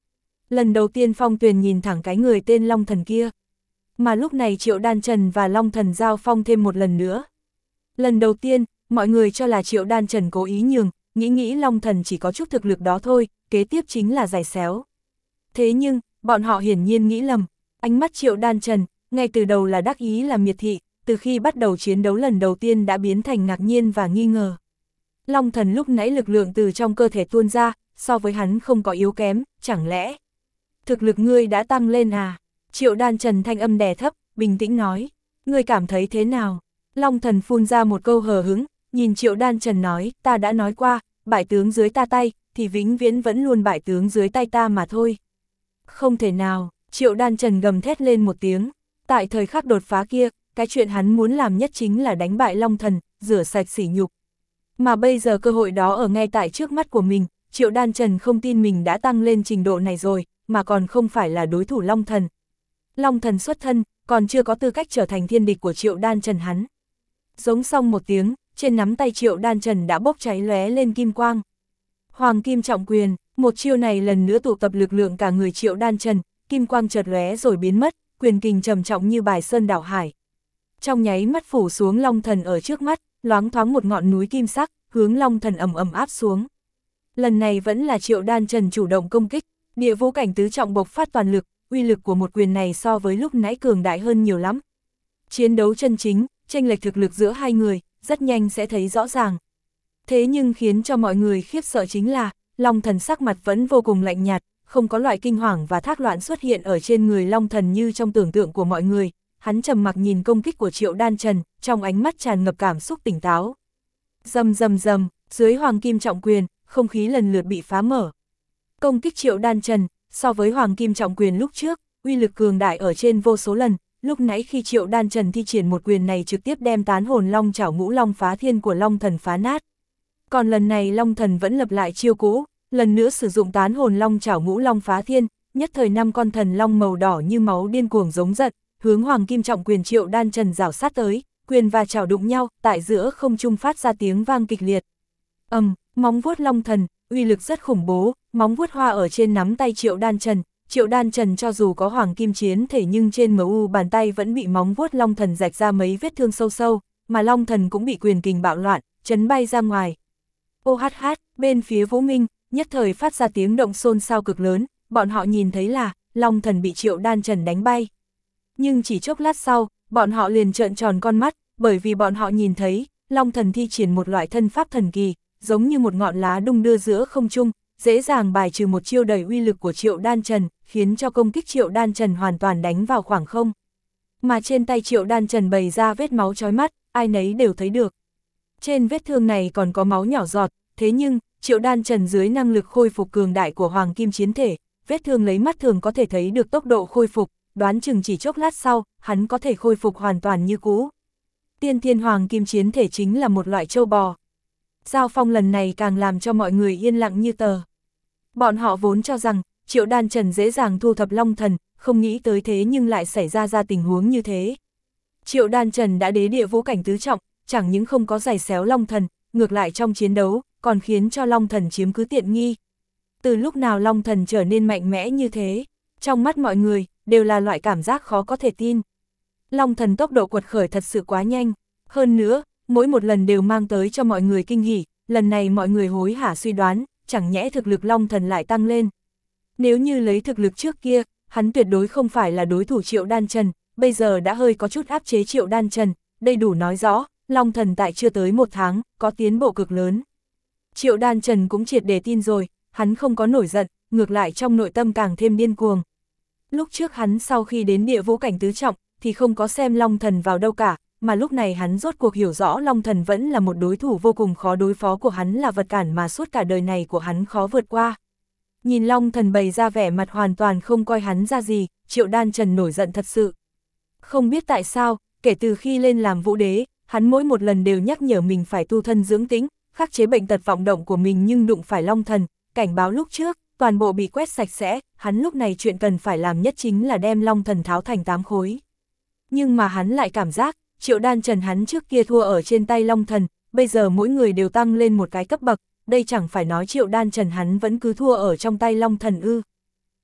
Lần đầu tiên Phong Tuyền nhìn thẳng cái người tên Long Thần kia. Mà lúc này Triệu Đan Trần và Long Thần giao phong thêm một lần nữa. Lần đầu tiên, mọi người cho là Triệu Đan Trần cố ý nhường, nghĩ nghĩ Long Thần chỉ có chút thực lực đó thôi, kế tiếp chính là giày xéo. Thế nhưng, bọn họ hiển nhiên nghĩ lầm, ánh mắt Triệu Đan Trần, ngay từ đầu là đắc ý là miệt thị, từ khi bắt đầu chiến đấu lần đầu tiên đã biến thành ngạc nhiên và nghi ngờ. Long Thần lúc nãy lực lượng từ trong cơ thể tuôn ra, so với hắn không có yếu kém, chẳng lẽ thực lực ngươi đã tăng lên à? Triệu Đan Trần thanh âm đè thấp, bình tĩnh nói, ngươi cảm thấy thế nào? Long Thần phun ra một câu hờ hững, nhìn Triệu Đan Trần nói, ta đã nói qua, bại tướng dưới ta tay, thì vĩnh viễn vẫn luôn bại tướng dưới tay ta mà thôi. Không thể nào, Triệu Đan Trần gầm thét lên một tiếng, tại thời khắc đột phá kia, cái chuyện hắn muốn làm nhất chính là đánh bại Long Thần, rửa sạch sỉ nhục. Mà bây giờ cơ hội đó ở ngay tại trước mắt của mình, Triệu Đan Trần không tin mình đã tăng lên trình độ này rồi, mà còn không phải là đối thủ Long Thần. Long Thần xuất thân, còn chưa có tư cách trở thành thiên địch của Triệu Đan Trần hắn. Giống xong một tiếng, trên nắm tay Triệu Đan Trần đã bốc cháy lóe lên kim quang. Hoàng Kim Trọng Quyền, một chiêu này lần nữa tụ tập lực lượng cả người Triệu Đan Trần, kim quang chợt lóe rồi biến mất, quyền kình trầm trọng như bài sơn đảo hải. Trong nháy mắt phủ xuống Long Thần ở trước mắt, loáng thoáng một ngọn núi kim sắc, hướng Long Thần ầm ầm áp xuống. Lần này vẫn là Triệu Đan Trần chủ động công kích, địa vũ cảnh tứ trọng bộc phát toàn lực, uy lực của một quyền này so với lúc nãy cường đại hơn nhiều lắm. Chiến đấu chân chính, chênh lệch thực lực giữa hai người, rất nhanh sẽ thấy rõ ràng. Thế nhưng khiến cho mọi người khiếp sợ chính là, Long Thần sắc mặt vẫn vô cùng lạnh nhạt, không có loại kinh hoàng và thác loạn xuất hiện ở trên người Long Thần như trong tưởng tượng của mọi người. Hắn trầm mặc nhìn công kích của Triệu Đan Trần, trong ánh mắt tràn ngập cảm xúc tỉnh táo. Rầm rầm rầm, dưới Hoàng Kim Trọng Quyền, không khí lần lượt bị phá mở. Công kích Triệu Đan Trần, so với Hoàng Kim Trọng Quyền lúc trước, uy lực cường đại ở trên vô số lần, lúc nãy khi Triệu Đan Trần thi triển một quyền này trực tiếp đem tán hồn Long Chảo Ngũ Long Phá Thiên của Long Thần phá nát. Còn lần này Long Thần vẫn lập lại chiêu cũ, lần nữa sử dụng tán hồn Long Chảo Ngũ Long Phá Thiên, nhất thời năm con thần long màu đỏ như máu điên cuồng giống giận, hướng Hoàng Kim Trọng Quyền Triệu Đan Trần rảo sát tới, quyền và chảo đụng nhau, tại giữa không trung phát ra tiếng vang kịch liệt. Ầm, um, móng vuốt Long Thần, uy lực rất khủng bố, móng vuốt hoa ở trên nắm tay Triệu Đan Trần, Triệu Đan Trần cho dù có Hoàng Kim Chiến thể nhưng trên em u bàn tay vẫn bị móng vuốt Long Thần rạch ra mấy vết thương sâu sâu, mà Long Thần cũng bị quyền kình bạo loạn, chấn bay ra ngoài. Ô hát hát, bên phía Vũ Minh, nhất thời phát ra tiếng động xôn xao cực lớn, bọn họ nhìn thấy là, Long Thần bị Triệu Đan Trần đánh bay. Nhưng chỉ chốc lát sau, bọn họ liền trợn tròn con mắt, bởi vì bọn họ nhìn thấy, Long Thần thi triển một loại thân pháp thần kỳ, giống như một ngọn lá đung đưa giữa không trung, dễ dàng bài trừ một chiêu đầy uy lực của Triệu Đan Trần, khiến cho công kích Triệu Đan Trần hoàn toàn đánh vào khoảng không. Mà trên tay Triệu Đan Trần bày ra vết máu chói mắt, ai nấy đều thấy được. Trên vết thương này còn có máu nhỏ giọt, thế nhưng, Triệu Đan Trần dưới năng lực khôi phục cường đại của Hoàng Kim Chiến thể, vết thương lấy mắt thường có thể thấy được tốc độ khôi phục, đoán chừng chỉ chốc lát sau, hắn có thể khôi phục hoàn toàn như cũ. Tiên Thiên Hoàng Kim Chiến thể chính là một loại châu bò. Giao phong lần này càng làm cho mọi người yên lặng như tờ. Bọn họ vốn cho rằng, Triệu Đan Trần dễ dàng thu thập Long Thần, không nghĩ tới thế nhưng lại xảy ra ra tình huống như thế. Triệu Đan Trần đã đế địa vũ cảnh tứ trọng, chẳng những không có giày xéo Long Thần, ngược lại trong chiến đấu, còn khiến cho Long Thần chiếm cứ tiện nghi. Từ lúc nào Long Thần trở nên mạnh mẽ như thế, trong mắt mọi người, đều là loại cảm giác khó có thể tin. Long Thần tốc độ quật khởi thật sự quá nhanh, hơn nữa, mỗi một lần đều mang tới cho mọi người kinh hỉ, lần này mọi người hối hả suy đoán, chẳng nhẽ thực lực Long Thần lại tăng lên. Nếu như lấy thực lực trước kia, hắn tuyệt đối không phải là đối thủ Triệu Đan Trần, bây giờ đã hơi có chút áp chế Triệu Đan Trần, đây đủ nói rõ, Long Thần tại chưa tới một tháng, có tiến bộ cực lớn. Triệu Đan Trần cũng triệt để tin rồi, hắn không có nổi giận, ngược lại trong nội tâm càng thêm điên cuồng. Lúc trước hắn sau khi đến địa vũ cảnh tứ trọng, thì không có xem Long Thần vào đâu cả, mà lúc này hắn rốt cuộc hiểu rõ Long Thần vẫn là một đối thủ vô cùng khó đối phó của hắn, là vật cản mà suốt cả đời này của hắn khó vượt qua. Nhìn Long Thần bày ra vẻ mặt hoàn toàn không coi hắn ra gì, Triệu Đan Trần nổi giận thật sự. Không biết tại sao, kể từ khi lên làm vũ đế, hắn mỗi một lần đều nhắc nhở mình phải tu thân dưỡng tĩnh, khắc chế bệnh tật vọng động của mình, nhưng đụng phải Long Thần, cảnh báo lúc trước, toàn bộ bị quét sạch sẽ, hắn lúc này chuyện cần phải làm nhất chính là đem Long Thần tháo thành tám khối. Nhưng mà hắn lại cảm giác, Triệu Đan Trần hắn trước kia thua ở trên tay Long Thần, bây giờ mỗi người đều tăng lên một cái cấp bậc, đây chẳng phải nói Triệu Đan Trần hắn vẫn cứ thua ở trong tay Long Thần ư.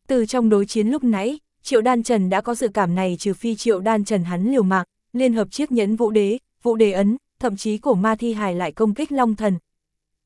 Từ trong đối chiến lúc nãy, Triệu Đan Trần đã có dự cảm này, trừ phi Triệu Đan Trần hắn liều mạng, liên hợp chiếc nhẫn vũ đế, vũ đế ấn, thậm chí cổ ma thi hài lại công kích Long Thần,